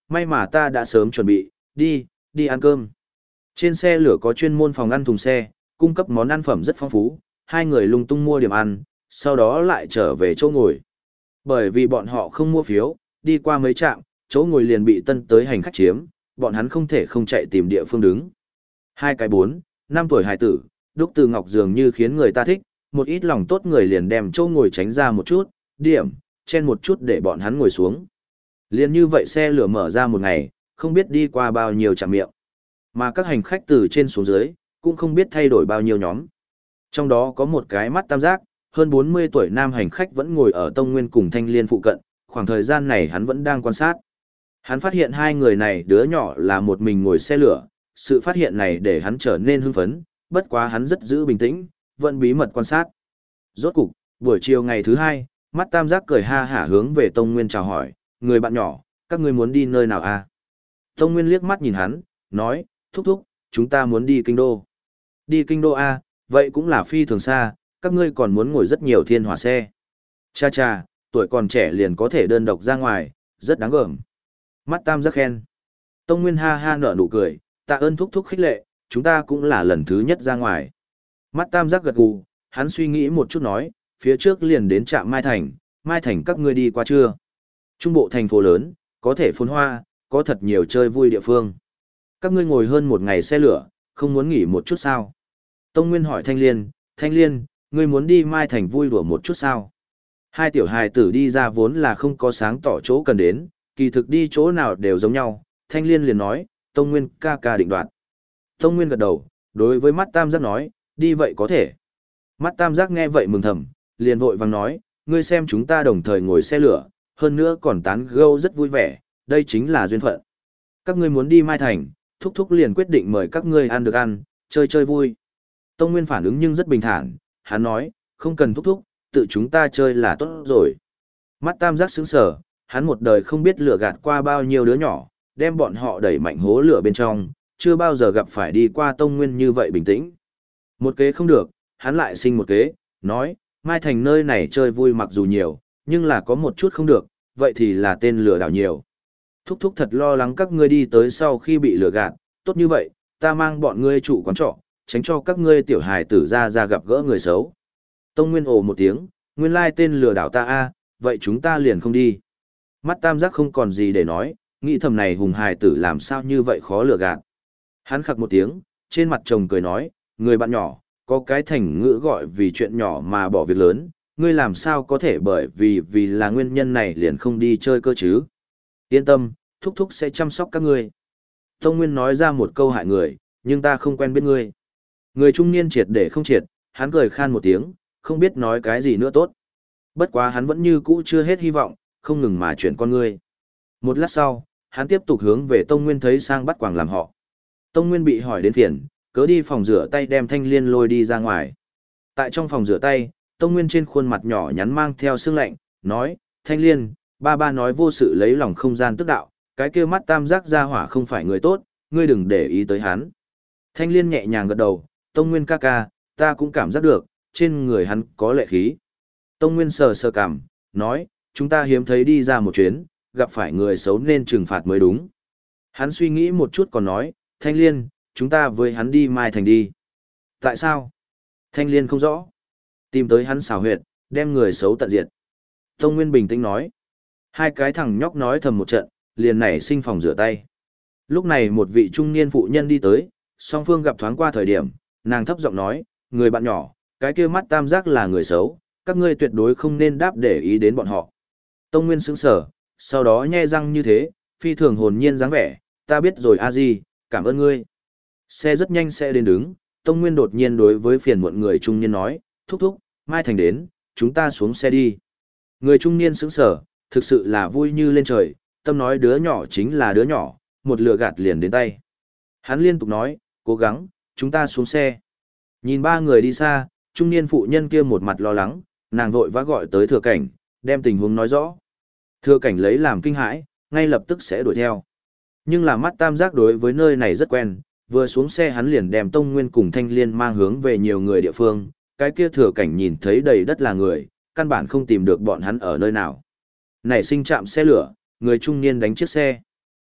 may mà ta đã sớm chuẩn bị, đi ăn cơm. Trên xe lửa có chuyên môn phòng ăn thùng xe, cung cấp món ăn phẩm rất phong phú, hai người lung tung mua điểm ăn, sau đó lại trở về chỗ ngồi. Bởi vì bọn họ không mua phiếu, đi qua mấy trạm, chỗ ngồi liền bị tân tới hành khách chiếm, bọn hắn không thể không chạy tìm địa phương đứng. Hai cái 4, 5 tuổi hài tử, Đúc Từ Ngọc dường như khiến người ta thích, một ít lòng tốt người liền đem chỗ ngồi tránh ra một chút, chen một chút để bọn hắn ngồi xuống. Liền như vậy xe lửa mở ra một ngày, không biết đi qua bao nhiêu trạm miệng. Mà các hành khách từ trên xuống dưới, cũng không biết thay đổi bao nhiêu nhóm. Trong đó có một cái mắt tam giác, hơn 40 tuổi nam hành khách vẫn ngồi ở Tông Nguyên cùng Thanh Liên phụ cận, khoảng thời gian này hắn vẫn đang quan sát. Hắn phát hiện hai người này đứa nhỏ là một mình ngồi xe lửa, sự phát hiện này để hắn trở nên hưng phấn, bất quá hắn rất giữ bình tĩnh, vẫn bí mật quan sát. Rốt cục, buổi chiều ngày thứ hai, mắt tam giác cười ha hả hướng về Tông Nguyên chào hỏi, người bạn nhỏ, các ngươi muốn đi nơi nào à? Tông Nguyên liếc mắt nhìn hắn, nói, thúc thúc, chúng ta muốn đi kinh đô. Đi kinh đô à, vậy cũng là phi thường xa, các ngươi còn muốn ngồi rất nhiều thiên hỏa xe. Cha cha, tuổi còn trẻ liền có thể đơn độc ra ngoài, rất đáng gờm. Mắt tam giác khen. Tông Nguyên ha ha nở nụ cười, tạ ơn thúc thúc khích lệ, chúng ta cũng là lần thứ nhất ra ngoài. Mắt tam giác gật gù, hắn suy nghĩ một chút nói, phía trước liền đến trạm Mai Thành các ngươi đi qua chưa? Trung bộ thành phố lớn, có thể phồn hoa, có thật nhiều chơi vui địa phương. Các ngươi ngồi hơn một ngày xe lửa, không muốn nghỉ một chút sao? Tông Nguyên hỏi Thanh Liên, ngươi muốn đi Mai Thành vui đùa một chút sao? Hai tiểu hài tử đi ra vốn là không có sáng tỏ chỗ cần đến, kỳ thực đi chỗ nào đều giống nhau. Thanh Liên liền nói, Tông Nguyên ca ca định đoạt. Tông Nguyên gật đầu, đối với mắt tam giác nói, đi vậy có thể. Mắt tam giác nghe vậy mừng thầm, liền vội vàng nói, ngươi xem chúng ta đồng thời ngồi xe lửa, hơn nữa còn tán gẫu rất vui vẻ, đây chính là duyên phận. Các ngươi muốn đi Mai Thành, thúc thúc liền quyết định mời các ngươi ăn được ăn, chơi chơi vui. Tông Nguyên phản ứng nhưng rất bình thản, hắn nói, không cần thúc thúc, tự chúng ta chơi là tốt rồi. Mắt tam giác sững sờ, hắn một đời không biết lừa gạt qua bao nhiêu đứa nhỏ, đem bọn họ đẩy mạnh hố lửa bên trong, chưa bao giờ gặp phải đi qua Tông Nguyên như vậy bình tĩnh. Một kế không được, hắn lại sinh một kế, nói, Mai Thành nơi này chơi vui mặc dù nhiều, nhưng là có một chút không được, vậy thì là tên lừa đảo nhiều. Thúc thúc thật lo lắng các ngươi đi tới sau khi bị lừa gạt, tốt như vậy, ta mang bọn ngươi trụ quán trọ, tránh cho các ngươi tiểu hài tử ra gặp gỡ người xấu. Tông Nguyên ồ một tiếng, nguyên lai tên lừa đảo ta a, vậy chúng ta liền không đi. Mắt tam giác không còn gì để nói, nghĩ thầm này hùng hài tử làm sao như vậy khó lừa gạt. Hắn khặc một tiếng, trên mặt chồng cười nói, người bạn nhỏ, có cái thành ngữ gọi vì chuyện nhỏ mà bỏ việc lớn, ngươi làm sao có thể bởi vì là nguyên nhân này liền không đi chơi cơ chứ. Yên tâm, thúc thúc sẽ chăm sóc các ngươi. Tông Nguyên nói ra một câu hại người, nhưng ta không quen biết ngươi. Người trung niên triệt để không triệt, hắn cười khan một tiếng, không biết nói cái gì nữa tốt. Bất quá hắn vẫn như cũ chưa hết hy vọng, không ngừng mà chuyển con ngươi. Một lát sau, hắn tiếp tục hướng về Tông Nguyên thấy sang bắt quàng làm họ. Tông Nguyên bị hỏi đến phiền, cớ đi phòng rửa tay đem Thanh Liên lôi đi ra ngoài. Tại trong phòng rửa tay, Tông Nguyên trên khuôn mặt nhỏ nhắn mang theo sương lạnh, nói, Thanh Liên, ba nói vô sự lấy lòng không gian tức đạo, cái kia mắt tam giác ra hỏa không phải người tốt, ngươi đừng để ý tới hắn. Thanh Liên nhẹ nhàng gật đầu, Tông Nguyên ca ca, ta cũng cảm giác được, trên người hắn có lệ khí. Tông Nguyên sờ sờ cảm, nói, chúng ta hiếm thấy đi ra một chuyến, gặp phải người xấu nên trừng phạt mới đúng. Hắn suy nghĩ một chút còn nói, Thanh Liên, chúng ta với hắn đi Mai Thành đi. Tại sao? Thanh Liên không rõ. Tìm tới hắn xào huyệt, đem người xấu tận diệt. Tông Nguyên bình tĩnh nói. Hai cái thằng nhóc nói thầm một trận, liền nảy sinh phòng rửa tay. Lúc này một vị trung niên phụ nhân đi tới, song phương gặp thoáng qua thời điểm, nàng thấp giọng nói, người bạn nhỏ, cái kia mắt tam giác là người xấu, các ngươi tuyệt đối không nên đáp để ý đến bọn họ. Tông Nguyên sững sờ, sau đó nhe răng như thế, phi thường hồn nhiên dáng vẻ, ta biết rồi a di, cảm ơn ngươi. Xe rất nhanh sẽ đến đứng, Tông Nguyên đột nhiên đối với phiền muộn người trung niên nói, thúc thúc, Mai Thành đến, chúng ta xuống xe đi. Người trung niên sững sờ, thực sự là vui như lên trời, tâm nói đứa nhỏ chính là đứa nhỏ, một lừa gạt liền đến tay. Hắn liên tục nói, cố gắng, chúng ta xuống xe. Nhìn ba người đi xa, trung niên phụ nhân kia một mặt lo lắng, nàng vội vã gọi tới thừa cảnh, đem tình huống nói rõ. Thừa cảnh lấy làm kinh hãi, ngay lập tức sẽ đuổi theo. Nhưng là mắt tam giác đối với nơi này rất quen, vừa xuống xe hắn liền đem Tông Nguyên cùng Thanh Liên mang hướng về nhiều người địa phương, cái kia thừa cảnh nhìn thấy đầy đất là người, căn bản không tìm được bọn hắn ở nơi nào. Nảy sinh chạm xe lửa, người trung niên đánh chiếc xe.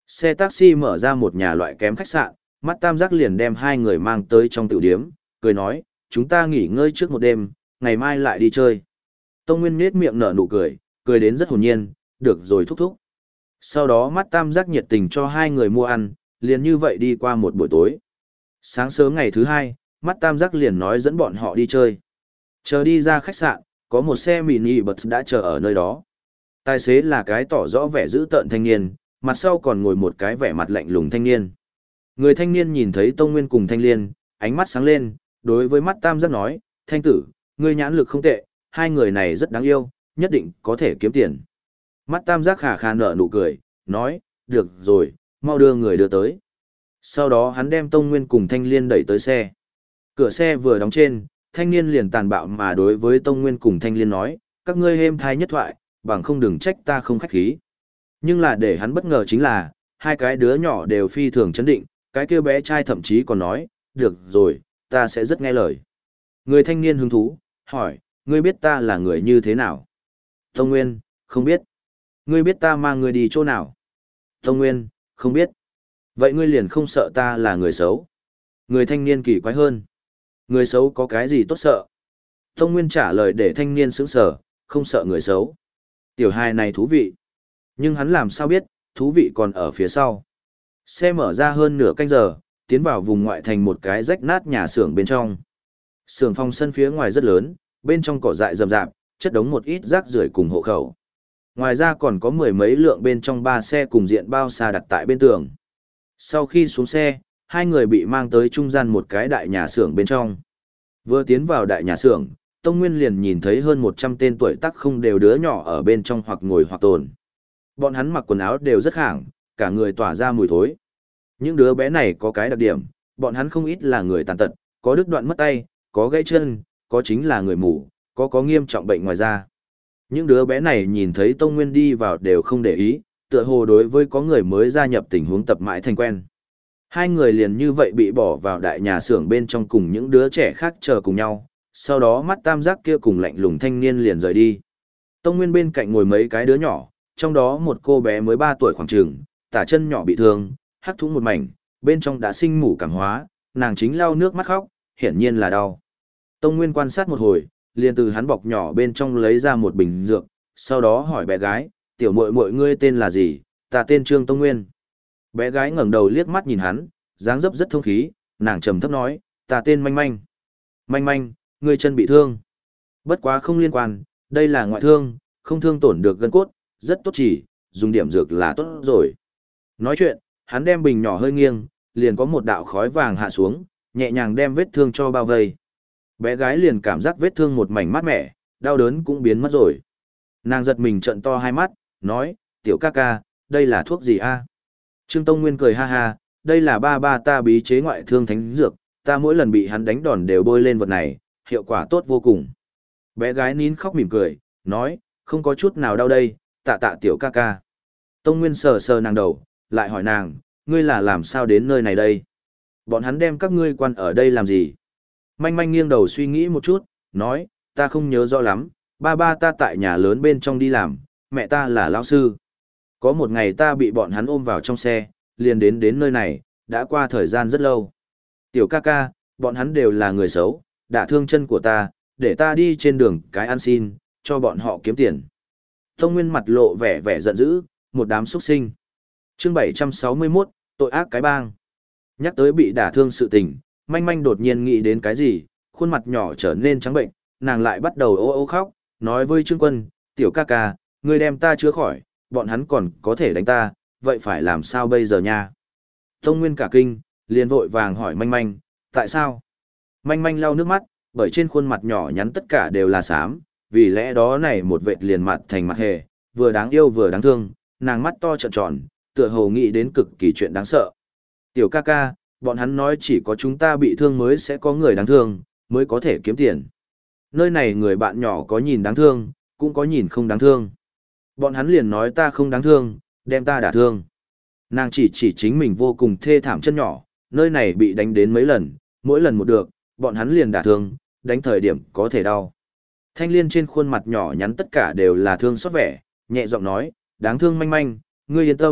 Xe taxi mở ra một nhà loại kém khách sạn, mắt tam giác liền đem hai người mang tới trong tiểu điếm, cười nói, chúng ta nghỉ ngơi trước một đêm, ngày mai lại đi chơi. Tông Nguyên nhếch miệng nở nụ cười, cười đến rất hồn nhiên, được rồi thúc thúc. Sau đó mắt tam giác nhiệt tình cho hai người mua ăn, liền như vậy đi qua một buổi tối. Sáng sớm ngày thứ hai, mắt tam giác liền nói dẫn bọn họ đi chơi. Chờ đi ra khách sạn, có một xe mini bus đã chờ ở nơi đó. Tài xế là cái tỏ rõ vẻ dữ tợn thanh niên, mặt sau còn ngồi một cái vẻ mặt lạnh lùng thanh niên. Người thanh niên nhìn thấy Tông Nguyên cùng Thanh Liên, ánh mắt sáng lên, đối với mắt tam giác nói, Thanh tử, ngươi nhãn lực không tệ, hai người này rất đáng yêu, nhất định có thể kiếm tiền. Mắt tam giác khà khà nở nụ cười, nói, được rồi, mau đưa người đưa tới. Sau đó hắn đem Tông Nguyên cùng Thanh Liên đẩy tới xe. Cửa xe vừa đóng trên, thanh niên liền tàn bạo mà đối với Tông Nguyên cùng Thanh Liên nói, các ngươi êm thai nhất thoại, bằng không đừng trách ta không khách khí. Nhưng là để hắn bất ngờ chính là, hai cái đứa nhỏ đều phi thường chấn định, cái kia bé trai thậm chí còn nói, được rồi, ta sẽ rất nghe lời. Người thanh niên hứng thú, hỏi, ngươi biết ta là người như thế nào? Tông Nguyên, không biết. Ngươi biết ta mang ngươi đi chỗ nào? Tông Nguyên, không biết. Vậy ngươi liền không sợ ta là người xấu? Người thanh niên kỳ quái hơn. Người xấu có cái gì tốt sợ? Tông Nguyên trả lời để thanh niên sững sờ, không sợ người xấu. Tiểu hài này thú vị. Nhưng hắn làm sao biết, thú vị còn ở phía sau. Xe mở ra hơn nửa canh giờ, tiến vào vùng ngoại thành một cái rách nát nhà xưởng bên trong. Xưởng phòng sân phía ngoài rất lớn, bên trong cỏ dại rậm rạp, chất đống một ít rác rưởi cùng hộ khẩu. Ngoài ra còn có mười mấy lượng bên trong ba xe cùng diện bao xa đặt tại bên tường. Sau khi xuống xe, hai người bị mang tới trung gian một cái đại nhà xưởng bên trong. Vừa tiến vào đại nhà xưởng, Tông Nguyên liền nhìn thấy hơn 100 tên tuổi tác không đều đứa nhỏ ở bên trong hoặc ngồi hoặc tồn. Bọn hắn mặc quần áo đều rất khảng, cả người tỏa ra mùi thối. Những đứa bé này có cái đặc điểm, bọn hắn không ít là người tàn tật, có đứt đoạn mất tay, có gãy chân, có chính là người mù, có nghiêm trọng bệnh ngoài da. Những đứa bé này nhìn thấy Tông Nguyên đi vào đều không để ý, tựa hồ đối với có người mới gia nhập tình huống tập mãi thành quen. Hai người liền như vậy bị bỏ vào đại nhà xưởng bên trong cùng những đứa trẻ khác chờ cùng nhau, sau đó mắt tam giác kia cùng lạnh lùng thanh niên liền rời đi. Tông Nguyên bên cạnh ngồi mấy cái đứa nhỏ, trong đó một cô bé mới 3 tuổi khoảng chừng, tả chân nhỏ bị thương, hắc thủng một mảnh, bên trong đã sinh mủ cảm hóa, nàng chính lau nước mắt khóc, hiển nhiên là đau. Tông Nguyên quan sát một hồi, liền từ hắn bọc nhỏ bên trong lấy ra một bình dược, sau đó hỏi bé gái, tiểu muội muội ngươi tên là gì? Ta tên Trương Tông Nguyên. Bé gái ngẩng đầu liếc mắt nhìn hắn, dáng dấp rất thông khí, nàng trầm thấp nói, ta tên Manh Manh. Manh Manh, ngươi chân bị thương. Bất quá không liên quan, đây là ngoại thương, không thương tổn được gân cốt, rất tốt chỉ, dùng điểm dược là tốt rồi. Nói chuyện, hắn đem bình nhỏ hơi nghiêng, liền có một đạo khói vàng hạ xuống, nhẹ nhàng đem vết thương cho bao vây. Bé gái liền cảm giác vết thương một mảnh mát mẻ, đau đớn cũng biến mất rồi. Nàng giật mình trợn to hai mắt, nói, tiểu ca ca, đây là thuốc gì a? Trương Tông Nguyên cười ha ha, đây là ba ta bí chế ngoại thương thánh dược, ta mỗi lần bị hắn đánh đòn đều bôi lên vật này, hiệu quả tốt vô cùng. Bé gái nín khóc mỉm cười, nói, không có chút nào đau đây, tạ tạ tiểu ca ca. Tông Nguyên sờ sờ nàng đầu, lại hỏi nàng, ngươi là làm sao đến nơi này đây? Bọn hắn đem các ngươi quan ở đây làm gì? Manh Manh nghiêng đầu suy nghĩ một chút, nói, ta không nhớ rõ lắm, ba ta tại nhà lớn bên trong đi làm, mẹ ta là lão sư. Có một ngày ta bị bọn hắn ôm vào trong xe, liền đến nơi này, đã qua thời gian rất lâu. Tiểu ca ca, bọn hắn đều là người xấu, đả thương chân của ta, để ta đi trên đường cái ăn xin, cho bọn họ kiếm tiền. Tông Nguyên mặt lộ vẻ giận dữ, một đám xuất sinh. Chương 761, tội ác cái bang. Nhắc tới bị đả thương sự tình, Manh Manh đột nhiên nghĩ đến cái gì, khuôn mặt nhỏ trở nên trắng bệnh, nàng lại bắt đầu ô ô khóc, nói với Trương Quân, tiểu ca ca, ngươi đem ta chữa khỏi, bọn hắn còn có thể đánh ta, vậy phải làm sao bây giờ nha? Tông Nguyên cả kinh, liền vội vàng hỏi Manh Manh, tại sao? Manh Manh lau nước mắt, bởi trên khuôn mặt nhỏ nhắn tất cả đều là xám, vì lẽ đó này một vệt liền mặt thành mặt hề, vừa đáng yêu vừa đáng thương, nàng mắt to trợn tròn, tựa hồ nghĩ đến cực kỳ chuyện đáng sợ. Tiểu ca ca, bọn hắn nói chỉ có chúng ta bị thương mới sẽ có người đáng thương, mới có thể kiếm tiền. Nơi này người bạn nhỏ có nhìn đáng thương, cũng có nhìn không đáng thương. Bọn hắn liền nói ta không đáng thương, đem ta đả thương. Nàng chỉ chính mình vô cùng thê thảm chân nhỏ, nơi này bị đánh đến mấy lần, mỗi lần một được, bọn hắn liền đả thương, đánh thời điểm có thể đau. Thanh Liên trên khuôn mặt nhỏ nhắn tất cả đều là thương xót vẻ, nhẹ giọng nói, đáng thương Manh Manh, ngươi yên tâm,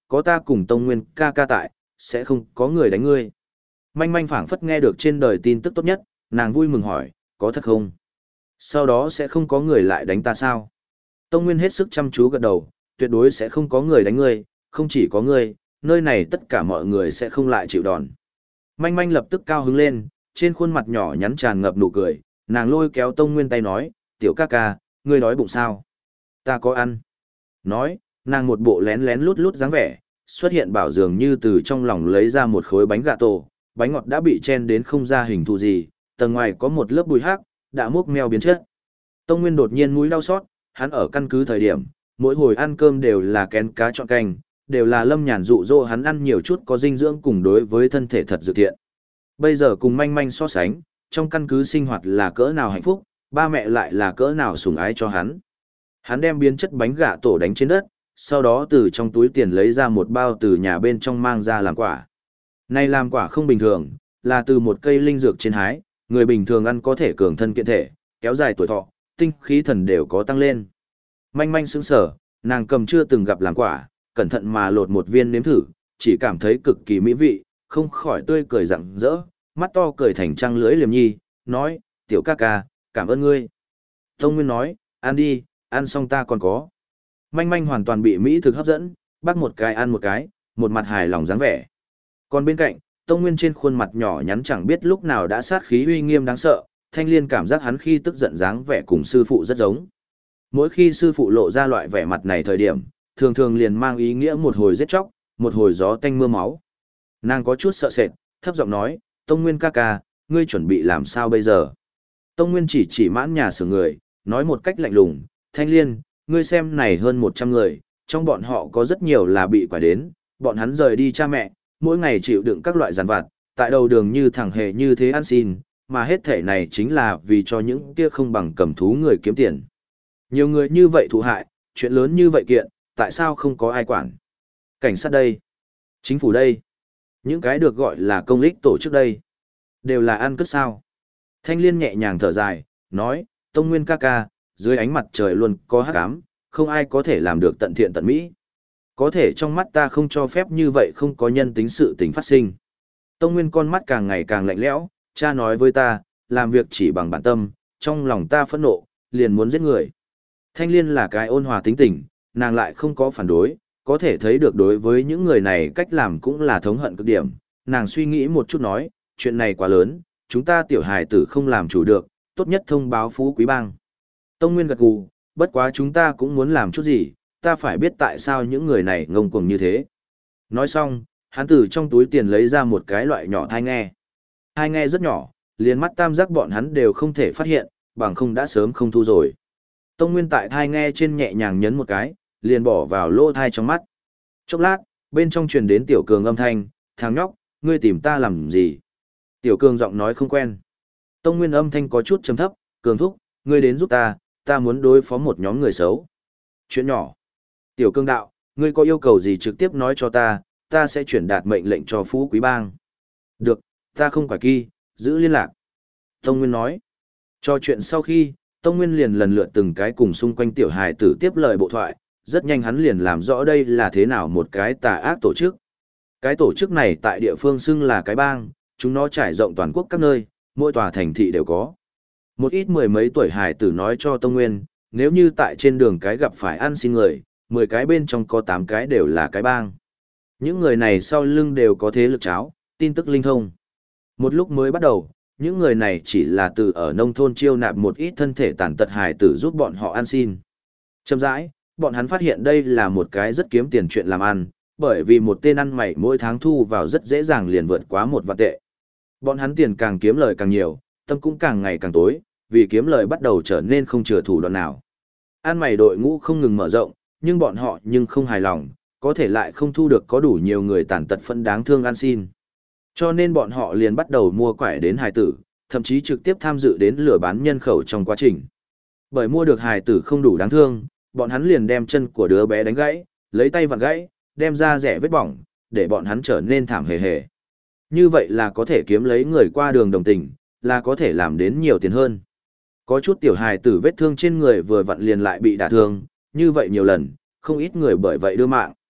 có ta cùng Tông Nguyên ca ca tại, sẽ không có người đánh ngươi. Manh manh phảng phất nghe được trên đời tin tức tốt nhất, nàng vui mừng hỏi, có thật không? Sau đó sẽ không có người lại đánh ta sao? Tông Nguyên hết sức chăm chú gật đầu, tuyệt đối sẽ không có người đánh ngươi, không chỉ có ngươi, nơi này tất cả mọi người sẽ không lại chịu đòn. Manh manh lập tức cao hứng lên, trên khuôn mặt nhỏ nhắn tràn ngập nụ cười, nàng lôi kéo Tông Nguyên tay nói, tiểu ca ca, ngươi đói bụng sao? Ta có ăn. Nói, nàng một bộ lén lén lút lút dáng vẻ, xuất hiện bảo dường như từ trong lòng lấy ra một khối bánh gà tổ, bánh ngọt đã bị chen đến không ra hình thù gì, tầng ngoài có một lớp bụi hắc, đã múc meo biến chất. Tông Nguyên đột nhiên mũi đau xót, hắn ở căn cứ thời điểm, mỗi hồi ăn cơm đều là kén cá chọn canh, đều là Lâm Nhàn dụ dỗ hắn ăn nhiều chút có dinh dưỡng cùng đối với thân thể thật dự thiện. Bây giờ cùng manh manh so sánh, trong căn cứ sinh hoạt là cỡ nào hạnh phúc, ba mẹ lại là cỡ nào sủng ái cho hắn. Hắn đem biến chất bánh gà tổ đánh trên đất, sau đó từ trong túi tiền lấy ra một bao từ nhà bên trong mang ra làm quả. Này làm quả không bình thường, là từ một cây linh dược trên hái, người bình thường ăn có thể cường thân kiện thể, kéo dài tuổi thọ, tinh khí thần đều có tăng lên. Manh manh sững sờ, nàng cầm chưa từng gặp làm quả, cẩn thận mà lột một viên nếm thử, chỉ cảm thấy cực kỳ mỹ vị, không khỏi tươi cười rạng rỡ, mắt to cười thành trăng lưỡi liềm nhi, nói, tiểu ca ca, cảm ơn ngươi. Tông Nguyên nói, ăn đi, ăn xong ta còn có. Manh manh hoàn toàn bị mỹ thực hấp dẫn, bắt một cái ăn một cái, một mặt hài lòng dáng vẻ. Còn bên cạnh, Tông Nguyên trên khuôn mặt nhỏ nhắn chẳng biết lúc nào đã sát khí uy nghiêm đáng sợ, Thanh Liên cảm giác hắn khi tức giận dáng vẻ cùng sư phụ rất giống. Mỗi khi sư phụ lộ ra loại vẻ mặt này thời điểm, thường thường liền mang ý nghĩa một hồi giết chóc, một hồi gió tanh mưa máu. Nàng có chút sợ sệt, thấp giọng nói, Tông Nguyên ca ca, ngươi chuẩn bị làm sao bây giờ? Tông Nguyên chỉ mãn nhà sửa người, nói một cách lạnh lùng, Thanh Liên, ngươi xem này hơn 100 người, trong bọn họ có rất nhiều là bị quải đến, bọn hắn rời đi cha mẹ, mỗi ngày chịu đựng các loại giàn vặt, tại đầu đường như thằng hề như thế ăn xin, mà hết thể này chính là vì cho những kia không bằng cầm thú người kiếm tiền. Nhiều người như vậy thụ hại, chuyện lớn như vậy kiện, tại sao không có ai quản? Cảnh sát đây, chính phủ đây, những cái được gọi là công ích tổ chức đây, đều là ăn cướp sao. Thanh Liên nhẹ nhàng thở dài, nói, Tông Nguyên ca ca, dưới ánh mặt trời luôn có hắc ám, không ai có thể làm được tận thiện tận mỹ. Có thể trong mắt ta không cho phép như vậy không có nhân tính sự tình phát sinh. Tông Nguyên con mắt càng ngày càng lạnh lẽo, cha nói với ta, làm việc chỉ bằng bản tâm, trong lòng ta phẫn nộ, liền muốn giết người. Thanh Liên là cái ôn hòa tính tình, nàng lại không có phản đối, có thể thấy được đối với những người này cách làm cũng là thống hận cực điểm. Nàng suy nghĩ một chút nói, chuyện này quá lớn, chúng ta tiểu hài tử không làm chủ được, tốt nhất thông báo phú quý bang. Tông Nguyên gật gù, bất quá chúng ta cũng muốn làm chút gì, ta phải biết tại sao những người này ngông cuồng như thế. Nói xong, hắn từ trong túi tiền lấy ra một cái loại nhỏ thai nghe. Thai nghe rất nhỏ, liền mắt tam giác bọn hắn đều không thể phát hiện, bằng không đã sớm không thu rồi. Tông Nguyên tại thai nghe trên nhẹ nhàng nhấn một cái, liền bỏ vào lỗ thai trong mắt. Chốc lát, bên trong truyền đến Tiểu Cường âm thanh, thằng nhóc, ngươi tìm ta làm gì? Tiểu Cường giọng nói không quen. Tông Nguyên âm thanh có chút trầm thấp, Cường thúc, ngươi đến giúp ta muốn đối phó một nhóm người xấu. Chuyện nhỏ. Tiểu Cường đạo, ngươi có yêu cầu gì trực tiếp nói cho ta sẽ chuyển đạt mệnh lệnh cho Phú Quý Bang. Được, ta không phải kỳ, giữ liên lạc. Tông Nguyên nói. Cho chuyện sau khi, Tông Nguyên liền lần lượt từng cái cùng xung quanh tiểu hài tử tiếp lời bộ thoại, rất nhanh hắn liền làm rõ đây là thế nào một cái tà ác tổ chức. Cái tổ chức này tại địa phương xưng là cái bang, chúng nó trải rộng toàn quốc các nơi, mỗi tòa thành thị đều có. Một ít mười mấy tuổi hài tử nói cho Tông Nguyên, nếu như tại trên đường cái gặp phải ăn xin người, 10 cái bên trong có 8 cái đều là cái bang. Những người này sau lưng đều có thế lực cháo, tin tức linh thông. Một lúc mới bắt đầu, những người này chỉ là từ ở nông thôn chiêu nạp một ít thân thể tàn tật hài tử giúp bọn họ ăn xin. Chậm rãi, bọn hắn phát hiện đây là một cái rất kiếm tiền chuyện làm ăn, bởi vì một tên ăn mày mỗi tháng thu vào rất dễ dàng liền vượt quá 1 vạn tệ. Bọn hắn tiền càng kiếm lời càng nhiều, tâm cũng càng ngày càng tối, vì kiếm lời bắt đầu trở nên không chừa thủ đoạn nào. Ăn mày đội ngũ không ngừng mở rộng, nhưng bọn họ không hài lòng, có thể lại không thu được có đủ nhiều người tàn tật phân đáng thương ăn xin. Cho nên bọn họ liền bắt đầu mua quải đến hài tử, thậm chí trực tiếp tham dự đến lừa bán nhân khẩu trong quá trình. Bởi mua được hài tử không đủ đáng thương, bọn hắn liền đem chân của đứa bé đánh gãy, lấy tay vặn gãy, đem ra rẻ vết bỏng, để bọn hắn trở nên thảm hề hề. Như vậy là có thể kiếm lấy người qua đường đồng tình, là có thể làm đến nhiều tiền hơn. Có chút tiểu hài tử vết thương trên người vừa vặn liền lại bị đả thương, như vậy nhiều lần, không ít người bởi vậy đưa mạng.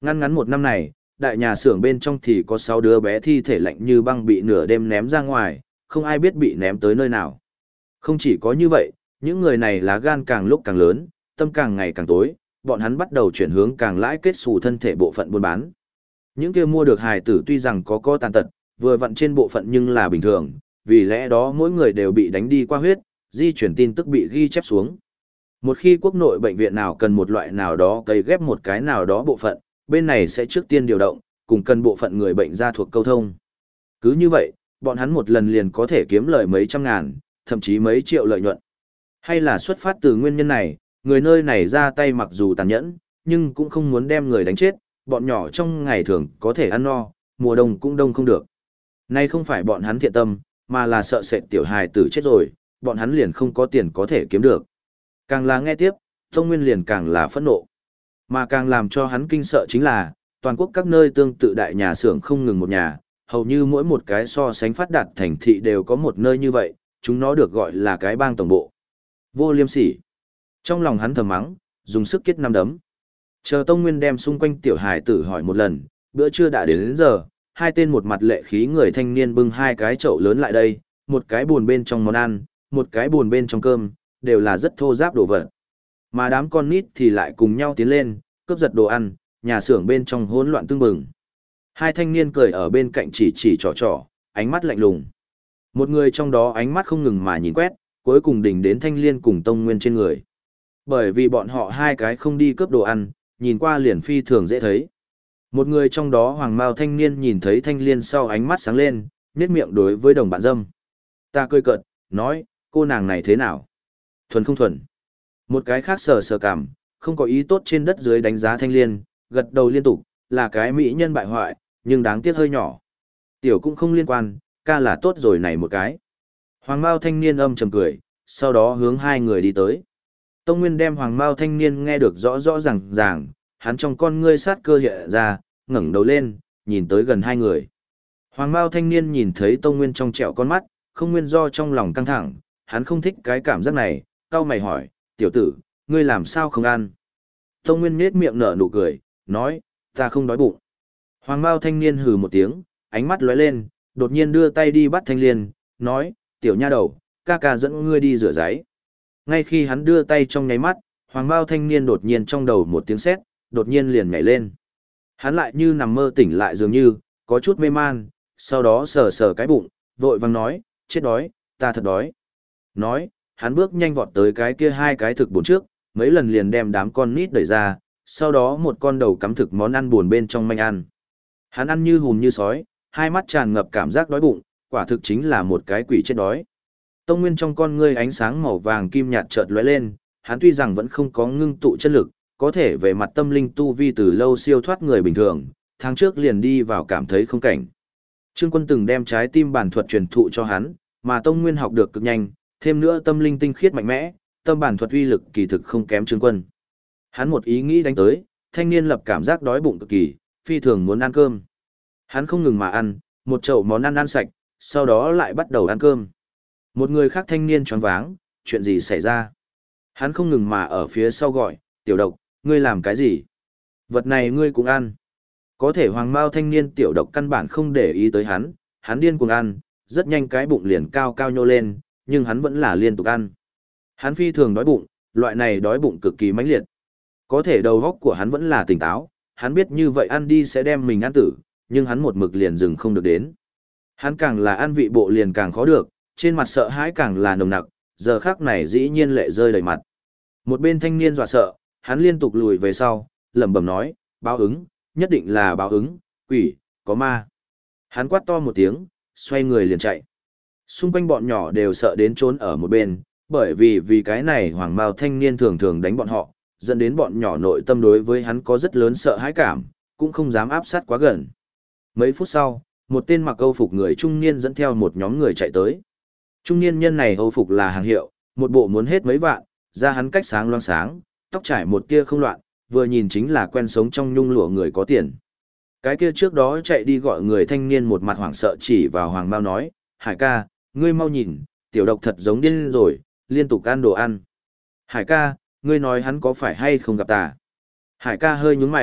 Ngắn ngắn một năm này, đại nhà xưởng bên trong thì có 6 đứa bé thi thể lạnh như băng bị nửa đêm ném ra ngoài, không ai biết bị ném tới nơi nào. Không chỉ có như vậy, những người này lá gan càng lúc càng lớn, tâm càng ngày càng tối, bọn hắn bắt đầu chuyển hướng càng lãi kết xù thân thể bộ phận buôn bán. Những kia mua được hài tử tuy rằng có tàn tật, vừa vặn trên bộ phận nhưng là bình thường, vì lẽ đó mỗi người đều bị đánh đi qua huyết, di chuyển tin tức bị ghi chép xuống. Một khi quốc nội bệnh viện nào cần một loại nào đó cấy ghép một cái nào đó bộ phận, bên này sẽ trước tiên điều động, cùng cần bộ phận người bệnh ra thuộc câu thông. Cứ như vậy, bọn hắn một lần liền có thể kiếm lời mấy trăm ngàn, thậm chí mấy triệu lợi nhuận. Hay là xuất phát từ nguyên nhân này, người nơi này ra tay mặc dù tàn nhẫn, nhưng cũng không muốn đem người đánh chết, bọn nhỏ trong ngày thường có thể ăn no, mùa đông cũng đông không được. Nay không phải bọn hắn thiện tâm, mà là sợ sệt tiểu hài tử chết rồi, bọn hắn liền không có tiền có thể kiếm được. Càng là nghe tiếp, Tông Nguyên liền càng là phẫn nộ. Mà càng làm cho hắn kinh sợ chính là, toàn quốc các nơi tương tự đại nhà xưởng không ngừng một nhà, hầu như mỗi một cái so sánh phát đạt thành thị đều có một nơi như vậy, chúng nó được gọi là cái bang tổng bộ. Vô liêm sỉ. Trong lòng hắn thầm mắng, dùng sức kết năm đấm. Chờ Tông Nguyên đem xung quanh tiểu hài tử hỏi một lần, bữa trưa đã đến giờ, hai tên một mặt lệ khí người thanh niên bưng hai cái chậu lớn lại đây, một cái buồn bên trong món ăn, một cái buồn bên trong cơm, đều là rất thô ráp đồ vật. Mà đám con nít thì lại cùng nhau tiến lên, cướp giật đồ ăn, nhà xưởng bên trong hỗn loạn tương bừng. Hai thanh niên cười ở bên cạnh chỉ trò, ánh mắt lạnh lùng. Một người trong đó ánh mắt không ngừng mà nhìn quét, cuối cùng đỉnh đến Thanh Liên cùng Tông Nguyên trên người. Bởi vì bọn họ hai cái không đi cướp đồ ăn, nhìn qua liền phi thường dễ thấy. Một người trong đó hoàng mao thanh niên nhìn thấy Thanh Liên sau ánh mắt sáng lên, nhếch miệng đối với đồng bạn dâm. Ta cười cợt, nói, cô nàng này thế nào? Thuần không thuần? Một cái khác sờ cảm, không có ý tốt trên đất dưới đánh giá Thanh Liên, gật đầu liên tục, là cái mỹ nhân bại hoại, nhưng đáng tiếc hơi nhỏ. Tiểu cũng không liên quan, ca là tốt rồi này một cái. Hoàng mao thanh niên âm trầm cười, sau đó hướng hai người đi tới. Tông Nguyên đem hoàng mao thanh niên nghe được rõ ràng, hắn trong con ngươi sát cơ hiện ra, ngẩng đầu lên, nhìn tới gần hai người. Hoàng mao thanh niên nhìn thấy Tông Nguyên trong trẻo con mắt, không nguyên do trong lòng căng thẳng, hắn không thích cái cảm giác này, cau mày hỏi, tiểu tử, ngươi làm sao không ăn? Tông Nguyên nhếch miệng nở nụ cười, nói, ta không đói bụng. Hoàng mao thanh niên hừ một tiếng, ánh mắt lóe lên, đột nhiên đưa tay đi bắt Thanh Liên, nói, tiểu nha đầu, ca ca dẫn ngươi đi rửa giấy. Ngay khi hắn đưa tay trong nháy mắt, hoàng mao thanh niên đột nhiên trong đầu một tiếng sét, đột nhiên liền nhảy lên. Hắn lại như nằm mơ tỉnh lại dường như, có chút mê man, sau đó sờ cái bụng, vội vàng nói, chết đói, ta thật đói. Nói, hắn bước nhanh vọt tới cái kia hai cái thực buồn trước, mấy lần liền đem đám con nít đẩy ra, sau đó một con đầu cắm thực món ăn buồn bên trong manh ăn. Hắn ăn như hùm như sói, hai mắt tràn ngập cảm giác đói bụng, quả thực chính là một cái quỷ chết đói. Tông Nguyên trong con ngươi ánh sáng màu vàng kim nhạt chợt lóe lên, hắn tuy rằng vẫn không có ngưng tụ chân lực, có thể về mặt tâm linh tu vi từ lâu siêu thoát người bình thường, tháng trước liền đi vào cảm thấy không cảnh. Trương Quân từng đem trái tim bản thuật truyền thụ cho hắn, mà Tông Nguyên học được cực nhanh, thêm nữa tâm linh tinh khiết mạnh mẽ, tâm bản thuật uy lực kỳ thực không kém Trương Quân. Hắn một ý nghĩ đánh tới, thanh niên lập cảm giác đói bụng cực kỳ, phi thường muốn ăn cơm. Hắn không ngừng mà ăn, một chậu món ăn sạch, sau đó lại bắt đầu ăn cơm. Một người khác thanh niên choáng váng, chuyện gì xảy ra? Hắn không ngừng mà ở phía sau gọi, tiểu độc, ngươi làm cái gì? Vật này ngươi cũng ăn. Có thể hoàng mao thanh niên tiểu độc căn bản không để ý tới hắn điên cuồng ăn, rất nhanh cái bụng liền cao cao nhô lên, nhưng hắn vẫn là liên tục ăn. Hắn phi thường đói bụng, loại này đói bụng cực kỳ mãnh liệt. Có thể đầu óc của hắn vẫn là tỉnh táo, hắn biết như vậy ăn đi sẽ đem mình ăn tử, nhưng hắn một mực liền dừng không được đến. Hắn càng là ăn vị bộ liền càng khó được, trên mặt sợ hãi càng là nồng nặc, giờ khắc này dĩ nhiên lệ rơi đầy mặt. Một bên thanh niên dọa sợ, hắn liên tục lùi về sau, lẩm bẩm nói, báo ứng, nhất định là báo ứng, quỷ, có ma. Hắn quát to một tiếng, xoay người liền chạy. Xung quanh bọn nhỏ đều sợ đến trốn ở một bên, bởi vì cái này hoàng mao thanh niên thường thường đánh bọn họ, dẫn đến bọn nhỏ nội tâm đối với hắn có rất lớn sợ hãi cảm, cũng không dám áp sát quá gần. Mấy phút sau, một tên mặc âu phục người trung niên dẫn theo một nhóm người chạy tới. Trung niên nhân này âu phục là hàng hiệu, một bộ muốn hết mấy vạn, da hắn cách sáng loang sáng, tóc trải một tia không loạn, vừa nhìn chính là quen sống trong nhung lụa người có tiền. Cái kia trước đó chạy đi gọi người thanh niên một mặt hoảng sợ chỉ vào hoàng mao nói, Hải ca, ngươi mau nhìn, tiểu độc thật giống điên rồi, liên tục ăn đồ ăn. Hải ca, ngươi nói hắn có phải hay không gặp tà? Hải ca hơi nhúng mày,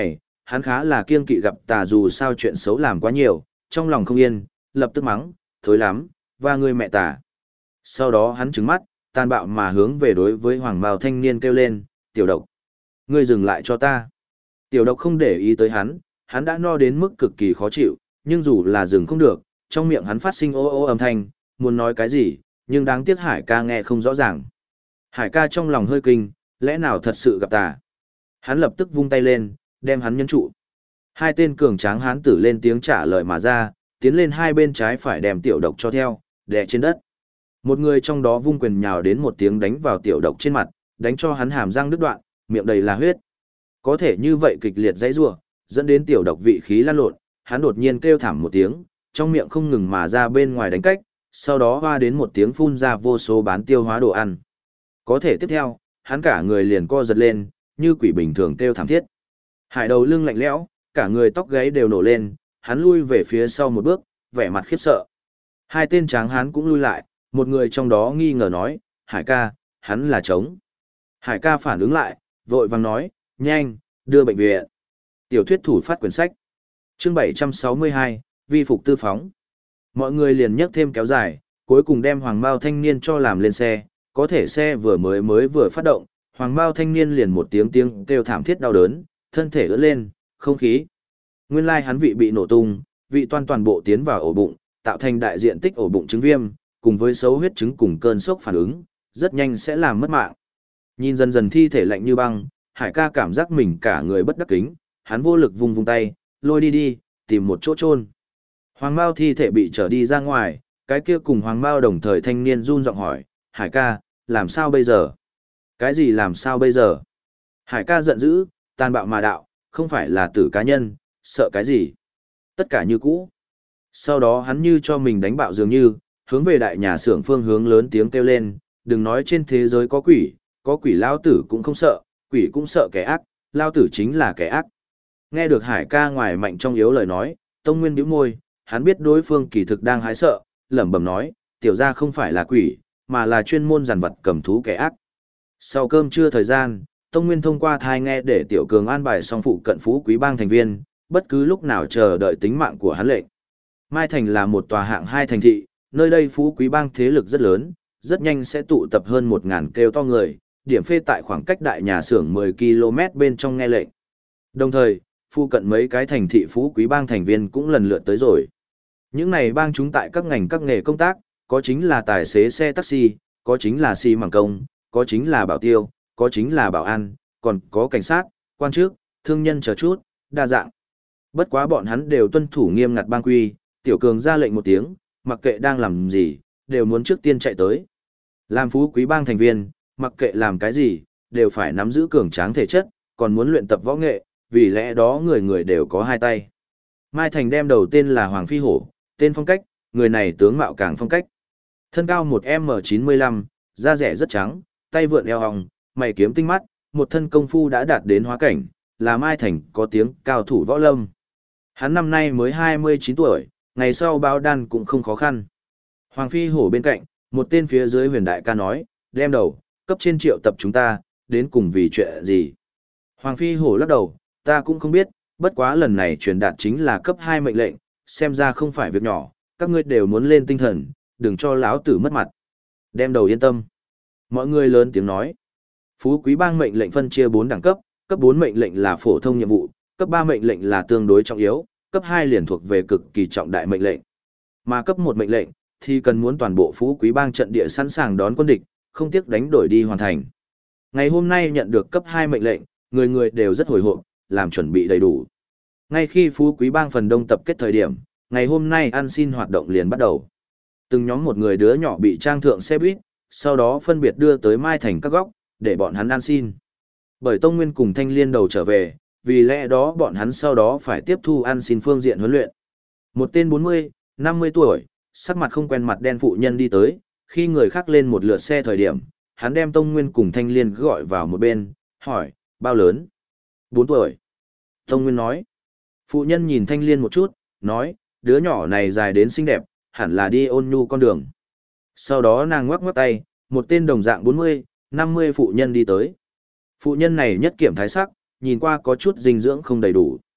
hắn khá là kiêng kỵ gặp tà dù sao chuyện xấu làm quá nhiều, trong lòng không yên, lập tức mắng, thối lắm, và người mẹ tà. Sau đó hắn trừng mắt, tàn bạo mà hướng về đối với hoàng bào thanh niên kêu lên, tiểu độc. Ngươi dừng lại cho ta. Tiểu độc không để ý tới hắn đã no đến mức cực kỳ khó chịu, nhưng dù là dừng không được, trong miệng hắn phát sinh ô ô âm thanh, muốn nói cái gì, nhưng đáng tiếc Hải ca nghe không rõ ràng. Hải ca trong lòng hơi kinh, lẽ nào thật sự gặp tà. Hắn lập tức vung tay lên, đem hắn nhấn trụ. Hai tên cường tráng hán tử lên tiếng trả lời mà ra, tiến lên hai bên trái phải đem tiểu độc cho theo, đè trên đất. Một người trong đó vung quyền nhào đến một tiếng đánh vào tiểu độc trên mặt, đánh cho hắn hàm răng đứt đoạn, miệng đầy là huyết. Có thể như vậy kịch liệt dãy rủa, dẫn đến tiểu độc vị khí lan lộn, hắn đột nhiên kêu thảm một tiếng, trong miệng không ngừng mà ra bên ngoài đánh cách, sau đó hoa đến một tiếng phun ra vô số bán tiêu hóa đồ ăn. Có thể tiếp theo, hắn cả người liền co giật lên, như quỷ bình thường kêu thảm thiết. Hải đầu lưng lạnh lẽo, cả người tóc gáy đều nổ lên, hắn lui về phía sau một bước, vẻ mặt khiếp sợ. Hai tên tráng hán cũng lui lại, một người trong đó nghi ngờ nói, Hải ca, hắn là trống. Hải ca phản ứng lại, vội vàng nói, nhanh, đưa bệnh viện. Tiểu thuyết thủ phát quyển sách. Chương 762, vi phục tư phóng. Mọi người liền nhấc thêm kéo dài, cuối cùng đem hoàng mao thanh niên cho làm lên xe, có thể xe mới vừa phát động, hoàng mao thanh niên liền một tiếng kêu thảm thiết đau đớn, thân thể ưỡn lên, không khí. Nguyên lai hắn vị bị nổ tung, vị toàn bộ tiến vào ổ bụng, tạo thành đại diện tích ổ bụng chứng viêm, cùng với xấu huyết chứng cùng cơn sốc phản ứng, rất nhanh sẽ làm mất mạng. Nhìn dần dần thi thể lạnh như băng, Hải ca cảm giác mình cả người bất đắc kính, hắn vô lực vung tay, lôi đi, tìm một chỗ chôn. Hoàng Mao thi thể bị trở đi ra ngoài, cái kia cùng Hoàng Mao đồng thời thanh niên run giọng hỏi, Hải ca, làm sao bây giờ? Cái gì làm sao bây giờ? Hải ca giận dữ, tàn bạo mà đạo, không phải là tử cá nhân, sợ cái gì? Tất cả như cũ. Sau đó hắn như cho mình đánh bạo dường như, hướng về đại nhà xưởng phương hướng lớn tiếng kêu lên, đừng nói trên thế giới có quỷ lao tử cũng không sợ, quỷ cũng sợ kẻ ác, lao tử chính là kẻ ác. Nghe được Hải ca ngoài mạnh trong yếu lời nói, Tông Nguyên bĩu môi, hắn biết đối phương kỳ thực đang hái sợ, lẩm bẩm nói, tiểu gia không phải là quỷ, mà là chuyên môn giàn vật cầm thú kẻ ác. Sau cơm trưa thời gian, Tông Nguyên thông qua thai nghe để Tiểu Cường an bài xong phụ cận phú quý bang thành viên, bất cứ lúc nào chờ đợi tính mạng của hắn lệnh. Mai Thành là một tòa hạng 2 thành thị, nơi đây phú quý bang thế lực rất lớn, rất nhanh sẽ tụ tập hơn 1.000 kêu to người, điểm phê tại khoảng cách đại nhà xưởng 10 km bên trong nghe lệnh. Đồng thời, phụ cận mấy cái thành thị phú quý bang thành viên cũng lần lượt tới rồi. Những này bang chúng tại các ngành các nghề công tác, có chính là tài xế xe taxi, có chính là xi măng công, có chính là bảo tiêu, có chính là bảo an, còn có cảnh sát, quan chức, thương nhân chờ chút, đa dạng. Bất quá bọn hắn đều tuân thủ nghiêm ngặt bang quy, Tiểu Cường ra lệnh một tiếng, mặc kệ đang làm gì, đều muốn trước tiên chạy tới. Làm phú quý bang thành viên, mặc kệ làm cái gì, đều phải nắm giữ cường tráng thể chất, còn muốn luyện tập võ nghệ, vì lẽ đó người người đều có hai tay. Mai Thành đem đầu tên là Hoàng Phi Hổ, tên phong cách, người này tướng mạo càng phong cách. Thân cao 1m95, da rẻ rất trắng, tay vượn eo hồng, mày kiếm tinh mắt, một thân công phu đã đạt đến hóa cảnh, là Mai Thành có tiếng cao thủ võ lâm. Hắn năm nay mới 29 tuổi, ngày sau báo đan cũng không khó khăn. Hoàng Phi Hổ bên cạnh, một tên phía dưới huyền đại ca nói, đem đầu, cấp trên triệu tập chúng ta, đến cùng vì chuyện gì. Hoàng Phi Hổ lắc đầu, ta cũng không biết, bất quá lần này truyền đạt chính là cấp 2 mệnh lệnh, xem ra không phải việc nhỏ, các ngươi đều muốn lên tinh thần, đừng cho lão tử mất mặt. Đem đầu yên tâm. Mọi người lớn tiếng nói. Phú quý bang mệnh lệnh phân chia 4 đẳng cấp, cấp 4 mệnh lệnh là phổ thông nhiệm vụ, cấp 3 mệnh lệnh là tương đối trọng yếu, cấp 2 liền thuộc về cực kỳ trọng đại mệnh lệnh. Mà cấp 1 mệnh lệnh thì cần muốn toàn bộ phú quý bang trận địa sẵn sàng đón quân địch, không tiếc đánh đổi đi hoàn thành. Ngày hôm nay nhận được cấp 2 mệnh lệnh, người người đều rất hồi hộp, làm chuẩn bị đầy đủ. Ngay khi phú quý bang phần đông tập kết thời điểm, ngày hôm nay ăn xin hoạt động liền bắt đầu. Từng nhóm một người đứa nhỏ bị trang thượng xe buýt, sau đó phân biệt đưa tới Mai Thành các góc, để bọn hắn ăn xin. Bởi Tông Nguyên cùng Thanh Liên đầu trở về, vì lẽ đó bọn hắn sau đó phải tiếp thu ăn xin phương diện huấn luyện. Một tên 40, 50 tuổi, sắc mặt không quen mặt đen phụ nhân đi tới, khi người khác lên một lượt xe thời điểm, hắn đem Tông Nguyên cùng Thanh Liên gọi vào một bên, hỏi, bao lớn? 4 tuổi. Tông Nguyên nói. Phụ nhân nhìn Thanh Liên một chút, nói, đứa nhỏ này dài đến xinh đẹp, hẳn là đi ôn nhu con đường. Sau đó nàng ngoắc ngoắc tay, một tên đồng dạng 40, 50 phụ nhân đi tới. Phụ nhân này nhất kiểm thái sắc, nhìn qua có chút dinh dưỡng không đầy đủ.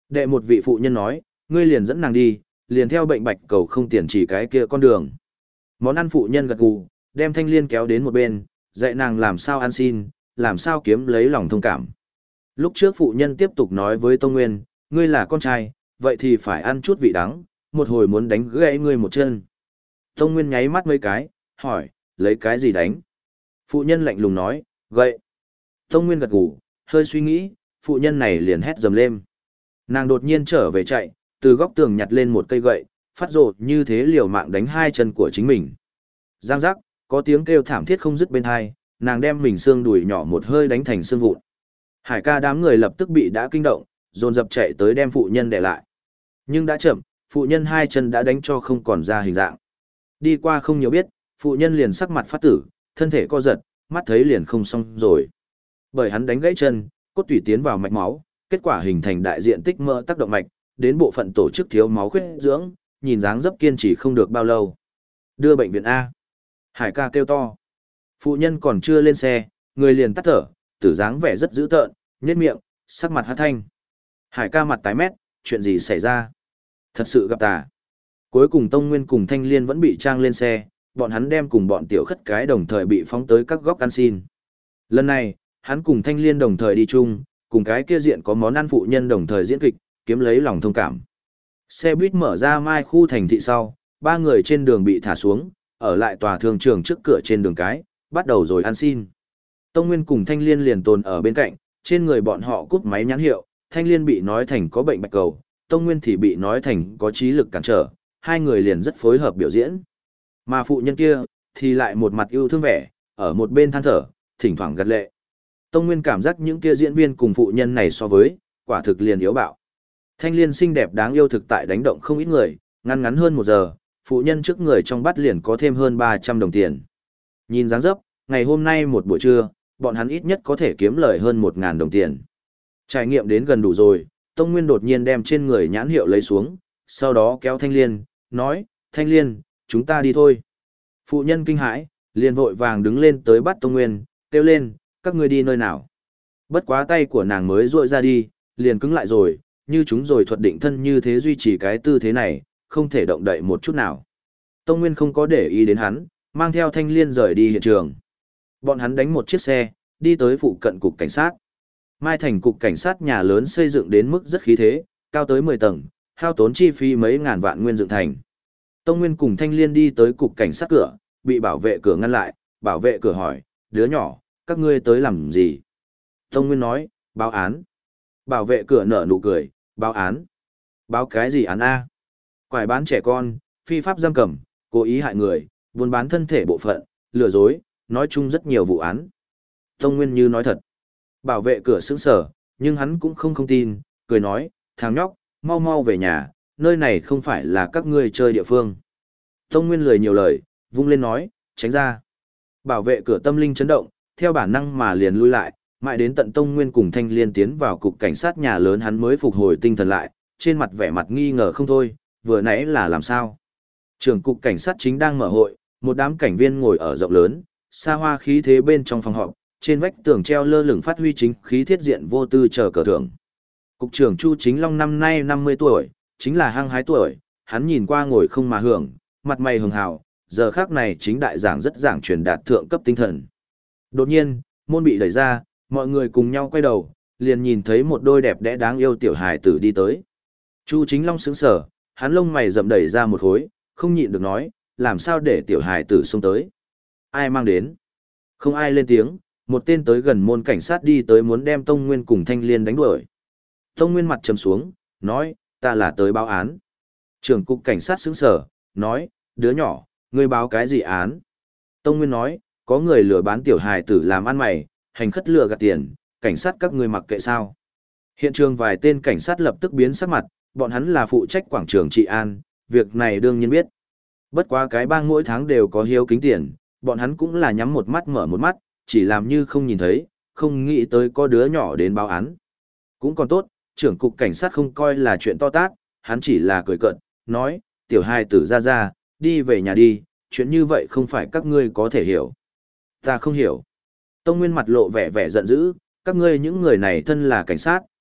Đệ một vị phụ nhân nói, ngươi liền dẫn nàng đi, liền theo bệnh bạch cầu không tiền chỉ cái kia con đường. Món ăn phụ nhân gật gù, đem Thanh Liên kéo đến một bên, dạy nàng làm sao ăn xin, làm sao kiếm lấy lòng thông cảm. Lúc trước phụ nhân tiếp tục nói với Tông Nguyên, ngươi là con trai, vậy thì phải ăn chút vị đắng, một hồi muốn đánh gãy ngươi một chân. Tông Nguyên nháy mắt mấy cái, hỏi, lấy cái gì đánh? Phụ nhân lạnh lùng nói, gậy. Tông Nguyên gật gù, hơi suy nghĩ, phụ nhân này liền hét dầm lên. Nàng đột nhiên trở về chạy, từ góc tường nhặt lên một cây gậy, phát rồ như thế liều mạng đánh hai chân của chính mình. Giang giác, có tiếng kêu thảm thiết không dứt bên hai, nàng đem mình xương đùi nhỏ một hơi đánh thành xương vụn. Hải ca đám người lập tức bị đã kinh động, dồn dập chạy tới đem phụ nhân để lại. Nhưng đã chậm, phụ nhân hai chân đã đánh cho không còn ra hình dạng. Đi qua không nhiều biết, phụ nhân liền sắc mặt phát tử, thân thể co giật, mắt thấy liền không xong rồi. Bởi hắn đánh gãy chân, cốt tủy tiến vào mạch máu, kết quả hình thành đại diện tích mỡ tác động mạch, đến bộ phận tổ chức thiếu máu khuyết dưỡng, nhìn dáng dấp kiên trì không được bao lâu. Đưa bệnh viện A. Hải ca kêu to. Phụ nhân còn chưa lên xe, người liền tắt thở, tử dáng vẻ rất dữ tợn, nhếch miệng, sắc mặt hát thanh. Hải ca mặt tái mét, chuyện gì xảy ra? Thật sự gặp tà. Cuối cùng Tông Nguyên cùng Thanh Liên vẫn bị trang lên xe, bọn hắn đem cùng bọn tiểu khất cái đồng thời bị phóng tới các góc ăn xin. Lần này, hắn cùng Thanh Liên đồng thời đi chung, cùng cái kia diện có món ăn phụ nhân đồng thời diễn kịch, kiếm lấy lòng thông cảm. Xe buýt mở ra mai khu thành thị sau, ba người trên đường bị thả xuống, ở lại tòa thương trường trước cửa trên đường cái, bắt đầu rồi ăn xin. Tông Nguyên cùng Thanh Liên liền tồn ở bên cạnh, trên người bọn họ cúp máy nhãn hiệu, Thanh Liên bị nói thành có bệnh bạch cầu, Tông Nguyên thì bị nói thành có trí lực cản trở, hai người liền rất phối hợp biểu diễn. Mà phụ nhân kia, thì lại một mặt yêu thương vẻ, ở một bên than thở, thỉnh thoảng gật lệ. Tông Nguyên cảm giác những kia diễn viên cùng phụ nhân này so với, quả thực liền yếu bạo. Thanh Liên xinh đẹp đáng yêu thực tại đánh động không ít người, ngắn ngắn hơn 1 giờ, phụ nhân trước người trong bát liền có thêm hơn 300 đồng tiền. Nhìn dáng dấp, ngày hôm nay một buổi trưa, bọn hắn ít nhất có thể kiếm lời hơn 1.000 đồng tiền. Trải nghiệm đến gần đủ rồi, Tông Nguyên đột nhiên đem trên người nhãn hiệu lấy xuống, sau đó kéo Thanh Liên, nói, Thanh Liên, chúng ta đi thôi. Phụ nhân kinh hãi, liền vội vàng đứng lên tới bắt Tông Nguyên, kêu lên, các ngươi đi nơi nào. Bất quá tay của nàng mới rội ra đi, liền cứng lại rồi, như chúng rồi thuật định thân như thế duy trì cái tư thế này, không thể động đậy một chút nào. Tông Nguyên không có để ý đến hắn, mang theo Thanh Liên rời đi hiện trường. Bọn hắn đánh một chiếc xe, đi tới phụ cận cục cảnh sát. Mai Thành cục cảnh sát nhà lớn xây dựng đến mức rất khí thế, cao tới 10 tầng, hao tốn chi phí mấy ngàn vạn nguyên dựng thành. Tông Nguyên cùng Thanh Liên đi tới cục cảnh sát cửa, bị bảo vệ cửa ngăn lại, bảo vệ cửa hỏi, đứa nhỏ, các ngươi tới làm gì? Tông Nguyên nói, báo án. Bảo vệ cửa nở nụ cười, báo án. Báo cái gì án A? Quải bán trẻ con, phi pháp giam cầm, cố ý hại người, buôn bán thân thể bộ phận, lừa dối, nói chung rất nhiều vụ án. Tông Nguyên như nói thật. Bảo vệ cửa sững sờ, nhưng hắn cũng không tin, cười nói, thằng nhóc, mau mau về nhà, nơi này không phải là các ngươi chơi địa phương. Tông Nguyên lười nhiều lời, vung lên nói, tránh ra. Bảo vệ cửa tâm linh chấn động, theo bản năng mà liền lui lại, mãi đến tận Tông Nguyên cùng Thanh Liên tiến vào cục cảnh sát nhà lớn hắn mới phục hồi tinh thần lại, trên mặt vẻ mặt nghi ngờ không thôi, vừa nãy là làm sao. Trưởng cục cảnh sát chính đang mở hội, một đám cảnh viên ngồi ở rộng lớn, xa hoa khí thế bên trong phòng họp, trên vách tường treo lơ lửng phát huy chính khí thiết diện vô tư chờ cờ thưởng. Cục trưởng Chu Chính Long năm nay 50 tuổi, chính là hăng hái tuổi, hắn nhìn qua ngồi không mà hưởng, mặt mày hường hào, giờ khác này chính đại giảng rất giảng truyền đạt thượng cấp tinh thần. Đột nhiên, môn bị đẩy ra, mọi người cùng nhau quay đầu, liền nhìn thấy một đôi đẹp đẽ đáng yêu tiểu hài tử đi tới. Chu Chính Long sững sờ, hắn lông mày rậm đẩy ra một khối, không nhịn được nói, làm sao để tiểu hài tử xông tới. Ai mang đến? Không ai lên tiếng, một tên tới gần môn cảnh sát đi tới muốn đem Tông Nguyên cùng Thanh Liên đánh đuổi. Tông Nguyên mặt trầm xuống, nói, ta là tới báo án. Trưởng cục cảnh sát sững sờ, nói, đứa nhỏ, ngươi báo cái gì án? Tông Nguyên nói, có người lừa bán tiểu hài tử làm ăn mày, hành khất lừa gạt tiền, cảnh sát các ngươi mặc kệ sao? Hiện trường vài tên cảnh sát lập tức biến sắc mặt, bọn hắn là phụ trách quảng trường trị an, việc này đương nhiên biết. Bất quá cái bang mỗi tháng đều có hiếu kính tiền, bọn hắn cũng là nhắm một mắt mở một mắt, chỉ làm như không nhìn thấy, không nghĩ tới có đứa nhỏ đến báo án. Cũng còn tốt, trưởng cục cảnh sát không coi là chuyện to tát, hắn chỉ là cười cợt, nói, tiểu hài tử ra, đi về nhà đi, chuyện như vậy không phải các ngươi có thể hiểu. Ta không hiểu. Tông Nguyên mặt lộ vẻ giận dữ, các ngươi những người này thân là cảnh sát,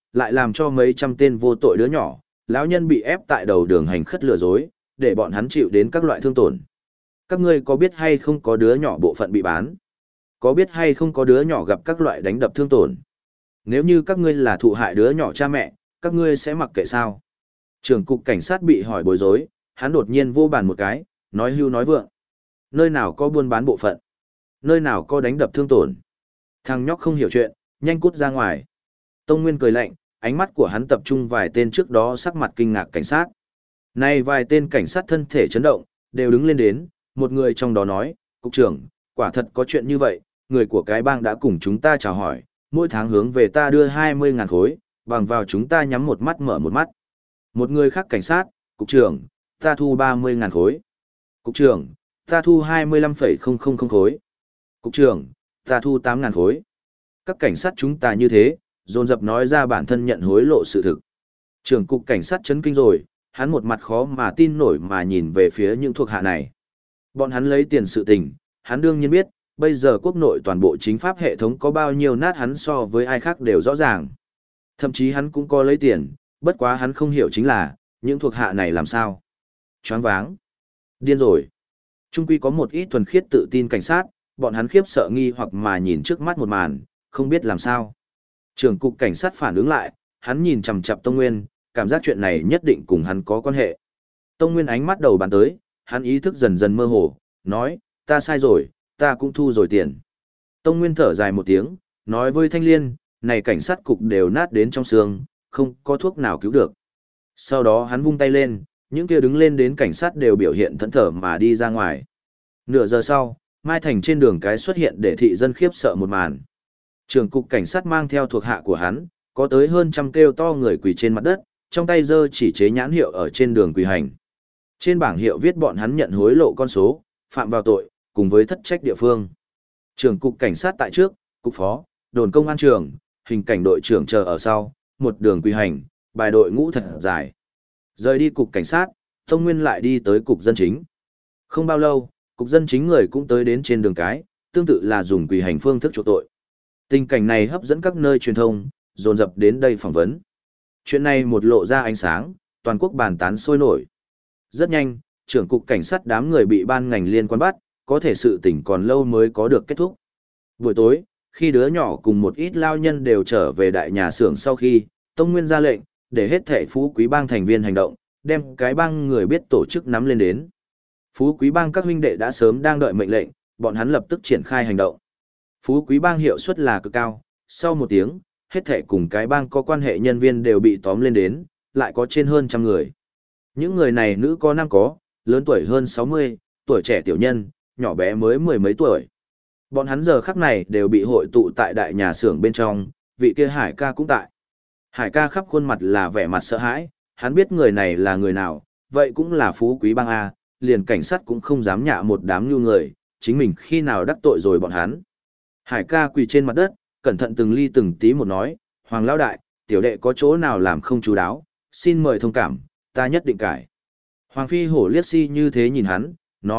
lại làm cho mấy trăm tên vô tội đứa nhỏ, lão nhân bị ép tại đầu đường hành khất lừa dối, để bọn hắn chịu đến các loại thương tổn. Các ngươi có biết hay không có đứa nhỏ bộ phận bị bán? Có biết hay không có đứa nhỏ gặp các loại đánh đập thương tổn? Nếu như các ngươi là thụ hại đứa nhỏ cha mẹ, các ngươi sẽ mặc kệ sao? Trưởng cục cảnh sát bị hỏi bối rối, hắn đột nhiên vô bàn một cái, nói hưu nói vượng. Nơi nào có buôn bán bộ phận? Nơi nào có đánh đập thương tổn? Thằng nhóc không hiểu chuyện, nhanh cút ra ngoài. Tông Nguyên cười lạnh, ánh mắt của hắn tập trung vài tên trước đó sắc mặt kinh ngạc cảnh sát. Nay vài tên cảnh sát thân thể chấn động, đều đứng lên đến, một người trong đó nói, cục trưởng, quả thật có chuyện như vậy, người của cái bang đã cùng chúng ta chào hỏi, mỗi tháng hướng về ta đưa 20.000 khối, bằng vào chúng ta nhắm một mắt mở một mắt. Một người khác cảnh sát, cục trưởng, ta thu 30.000 khối. Cục trưởng, ta thu 25,000 khối. Cục trưởng, ta thu 8.000 khối. Các cảnh sát chúng ta như thế, dồn dập nói ra bản thân nhận hối lộ sự thực. Trưởng cục cảnh sát chấn kinh rồi, hắn một mặt khó mà tin nổi mà nhìn về phía những thuộc hạ này. Bọn hắn lấy tiền sự tình, hắn đương nhiên biết, bây giờ quốc nội toàn bộ chính pháp hệ thống có bao nhiêu nát hắn so với ai khác đều rõ ràng. Thậm chí hắn cũng có lấy tiền, bất quá hắn không hiểu chính là, những thuộc hạ này làm sao. Choáng váng. Điên rồi. Trung quy có một ít thuần khiết tự tin cảnh sát, bọn hắn khiếp sợ nghi hoặc mà nhìn trước mắt một màn, không biết làm sao. Trưởng cục cảnh sát phản ứng lại, hắn nhìn chằm chằm Tông Nguyên, cảm giác chuyện này nhất định cùng hắn có quan hệ. Tông Nguyên ánh mắt đầu bàn tới, hắn ý thức dần dần mơ hồ, nói, ta sai rồi, ta cũng thu rồi tiền. Tông Nguyên thở dài một tiếng, nói với Thanh Liên, này cảnh sát cục đều nát đến trong xương, không có thuốc nào cứu được. Sau đó hắn vung tay lên, những kia đứng lên đến cảnh sát đều biểu hiện thẫn thờ mà đi ra ngoài. Nửa giờ sau, Mai Thành trên đường cái xuất hiện để thị dân khiếp sợ một màn. Trưởng cục cảnh sát mang theo thuộc hạ của hắn, có tới hơn trăm kêu to người quỳ trên mặt đất, trong tay giơ chỉ chế nhãn hiệu ở trên đường quỳ hành. Trên bảng hiệu viết bọn hắn nhận hối lộ con số, phạm vào tội, cùng với thất trách địa phương. Trưởng cục cảnh sát tại trước, cục phó, đồn công an trưởng, hình cảnh đội trưởng chờ ở sau, một đường quỳ hành, bài đội ngũ thật dài. Rời đi cục cảnh sát, Tông Nguyên lại đi tới cục dân chính. Không bao lâu, cục dân chính người cũng tới đến trên đường cái, tương tự là dùng quỳ hành phương thức chuộc tội. Tình cảnh này hấp dẫn các nơi truyền thông, dồn dập đến đây phỏng vấn. Chuyện này một lộ ra ánh sáng, toàn quốc bàn tán sôi nổi. Rất nhanh, trưởng cục cảnh sát đám người bị ban ngành liên quan bắt, có thể sự tình còn lâu mới có được kết thúc. Buổi tối, khi đứa nhỏ cùng một ít lao nhân đều trở về đại nhà xưởng sau khi, Tông Nguyên ra lệnh, để hết thảy Phú Quý Bang thành viên hành động, đem cái bang người biết tổ chức nắm lên đến. Phú Quý Bang các huynh đệ đã sớm đang đợi mệnh lệnh, bọn hắn lập tức triển khai hành động. Phú Quý Bang hiệu suất là cực cao, sau một tiếng, hết thảy cùng cái bang có quan hệ nhân viên đều bị tóm lên đến, lại có trên hơn trăm người. Những người này nữ có nam có, lớn tuổi hơn 60, tuổi trẻ tiểu nhân, nhỏ bé mới mười mấy tuổi. Bọn hắn giờ khắc này đều bị hội tụ tại đại nhà xưởng bên trong, vị kia Hải ca cũng tại. Hải ca khắp khuôn mặt là vẻ mặt sợ hãi, hắn biết người này là người nào, vậy cũng là Phú Quý Bang A, liền cảnh sát cũng không dám nhạ một đám như người, chính mình khi nào đắc tội rồi bọn hắn. Hải ca quỳ trên mặt đất, cẩn thận từng ly từng tí một nói, Hoàng Lão Đại, tiểu đệ có chỗ nào làm không chú đáo, xin mời thông cảm, ta nhất định cải. Hoàng Phi Hổ liếc si như thế nhìn hắn,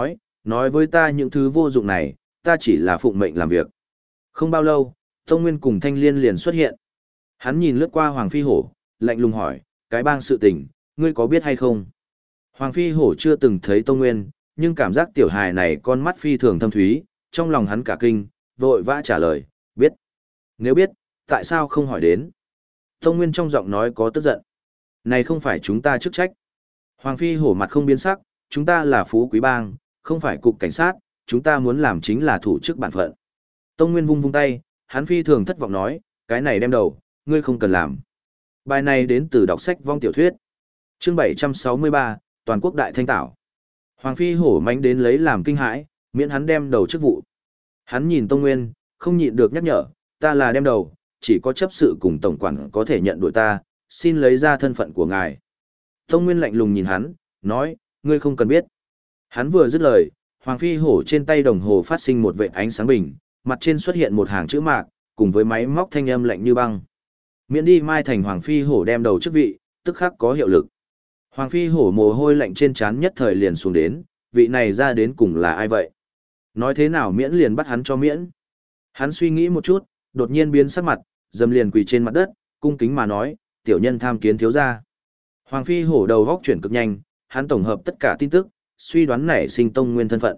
nói với ta những thứ vô dụng này, ta chỉ là phụng mệnh làm việc. Không bao lâu, Tông Nguyên cùng Thanh Liên liền xuất hiện. Hắn nhìn lướt qua Hoàng Phi Hổ, lạnh lùng hỏi, cái bang sự tình, ngươi có biết hay không? Hoàng Phi Hổ chưa từng thấy Tông Nguyên, nhưng cảm giác tiểu hài này con mắt phi thường thâm thúy, trong lòng hắn cả kinh, vội vã trả lời, biết. Nếu biết, tại sao không hỏi đến? Tông Nguyên trong giọng nói có tức giận. Này không phải chúng ta chức trách. Hoàng Phi Hổ mặt không biến sắc, chúng ta là Phú Quý Bang, không phải cục cảnh sát, chúng ta muốn làm chính là thủ chức bản phận. Tông Nguyên vung tay, hắn phi thường thất vọng nói, cái này đem đầu, ngươi không cần làm. Bài này đến từ đọc sách vong tiểu thuyết. Chương 763, Toàn quốc đại thanh tảo. Hoàng Phi Hổ mánh đến lấy làm kinh hãi, miễn hắn đem đầu chức vụ. Hắn nhìn Tông Nguyên, không nhịn được nhắc nhở, ta là đem đầu, chỉ có chấp sự cùng tổng quản có thể nhận đội ta, xin lấy ra thân phận của ngài. Tông Nguyên lạnh lùng nhìn hắn, nói, ngươi không cần biết. Hắn vừa dứt lời, Hoàng Phi Hổ trên tay đồng hồ phát sinh một vệt ánh sáng bình, mặt trên xuất hiện một hàng chữ mạc, cùng với máy móc thanh âm lạnh như băng. Miễn đi Mai Thành Hoàng Phi Hổ đem đầu chức vị, tức khắc có hiệu lực. Hoàng Phi Hổ mồ hôi lạnh trên trán nhất thời liền xuống đến, vị này ra đến cùng là ai vậy? Nói thế nào miễn liền bắt hắn cho miễn. Hắn suy nghĩ một chút, đột nhiên biến sắc mặt, dầm liền quỳ trên mặt đất, cung kính mà nói, tiểu nhân tham kiến thiếu gia. Hoàng Phi Hổ đầu góc chuyển cực nhanh, hắn tổng hợp tất cả tin tức, suy đoán nảy sinh Tông Nguyên thân phận.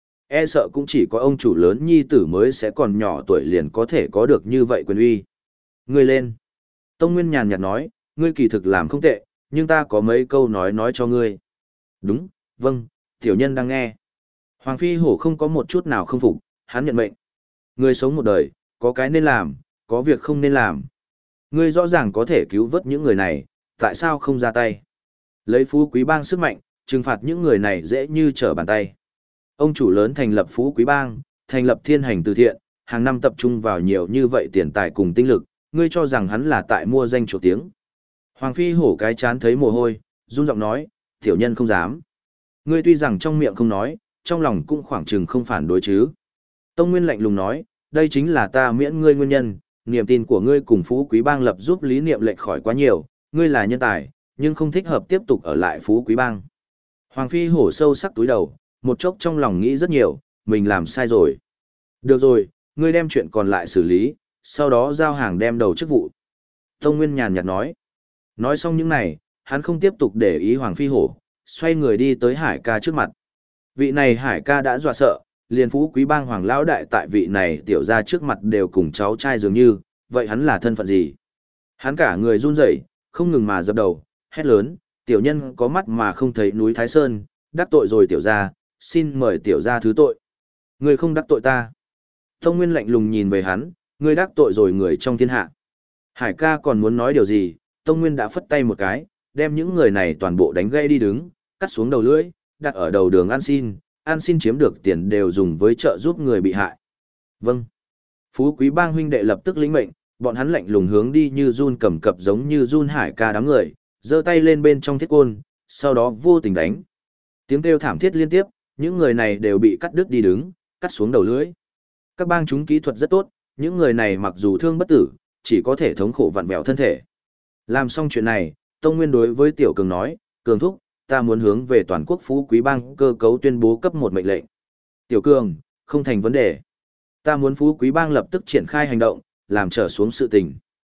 E sợ cũng chỉ có ông chủ lớn nhi tử mới sẽ còn nhỏ tuổi liền có thể có được như vậy quyền uy. Ngươi lên. Tông Nguyên nhàn nhạt nói, ngươi kỳ thực làm không tệ, nhưng ta có mấy câu nói cho ngươi. Đúng, vâng, tiểu nhân đang nghe. Hoàng Phi Hổ không có một chút nào không phục, hắn nhận mệnh. Ngươi sống một đời, có cái nên làm, có việc không nên làm. Ngươi rõ ràng có thể cứu vớt những người này, tại sao không ra tay? Lấy Phú Quý Bang sức mạnh, trừng phạt những người này dễ như trở bàn tay. Ông chủ lớn thành lập Phú Quý Bang, thành lập Thiên Hành từ thiện, hàng năm tập trung vào nhiều như vậy tiền tài cùng tinh lực, ngươi cho rằng hắn là tại mua danh chỗ tiếng. Hoàng Phi Hổ cái chán thấy mồ hôi, run giọng nói, tiểu nhân không dám. Ngươi tuy rằng trong miệng không nói, trong lòng cũng khoảng chừng không phản đối chứ. Tông Nguyên lạnh lùng nói, đây chính là ta miễn ngươi nguyên nhân, niềm tin của ngươi cùng Phú Quý Bang lập giúp lý niệm lệch khỏi quá nhiều, ngươi là nhân tài, nhưng không thích hợp tiếp tục ở lại Phú Quý Bang. Hoàng Phi Hổ sâu sắc túi đầu, một chốc trong lòng nghĩ rất nhiều, mình làm sai rồi. Được rồi, ngươi đem chuyện còn lại xử lý, sau đó giao hàng đem đầu chức vụ. Tông Nguyên nhàn nhạt nói. Nói xong những này, hắn không tiếp tục để ý Hoàng Phi Hổ, xoay người đi tới Hải ca trước mặt. Vị này Hải ca đã dọa sợ, liền Phú Quý Bang Hoàng lão đại tại vị này tiểu ra trước mặt đều cùng cháu trai dường như, vậy hắn là thân phận gì? Hắn cả người run rẩy, không ngừng mà dập đầu, hét lớn, tiểu nhân có mắt mà không thấy núi Thái Sơn, đắc tội rồi tiểu gia, xin mời tiểu gia thứ tội. Ngươi không đắc tội ta. Tông Nguyên lạnh lùng nhìn về hắn, ngươi đắc tội rồi người trong thiên hạ. Hải ca còn muốn nói điều gì, Tông Nguyên đã phất tay một cái, đem những người này toàn bộ đánh gây đi đứng, cắt xuống đầu lưỡi, đặt ở đầu đường ăn xin chiếm được tiền đều dùng với trợ giúp người bị hại. Vâng. Phú Quý Bang huynh đệ lập tức lĩnh mệnh, bọn hắn lạnh lùng hướng đi như run cầm cập giống như run Hải ca đám người, giơ tay lên bên trong thiết côn, sau đó vô tình đánh. Tiếng kêu thảm thiết liên tiếp, những người này đều bị cắt đứt đi đứng, cắt xuống đầu lưỡi. Các bang chúng kỹ thuật rất tốt, những người này mặc dù thương bất tử, chỉ có thể thống khổ vặn vẹo thân thể. Làm xong chuyện này, Tông Nguyên đối với Tiểu Cường nói, Cường thúc, ta muốn hướng về toàn quốc Phú Quý Bang cơ cấu tuyên bố cấp một mệnh lệnh. Tiểu Cường, không thành vấn đề. Ta muốn Phú Quý Bang lập tức triển khai hành động, làm trở xuống sự tình.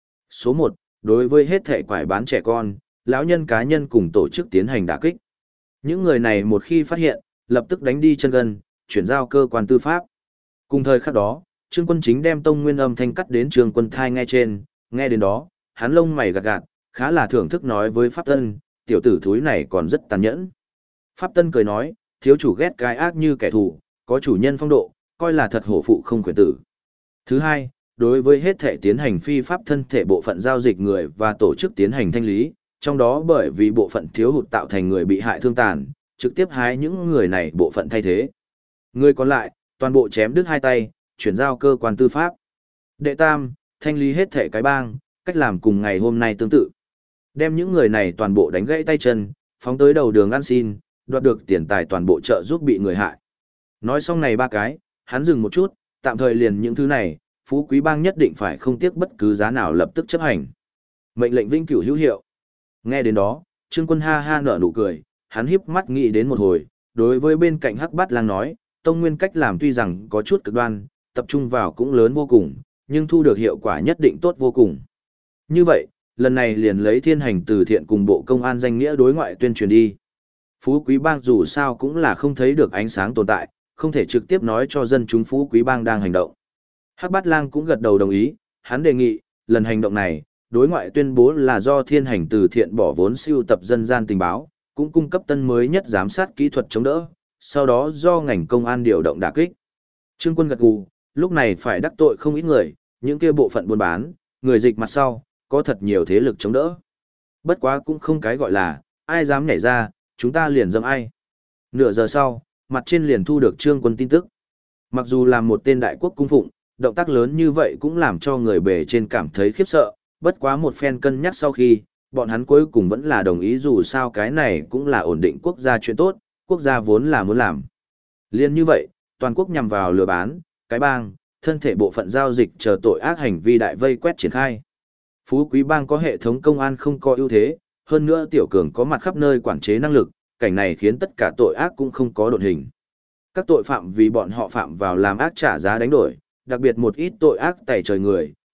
Số 1, đối với hết thảy quải bán trẻ con, lão nhân cá nhân cùng tổ chức tiến hành đả kích. Những người này một khi phát hiện, lập tức đánh đi chân gân, chuyển giao cơ quan tư pháp. Cùng thời khắc đó, Trương Quân Chính đem Tông Nguyên âm thanh cắt đến Trương Quân thai nghe trên, nghe đến đó, hắn lông mày gạt gạt, khá là thưởng thức nói với Pháp Tân, tiểu tử thúi này còn rất tàn nhẫn. Pháp Tân cười nói, thiếu chủ ghét cái ác như kẻ thù, có chủ nhân phong độ, coi là thật hổ phụ không quyền tử. Thứ hai, đối với hết thể tiến hành phi pháp thân thể bộ phận giao dịch người và tổ chức tiến hành thanh lý, trong đó bởi vì bộ phận thiếu hụt tạo thành người bị hại thương tàn, trực tiếp hái những người này bộ phận thay thế. Người còn lại, toàn bộ chém đứt hai tay, chuyển giao cơ quan tư pháp. Đệ tam, thanh lý hết thể cái bang, cách làm cùng ngày hôm nay tương tự. Đem những người này toàn bộ đánh gãy tay chân, phóng tới đầu đường ăn xin, đoạt được tiền tài toàn bộ trợ giúp bị người hại. Nói xong này ba cái, hắn dừng một chút, tạm thời liền những thứ này, Phú Quý Bang nhất định phải không tiếc bất cứ giá nào lập tức chấp hành. Mệnh lệnh vĩnh cửu hữu hiệu. Nghe đến đó, Trương Quân ha ha nở nụ cười, hắn híp mắt nghĩ đến một hồi, đối với bên cạnh Hắc Bát Lang nói, Tông Nguyên cách làm tuy rằng có chút cực đoan, tập trung vào cũng lớn vô cùng, nhưng thu được hiệu quả nhất định tốt vô cùng. Như vậy, lần này liền lấy Thiên Hành từ thiện cùng Bộ Công an danh nghĩa đối ngoại tuyên truyền đi. Phú Quý Bang dù sao cũng là không thấy được ánh sáng tồn tại, không thể trực tiếp nói cho dân chúng Phú Quý Bang đang hành động. Hắc Bát Lang cũng gật đầu đồng ý, hắn đề nghị, lần hành động này, đối ngoại tuyên bố là do Thiên Hành từ thiện bỏ vốn sưu tập dân gian tình báo, cũng cung cấp tân mới nhất giám sát kỹ thuật chống đỡ, sau đó do ngành công an điều động đả kích. Trương Quân gật gù, lúc này phải đắc tội không ít người, những kia bộ phận buôn bán, người dịch mặt sau, có thật nhiều thế lực chống đỡ. Bất quá cũng không cái gọi là, ai dám nhảy ra, chúng ta liền dâm ai. Nửa giờ sau, mặt trên liền thu được Trương Quân tin tức. Mặc dù là một tên đại quốc cung phụng, động tác lớn như vậy cũng làm cho người bề trên cảm thấy khiếp sợ, bất quá một phen cân nhắc sau khi, bọn hắn cuối cùng vẫn là đồng ý dù sao cái này cũng là ổn định quốc gia chuyện tốt, quốc gia vốn là muốn làm. Liên như vậy, toàn quốc nhằm vào lừa bán, cái bang, thân thể bộ phận giao dịch chờ tội ác hành vi đại vây quét triển khai. Phú Quý Bang có hệ thống công an không có ưu thế, hơn nữa Tiểu Cường có mặt khắp nơi quản chế năng lực, cảnh này khiến tất cả tội ác cũng không có độn hình. Các tội phạm vì bọn họ phạm vào làm ác trả giá đánh đổi, đặc biệt một ít tội ác tẩy trời người,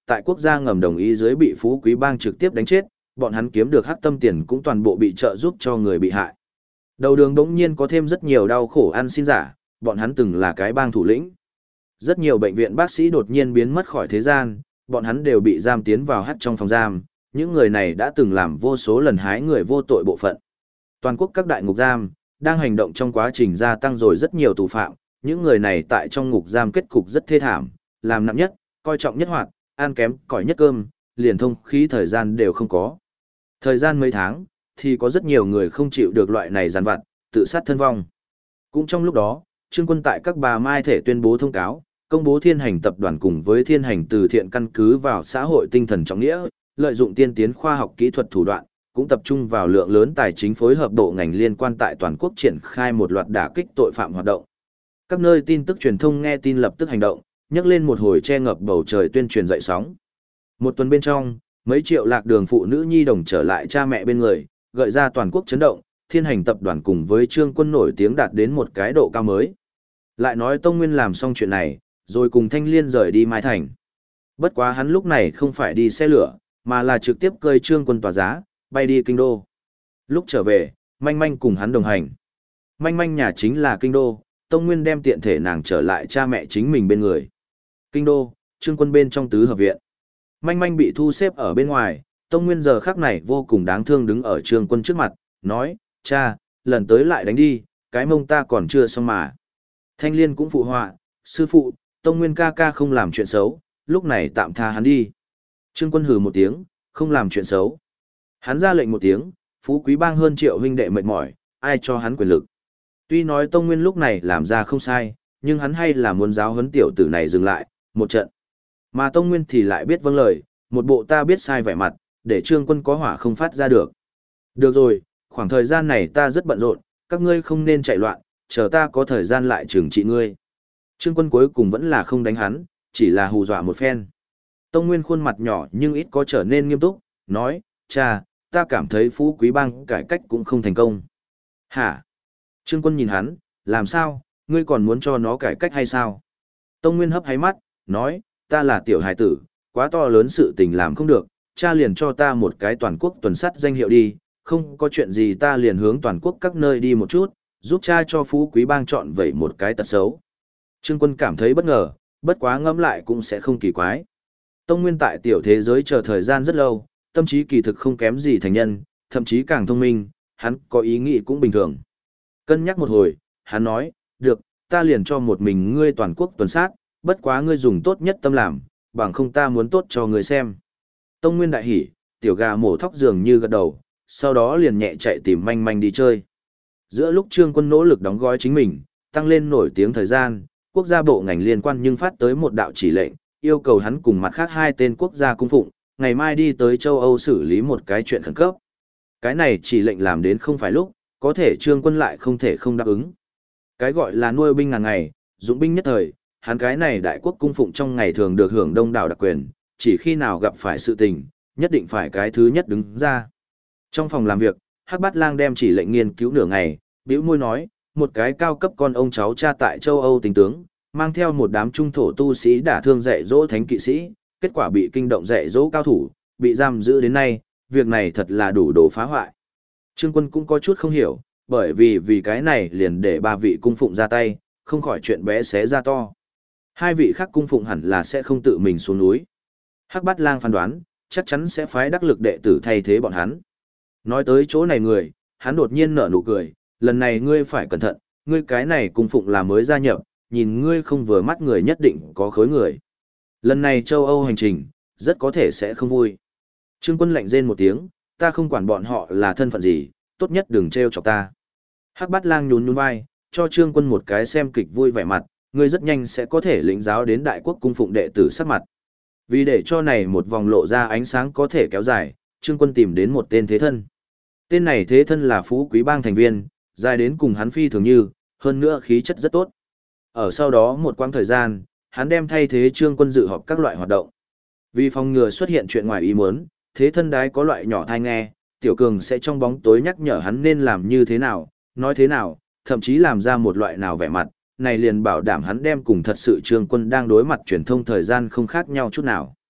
tại quốc gia ngầm đồng ý dưới bị Phú Quý Bang trực tiếp đánh chết, bọn hắn kiếm được hắc tâm tiền cũng toàn bộ bị trợ giúp cho người bị hại. Đầu đường đống nhiên có thêm rất nhiều đau khổ ăn xin giả, bọn hắn từng là cái bang thủ lĩnh. Rất nhiều bệnh viện bác sĩ đột nhiên biến mất khỏi thế gian, bọn hắn đều bị giam tiến vào hắt trong phòng giam, những người này đã từng làm vô số lần hái người vô tội bộ phận. Toàn quốc các đại ngục giam, đang hành động trong quá trình gia tăng rồi rất nhiều tù phạm, những người này tại trong ngục giam kết cục rất thê thảm, làm nặng nhất, coi trọng nhất hoạt, ăn kém, cỏi nhất cơm, liền thông khí thời gian đều không có. Thời gian mấy tháng, thì có rất nhiều người không chịu được loại này giàn vặt, tự sát thân vong. Cũng trong lúc đó, Trương Quân tại các bà Mai Thể tuyên bố thông cáo, công bố Thiên Hành tập đoàn cùng với Thiên Hành từ thiện căn cứ vào xã hội tinh thần trọng nghĩa, lợi dụng tiên tiến khoa học kỹ thuật thủ đoạn, cũng tập trung vào lượng lớn tài chính phối hợp bộ ngành liên quan tại toàn quốc triển khai một loạt đả kích tội phạm hoạt động. Các nơi tin tức truyền thông nghe tin lập tức hành động, nhấc lên một hồi che ngập bầu trời tuyên truyền dậy sóng. Một tuần bên trong, mấy triệu lạc đường phụ nữ nhi đồng trở lại cha mẹ bên người, gợi ra toàn quốc chấn động, Thiên Hành tập đoàn cùng với Trương Quân nổi tiếng đạt đến một cái độ cao mới. Lại nói Tông Nguyên làm xong chuyện này, rồi cùng Thanh Liên rời đi Mai Thành. Bất quá hắn lúc này không phải đi xe lửa, mà là trực tiếp cơi Trương Quân tòa giá, bay đi kinh đô. Lúc trở về, Manh Manh cùng hắn đồng hành. Manh Manh nhà chính là kinh đô, Tông Nguyên đem tiện thể nàng trở lại cha mẹ chính mình bên người. Kinh đô, Trương Quân bên trong tứ hợp viện. Manh Manh bị thu xếp ở bên ngoài, Tông Nguyên giờ khắc này vô cùng đáng thương đứng ở Trương Quân trước mặt, nói, cha, lần tới lại đánh đi, cái mông ta còn chưa xong mà. Thanh Liên cũng phụ họa, sư phụ, Tông Nguyên ca ca không làm chuyện xấu, lúc này tạm tha hắn đi. Trương Quân hừ một tiếng, không làm chuyện xấu. Hắn ra lệnh một tiếng, Phú Quý Bang hơn triệu huynh đệ mệt mỏi, ai cho hắn quyền lực. Tuy nói Tông Nguyên lúc này làm ra không sai, nhưng hắn hay là muốn giáo huấn tiểu tử này dừng lại, một trận. Mà Tông Nguyên thì lại biết vâng lời, một bộ ta biết sai vẻ mặt, để Trương Quân có hỏa không phát ra được. Được rồi, khoảng thời gian này ta rất bận rộn, các ngươi không nên chạy loạn, chờ ta có thời gian lại trừng trị ngươi. Trương Quân cuối cùng vẫn là không đánh hắn, chỉ là hù dọa một phen. Tông Nguyên khuôn mặt nhỏ nhưng ít có trở nên nghiêm túc, nói, cha, ta cảm thấy Phú Quý Bang cải cách cũng không thành công. Hả? Trương Quân nhìn hắn, làm sao, ngươi còn muốn cho nó cải cách hay sao? Tông Nguyên hấp háy mắt, nói, ta là tiểu hài tử, quá to lớn sự tình làm không được, cha liền cho ta một cái toàn quốc tuần sắt danh hiệu đi, không có chuyện gì ta liền hướng toàn quốc các nơi đi một chút, giúp cha cho Phú Quý Bang chọn vậy một cái tật xấu. Trương Quân cảm thấy bất ngờ, bất quá ngẫm lại cũng sẽ không kỳ quái. Tông Nguyên tại tiểu thế giới chờ thời gian rất lâu, tâm trí kỳ thực không kém gì thành nhân, thậm chí càng thông minh, hắn có ý nghĩ cũng bình thường. Cân nhắc một hồi, hắn nói, được, ta liền cho một mình ngươi toàn quốc tuần sát, bất quá ngươi dùng tốt nhất tâm làm, bằng không ta muốn tốt cho ngươi xem. Tông Nguyên đại hỉ, tiểu gà mổ thóc dường như gật đầu, sau đó liền nhẹ chạy tìm Manh Manh đi chơi. Giữa lúc Trương Quân nỗ lực đóng gói chính mình, tăng lên nổi tiếng thời gian, quốc gia bộ ngành liên quan nhưng phát tới một đạo chỉ lệnh, yêu cầu hắn cùng mặt khác hai tên quốc gia cung phụng, ngày mai đi tới châu Âu xử lý một cái chuyện khẩn cấp. Cái này chỉ lệnh làm đến không phải lúc, có thể Trương Quân lại không thể không đáp ứng. Cái gọi là nuôi binh ngàn ngày, dụng binh nhất thời, hắn cái này đại quốc cung phụng trong ngày thường được hưởng đông đảo đặc quyền, chỉ khi nào gặp phải sự tình, nhất định phải cái thứ nhất đứng ra. Trong phòng làm việc, Hắc Bát Lang đem chỉ lệnh nghiên cứu nửa ngày, bĩu môi nói, một cái cao cấp con ông cháu cha tại châu Âu tình tướng, mang theo một đám trung thổ tu sĩ đả thương dạy dỗ thánh kỵ sĩ, kết quả bị kinh động dạy dỗ cao thủ, bị giam giữ đến nay, việc này thật là đủ đồ phá hoại. Trương Quân cũng có chút không hiểu, bởi vì cái này liền để ba vị cung phụng ra tay, không khỏi chuyện bé xé ra to. Hai vị khác cung phụng hẳn là sẽ không tự mình xuống núi. Hắc Bát Lang phán đoán, chắc chắn sẽ phái đắc lực đệ tử thay thế bọn hắn. Nói tới chỗ này người, hắn đột nhiên nở nụ cười, lần này ngươi phải cẩn thận, ngươi cái này cung phụng là mới gia nhập, nhìn ngươi không vừa mắt người nhất định có khối người. Lần này châu Âu hành trình, rất có thể sẽ không vui. Trương Quân lạnh rên một tiếng, ta không quản bọn họ là thân phận gì, tốt nhất đừng trêu chọc ta. Hắc Bát Lang nhún nhún vai, cho Trương Quân một cái xem kịch vui vẻ mặt, ngươi rất nhanh sẽ có thể lĩnh giáo đến đại quốc cung phụng đệ tử sắc mặt. Vì để cho này một vòng lộ ra ánh sáng có thể kéo dài, Trương Quân tìm đến một tên thế thân. Tên này thế thân là Phú Quý Bang thành viên, dài đến cùng hắn phi thường như, hơn nữa khí chất rất tốt. Ở sau đó một quãng thời gian, hắn đem thay thế Trương Quân dự họp các loại hoạt động. Vì phòng ngừa xuất hiện chuyện ngoài ý muốn, thế thân đái có loại nhỏ thai nghe, Tiểu Cường sẽ trong bóng tối nhắc nhở hắn nên làm như thế nào, nói thế nào, thậm chí làm ra một loại nào vẻ mặt, này liền bảo đảm hắn đem cùng thật sự Trương Quân đang đối mặt truyền thông thời gian không khác nhau chút nào.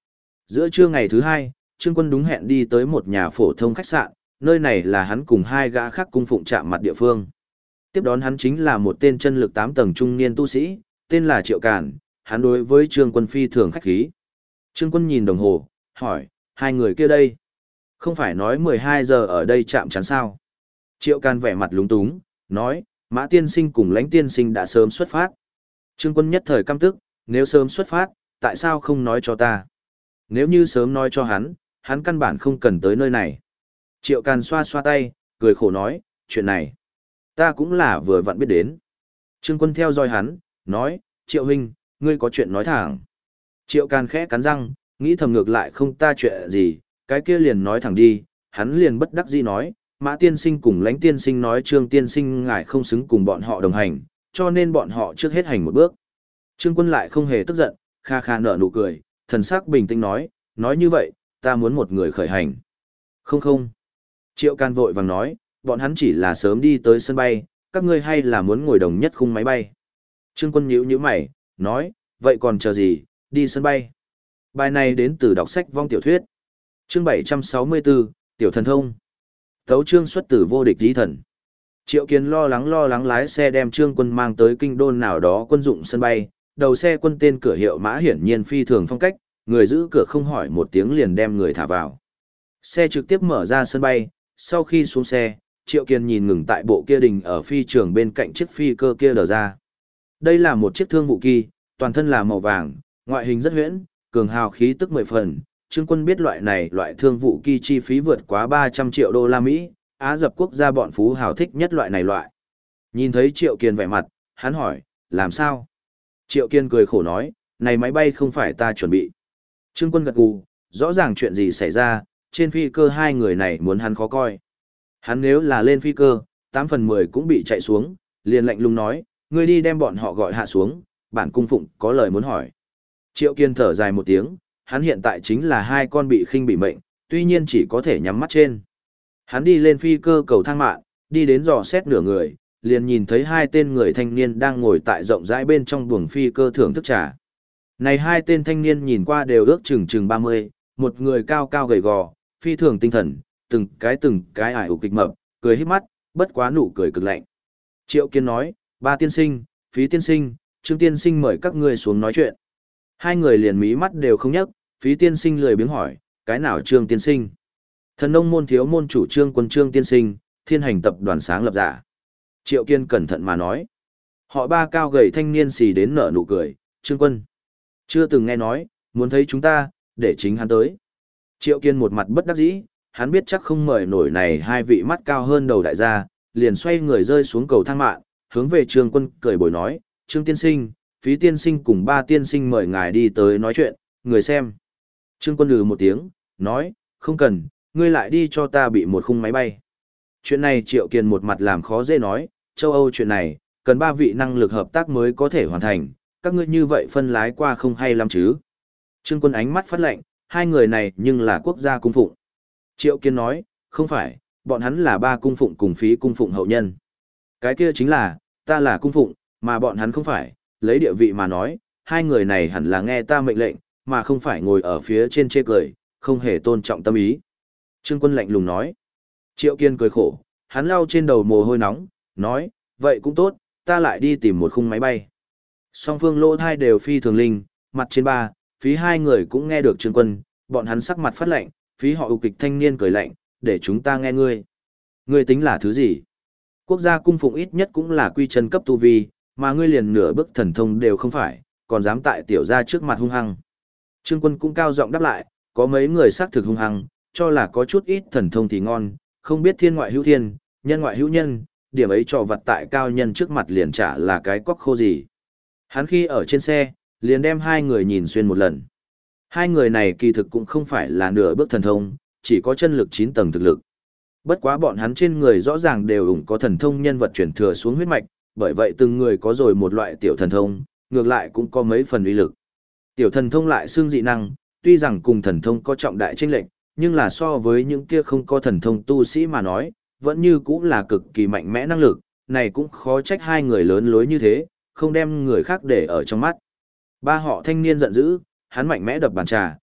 Giữa trưa ngày thứ hai, Trương Quân đúng hẹn đi tới một nhà phổ thông khách sạn, nơi này là hắn cùng hai gã khác cung phụng chạm mặt địa phương. Tiếp đón hắn chính là một tên chân lực 8 tầng trung niên tu sĩ, tên là Triệu Càn, hắn đối với Trương Quân phi thường khách khí. Trương Quân nhìn đồng hồ, hỏi, hai người kia đây? Không phải nói 12 giờ ở đây chạm chắn sao? Triệu Càn vẻ mặt lúng túng, nói, Mã tiên sinh cùng Lãnh tiên sinh đã sớm xuất phát. Trương Quân nhất thời căm tức, nếu sớm xuất phát, tại sao không nói cho ta? Nếu như sớm nói cho hắn căn bản không cần tới nơi này. Triệu Càn xoa xoa tay, cười khổ nói, chuyện này, ta cũng là vừa vặn biết đến. Trương Quân theo dõi hắn, nói, Triệu huynh, ngươi có chuyện nói thẳng. Triệu Càn khẽ cắn răng, nghĩ thầm ngược lại không ta chuyện gì, cái kia liền nói thẳng đi, hắn liền bất đắc dĩ nói, Mã tiên sinh cùng Lãnh tiên sinh nói Trương tiên sinh ngài không xứng cùng bọn họ đồng hành, cho nên bọn họ trước hết hành một bước. Trương Quân lại không hề tức giận, kha kha nở nụ cười, thần sắc bình tĩnh nói như vậy, ta muốn một người khởi hành. Không không. Triệu Càn vội vàng nói, bọn hắn chỉ là sớm đi tới sân bay, các ngươi hay là muốn ngồi đồng nhất khung máy bay. Trương Quân nhíu mày, nói, vậy còn chờ gì, đi sân bay. Bài này đến từ đọc sách vong tiểu thuyết. Chương 764, Tiểu Thần Thông. Tấu chương xuất từ vô địch lý thần. Triệu Kiến lo lắng lái xe đem Trương Quân mang tới kinh đô nào đó quân dụng sân bay, đầu xe quân tên cửa hiệu Mã hiển nhiên phi thường phong cách, người giữ cửa không hỏi một tiếng liền đem người thả vào. Xe trực tiếp mở ra sân bay, sau khi xuống xe, Triệu Kiên nhìn ngừng tại bộ kia đình ở phi trường bên cạnh chiếc phi cơ kia đờ ra. Đây là một chiếc thương vụ kỳ, toàn thân là màu vàng, ngoại hình rất huyễn, cường hào khí tức 10 phần. Trương Quân biết loại thương vụ kỳ chi phí vượt quá 300 triệu đô la Mỹ, Á dập quốc gia bọn phú hào thích nhất loại này loại. Nhìn thấy Triệu Kiên vẻ mặt, hắn hỏi, làm sao? Triệu Kiên cười khổ nói, này máy bay không phải ta chuẩn bị. Trương Quân gật gù, rõ ràng chuyện gì xảy ra, trên phi cơ hai người này muốn hắn khó coi. Hắn nếu là lên phi cơ, 8 phần 10 cũng bị chạy xuống, liền lạnh lùng nói, ngươi đi đem bọn họ gọi hạ xuống, bản cung phụng có lời muốn hỏi. Triệu Kiên thở dài một tiếng, hắn hiện tại chính là hai con bị khinh bị mệnh, tuy nhiên chỉ có thể nhắm mắt trên. Hắn đi lên phi cơ cầu thang mạng, đi đến dò xét nửa người, liền nhìn thấy hai tên người thanh niên đang ngồi tại rộng rãi bên trong buồng phi cơ thưởng thức trà. Này hai tên thanh niên nhìn qua đều ước chừng 30, một người cao cao gầy gò, phi thường tinh thần, từng cái ải ục kịch mập, cười híp mắt, bất quá nụ cười cực lạnh. Triệu Kiên nói, ba tiên sinh, Phí tiên sinh, Trương tiên sinh mời các ngươi xuống nói chuyện. Hai người liền mí mắt đều không nhấc, Phí tiên sinh lười biếng hỏi, cái nào Trương tiên sinh? Thần nông môn thiếu môn chủ Trương Quân Trương tiên sinh, Thiên Hành tập đoàn sáng lập giả. Triệu Kiên cẩn thận mà nói. Họ ba cao gầy thanh niên xì đến nở nụ cười, Trương Quân. Chưa từng nghe nói, muốn thấy chúng ta, để chính hắn tới. Triệu Kiên một mặt bất đắc dĩ, hắn biết chắc không mời nổi này hai vị mắt cao hơn đầu đại gia, liền xoay người rơi xuống cầu thang mạng, hướng về Trương Quân cười bồi nói, Trương tiên sinh, Phí tiên sinh cùng ba tiên sinh mời ngài đi tới nói chuyện, người xem. Trương Quân một tiếng, nói, không cần, ngươi lại đi cho ta bị một khung máy bay. Chuyện này Triệu Kiên một mặt làm khó dễ nói, châu Âu chuyện này, cần ba vị năng lực hợp tác mới có thể hoàn thành, các ngươi như vậy phân lái qua không hay lắm chứ. Trương Quân ánh mắt phát lệnh, hai người này nhưng là quốc gia cung phụng. Triệu Kiên nói, không phải, bọn hắn là ba cung phụng cùng Phí cung phụng hậu nhân. Cái kia chính là, ta là cung phụng, mà bọn hắn không phải, lấy địa vị mà nói, hai người này hẳn là nghe ta mệnh lệnh, mà không phải ngồi ở phía trên chê cười, không hề tôn trọng tâm ý. Trương Quân lạnh lùng nói. Triệu Kiên cười khổ, hắn lau trên đầu mồ hôi nóng, nói, vậy cũng tốt, ta lại đi tìm một khung máy bay. Song phương lỗ thai đều phi thường linh, mặt trên ba, Phí hai người cũng nghe được Trương Quân, bọn hắn sắc mặt phát lạnh, Phí họ ục kịch thanh niên cười lạnh, để chúng ta nghe ngươi. Ngươi tính là thứ gì? Quốc gia cung phụng ít nhất cũng là quy chân cấp tu vi, mà ngươi liền nửa bước thần thông đều không phải, còn dám tại tiểu gia trước mặt hung hăng. Trương Quân cũng cao giọng đáp lại, có mấy người xác thực hung hăng, cho là có chút ít thần thông thì ngon, không biết thiên ngoại hữu thiên, nhân ngoại hữu nhân, điểm ấy trò vặt tại cao nhân trước mặt liền trả là cái cóc khô gì. Hắn khi ở trên xe, liền đem hai người nhìn xuyên một lần. Hai người này kỳ thực cũng không phải là nửa bước thần thông, chỉ có chân lực 9 tầng thực lực. Bất quá bọn hắn trên người rõ ràng đều ủng có thần thông nhân vật chuyển thừa xuống huyết mạch, bởi vậy từng người có rồi một loại tiểu thần thông, ngược lại cũng có mấy phần uy lực. Tiểu thần thông lại xương dị năng, tuy rằng cùng thần thông có trọng đại chênh lệch, nhưng là so với những kia không có thần thông tu sĩ mà nói, vẫn như cũng là cực kỳ mạnh mẽ năng lực, này cũng khó trách hai người lớn lối như thế, không đem người khác để ở trong mắt. Ba họ thanh niên giận dữ, hắn mạnh mẽ đập bàn trà,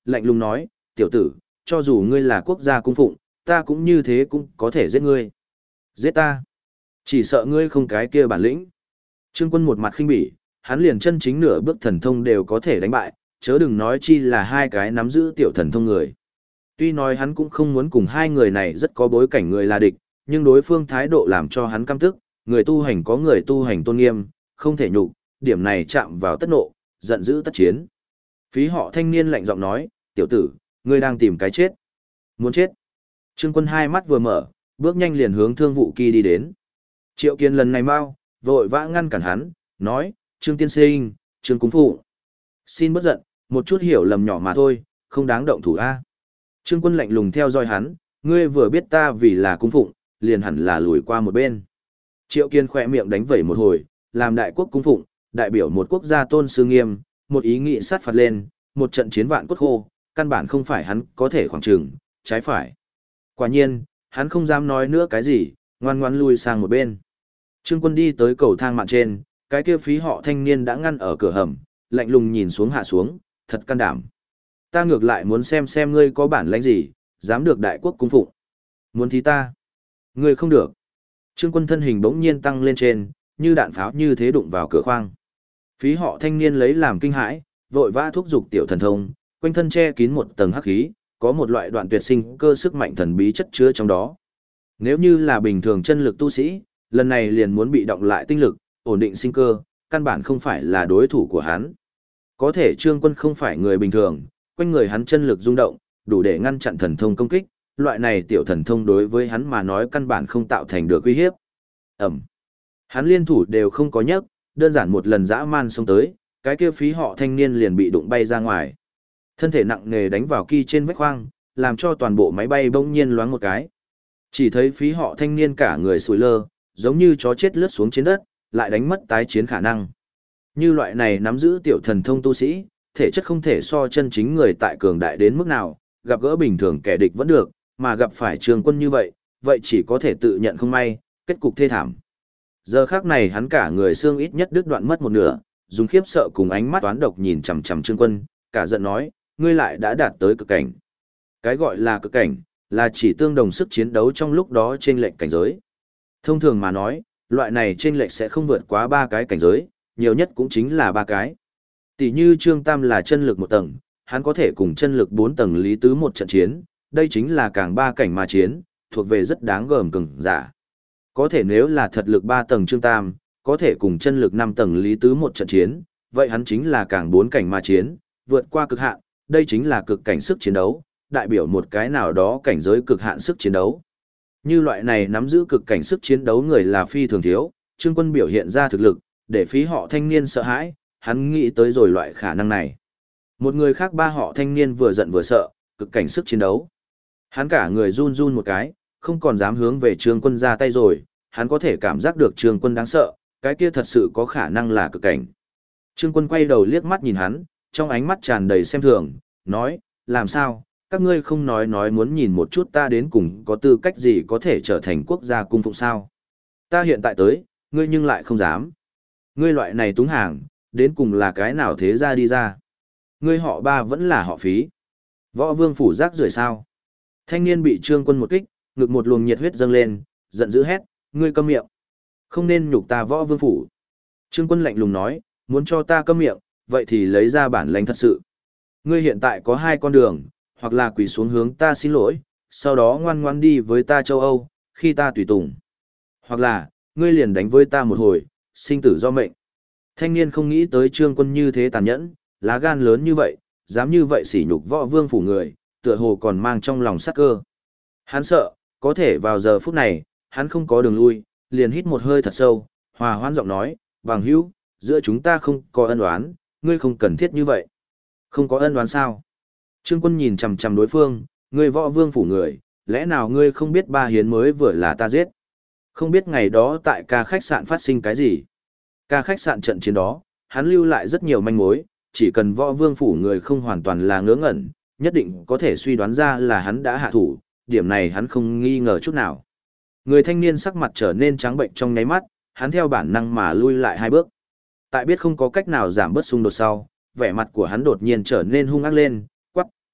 lạnh lùng nói, tiểu tử, cho dù ngươi là quốc gia cung phụng, ta cũng như thế cũng có thể giết ngươi. Giết ta? Chỉ sợ ngươi không cái kia bản lĩnh. Trương Quân một mặt khinh bỉ, hắn liền chân chính nửa bước thần thông đều có thể đánh bại, chớ đừng nói chi là hai cái nắm giữ tiểu thần thông người. Tuy nói hắn cũng không muốn cùng hai người này rất có bối cảnh người là địch, nhưng đối phương thái độ làm cho hắn căm tức, người tu hành có người tu hành tôn nghiêm, không thể nhục, điểm này chạm vào tất nộ, giận dữ tất chiến. Phí họ thanh niên lạnh giọng nói, tiểu tử, ngươi đang tìm cái chết. Muốn chết. Trương Quân hai mắt vừa mở, bước nhanh liền hướng Thương Vụ Kỳ đi đến. Triệu Kiên lần này mau, vội vã ngăn cản hắn, nói, Trương tiên sinh, Trương cung phụ. Xin bất giận, một chút hiểu lầm nhỏ mà thôi, không đáng động thủ a. Trương Quân lạnh lùng theo dõi hắn, ngươi vừa biết ta vì là cung phụng, liền hẳn là lùi qua một bên. Triệu Kiên khỏe miệng đánh vẩy một hồi, làm đại quốc cung phụng, đại biểu một quốc gia tôn sư nghiêm, một ý nghị sát phạt lên, một trận chiến vạn cốt khô, căn bản không phải hắn có thể khoảng chừng, trái phải. Quả nhiên, hắn không dám nói nữa cái gì, ngoan ngoãn lui sang một bên. Trương Quân đi tới cầu thang mạn trên, cái kia phí họ thanh niên đã ngăn ở cửa hầm, lạnh lùng nhìn xuống hạ xuống, thật can đảm. Ta ngược lại muốn xem ngươi có bản lĩnh gì, dám được đại quốc cung phụng. Muốn thí ta? Ngươi không được. Trương Quân thân hình bỗng nhiên tăng lên trên, như đạn pháo như thế đụng vào cửa khoang. Phí họ thanh niên lấy làm kinh hãi, vội vã thúc giục tiểu thần thông, quanh thân che kín một tầng hắc khí, có một loại đoạn tuyệt sinh cơ sức mạnh thần bí chất chứa trong đó. Nếu như là bình thường chân lực tu sĩ, lần này liền muốn bị động lại tinh lực, ổn định sinh cơ, căn bản không phải là đối thủ của hắn. Có thể Trương Quân không phải người bình thường, quanh người hắn chân lực rung động, đủ để ngăn chặn thần thông công kích, loại này tiểu thần thông đối với hắn mà nói căn bản không tạo thành được uy hiếp. Ẩm. Hắn liên thủ đều không có nhấc, đơn giản một lần dã man xông tới, cái kia phí họ thanh niên liền bị đụng bay ra ngoài. Thân thể nặng nề đánh vào kỳ trên vách khoang, làm cho toàn bộ máy bay bỗng nhiên loáng một cái. Chỉ thấy phí họ thanh niên cả người sùi lơ, giống như chó chết lướt xuống trên đất, lại đánh mất tái chiến khả năng. Như loại này nắm giữ tiểu thần thông tu sĩ, thể chất không thể so chân chính người tại cường đại đến mức nào, gặp gỡ bình thường kẻ địch vẫn được, mà gặp phải Trương Quân như vậy, vậy chỉ có thể tự nhận không may, kết cục thê thảm. Giờ khắc này hắn cả người xương ít nhất đứt đoạn mất một nửa, dùng khiếp sợ cùng ánh mắt toán độc nhìn chằm chằm Trương Quân, cả giận nói, ngươi lại đã đạt tới cực cảnh. Cái gọi là cực cảnh, là chỉ tương đồng sức chiến đấu trong lúc đó trên lệnh cảnh giới. Thông thường mà nói, loại này trên lệnh sẽ không vượt quá 3 cái cảnh giới, nhiều nhất cũng chính là 3 cái. Tỷ như Trương Tam là chân lực 1 tầng, hắn có thể cùng chân lực 4 tầng Lý Tứ một trận chiến, đây chính là càng 3 cảnh mà chiến, thuộc về rất đáng gờm cường giả. Có thể nếu là thật lực 3 tầng Trương Tam, có thể cùng chân lực 5 tầng Lý Tứ một trận chiến, vậy hắn chính là càng 4 cảnh mà chiến, vượt qua cực hạn, đây chính là cực cảnh sức chiến đấu, đại biểu một cái nào đó cảnh giới cực hạn sức chiến đấu. Như loại này nắm giữ cực cảnh sức chiến đấu người là phi thường thiếu, Trương Quân biểu hiện ra thực lực, để phí họ thanh niên sợ hãi, hắn nghĩ tới rồi loại khả năng này. Một người khác ba họ thanh niên vừa giận vừa sợ, cực cảnh sức chiến đấu. Hắn cả người run run một cái, không còn dám hướng về Trương Quân ra tay rồi, hắn có thể cảm giác được Trương Quân đáng sợ, cái kia thật sự có khả năng là cực cảnh. Trương Quân quay đầu liếc mắt nhìn hắn, trong ánh mắt tràn đầy xem thường, nói, làm sao, các ngươi không nói muốn nhìn một chút ta đến cùng có tư cách gì có thể trở thành quốc gia cung phụng sao. Ta hiện tại tới, ngươi nhưng lại không dám. Ngươi loại này túng hàng, đến cùng là cái nào thế ra đi ra. Ngươi họ ba vẫn là họ phí. Võ vương phủ rác rưởi sao. Thanh niên bị Trương Quân một kích, ngực một luồng nhiệt huyết dâng lên, giận dữ hét, ngươi câm miệng. Không nên nhục ta võ vương phủ. Trương Quân lạnh lùng nói, muốn cho ta câm miệng, vậy thì lấy ra bản lãnh thật sự. Ngươi hiện tại có 2 con đường, hoặc là quỳ xuống hướng ta xin lỗi, sau đó ngoan ngoan đi với ta châu Âu, khi ta tùy tùng. Hoặc là, ngươi liền đánh với ta một hồi, sinh tử do mệnh. Thanh niên không nghĩ tới Trương Quân như thế tàn nhẫn, lá gan lớn như vậy, dám như vậy sỉ nhục võ vương phủ người, tựa hồ còn mang trong lòng sát cơ. Hắn sợ, có thể vào giờ phút này, hắn không có đường lui, liền hít một hơi thật sâu, hòa hoãn giọng nói, bằng hữu, giữa chúng ta không có ân oán, ngươi không cần thiết như vậy. Không có ân oán sao? Trương Quân nhìn chằm chằm đối phương, ngươi võ vương phủ người, lẽ nào ngươi không biết Ba Hiến mới vừa là ta giết? Không biết ngày đó tại ca khách sạn phát sinh cái gì? Ca khách sạn trận chiến đó, hắn lưu lại rất nhiều manh mối, chỉ cần võ vương phủ người không hoàn toàn là ngớ ngẩn, nhất định có thể suy đoán ra là hắn đã hạ thủ, điểm này hắn không nghi ngờ chút nào. Người thanh niên sắc mặt trở nên trắng bệnh trong nháy mắt, hắn theo bản năng mà lui lại 2 bước. Tại biết không có cách nào giảm bớt xung đột sau, vẻ mặt của hắn đột nhiên trở nên hung ác lên, quắc,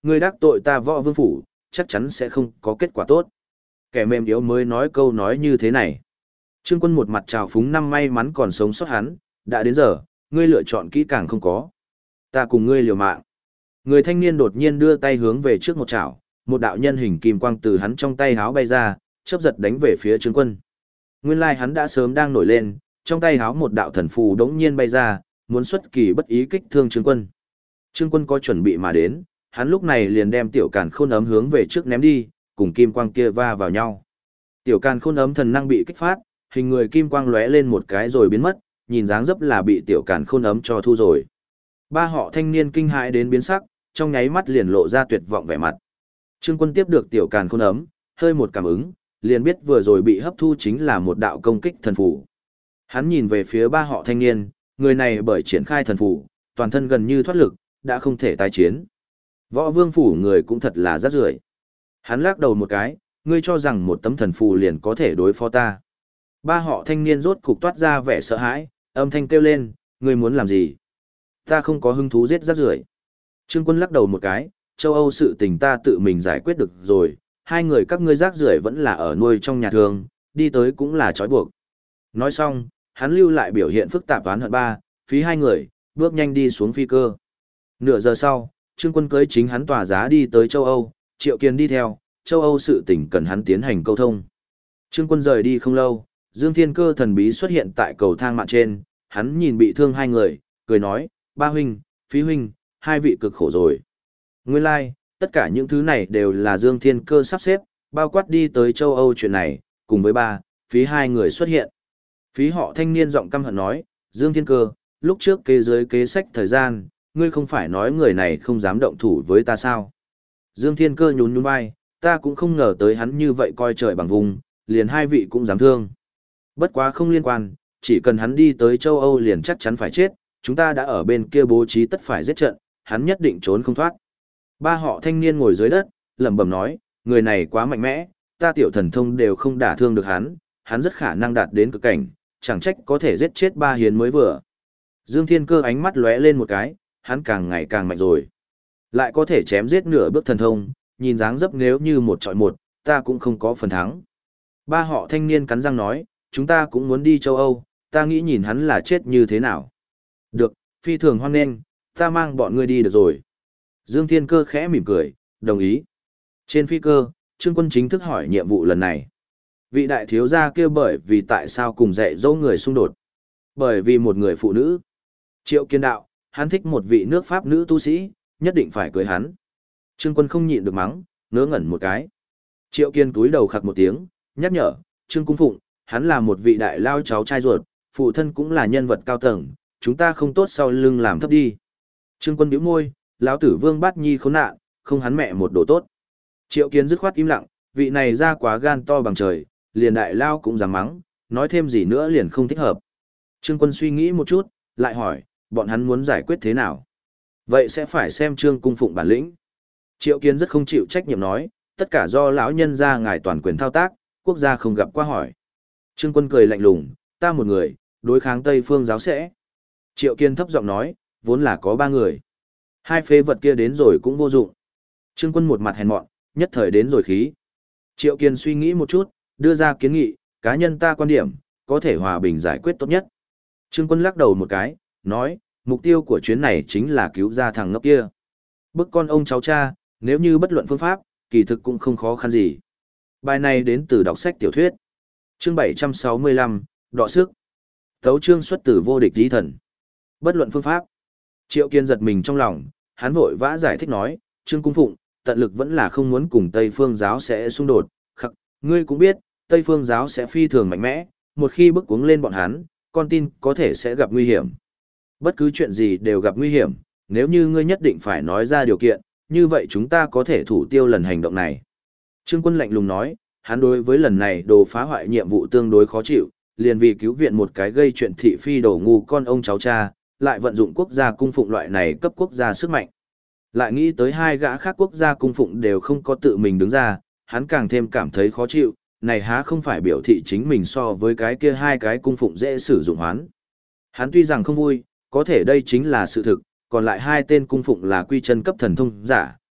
ngươi đắc tội ta Võ Vương phủ, chắc chắn sẽ không có kết quả tốt. Kẻ mềm yếu mới nói câu nói như thế này. Trương Quân một mặt trào phúng năm may mắn còn sống sót hắn, đã đến giờ, ngươi lựa chọn kỹ càng không có. Ta cùng ngươi liều mạng. Người thanh niên đột nhiên đưa tay hướng về trước một chảo, một đạo nhân hình kim quang từ hắn trong tay háo bay ra, chớp giật đánh về phía Trương Quân. Nguyên lai hắn đã sớm đang nổi lên, trong tay háo một đạo thần phù đống nhiên bay ra, muốn xuất kỳ bất ý kích thương Trương Quân. Trương Quân có chuẩn bị mà đến, hắn lúc này liền đem tiểu càn khôn ấm hướng về trước ném đi, cùng kim quang kia va vào nhau. Tiểu càn khôn ấm thần năng bị kích phát, hình người kim quang lóe lên một cái rồi biến mất, nhìn dáng dấp là bị tiểu càn khôn ấm cho thu rồi. Ba họ thanh niên kinh hãi đến biến sắc, trong nháy mắt liền lộ ra tuyệt vọng vẻ mặt. Trương Quân tiếp được tiểu càn khôn ấm, hơi một cảm ứng, liền biết vừa rồi bị hấp thu chính là một đạo công kích thần phù. Hắn nhìn về phía ba họ thanh niên, người này bởi triển khai thần phù, toàn thân gần như thoát lực, đã không thể tái chiến. Võ Vương phủ người cũng thật là rác rưởi. Hắn lắc đầu một cái, ngươi cho rằng một tấm thần phù liền có thể đối phó ta. Ba họ thanh niên rốt cục toát ra vẻ sợ hãi, âm thanh kêu lên, ngươi muốn làm gì? Ta không có hứng thú giết rác rưởi. Trương Quân lắc đầu một cái, châu Âu sự tình ta tự mình giải quyết được rồi, hai người các ngươi rác rưởi vẫn là ở nuôi trong nhà thường, đi tới cũng là trói buộc. Nói xong, hắn lưu lại biểu hiện phức tạp oán hận ba, phí hai người, bước nhanh đi xuống phi cơ. Nửa giờ sau, Trương Quân cưới chính hắn tỏa giá đi tới châu Âu, Triệu Kiên đi theo, châu Âu sự tình cần hắn tiến hành câu thông. Trương Quân rời đi không lâu, Dương Thiên Cơ thần bí xuất hiện tại cầu thang mạng trên, hắn nhìn bị thương hai người, cười nói, ba huynh, phí huynh, hai vị cực khổ rồi. Nguyên lai, like, tất cả những thứ này đều là Dương Thiên Cơ sắp xếp, bao quát đi tới châu Âu chuyện này, cùng với ba, phí hai người xuất hiện. Phí họ thanh niên giọng căm hận nói, Dương Thiên Cơ, lúc trước kế dưới kế sách thời gian, ngươi không phải nói người này không dám động thủ với ta sao? Dương Thiên Cơ nhún nhún vai, ta cũng không ngờ tới hắn như vậy coi trời bằng vùng, liền hai vị cũng dám thương. Bất quá không liên quan, chỉ cần hắn đi tới châu Âu liền chắc chắn phải chết, chúng ta đã ở bên kia bố trí tất phải giết trận, hắn nhất định trốn không thoát. Ba họ thanh niên ngồi dưới đất, lẩm bẩm nói, người này quá mạnh mẽ, ta tiểu thần thông đều không đả thương được hắn, hắn rất khả năng đạt đến cực cảnh, chẳng trách có thể giết chết ba hiến mới vừa. Dương Thiên Cơ ánh mắt lóe lên một cái, hắn càng ngày càng mạnh rồi. Lại có thể chém giết nửa bước thần thông, nhìn dáng dấp nếu như một trọi một, ta cũng không có phần thắng. Ba họ thanh niên cắn răng nói, chúng ta cũng muốn đi châu Âu, ta nghĩ nhìn hắn là chết như thế nào. Được, phi thường hoan nghênh, ta mang bọn ngươi đi được rồi. Dương Thiên Cơ khẽ mỉm cười, đồng ý. Trên phi cơ, Trương Quân chính thức hỏi nhiệm vụ lần này. Vị đại thiếu gia kia bởi vì tại sao cùng dạy dỗ người xung đột. Bởi vì một người phụ nữ. Triệu Kiên đạo, hắn thích một vị nước Pháp nữ tu sĩ, nhất định phải cưới hắn. Trương Quân không nhịn được mắng, ngớ ngẩn một cái. Triệu Kiên cúi đầu khặc một tiếng, nhắc nhở, Trương Cung Phụng, hắn là một vị đại lao cháu trai ruột, phụ thân cũng là nhân vật cao tầng, chúng ta không tốt sau lưng làm thấp đi. Trương Quân bĩu môi, lão tử Vương Bát Nhi khốn nạn, không hắn mẹ một đồ tốt. Triệu Kiên dứt khoát im lặng, vị này ra quá gan to bằng trời, liền đại lao cũng dám mắng, nói thêm gì nữa liền không thích hợp. Trương Quân suy nghĩ một chút, lại hỏi, bọn hắn muốn giải quyết thế nào? Vậy sẽ phải xem Trương Cung Phụng bản lĩnh. Triệu Kiên rất không chịu trách nhiệm nói, tất cả do lão nhân gia ngài toàn quyền thao tác, quốc gia không gặp qua hỏi. Trương Quân cười lạnh lùng, ta một người, đối kháng Tây Phương giáo sẽ. Triệu Kiên thấp giọng nói, vốn là có ba người. Hai phế vật kia đến rồi cũng vô dụng. Trương Quân một mặt hèn mọn, nhất thời đến rồi khí. Triệu Kiên suy nghĩ một chút, đưa ra kiến nghị, cá nhân ta quan điểm, có thể hòa bình giải quyết tốt nhất. Trương Quân lắc đầu một cái, nói, mục tiêu của chuyến này chính là cứu ra thằng ngốc kia. Bức con ông cháu cha, nếu như bất luận phương pháp, kỳ thực cũng không khó khăn gì. Bài này đến từ đọc sách tiểu thuyết. Chương 765, Đọ sức. Tấu chương xuất từ vô địch chí thần. Bất luận phương pháp. Triệu Kiên giật mình trong lòng, hắn vội vã giải thích nói, Trương Cung Phụng, tận lực vẫn là không muốn cùng Tây Phương giáo sẽ xung đột. Khắc, ngươi cũng biết, Tây Phương giáo sẽ phi thường mạnh mẽ, một khi bức cuống lên bọn hắn, con tin có thể sẽ gặp nguy hiểm. Bất cứ chuyện gì đều gặp nguy hiểm, nếu như ngươi nhất định phải nói ra điều kiện, như vậy chúng ta có thể thủ tiêu lần hành động này. Trương Quân lạnh lùng nói, hắn đối với lần này đồ phá hoại nhiệm vụ tương đối khó chịu, liền vì cứu viện một cái gây chuyện thị phi đồ ngu con ông cháu cha, lại vận dụng quốc gia cung phụng loại này cấp quốc gia sức mạnh. Lại nghĩ tới hai gã khác quốc gia cung phụng đều không có tự mình đứng ra, hắn càng thêm cảm thấy khó chịu, này há không phải biểu thị chính mình so với cái kia hai cái cung phụng dễ sử dụng hoán. Hắn tuy rằng không vui, có thể đây chính là sự thực, còn lại hai tên cung phụng là quy chân cấp thần thông giả,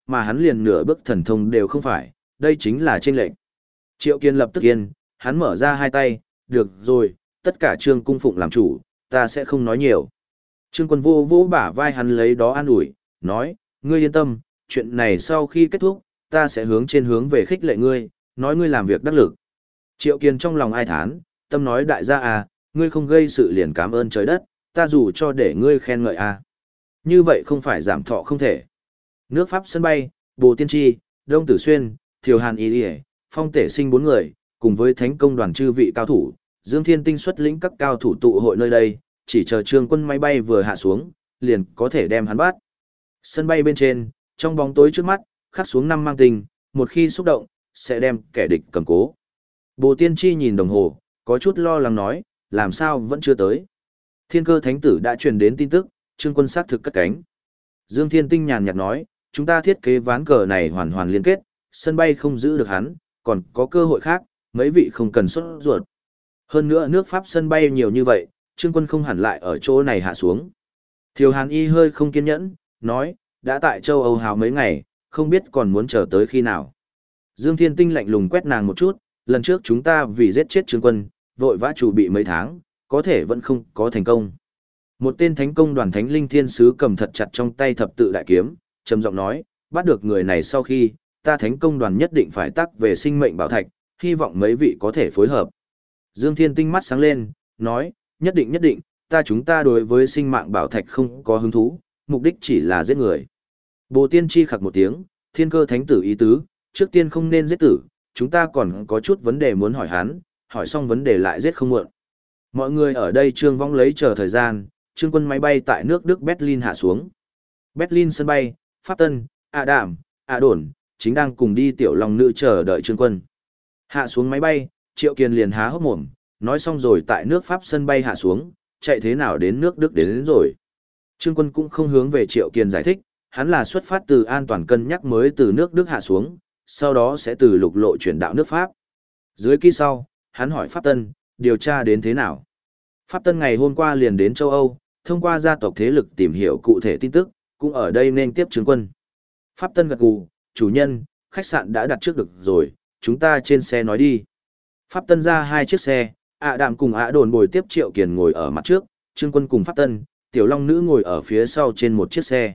mà hắn liền nửa bước thần thông đều không phải, đây chính là chênh lệch. Triệu Kiên lập tức yên, hắn mở ra hai tay, được rồi, tất cả Trương cung phụng làm chủ, ta sẽ không nói nhiều. Trương Quân vô vỗ bả vai hắn lấy đó an ủi, nói, ngươi yên tâm, chuyện này sau khi kết thúc, ta sẽ hướng về khích lệ ngươi, nói ngươi làm việc đắc lực. Triệu Kiên trong lòng ai thán, tâm nói đại gia à, ngươi không gây sự liền cảm ơn trời đất, ta dù cho để ngươi khen ngợi à. Như vậy không phải giảm thọ không thể. Nước Pháp sân bay, Bồ Tiên Tri, Đông Tử Xuyên, Thiều Hàn Y Điề, Phong Tể Sinh bốn người, cùng với thánh công đoàn chư vị cao thủ, Dương Thiên Tinh xuất lĩnh các cao thủ tụ hội nơi đây, chỉ chờ Trương Quân máy bay vừa hạ xuống, liền có thể đem hắn bắt. Sân bay bên trên, trong bóng tối trước mắt, khắc xuống năm mang tinh, một khi xúc động, sẽ đem kẻ địch cầm cố. Bồ Tiên Tri nhìn đồng hồ, có chút lo lắng nói, làm sao vẫn chưa tới. Thiên Cơ Thánh Tử đã truyền đến tin tức, Trương Quân xác thực cất cánh. Dương Thiên Tinh nhàn nhạt nói, chúng ta thiết kế ván cờ này hoàn hoàn liên kết, sân bay không giữ được hắn, còn có cơ hội khác, mấy vị không cần sốt ruột. Hơn nữa nước Pháp sân bay nhiều như vậy, Trương Quân không hẳn lại ở chỗ này hạ xuống. Thiều Hàn Y hơi không kiên nhẫn, nói, đã tại châu Âu hào mấy ngày, không biết còn muốn chờ tới khi nào. Dương Thiên Tinh lạnh lùng quét nàng một chút, lần trước chúng ta vì giết chết Trương Quân, vội vã chuẩn bị mấy tháng, có thể vẫn không có thành công. Một tên thánh công đoàn thánh linh thiên sứ cầm thật chặt trong tay thập tự đại kiếm, trầm giọng nói, bắt được người này sau khi, ta thánh công đoàn nhất định phải tác về sinh mệnh bảo thạch, hy vọng mấy vị có thể phối hợp. Dương Thiên Tinh mắt sáng lên, nói, nhất định, chúng ta đối với sinh mạng bảo thạch không có hứng thú, mục đích chỉ là giết người. Bồ Tiên Tri khặc một tiếng, Thiên Cơ Thánh Tử ý tứ, trước tiên không nên giết tử, chúng ta còn có chút vấn đề muốn hỏi hắn, hỏi xong vấn đề lại giết không muộn. Mọi người ở đây Trương Vong lấy chờ thời gian, Trương Quân máy bay tại nước Đức Berlin hạ xuống. Berlin sân bay, Pháp Tân, Đàm, Đồn, chính đang cùng đi tiểu long nữ chờ đợi Trương Quân. Hạ xuống máy bay, Triệu Kiền liền há hốc mồm, nói xong rồi tại nước Pháp sân bay hạ xuống, chạy thế nào đến nước Đức đến rồi. Trương Quân cũng không hướng về Triệu Kiền giải thích, hắn là xuất phát từ an toàn cân nhắc mới từ nước Đức hạ xuống, sau đó sẽ từ lục lộ chuyển đạo nước Pháp. Dưới kỳ sau, hắn hỏi Pháp Tân, điều tra đến thế nào. Pháp Tân ngày hôm qua liền đến châu Âu, thông qua gia tộc thế lực tìm hiểu cụ thể tin tức, cũng ở đây nên tiếp Trương Quân. Pháp Tân gật gù, chủ nhân, khách sạn đã đặt trước được rồi, chúng ta trên xe nói đi. Pháp Tân ra hai chiếc xe, Đạm cùng Đồn bồi tiếp Triệu Kiền ngồi ở mặt trước, Trương Quân cùng Pháp Tân, Tiểu Long Nữ ngồi ở phía sau trên một chiếc xe.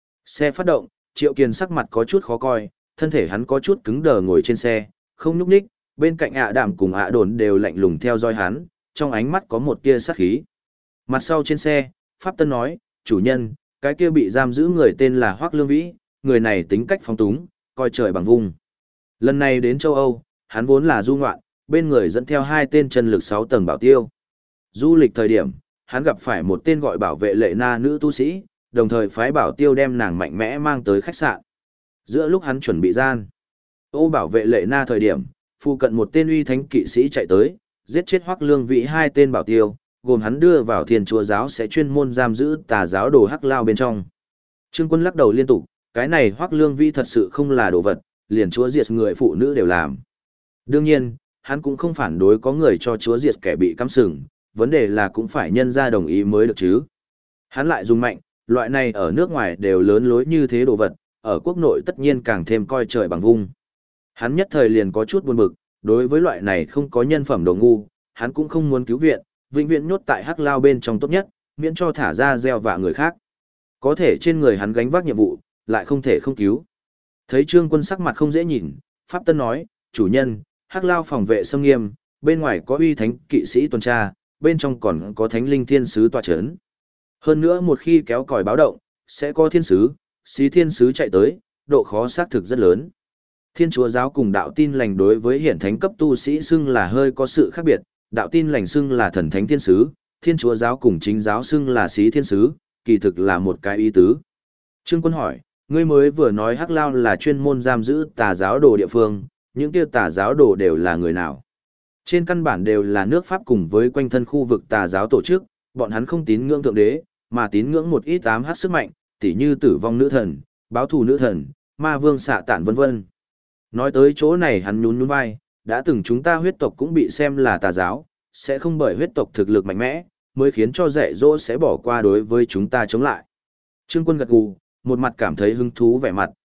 Xe phát động, Triệu Kiền sắc mặt có chút khó coi, thân thể hắn có chút cứng đờ ngồi trên xe, không nhúc nhích, bên cạnh Đạm cùng Đồn đều lạnh lùng theo dõi hắn, trong ánh mắt có một tia sát khí. Mặt sau trên xe, Pháp Tân nói, chủ nhân, cái kia bị giam giữ người tên là Hoắc Lương Vĩ, người này tính cách phóng túng, coi trời bằng vung. Lần này đến châu Âu, hắn vốn là du ngoạn, bên người dẫn theo hai tên chân lực 6 tầng bảo tiêu. Du lịch thời điểm, hắn gặp phải một tên gọi bảo vệ lệ na nữ tu sĩ, đồng thời phái bảo tiêu đem nàng mạnh mẽ mang tới khách sạn. Giữa lúc hắn chuẩn bị gian, bảo vệ lệ na thời điểm, phụ cận một tên uy thánh kỵ sĩ chạy tới, giết chết Hoắc Lương Vĩ hai tên bảo tiêu, gồm hắn đưa vào Thiên Chúa giáo sẽ chuyên môn giam giữ tà giáo đồ Hắc Lao bên trong. Trương Quân lắc đầu liên tục, cái này Hoắc Lương Vĩ thật sự không là đồ vật, liền chúa diệt người phụ nữ đều làm. Đương nhiên, hắn cũng không phản đối có người cho chúa diệt kẻ bị cắm sừng, vấn đề là cũng phải nhân ra đồng ý mới được chứ. Hắn lại dùng mạnh, loại này ở nước ngoài đều lớn lối như thế đồ vật, ở quốc nội tất nhiên càng thêm coi trời bằng vung. Hắn nhất thời liền có chút buồn bực, đối với loại này không có nhân phẩm đồ ngu, hắn cũng không muốn cứu viện, vĩnh viễn nhốt tại Hắc Lao bên trong tốt nhất, miễn cho thả ra gieo vạ người khác. Có thể trên người hắn gánh vác nhiệm vụ, lại không thể không cứu. Thấy Trương Quân sắc mặt không dễ nhìn, Pháp Tân nói, chủ nhân, Hắc Lao phòng vệ xâm nghiêm, bên ngoài có uy thánh kỵ sĩ tuần tra, bên trong còn có thánh linh thiên sứ tọa chấn. Hơn nữa một khi kéo còi báo động, sẽ có thiên sứ, xí thiên sứ chạy tới, độ khó xác thực rất lớn. Thiên Chúa giáo cùng đạo tin lành đối với hiển thánh cấp tu sĩ xưng là hơi có sự khác biệt, đạo tin lành xưng là thần thánh thiên sứ, Thiên Chúa giáo cùng chính giáo xưng là xí thiên sứ, kỳ thực là một cái ý tứ. Trương Quân hỏi, ngươi mới vừa nói Hắc Lao là chuyên môn giam giữ tà giáo đồ địa phương, những kia tà giáo đồ đều là người nào? Trên căn bản đều là nước Pháp cùng với quanh thân khu vực tà giáo tổ chức, bọn hắn không tín ngưỡng thượng đế, mà tín ngưỡng một ít ám hắc sức mạnh, tỉ như tử vong nữ thần, báo thù nữ thần, ma vương xạ tản vân vân. Nói tới chỗ này hắn nhún nhún vai, đã từng chúng ta huyết tộc cũng bị xem là tà giáo, sẽ không bởi huyết tộc thực lực mạnh mẽ, mới khiến cho dạy dỗ sẽ bỏ qua đối với chúng ta chống lại. Trương Quân gật gù, một mặt cảm thấy hứng thú vẻ mặt,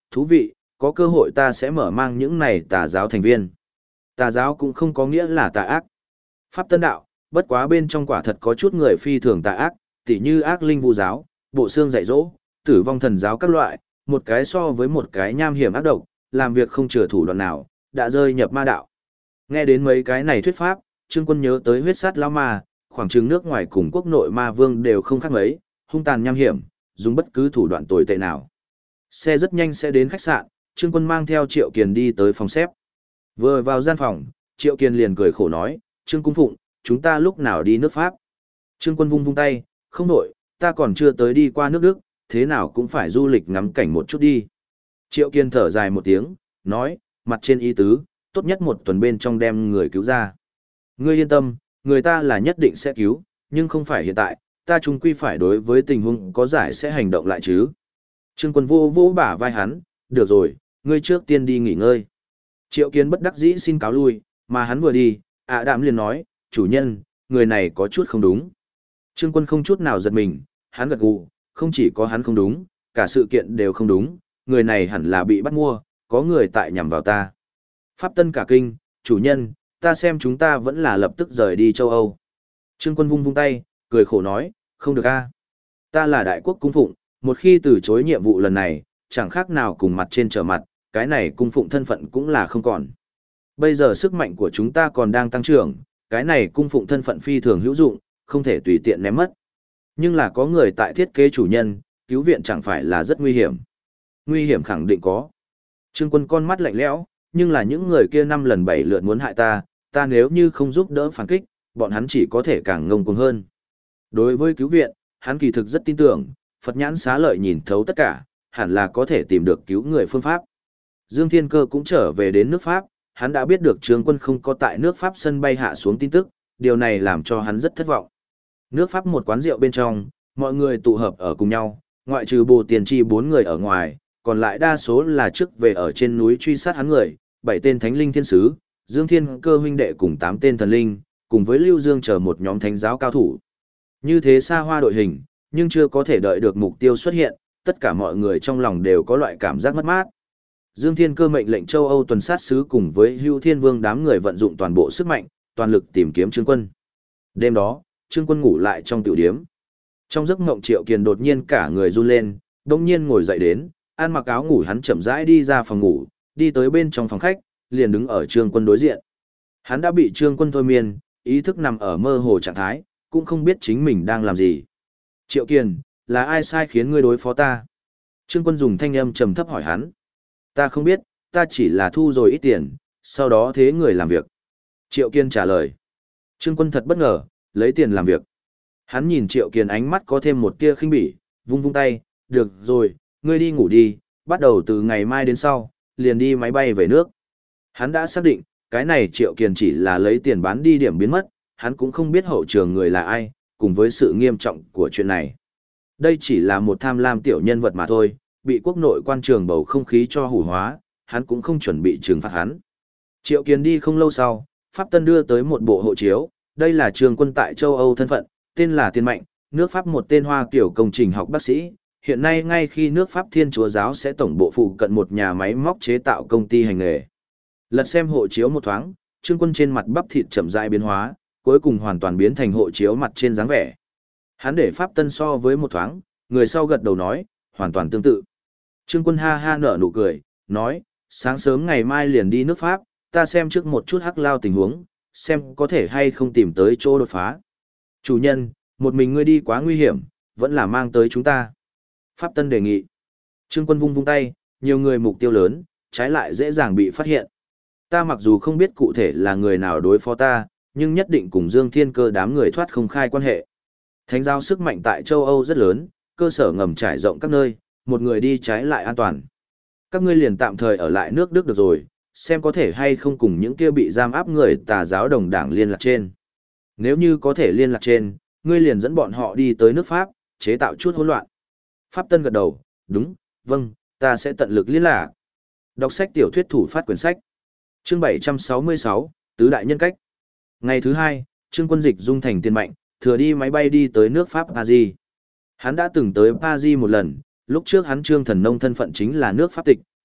thú vị, có cơ hội ta sẽ mở mang những này tà giáo thành viên. Tà giáo cũng không có nghĩa là tà ác. Pháp Tân đạo, bất quá bên trong quả thật có chút người phi thường tà ác, tỉ như ác linh vu giáo, bộ xương dạy dỗ, tử vong thần giáo các loại, một cái so với một cái nham hiểm ác độc, làm việc không chừa thủ đoạn nào, đã rơi nhập ma đạo. Nghe đến mấy cái này thuyết pháp, Trương Quân nhớ tới huyết sát lão ma, khoảng chừng nước ngoài cùng quốc nội ma vương đều không khác mấy, hung tàn nham hiểm, dùng bất cứ thủ đoạn tồi tệ nào. Xe rất nhanh sẽ đến khách sạn, Trương Quân mang theo Triệu Kiền đi tới phòng xếp. Vừa vào gian phòng, Triệu Kiền liền cười khổ nói, Trương Cung Phụng, chúng ta lúc nào đi nước Pháp? Trương Quân vung vung tay, không nổi, ta còn chưa tới đi qua nước Đức, thế nào cũng phải du lịch ngắm cảnh một chút đi. Triệu Kiền thở dài một tiếng, nói, mặt trên ý tứ, tốt nhất một tuần bên trong đem người cứu ra. Ngươi yên tâm, người ta là nhất định sẽ cứu, nhưng không phải hiện tại, ta chung quy phải đối với tình huống có giải sẽ hành động lại chứ. Trương Quân vô vô bả vai hắn, được rồi, ngươi trước tiên đi nghỉ ngơi. Triệu Kiến bất đắc dĩ xin cáo lui, mà hắn vừa đi, Đạm liền nói, chủ nhân, người này có chút không đúng. Trương Quân không chút nào giật mình, hắn gật gù, không chỉ có hắn không đúng, cả sự kiện đều không đúng, người này hẳn là bị bắt mua, có người tại nhằm vào ta. Pháp Tân cả kinh, chủ nhân, ta xem chúng ta vẫn là lập tức rời đi châu Âu. Trương Quân vung vung tay, cười khổ nói, không được a, ta là đại quốc cung phụng, một khi từ chối nhiệm vụ lần này, chẳng khác nào cùng mặt trên trở mặt, cái này cung phụng thân phận cũng là không còn. Bây giờ sức mạnh của chúng ta còn đang tăng trưởng, cái này cung phụng thân phận phi thường hữu dụng, không thể tùy tiện ném mất. Nhưng là có người tại thiết kế chủ nhân, cứu viện chẳng phải là rất nguy hiểm. Nguy hiểm khẳng định có. Trương Quân con mắt lạnh lẽo, nhưng là những người kia 5 lần 7 lượt muốn hại ta, ta nếu như không giúp đỡ phản kích, bọn hắn chỉ có thể càng ngông cuồng hơn. Đối với cứu viện, hắn kỳ thực rất tin tưởng, Phật nhãn xá lợi nhìn thấu tất cả, hẳn là có thể tìm được cứu người phương pháp. Dương Thiên Cơ cũng trở về đến nước Pháp, hắn đã biết được Trương Quân không có tại nước Pháp sân bay hạ xuống tin tức, điều này làm cho hắn rất thất vọng. Nước Pháp một quán rượu bên trong, mọi người tụ hợp ở cùng nhau, ngoại trừ Bồ Tiền Chi 4 người ở ngoài, còn lại đa số là trước về ở trên núi truy sát hắn người, 7 tên thánh linh thiên sứ, Dương Thiên Cơ huynh đệ cùng 8 tên thần linh, cùng với Lưu Dương chờ một nhóm thánh giáo cao thủ. Như thế xa hoa đội hình, nhưng chưa có thể đợi được mục tiêu xuất hiện, tất cả mọi người trong lòng đều có loại cảm giác mất mát. Dương Thiên Cơ mệnh lệnh châu Âu tuần sát sứ cùng với Hưu Thiên Vương đám người vận dụng toàn bộ sức mạnh, toàn lực tìm kiếm Trương Quân. Đêm đó, Trương Quân ngủ lại trong tiểu điếm. Trong giấc mộng Triệu Kiền đột nhiên cả người run lên, đột nhiên ngồi dậy đến, ăn mặc áo ngủ hắn chậm rãi đi ra phòng ngủ, đi tới bên trong phòng khách, liền đứng ở Trương Quân đối diện. Hắn đã bị Trương Quân thôi miên, ý thức nằm ở mơ hồ trạng thái, cũng không biết chính mình đang làm gì. Triệu Kiền, là ai sai khiến ngươi đối phó ta? Trương Quân dùng thanh âm trầm thấp hỏi hắn. Ta không biết, ta chỉ là thu rồi ít tiền, sau đó thế người làm việc. Triệu Kiền trả lời. Trương Quân thật bất ngờ, lấy tiền làm việc. Hắn nhìn Triệu Kiền ánh mắt có thêm một tia khinh bỉ, vung vung tay, được rồi, ngươi đi ngủ đi, bắt đầu từ ngày mai đến sau, liền đi máy bay về nước. Hắn đã xác định, cái này Triệu Kiền chỉ là lấy tiền bán đi điểm biến mất, hắn cũng không biết hậu trường người là ai, cùng với sự nghiêm trọng của chuyện này. Đây chỉ là một tham lam tiểu nhân vật mà thôi, bị quốc nội quan trường bầu không khí cho hủ hóa, hắn cũng không chuẩn bị trừng phạt hắn. Triệu Kiền đi không lâu sau, Pháp Tân đưa tới một bộ hộ chiếu, đây là Trương Quân tại châu Âu thân phận, tên là Tiên Mạnh, nước Pháp một tên Hoa kiểu công trình học bác sĩ, hiện nay ngay khi nước Pháp Thiên Chúa giáo sẽ tổng bộ phụ cận một nhà máy móc chế tạo công ty hành nghề. Lật xem hộ chiếu một thoáng, Trương Quân trên mặt bắp thịt chậm rãi biến hóa, cuối cùng hoàn toàn biến thành hộ chiếu mặt trên dáng vẻ. Hắn để Pháp Tân so với một thoáng, người sau gật đầu nói, hoàn toàn tương tự. Trương Quân ha ha nở nụ cười, nói, sáng sớm ngày mai liền đi nước Pháp, ta xem trước một chút hắc lao tình huống, xem có thể hay không tìm tới chỗ đột phá. Chủ nhân, một mình ngươi đi quá nguy hiểm, vẫn là mang tới chúng ta. Pháp Tân đề nghị. Trương Quân vung vung tay, nhiều người mục tiêu lớn, trái lại dễ dàng bị phát hiện. Ta mặc dù không biết cụ thể là người nào đối phó ta, nhưng nhất định cùng Dương Thiên Cơ đám người thoát không khai quan hệ. Thánh giáo sức mạnh tại châu Âu rất lớn, cơ sở ngầm trải rộng các nơi, một người đi trái lại an toàn. Các ngươi liền tạm thời ở lại nước Đức được rồi, xem có thể hay không cùng những kia bị giam áp người tà giáo đồng đảng liên lạc trên. Nếu như có thể liên lạc trên, ngươi liền dẫn bọn họ đi tới nước Pháp, chế tạo chút hỗn loạn. Pháp Tân gật đầu, đúng, vâng, ta sẽ tận lực liên lạc. Đọc sách tiểu thuyết thủ phát quyển sách. Chương 766, Tứ đại nhân cách. Ngày thứ 2, Trương Quân dịch dung thành Tiên Mạnh, thừa đi máy bay đi tới nước Pháp Paris. Hắn đã từng tới Paris một lần, lúc trước hắn Trương Thần Nông thân phận chính là nước Pháp tịch,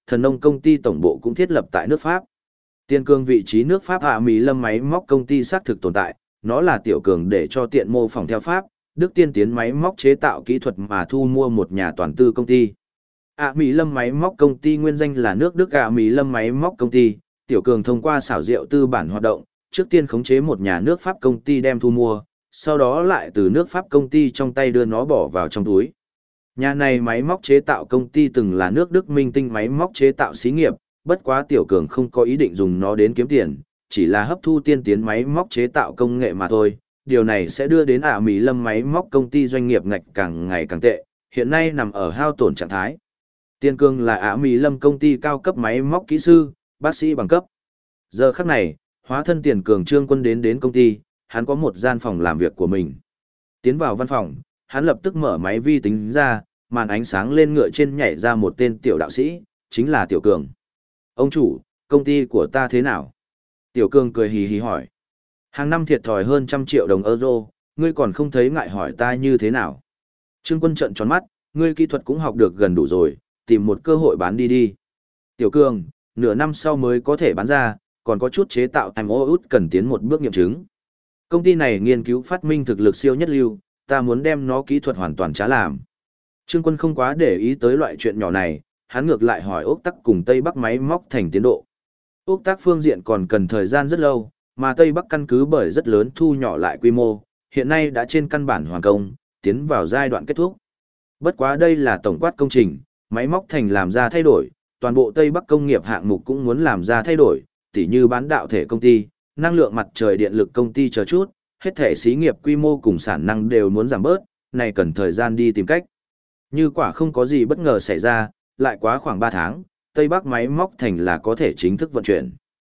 thần nông công ty tổng bộ cũng thiết lập tại nước Pháp. Tiên Cương vị trí nước Pháp hạ Mỹ Lâm máy móc công ty xác thực tồn tại, nó là Tiểu Cường để cho tiện mô phỏng theo Pháp, Đức tiên tiến máy móc chế tạo kỹ thuật mà thu mua một nhà toàn tư công ty. Mỹ Lâm máy móc công ty nguyên danh là nước Đức Mỹ Lâm máy móc công ty, Tiểu Cường thông qua xảo diệu tư bản hoạt động, trước tiên khống chế một nhà nước Pháp công ty đem thu mua, sau đó lại từ nước Pháp công ty trong tay đưa nó bỏ vào trong túi. Nhà này máy móc chế tạo công ty từng là nước Đức Minh Tinh máy móc chế tạo xí nghiệp, bất quá Tiểu Cường không có ý định dùng nó đến kiếm tiền, chỉ là hấp thu tiên tiến máy móc chế tạo công nghệ mà thôi. Điều này sẽ đưa đến Mỹ Lâm máy móc công ty doanh nghiệp ngạch càng ngày càng tệ, hiện nay nằm ở hao tổn trạng thái. Tiên Cương là Mỹ Lâm công ty cao cấp máy móc kỹ sư, bác sĩ bằng cấp. Giờ khắc này, hóa thân Tiền Cường Trương Quân đến công ty, hắn có một gian phòng làm việc của mình. Tiến vào văn phòng, hắn lập tức mở máy vi tính ra, màn ánh sáng lên ngựa trên nhảy ra một tên tiểu đạo sĩ, chính là Tiểu Cường. Ông chủ, công ty của ta thế nào? Tiểu Cường cười hì hì hỏi. Hàng năm thiệt thòi hơn 100 triệu đồng euro, ngươi còn không thấy ngại hỏi ta như thế nào? Trương Quân trợn tròn mắt, ngươi kỹ thuật cũng học được gần đủ rồi, tìm một cơ hội bán đi. Tiểu Cường, nửa năm sau mới có thể bán ra, còn có chút chế tạo MOUT cần tiến một bước nghiệm chứng. Công ty này nghiên cứu phát minh thực lực siêu nhất lưu, ta muốn đem nó kỹ thuật hoàn toàn trá làm. Trương Quân không quá để ý tới loại chuyện nhỏ này, hắn ngược lại hỏi Úc Tắc cùng Tây Bắc máy móc thành tiến độ. Úc Tắc phương diện còn cần thời gian rất lâu, mà Tây Bắc căn cứ bởi rất lớn thu nhỏ lại quy mô, hiện nay đã trên căn bản hoàn công, tiến vào giai đoạn kết thúc. Bất quá đây là tổng quát công trình, máy móc thành làm ra thay đổi, toàn bộ Tây Bắc công nghiệp hạng mục cũng muốn làm ra thay đổi, tỉ như bán đạo thể công ty, năng lượng mặt trời điện lực công ty chờ chút, hết thể xí nghiệp quy mô cùng sản năng đều muốn giảm bớt, này cần thời gian đi tìm cách. Như quả không có gì bất ngờ xảy ra, lại quá khoảng 3 tháng, Tây Bắc máy móc thành là có thể chính thức vận chuyển.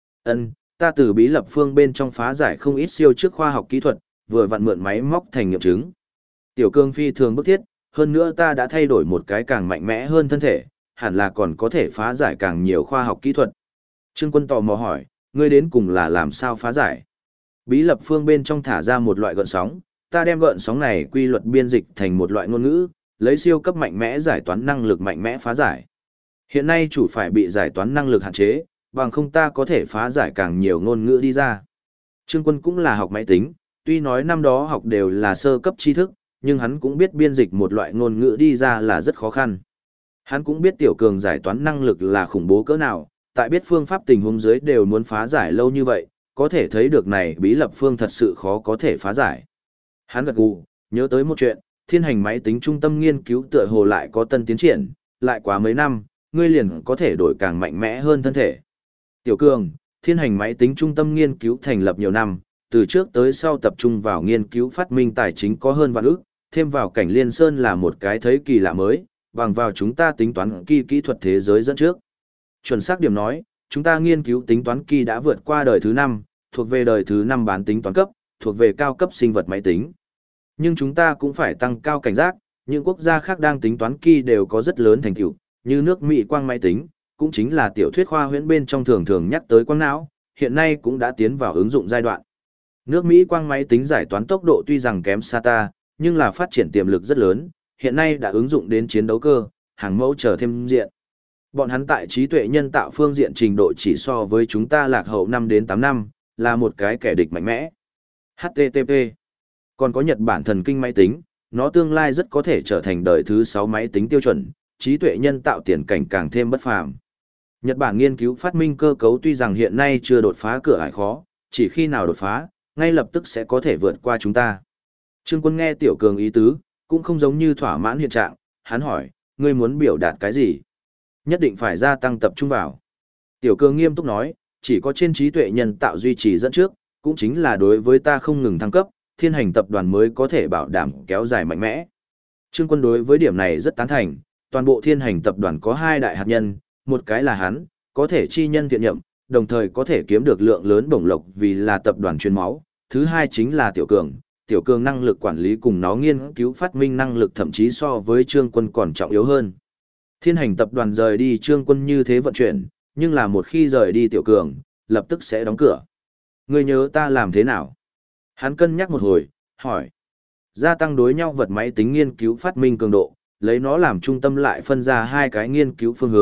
Ta từ Bí Lập Phương bên trong phá giải không ít siêu trước khoa học kỹ thuật, vừa vặn mượn máy móc thành nghiệm chứng. Tiểu Cương phi thường bức thiết, hơn nữa ta đã thay đổi một cái càng mạnh mẽ hơn thân thể, hẳn là còn có thể phá giải càng nhiều khoa học kỹ thuật. Trương Quân tò mò hỏi, ngươi đến cùng là làm sao phá giải? Bí Lập Phương bên trong thả ra một loại gợn sóng, ta đem gợn sóng này quy luật biên dịch thành một loại ngôn ngữ, lấy siêu cấp mạnh mẽ giải toán năng lực mạnh mẽ phá giải. Hiện nay chủ phải bị giải toán năng lực hạn chế, bằng không ta có thể phá giải càng nhiều ngôn ngữ đi ra. Trương Quân cũng là học máy tính, tuy nói năm đó học đều là sơ cấp tri thức, nhưng hắn cũng biết biên dịch một loại ngôn ngữ đi ra là rất khó khăn. Hắn cũng biết Tiểu Cường giải toán năng lực là khủng bố cỡ nào, tại biết phương pháp tình huống dưới đều muốn phá giải lâu như vậy, có thể thấy được này Bí Lập Phương thật sự khó có thể phá giải. Hắn gật gù, nhớ tới một chuyện, Thiên Hành máy tính trung tâm nghiên cứu tựa hồ lại có tân tiến triển, lại quá mấy năm, ngươi liền có thể đổi càng mạnh mẽ hơn thân thể. Tiểu Cường, Thiên Hành máy tính trung tâm nghiên cứu thành lập nhiều năm, từ trước tới sau tập trung vào nghiên cứu phát minh tài chính có hơn vạn ức, thêm vào cảnh Liên Sơn là một cái thấy kỳ lạ mới, bằng vào chúng ta tính toán kỳ kỹ thuật thế giới dẫn trước. Chuẩn xác điểm nói, chúng ta nghiên cứu tính toán kỳ đã vượt qua đời thứ 5, thuộc về đời thứ 5 bán tính toán cấp, thuộc về cao cấp sinh vật máy tính. Nhưng chúng ta cũng phải tăng cao cảnh giác, những quốc gia khác đang tính toán kỳ đều có rất lớn thành tựu, như nước Mỹ quang máy tính, cũng chính là tiểu thuyết khoa huyễn bên trong thường thường nhắc tới quang não, hiện nay cũng đã tiến vào ứng dụng giai đoạn. Nước Mỹ quang máy tính giải toán tốc độ tuy rằng kém xa ta, nhưng là phát triển tiềm lực rất lớn, hiện nay đã ứng dụng đến chiến đấu cơ, hàng mẫu trở thêm diện. Bọn hắn tại trí tuệ nhân tạo phương diện trình độ chỉ so với chúng ta lạc hậu 5 đến 8 năm, là một cái kẻ địch mạnh mẽ. HTTP. Còn có Nhật Bản thần kinh máy tính, nó tương lai rất có thể trở thành đời thứ 6 máy tính tiêu chuẩn, trí tuệ nhân tạo tiền cảnh càng thêm bất phàm. Nhật Bản nghiên cứu phát minh cơ cấu tuy rằng hiện nay chưa đột phá cửa ải khó, chỉ khi nào đột phá, ngay lập tức sẽ có thể vượt qua chúng ta. Trương Quân nghe Tiểu Cường ý tứ, cũng không giống như thỏa mãn hiện trạng, hắn hỏi, ngươi muốn biểu đạt cái gì? Nhất định phải gia tăng tập trung vào. Tiểu Cường nghiêm túc nói, chỉ có trên trí tuệ nhân tạo duy trì dẫn trước, cũng chính là đối với ta không ngừng thăng cấp, Thiên Hành tập đoàn mới có thể bảo đảm kéo dài mạnh mẽ. Trương Quân đối với điểm này rất tán thành, toàn bộ Thiên Hành tập đoàn có 2 đại hạt nhân, một cái là hắn, có thể chi nhân thiện nhậm, đồng thời có thể kiếm được lượng lớn bổng lộc vì là tập đoàn chuyên máu. Thứ hai chính là Tiểu Cường năng lực quản lý cùng nó nghiên cứu phát minh năng lực thậm chí so với Trương Quân còn trọng yếu hơn. Thiên Hành tập đoàn rời đi Trương Quân như thế vận chuyển, nhưng là một khi rời đi Tiểu Cường, lập tức sẽ đóng cửa. Ngươi nhớ ta làm thế nào? Hắn cân nhắc một hồi, hỏi. Gia tăng đối nhau vật máy tính nghiên cứu phát minh cường độ, lấy nó làm trung tâm lại phân ra 2 cái nghiên cứu phương hướng,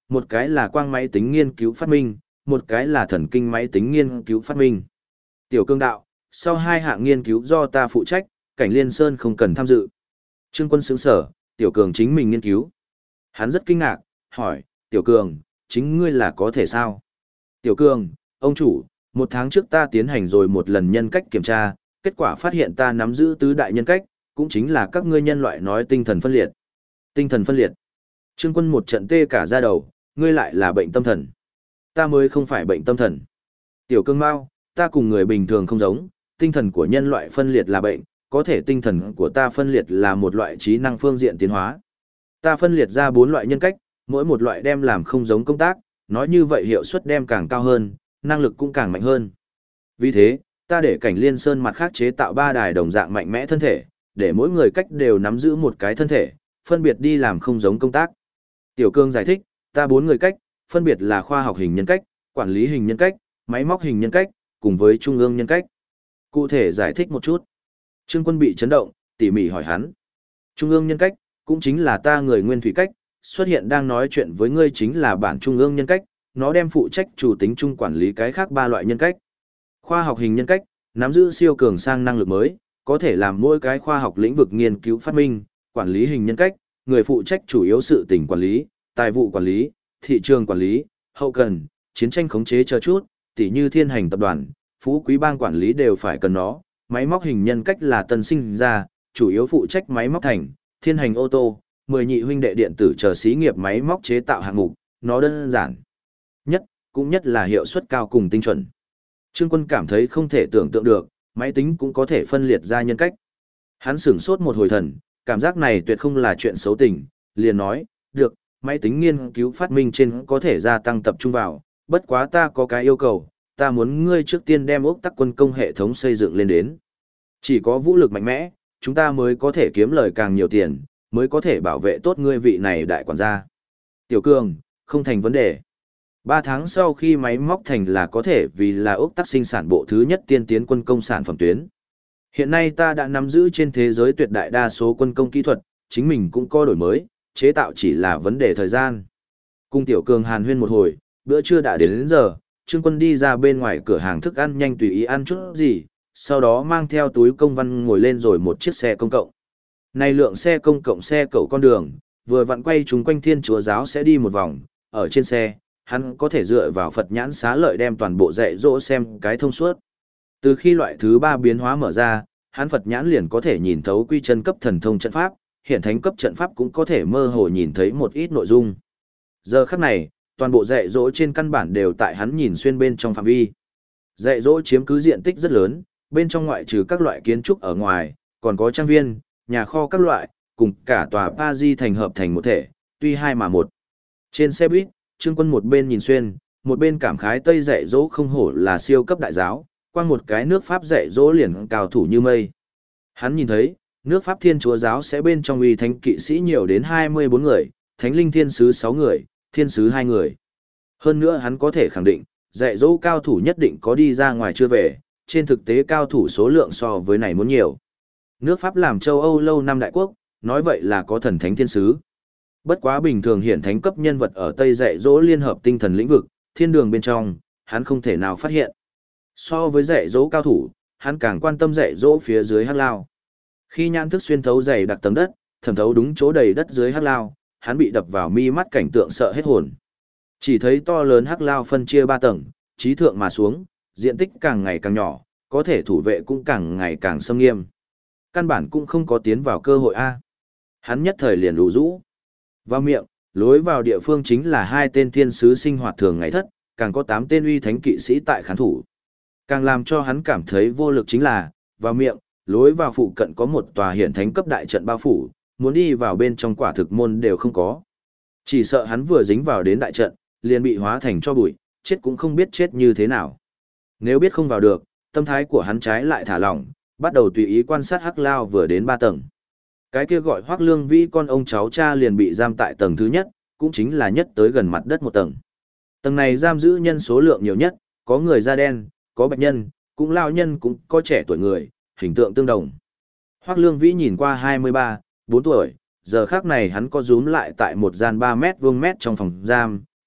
một cái là quang máy tính nghiên cứu phát minh, một cái là thần kinh máy tính nghiên cứu phát minh. Tiểu Cương đạo, sau hai hạng nghiên cứu do ta phụ trách, Cảnh Liên Sơn không cần tham dự. Trương Quân sững sở, Tiểu Cường chính mình nghiên cứu. Hắn rất kinh ngạc, hỏi, Tiểu Cường, chính ngươi là có thể sao? Tiểu Cường, ông chủ, 1 tháng trước ta tiến hành rồi một lần nhân cách kiểm tra, kết quả phát hiện ta nắm giữ tứ đại nhân cách, cũng chính là các ngươi nhân loại nói tinh thần phân liệt. Tinh thần phân liệt. Trương Quân một trận tê cả da đầu, ngươi lại là bệnh tâm thần. Ta mới không phải bệnh tâm thần. Tiểu Cương Mao, ta cùng người bình thường không giống, tinh thần của nhân loại phân liệt là bệnh, có thể tinh thần của ta phân liệt là một loại trí năng phương diện tiến hóa. Ta phân liệt ra 4 loại nhân cách, mỗi một loại đem làm không giống công tác, nói như vậy hiệu suất đem càng cao hơn, năng lực cũng càng mạnh hơn. Vì thế, ta để Cảnh Liên Sơn mặt khác chế tạo 3 đài đồng dạng mạnh mẽ thân thể, để mỗi người cách đều nắm giữ một cái thân thể, phân biệt đi làm không giống công tác. Tiểu Cương giải thích, ta 4 người cách, phân biệt là khoa học hình nhân cách, quản lý hình nhân cách, máy móc hình nhân cách, cùng với trung ương nhân cách. Cụ thể giải thích một chút. Trương Quân bị chấn động, tỉ mỉ hỏi hắn. Trung ương nhân cách, cũng chính là ta người nguyên thủy cách, xuất hiện đang nói chuyện với ngươi chính là bản trung ương nhân cách, nó đem phụ trách chủ tính chung quản lý cái khác 3 loại nhân cách. Khoa học hình nhân cách, nắm giữ siêu cường sang năng lực mới, có thể làm mỗi cái khoa học lĩnh vực nghiên cứu phát minh, quản lý hình nhân cách, người phụ trách chủ yếu sự tình quản lý, tài vụ quản lý, thị trường quản lý, hậu cần, chiến tranh khống chế chờ chút, tỉ như thiên hành tập đoàn, phú quý bang quản lý đều phải cần nó. Máy móc hình nhân cách là tân sinh ra, chủ yếu phụ trách máy móc thành, thiên hành ô tô, 10 nhị huynh đệ điện tử chờ xí nghiệp máy móc chế tạo hạng mục, nó đơn giản nhất, cũng nhất là hiệu suất cao cùng tinh chuẩn. Trương Quân cảm thấy không thể tưởng tượng được, máy tính cũng có thể phân liệt ra nhân cách. Hắn sửng sốt một hồi thần, cảm giác này tuyệt không là chuyện xấu tình, liền nói, được, máy tính nghiên cứu phát minh trên có thể gia tăng tập trung vào, bất quá ta có cái yêu cầu, ta muốn ngươi trước tiên đem ốc tắc quân công hệ thống xây dựng lên đến. Chỉ có vũ lực mạnh mẽ, chúng ta mới có thể kiếm lời càng nhiều tiền, mới có thể bảo vệ tốt ngươi vị này đại quản gia. Tiểu Cường, không thành vấn đề. 3 tháng sau khi máy móc thành là có thể vì là ốc tắc sinh sản bộ thứ nhất tiên tiến quân công sản phẩm tuyến. Hiện nay ta đã nắm giữ trên thế giới tuyệt đại đa số quân công kỹ thuật, chính mình cũng có đổi mới, chế tạo chỉ là vấn đề thời gian. Cùng Tiểu Cường hàn huyên một hồi, bữa trưa đã đến giờ, Trương Quân đi ra bên ngoài cửa hàng thức ăn nhanh tùy ý ăn chút gì, sau đó mang theo túi công văn ngồi lên rồi một chiếc xe công cộng. Này lượng xe công cộng xe cẩu con đường, vừa vặn quay chúng quanh Thiên Chúa giáo sẽ đi một vòng, ở trên xe, hắn có thể dựa vào Phật nhãn xá lợi đem toàn bộ dạy dỗ xem cái thông suốt. Từ khi loại thứ 3 biến hóa mở ra, hắn Phật nhãn liền có thể nhìn thấu quy chân cấp thần thông trận pháp, hiện thánh cấp trận pháp cũng có thể mơ hồ nhìn thấy một ít nội dung. Giờ khắc này, toàn bộ dạy dỗ trên căn bản đều tại hắn nhìn xuyên bên trong phạm vi. Dạy dỗ chiếm cứ diện tích rất lớn, bên trong ngoại trừ các loại kiến trúc ở ngoài, còn có trang viên, nhà kho các loại, cùng cả tòa Paris thành hợp thành một thể, tuy hai mà một. Trên xe buýt, Trương Quân một bên nhìn xuyên, một bên cảm khái Tây dạy dỗ không hổ là siêu cấp đại giáo, qua một cái nước Pháp dạy dỗ liền cao thủ như mây. Hắn nhìn thấy, nước Pháp Thiên Chúa giáo sẽ bên trong uy thánh kỵ sĩ nhiều đến 24 người, thánh linh thiên sứ 6 người, thiên sứ 2 người. Hơn nữa hắn có thể khẳng định, dạy dỗ cao thủ nhất định có đi ra ngoài chưa về, trên thực tế cao thủ số lượng so với này muốn nhiều. Nước Pháp làm châu Âu lâu năm đại quốc, nói vậy là có thần thánh thiên sứ. Bất quá bình thường hiển thánh cấp nhân vật ở Tây dạy dỗ liên hợp tinh thần lĩnh vực, thiên đường bên trong, hắn không thể nào phát hiện. So với dạy dỗ cao thủ, hắn càng quan tâm dạy dỗ phía dưới hắc lao. Khi nhãn thức xuyên thấu dày đặc tầng đất, thẩm thấu đúng chỗ đầy đất dưới hắc lao, hắn bị đập vào mi mắt cảnh tượng sợ hết hồn. Chỉ thấy to lớn hắc lao phân chia 3 tầng, chí thượng mà xuống, diện tích càng ngày càng nhỏ, có thể thủ vệ cũng càng ngày càng xâm nghiêm. Căn bản cũng không có tiến vào cơ hội A. Hắn nhất thời liền đủ rũ. Vào miệng, lối vào địa phương chính là 2 tên thiên sứ sinh hoạt thường ngày thất, càng có 8 tên uy thánh kỵ sĩ tại khán thủ. Càng làm cho hắn cảm thấy vô lực chính là, vào miệng, lối vào phụ cận có một tòa hiển thánh cấp đại trận bao phủ, muốn đi vào bên trong quả thực môn đều không có. Chỉ sợ hắn vừa dính vào đến đại trận, liền bị hóa thành cho bụi, chết cũng không biết chết như thế nào. Nếu biết không vào được, tâm thái của hắn trái lại thả lỏng, bắt đầu tùy ý quan sát hắc lao vừa đến 3 tầng. Cái kia gọi Hoắc Lương Vĩ con ông cháu cha liền bị giam tại tầng thứ nhất, cũng chính là nhất tới gần mặt đất một tầng. Tầng này giam giữ nhân số lượng nhiều nhất, có người da đen, có bạch nhân, cũng lao nhân cũng có trẻ tuổi người, hình tượng tương đồng. Hoắc Lương Vĩ nhìn qua 23, 4 tuổi, giờ khác này hắn có rúm lại tại một gian 3 mét vuông mét trong phòng giam,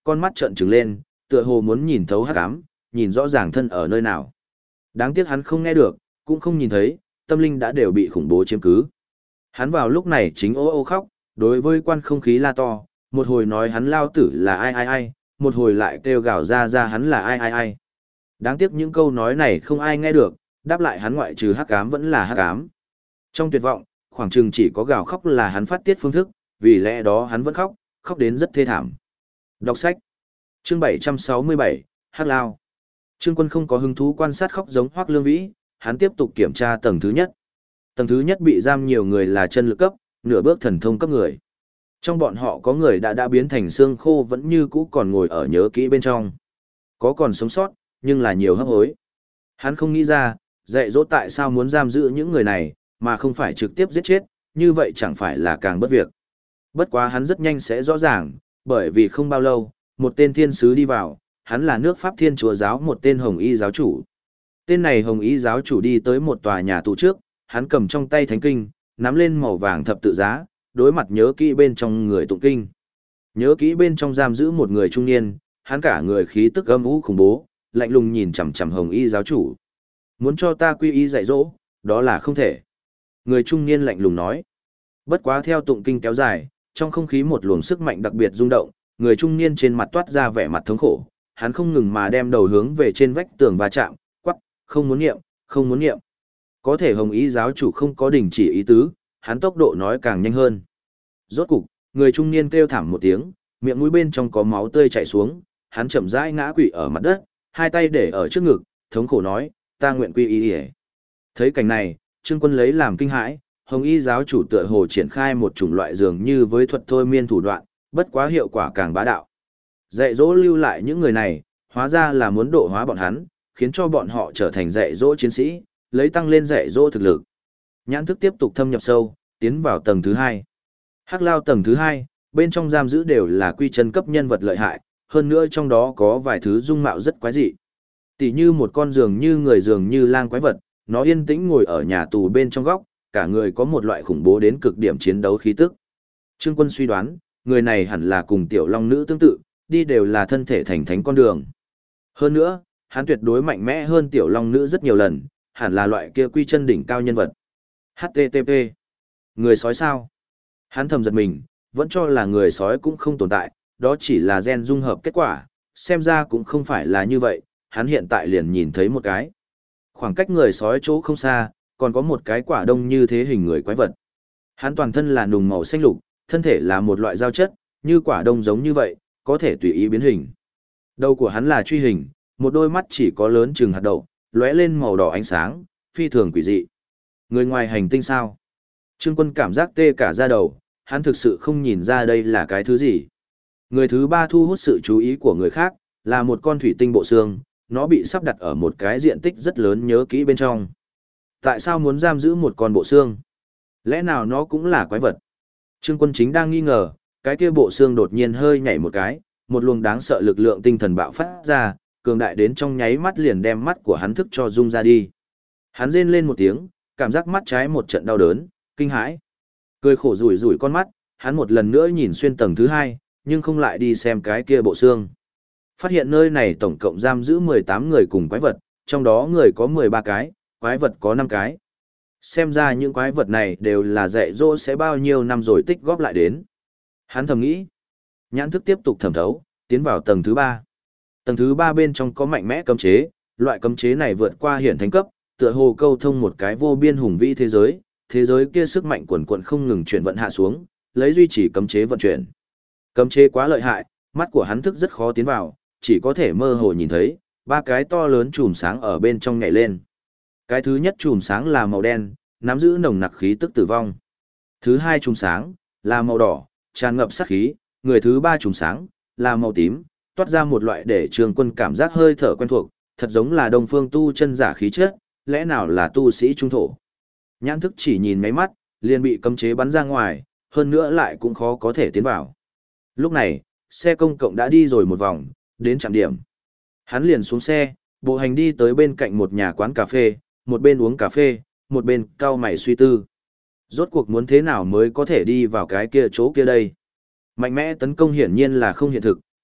con mắt trợn trừng lên, tựa hồ muốn nhìn thấu hắc ám, nhìn rõ ràng thân ở nơi nào. Đáng tiếc hắn không nghe được, cũng không nhìn thấy, tâm linh đã đều bị khủng bố chiếm cứ. Hắn vào lúc này chính ô ô khóc, đối với quan không khí la to, một hồi nói hắn lao tử là ai ai ai, một hồi lại kêu gào ra hắn là ai ai ai. Đáng tiếc những câu nói này không ai nghe được, đáp lại hắn ngoại trừ hắc ám vẫn là hắc ám. Trong tuyệt vọng, khoảng chừng chỉ có gào khóc là hắn phát tiết phương thức, vì lẽ đó hắn vẫn khóc, khóc đến rất thê thảm. Đọc sách. Chương 767, Hắc Lao. Trương Quân không có hứng thú quan sát khóc giống Hoắc Lương Vĩ, hắn tiếp tục kiểm tra tầng thứ nhất. Tầng thứ nhất bị giam nhiều người là chân lực cấp, nửa bước thần thông cấp người. Trong bọn họ có người đã biến thành xương khô vẫn như cũ còn ngồi ở nhớ kỹ bên trong. Có còn sống sót, nhưng là nhiều hấp hối. Hắn không nghĩ ra, dạy dỗ tại sao muốn giam giữ những người này, mà không phải trực tiếp giết chết, như vậy chẳng phải là càng bất việc. Bất quá hắn rất nhanh sẽ rõ ràng, bởi vì không bao lâu, một tên thiên sứ đi vào, hắn là nước Pháp Thiên Chúa giáo một tên Hồng Y giáo chủ. Tên này Hồng Y giáo chủ đi tới một tòa nhà tù trước, hắn cầm trong tay thánh kinh, nắm lên màu vàng thập tự giá, đối mặt nhớ kỹ bên trong người tụng kinh. Nhớ kỹ bên trong giam giữ một người trung niên, hắn cả người khí tức âm u khủng bố, lạnh lùng nhìn chằm chằm Hồng Y giáo chủ. Muốn cho ta quy y dạy dỗ, đó là không thể. Người trung niên lạnh lùng nói. Bất quá theo tụng kinh kéo dài, trong không khí một luồng sức mạnh đặc biệt rung động, người trung niên trên mặt toát ra vẻ mặt thống khổ, hắn không ngừng mà đem đầu hướng về trên vách tường va chạm, quắc, không muốn niệm, không muốn niệm. Có thể Hồng Y giáo chủ không có đình chỉ ý tứ, hắn tốc độ nói càng nhanh hơn. Rốt cục, người trung niên kêu thảm một tiếng, miệng mũi bên trong có máu tươi chảy xuống, hắn chậm rãi ngã quỵ ở mặt đất, hai tay để ở trước ngực, thống khổ nói, ta nguyện quy y. Thấy cảnh này, Trương Quân lấy làm kinh hãi, Hồng Y giáo chủ tựa hồ triển khai một chủng loại dường như với thuật thôi miên thủ đoạn, bất quá hiệu quả càng bá đạo. Dạy dỗ lưu lại những người này, hóa ra là muốn độ hóa bọn hắn, khiến cho bọn họ trở thành dạy dỗ chiến sĩ, lấy tăng lên dạy dỗ thực lực. Nhãn thức tiếp tục thâm nhập sâu, tiến vào tầng thứ 2. Hắc Lao tầng thứ 2, bên trong giam giữ đều là quy chân cấp nhân vật lợi hại, hơn nữa trong đó có vài thứ dung mạo rất quái dị. Tỉ như một con dường như người dường như lang quái vật, nó yên tĩnh ngồi ở nhà tù bên trong góc, cả người có một loại khủng bố đến cực điểm chiến đấu khí tức. Trương Quân suy đoán, người này hẳn là cùng tiểu long nữ tương tự, đi đều là thân thể thành thánh con đường. Hơn nữa, hắn tuyệt đối mạnh mẽ hơn tiểu long nữ rất nhiều lần, hẳn là loại kia quy chân đỉnh cao nhân vật. HTTP. Người sói sao? Hắn thầm giật mình, vẫn cho là người sói cũng không tồn tại, đó chỉ là gen dung hợp kết quả, xem ra cũng không phải là như vậy, hắn hiện tại liền nhìn thấy một cái. Khoảng cách người sói chỗ không xa, còn có một cái quả đông như thế hình người quái vật. Hắn toàn thân là nùng màu xanh lục, thân thể là một loại giao chất, như quả đông giống như vậy, có thể tùy ý biến hình. Đầu của hắn là truy hình, một đôi mắt chỉ có lớn chừng hạt đậu, lóe lên màu đỏ ánh sáng, phi thường quỷ dị. Người ngoài hành tinh sao? Trương Quân cảm giác tê cả da đầu, hắn thực sự không nhìn ra đây là cái thứ gì. Người thứ 3 thu hút sự chú ý của người khác, là một con thủy tinh bộ xương, nó bị sắp đặt ở một cái diện tích rất lớn nhớ kỹ bên trong. Tại sao muốn giam giữ một con bộ xương? Lẽ nào nó cũng là quái vật? Trương Quân chính đang nghi ngờ, cái kia bộ xương đột nhiên hơi nhảy một cái, một luồng đáng sợ lực lượng tinh thần bạo phát ra, cường đại đến trong nháy mắt liền đem mắt của hắn thức cho rung ra đi. Hắn rên lên một tiếng, cảm giác mắt trái một trận đau đớn, kinh hãi. Cười khổ rủi rủi con mắt, hắn một lần nữa nhìn xuyên tầng thứ 2, nhưng không lại đi xem cái kia bộ xương. Phát hiện nơi này tổng cộng giam giữ 18 người cùng quái vật, trong đó người có 13 cái, quái vật có 5 cái. Xem ra những quái vật này đều là dạy dỗ sẽ bao nhiêu năm rồi tích góp lại đến. Hắn thầm nghĩ. Nhãn thức tiếp tục thẩm thấu, tiến vào tầng thứ 3. Tầng thứ 3 bên trong có mạnh mẽ cấm chế, loại cấm chế này vượt qua hiển thánh cấp, tựa hồ câu thông một cái vô biên hùng vĩ thế giới kia sức mạnh quần quần không ngừng chuyển vận hạ xuống, lấy duy trì cấm chế vận chuyển. Cấm chế quá lợi hại, mắt của hắn thức rất khó tiến vào, chỉ có thể mơ hồ nhìn thấy, 3 cái to lớn chùm sáng ở bên trong nhảy lên. Cái thứ nhất chùm sáng là màu đen, nắm giữ nồng nặc khí tức tử vong. Thứ hai chùm sáng là màu đỏ, tràn ngập sát khí, người thứ 3 chùm sáng là màu tím, toát ra một loại để Trương Quân cảm giác hơi thở quen thuộc, thật giống là Đông Phương tu chân giả khí chất, lẽ nào là tu sĩ trung thổ. Nhãn thức chỉ nhìn mấy mắt, liền bị cấm chế bắn ra ngoài, hơn nữa lại cũng khó có thể tiến vào. Lúc này, xe công cộng đã đi rồi một vòng, đến trạm điểm. Hắn liền xuống xe, bộ hành đi tới bên cạnh một nhà quán cà phê, một bên uống cà phê, một bên cau mày suy tư. Rốt cuộc muốn thế nào mới có thể đi vào cái kia chỗ kia đây? Mạnh mẽ tấn công hiển nhiên là không hiện thực,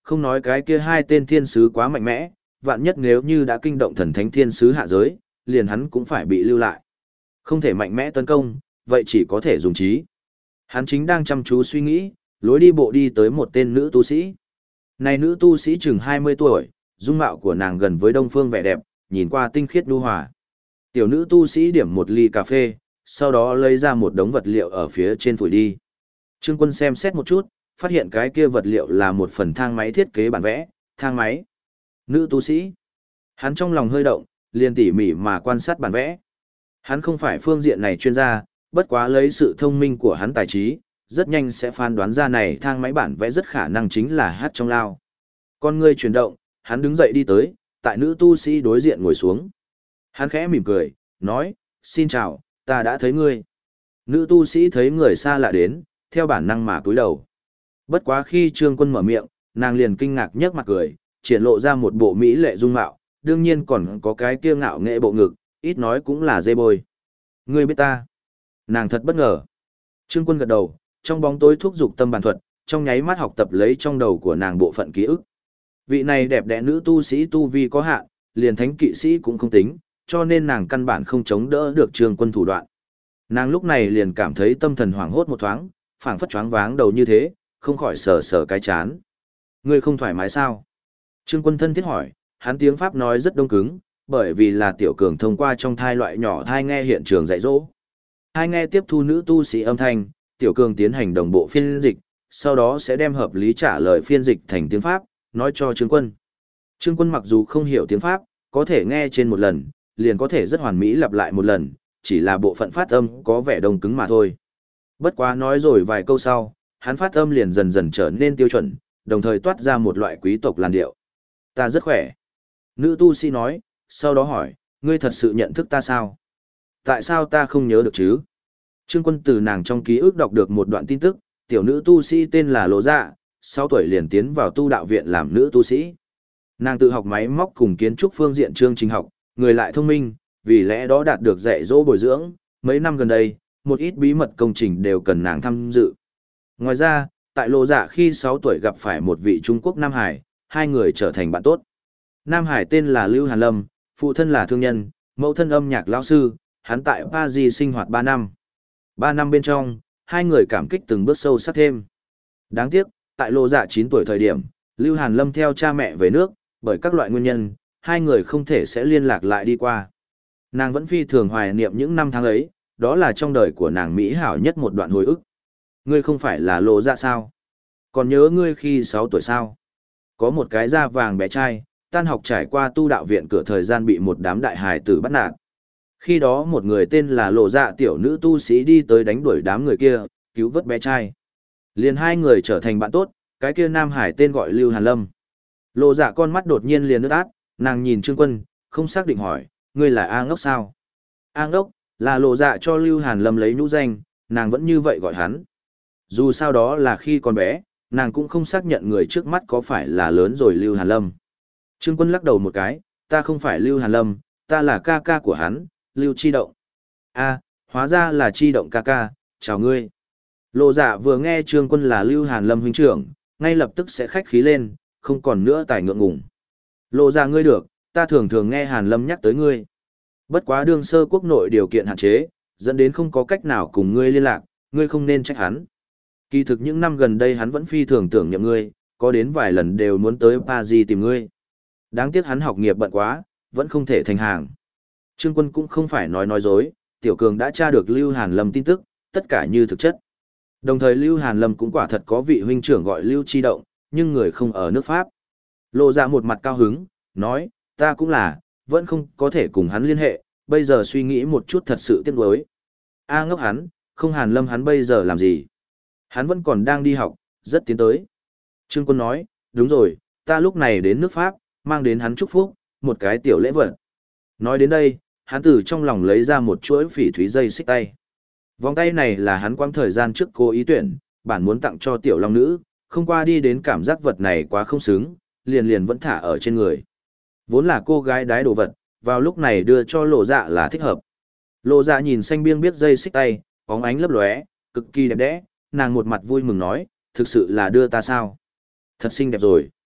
Không nói cái kia hai tên thiên sứ quá mạnh mẽ, vạn nhất nếu như đã kinh động thần thánh thiên sứ hạ giới, liền hắn cũng phải bị lưu lại. Không thể mạnh mẽ tấn công, vậy chỉ có thể dùng trí. Hắn chính đang chăm chú suy nghĩ, lối đi bộ đi tới một tên nữ tu sĩ. Này nữ tu sĩ chừng 20 tuổi, dung mạo của nàng gần với đông phương vẻ đẹp, nhìn qua tinh khiết nhu hòa. Tiểu nữ tu sĩ điểm một ly cà phê, sau đó lấy ra một đống vật liệu ở phía trên phủi đi. Trương Quân xem xét một chút, phát hiện cái kia vật liệu là một phần thang máy thiết kế bản vẽ, thang máy. Nữ tu sĩ. Hắn trong lòng hơi động, liền tỉ mỉ mà quan sát bản vẽ. Hắn không phải phương diện này chuyên gia, bất quá lấy sự thông minh của hắn tài trí, rất nhanh sẽ phán đoán ra này thang máy bản vẽ rất khả năng chính là hát trong lao. Con người chuyển động, hắn đứng dậy đi tới, tại nữ tu sĩ đối diện ngồi xuống. Hắn khẽ mỉm cười, nói, xin chào, ta đã thấy ngươi. Nữ tu sĩ thấy người xa lạ đến, theo bản năng mà cúi đầu. Bất quá khi Trương Quân mở miệng, nàng liền kinh ngạc nhếch mặt cười, triển lộ ra một bộ mỹ lệ dung mạo, đương nhiên còn có cái kia ngạo nghệ bộ ngực, ít nói cũng là dê bôi. Ngươi biết ta? Nàng thật bất ngờ. Trương Quân gật đầu, trong bóng tối thúc giục tâm bản thuật, trong nháy mắt học tập lấy trong đầu của nàng bộ phận ký ức. Vị này đẹp đẽ nữ tu sĩ tu vi có hạn, liền thánh kỵ sĩ cũng không tính, cho nên nàng căn bản không chống đỡ được Trương Quân thủ đoạn. Nàng lúc này liền cảm thấy tâm thần hoảng hốt một thoáng, phảng phất choáng váng đầu như thế, không khỏi sờ sờ cái chán. Ngươi không thoải mái sao? Trương Quân thân thiết hỏi, hắn tiếng Pháp nói rất đông cứng, bởi vì là tiểu cường thông qua trong thai loại nhỏ thai nghe hiện trường dạy dỗ. Thai nghe tiếp thu nữ tu sĩ âm thanh, tiểu cường tiến hành đồng bộ phiên dịch, sau đó sẽ đem hợp lý trả lời phiên dịch thành tiếng Pháp, nói cho Trương Quân. Trương Quân mặc dù không hiểu tiếng Pháp, có thể nghe trên một lần, liền có thể rất hoàn mỹ lặp lại một lần, chỉ là bộ phận phát âm có vẻ đông cứng mà thôi. Bất quá nói rồi vài câu sau, hắn phát âm liền dần dần trở nên tiêu chuẩn, đồng thời toát ra một loại quý tộc làn điệu. Ta rất khỏe. Nữ tu sĩ nói, sau đó hỏi, ngươi thật sự nhận thức ta sao? Tại sao ta không nhớ được chứ? Trương Quân từ nàng trong ký ức đọc được một đoạn tin tức, tiểu nữ tu sĩ tên là Lộ Dạ, 6 tuổi liền tiến vào tu đạo viện làm nữ tu sĩ. Nàng tự học máy móc cùng kiến trúc phương diện chương trình học, người lại thông minh, vì lẽ đó đạt được dạy dỗ bồi dưỡng, mấy năm gần đây, một ít bí mật công trình đều cần nàng tham dự. Ngoài ra, tại Lộ Dạ khi 6 tuổi gặp phải một vị Trung Quốc Nam Hải, hai người trở thành bạn tốt. Nam Hải tên là Lưu Hàn Lâm, phụ thân là thương nhân, mẫu thân âm nhạc lão sư, hắn tại Paris sinh hoạt 3 năm. 3 năm bên trong, hai người cảm kích từng bước sâu sắc thêm. Đáng tiếc, tại Lộ Dạ 9 tuổi thời điểm, Lưu Hàn Lâm theo cha mẹ về nước, bởi các loại nguyên nhân, hai người không thể sẽ liên lạc lại đi qua. Nàng vẫn phi thường hoài niệm những năm tháng ấy, đó là trong đời của nàng mỹ hảo nhất một đoạn hồi ức. Ngươi không phải là Lộ Dạ sao? Còn nhớ ngươi khi 6 tuổi sao? Có một cái da vàng bé trai, tan học trải qua tu đạo viện cửa thời gian bị một đám đại hài tử bắt nạt. Khi đó một người tên là Lộ Dạ tiểu nữ tu sĩ đi tới đánh đuổi đám người kia, cứu vớt bé trai. Liền hai người trở thành bạn tốt, cái kia Nam Hải tên gọi Lưu Hàn Lâm. Lộ Dạ con mắt đột nhiên liền ướt át, nàng nhìn Trương Quân, không xác định hỏi, ngươi là A Ngốc sao? A Ngốc, là Lộ Dạ cho Lưu Hàn Lâm lấy nhũ danh, nàng vẫn như vậy gọi hắn. Dù sao đó là khi còn bé, nàng cũng không xác nhận người trước mắt có phải là lớn rồi Lưu Hàn Lâm. Trương Quân lắc đầu một cái, ta không phải Lưu Hàn Lâm, ta là ca ca của hắn, Lưu Chi Động. A, hóa ra là Chi Động ca ca, chào ngươi. Lộ Dạ vừa nghe Trương Quân là Lưu Hàn Lâm huynh trưởng, ngay lập tức sẽ khách khí lên, không còn nữa tài ngượng ngùng. Lộ Dạ ngươi được, ta thường thường nghe Hàn Lâm nhắc tới ngươi. Bất quá đương sơ quốc nội điều kiện hạn chế, dẫn đến không có cách nào cùng ngươi liên lạc, ngươi không nên trách hắn. Kỳ thực những năm gần đây hắn vẫn phi thường tưởng nhậm ngươi, có đến vài lần đều muốn tới Paris tìm ngươi. Đáng tiếc hắn học nghiệp bận quá, vẫn không thể thành hàng. Trương Quân cũng không phải nói dối, Tiểu Cường đã tra được Lưu Hàn Lâm tin tức, tất cả như thực chất. Đồng thời Lưu Hàn Lâm cũng quả thật có vị huynh trưởng gọi Lưu Chi Động, nhưng người không ở nước Pháp. Lộ Dạ một mặt cao hứng, nói, ta cũng là, vẫn không có thể cùng hắn liên hệ, bây giờ suy nghĩ một chút thật sự tiếc nuối. A Ngốc hắn, không Hàn Lâm hắn bây giờ làm gì? Hắn vẫn còn đang đi học, rất tiến tới. Trương Quân nói, đúng rồi, ta lúc này đến nước Pháp, mang đến hắn chúc phúc, một cái tiểu lễ vật. Nói đến đây, hắn từ trong lòng lấy ra một chuỗi phỉ thúy dây xích tay. Vòng tay này là hắn quãng thời gian trước cố ý tuyển, bản muốn tặng cho tiểu long nữ, không qua đi đến cảm giác vật này quá không xứng, liền vẫn thả ở trên người. Vốn là cô gái đái đồ vật, vào lúc này đưa cho Lộ Dạ là thích hợp. Lộ Dạ nhìn xanh biêng biết dây xích tay, bóng ánh lấp lóe, cực kỳ đẹp đẽ, nàng một mặt vui mừng nói, thực sự là đưa ta sao? Thật xinh đẹp rồi.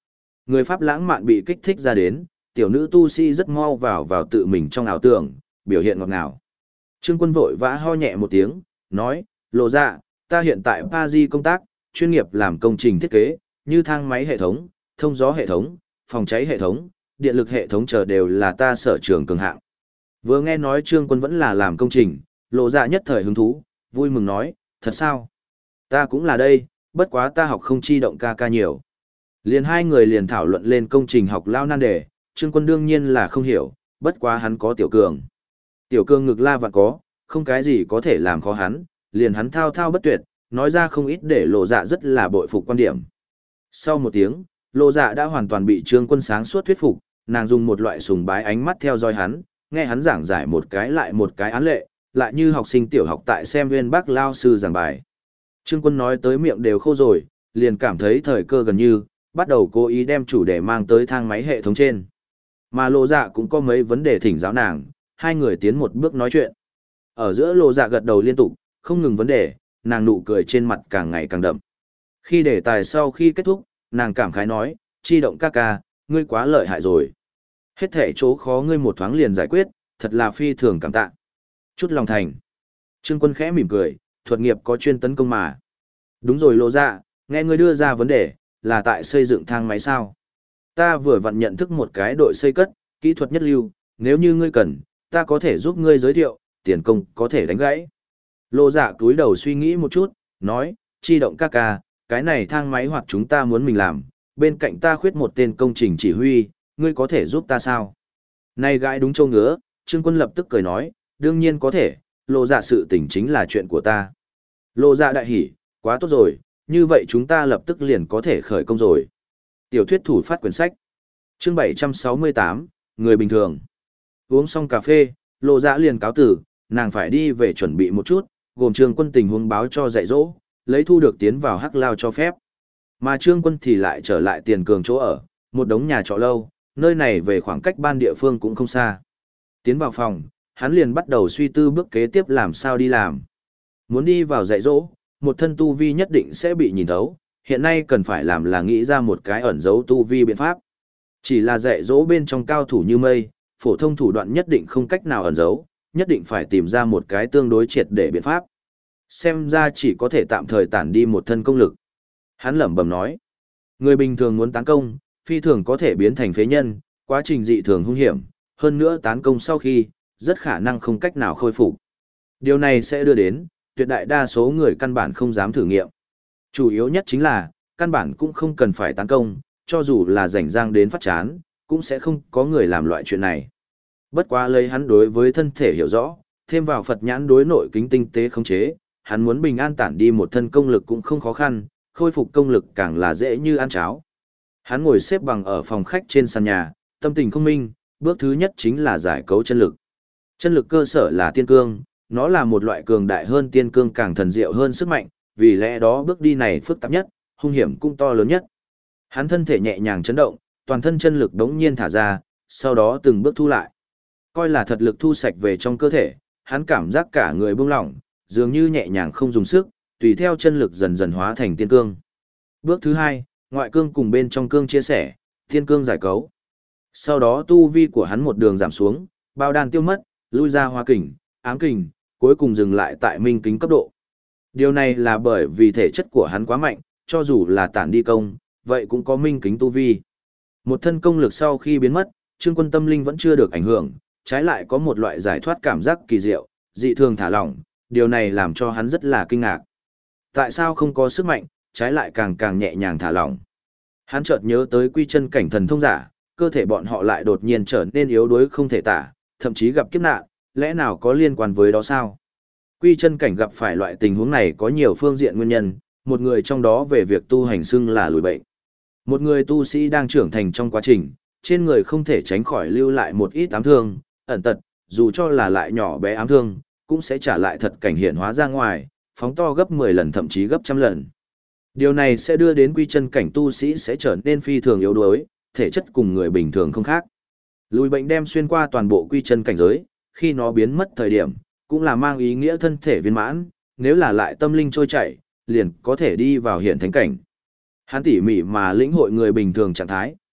Người Pháp lãng mạn bị kích thích ra đến, tiểu nữ tu sĩ rất mau vào tự mình trong ảo tưởng, biểu hiện ngọt ngào. Trương Quân vội vã ho nhẹ một tiếng, nói, Lộ Dạ, ta hiện tại Paris công tác, chuyên nghiệp làm công trình thiết kế, như thang máy hệ thống, thông gió hệ thống, phòng cháy hệ thống, điện lực hệ thống chờ đều là ta sở trường cường hạng. Vừa nghe nói Trương Quân vẫn là làm công trình, Lộ Dạ nhất thời hứng thú, vui mừng nói, thật sao? Ta cũng là đây, bất quá ta học không chi động ca ca nhiều. Liền hai người liền thảo luận lên công trình học lao nan đề, Trương Quân đương nhiên là không hiểu, bất quá hắn có tiểu cường. Tiểu cường ngực la vạn có, không cái gì có thể làm khó hắn, liền hắn thao thao bất tuyệt, nói ra không ít để Lộ Dạ rất là bội phục quan điểm. Sau một tiếng, Lộ Dạ đã hoàn toàn bị Trương Quân sáng suốt thuyết phục, nàng dùng một loại sùng bái ánh mắt theo dõi hắn, nghe hắn giảng giải một cái lại một cái án lệ, lại như học sinh tiểu học tại xem Nguyên Bác lao sư giảng bài. Trương Quân nói tới miệng đều khô rồi, liền cảm thấy thời cơ gần như, bắt đầu cố ý đem chủ đề mang tới thang máy hệ thống trên. Mà Lộ Dạ cũng có mấy vấn đề thỉnh giáo nàng, hai người tiến một bước nói chuyện. Ở giữa Lộ Dạ gật đầu liên tục, không ngừng vấn đề, nàng nụ cười trên mặt càng ngày càng đậm. Khi đề tài sau khi kết thúc, nàng cảm khái nói, chi động ca ca, ngươi quá lợi hại rồi. Hết thể chỗ khó ngươi một thoáng liền giải quyết, thật là phi thường cảm tạ. Chút lòng thành. Trương Quân khẽ mỉm cười, thuật nghiệp có chuyên tấn công mà. Đúng rồi Lộ Dạ, nghe ngươi đưa ra vấn đề, là tại xây dựng thang máy sao. Ta vừa vặn nhận thức một cái đội xây cất, kỹ thuật nhất lưu, nếu như ngươi cần, ta có thể giúp ngươi giới thiệu, tiền công có thể đánh gãy. Lộ Dạ túi đầu suy nghĩ một chút, nói, chi động ca ca, cái này thang máy hoặc chúng ta muốn mình làm, bên cạnh ta khuyết một tên công trình chỉ huy, ngươi có thể giúp ta sao? Này gãi đúng châu ngứa, Trương Quân lập tức cười nói, đương nhiên có thể, Lộ Dạ sự tình chính là chuyện của ta. Lộ Dạ đại hỉ, quá tốt rồi, như vậy chúng ta lập tức liền có thể khởi công rồi. Tiểu thuyết thủ phát quyển sách. Chương 768, người bình thường. Uống xong cà phê, Lộ Dạ liền cáo tử, nàng phải đi về chuẩn bị một chút, gồm Trương Quân tình huống báo cho dạy dỗ, lấy thu được tiến vào hắc lao cho phép. Mà Trương Quân thì lại trở lại tiền cường chỗ ở, một đống nhà trọ lâu, nơi này về khoảng cách ban địa phương cũng không xa. Tiến vào phòng, hắn liền bắt đầu suy tư bước kế tiếp làm sao đi làm. Muốn đi vào dạy dỗ, một thân tu vi nhất định sẽ bị nhìn thấu, hiện nay cần phải làm là nghĩ ra một cái ẩn giấu tu vi biện pháp. Chỉ là dạy dỗ bên trong cao thủ như mây, phổ thông thủ đoạn nhất định không cách nào ẩn giấu, nhất định phải tìm ra một cái tương đối triệt để biện pháp. Xem ra chỉ có thể tạm thời tản đi một thân công lực. Hắn lẩm bẩm nói, người bình thường muốn tán công, phi thường có thể biến thành phế nhân, quá trình dị thường hung hiểm, hơn nữa tán công sau khi, rất khả năng không cách nào khôi phục. Điều này sẽ đưa đến, tuyệt đại đa số người căn bản không dám thử nghiệm. Chủ yếu nhất chính là, căn bản cũng không cần phải tán công, cho dù là rảnh rang đến phát chán, cũng sẽ không có người làm loại chuyện này. Bất quá lấy hắn đối với thân thể hiểu rõ, thêm vào Phật nhãn đối nội kính tinh tế khống chế, hắn muốn bình an tản đi một thân công lực cũng không khó khăn, khôi phục công lực càng là dễ như ăn cháo. Hắn ngồi xếp bằng ở phòng khách trên sàn nhà, tâm tình không minh, bước thứ nhất chính là giải cấu chân lực. Chân lực cơ sở là tiên cương, nó là một loại cường đại hơn tiên cương càng thần diệu hơn sức mạnh, vì lẽ đó bước đi này phức tạp nhất, hung hiểm cũng to lớn nhất. Hắn thân thể nhẹ nhàng chấn động, toàn thân chân lực đống nhiên thả ra, sau đó từng bước thu lại. Coi là thật lực thu sạch về trong cơ thể, hắn cảm giác cả người buông lỏng, dường như nhẹ nhàng không dùng sức, tùy theo chân lực dần dần hóa thành tiên cương. Bước thứ hai, ngoại cương cùng bên trong cương chia sẻ, tiên cương giải cấu. Sau đó tu vi của hắn một đường giảm xuống, bao đan tiêu mất, lui ra hoa kình, ám kình, cuối cùng dừng lại tại minh kính cấp độ. Điều này là bởi vì thể chất của hắn quá mạnh, cho dù là tản đi công, vậy cũng có minh kính tu vi. Một thân công lực sau khi biến mất, Trương Quân tâm linh vẫn chưa được ảnh hưởng, trái lại có một loại giải thoát cảm giác kỳ diệu, dị thường thả lỏng, điều này làm cho hắn rất là kinh ngạc. Tại sao không có sức mạnh, trái lại càng càng nhẹ nhàng thả lỏng? Hắn chợt nhớ tới quy chân cảnh thần thông giả, cơ thể bọn họ lại đột nhiên trở nên yếu đuối không thể tả, thậm chí gặp kiếp nạn, lẽ nào có liên quan với đó sao? Quy chân cảnh gặp phải loại tình huống này có nhiều phương diện nguyên nhân, một người trong đó về việc tu hành xưng là lùi bệnh. Một người tu sĩ đang trưởng thành trong quá trình, trên người không thể tránh khỏi lưu lại một ít ám thương, ẩn tật, dù cho là lại nhỏ bé ám thương, cũng sẽ trả lại thật cảnh hiện hóa ra ngoài, phóng to gấp 10 lần thậm chí gấp trăm lần. Điều này sẽ đưa đến quy chân cảnh tu sĩ sẽ trở nên phi thường yếu đuối, thể chất cùng người bình thường không khác. Lùi bệnh đem xuyên qua toàn bộ quy chân cảnh giới, khi nó biến mất thời điểm, cũng là mang ý nghĩa thân thể viên mãn, nếu là lại tâm linh trôi chảy, liền có thể đi vào hiện thánh cảnh. Hắn tỉ mỉ mà lĩnh hội người bình thường trạng thái,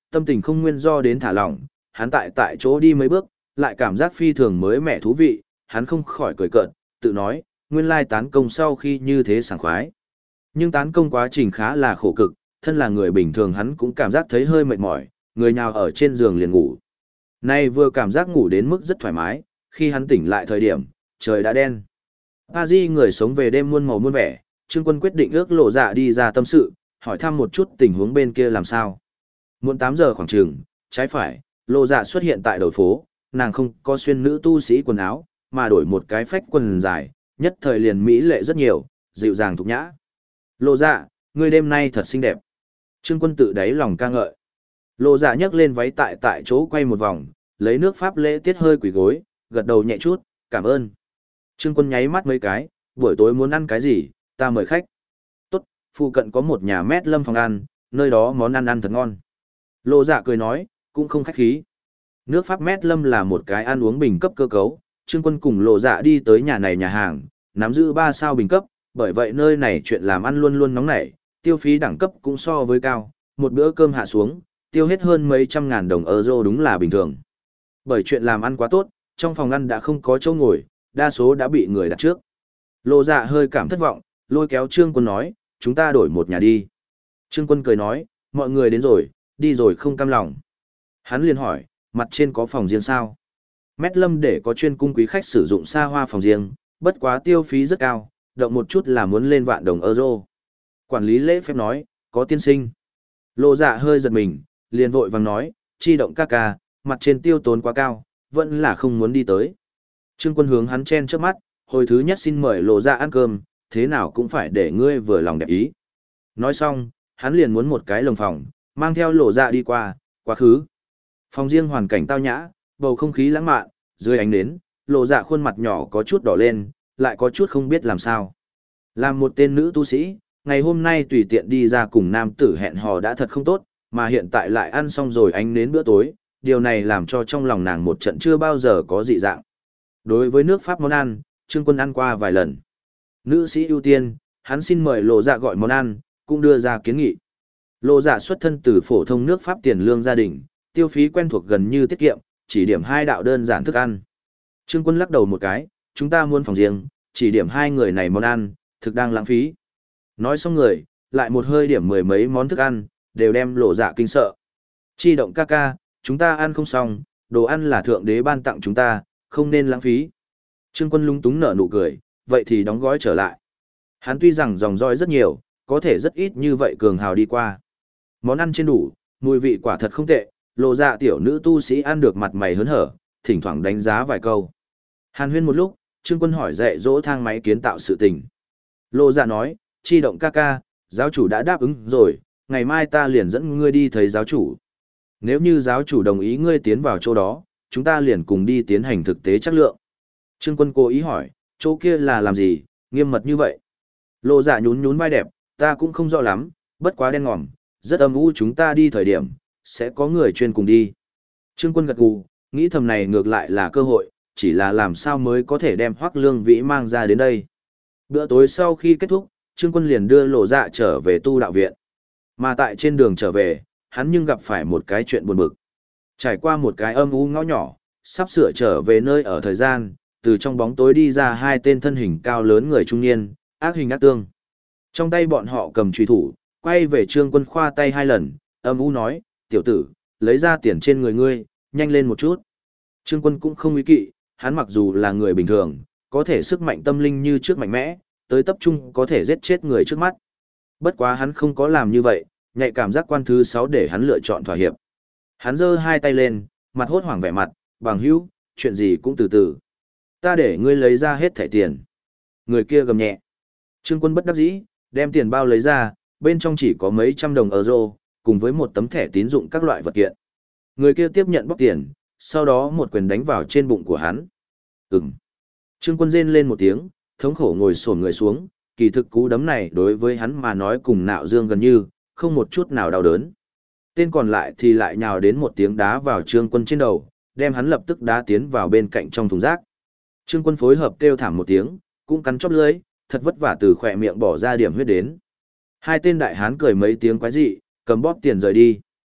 tâm tình không nguyên do đến thả lỏng, hắn tại chỗ đi mấy bước, lại cảm giác phi thường mới mẻ thú vị, hắn không khỏi cười cợt, tự nói, nguyên lai tán công sau khi như thế sảng khoái. Nhưng tán công quá trình khá là khổ cực, thân là người bình thường hắn cũng cảm giác thấy hơi mệt mỏi, người nào ở trên giường liền ngủ. Nay vừa cảm giác ngủ đến mức rất thoải mái, khi hắn tỉnh lại thời điểm, trời đã đen. A Di người sống về đêm muôn màu muôn vẻ, Trương Quân quyết định ước Lộ Dạ đi ra tâm sự, hỏi thăm một chút tình huống bên kia làm sao. Muộn 8 giờ khoảng chừng, trái phải, Lộ Dạ xuất hiện tại đầu phố, nàng không có xuyên nữ tu sĩ quần áo, mà đổi một cái phách quần dài, nhất thời liền mỹ lệ rất nhiều, dịu dàng thục nhã. Lộ Dạ, ngươi đêm nay thật xinh đẹp. Trương Quân tự đáy lòng ca ngợi. Lộ Dạ nhấc lên váy tại chỗ quay một vòng, lấy nước pháp lễ tiết hơi quỳ gối, gật đầu nhẹ chút, cảm ơn. Trương Quân nháy mắt mấy cái, buổi tối muốn ăn cái gì, ta mời khách. Tốt, phụ cận có một nhà Mét Lâm phòng ăn, nơi đó món ăn ăn thật ngon. Lộ Dạ cười nói, cũng không khách khí. Nước Pháp Mét Lâm là một cái ăn uống bình cấp cơ cấu, Trương Quân cùng Lộ Dạ đi tới nhà này nhà hàng, nắm giữ 3 sao bình cấp, bởi vậy nơi này chuyện làm ăn luôn luôn nóng nảy, tiêu phí đẳng cấp cũng so với cao, một bữa cơm hạ xuống, tiêu hết hơn mấy trăm ngàn đồng euro đúng là bình thường. Bởi chuyện làm ăn quá tốt, trong phòng ăn đã không có chỗ ngồi, đa số đã bị người đặt trước. Lộ Dạ hơi cảm thất vọng, lôi kéo Trương Quân nói, chúng ta đổi một nhà đi. Trương Quân cười nói, mọi người đến rồi, đi rồi không cam lòng. Hắn liền hỏi, mặt trên có phòng riêng sao? Mét Lâm để có chuyên cung quý khách sử dụng xa hoa phòng riêng, bất quá tiêu phí rất cao, động một chút là muốn lên vạn đồng euro. Quản lý lễ phép nói, có tiên sinh. Lộ Dạ hơi giật mình, liền vội vàng nói, chi động ca ca, mặt trên tiêu tốn quá cao, vẫn là không muốn đi tới. Trương Quân hướng hắn chen trước mắt, hồi thứ nhất xin mời Lộ Dạ ăn cơm, thế nào cũng phải để ngươi vừa lòng đẹp ý. Nói xong, hắn liền muốn một cái lồng phòng, mang theo Lộ Dạ đi qua, quá khứ. Phòng riêng hoàn cảnh tao nhã, bầu không khí lãng mạn, dưới ánh nến, Lộ Dạ khuôn mặt nhỏ có chút đỏ lên, lại có chút không biết làm sao. Làm một tên nữ tu sĩ, ngày hôm nay tùy tiện đi ra cùng nam tử hẹn hò đã thật không tốt, mà hiện tại lại ăn xong rồi ánh nến bữa tối, điều này làm cho trong lòng nàng một trận chưa bao giờ có dị dạng. Đối với nước Pháp món ăn, Trương Quân ăn qua vài lần. Nữ sĩ ưu tiên, hắn xin mời Lộ Dạ gọi món ăn, cũng đưa ra kiến nghị. Lộ Dạ xuất thân từ phổ thông nước Pháp tiền lương gia đình, tiêu phí quen thuộc gần như tiết kiệm, chỉ điểm 2 đạo đơn giản thức ăn. Trương Quân lắc đầu một cái, chúng ta muốn phòng riêng, chỉ điểm 2 người này món ăn, thực đang lãng phí. Nói xong người, lại một hơi điểm 10 mấy món thức ăn, đều đem Lộ Dạ kinh sợ. Chi động ca ca, chúng ta ăn không xong, đồ ăn là thượng đế ban tặng chúng ta, không nên lãng phí. Trương Quân lúng túng nở nụ cười, vậy thì đóng gói trở lại. Hắn tuy rằng dòng dõi rất nhiều, có thể rất ít như vậy cường hào đi qua. Món ăn trên đủ, mùi vị quả thật không tệ, Lộ Dạ tiểu nữ tu sĩ ăn được mặt mày hớn hở, thỉnh thoảng đánh giá vài câu. Hàn huyên một lúc, Trương Quân hỏi dạy dỗ thang máy kiến tạo sự tình. Lộ Dạ nói, chi động ca ca, giáo chủ đã đáp ứng rồi, ngày mai ta liền dẫn ngươi đi thấy giáo chủ. Nếu như giáo chủ đồng ý ngươi tiến vào chỗ đó, chúng ta liền cùng đi tiến hành thực tế chất lượng. Trương Quân cố ý hỏi, chỗ kia là làm gì, nghiêm mật như vậy? Lộ Dạ nhún nhún vai đẹp, ta cũng không rõ lắm, bất quá đen ngòm, rất âm u, chúng ta đi thời điểm, sẽ có người chuyên cùng đi. Trương Quân gật gù, nghĩ thầm này ngược lại là cơ hội, chỉ là làm sao mới có thể đem Hoắc Lương Vĩ mang ra đến đây. Bữa tối sau khi kết thúc, Trương Quân liền đưa Lộ Dạ trở về tu đạo viện. Mà tại trên đường trở về, hắn nhưng gặp phải một cái chuyện buồn bực. Trải qua một cái âm u ngõ nhỏ, sắp sửa trở về nơi ở thời gian, từ trong bóng tối đi ra 2 tên thân hình cao lớn người trung niên, ác hình ác tương. Trong tay bọn họ cầm chùy thủ, quay về Trương Quân khoa tay 2 lần, âm u nói, tiểu tử, lấy ra tiền trên người ngươi, nhanh lên một chút. Trương Quân cũng không ý kỵ, hắn mặc dù là người bình thường, có thể sức mạnh tâm linh như trước mạnh mẽ, tới tập trung có thể giết chết người trước mắt. Bất quá hắn không có làm như vậy, nhạy cảm giác quan thứ 6 để hắn lựa chọn thỏa hiệp. Hắn giơ 2 tay lên, mặt hốt hoảng vẻ mặt, bằng hữu, chuyện gì cũng từ từ. Ta để ngươi lấy ra hết thẻ tiền. Người kia gầm nhẹ. Trương Quân bất đắc dĩ, đem tiền bao lấy ra, bên trong chỉ có mấy trăm đồng euro, cùng với một tấm thẻ tín dụng các loại vật kiện. Người kia tiếp nhận bóc tiền, sau đó một quyền đánh vào trên bụng của hắn. Ừm. Trương Quân rên lên một tiếng, thống khổ ngồi xổm người xuống, kỳ thực cú đấm này đối với hắn mà nói cùng nạo dương gần như, không một chút nào đau đớn. Tên còn lại thì lại nhào đến một tiếng đá vào Trương Quân trên đầu, đem hắn lập tức đá tiến vào bên cạnh trong thùng rác. Trương Quân phối hợp kêu thảm một tiếng, cũng cắn chóp lưỡi, thật vất vả từ khỏe miệng bỏ ra điểm huyết đến. 2 tên đại hán cười mấy tiếng quái dị, cầm bóp tiền rời đi.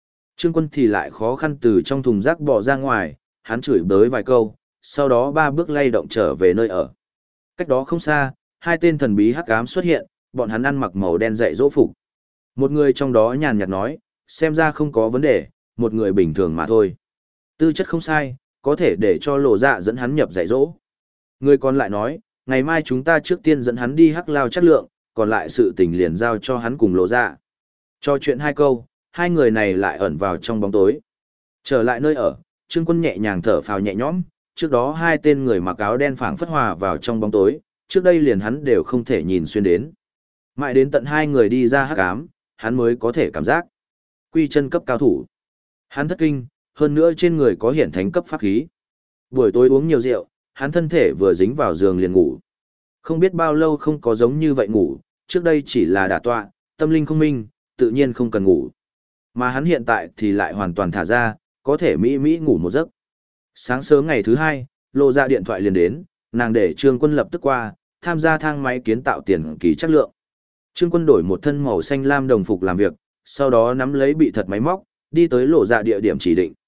Trương Quân thì lại khó khăn từ trong thùng rác bỏ ra ngoài, hắn chửi bới vài câu, sau đó 3 bước lay động trở về nơi ở. Cách đó không xa, 2 tên thần bí hắc ám xuất hiện, bọn hắn ăn mặc màu đen dạy dỗ phục. Một người trong đó nhàn nhạt nói, xem ra không có vấn đề, một người bình thường mà thôi. Tư chất không sai, có thể để cho Lộ Dạ dẫn hắn nhập dạy dỗ. Người còn lại nói, ngày mai chúng ta trước tiên dẫn hắn đi hắc lao chất lượng, còn lại sự tình liền giao cho hắn cùng Lộ Dạ. Cho chuyện 2 câu, 2 người này lại ẩn vào trong bóng tối. Trở lại nơi ở, Trương Quân nhẹ nhàng thở phào nhẹ nhõm, trước đó 2 tên người mặc áo đen phảng phất hòa vào trong bóng tối, trước đây liền hắn đều không thể nhìn xuyên đến. Mãi đến tận 2 người đi ra hắc ám, hắn mới có thể cảm giác. Quy chân cấp cao thủ. Hắn thất kinh, hơn nữa trên người có hiển thánh cấp pháp khí. Buổi tối uống nhiều rượu, hắn thân thể vừa dính vào giường liền ngủ. Không biết bao lâu không có giống như vậy ngủ, trước đây chỉ là đả tọa, tâm linh không minh, tự nhiên không cần ngủ. Mà hắn hiện tại thì lại hoàn toàn thả ra, có thể mỹ ngủ một giấc. Sáng sớm ngày thứ 2, Lộ Dạ điện thoại liền đến, nàng để Trương Quân lập tức qua, tham gia thang máy kiến tạo tiền kỳ chất lượng. Trương Quân đổi một thân màu xanh lam đồng phục làm việc, sau đó nắm lấy bị thật máy móc, đi tới Lộ Dạ địa điểm chỉ định.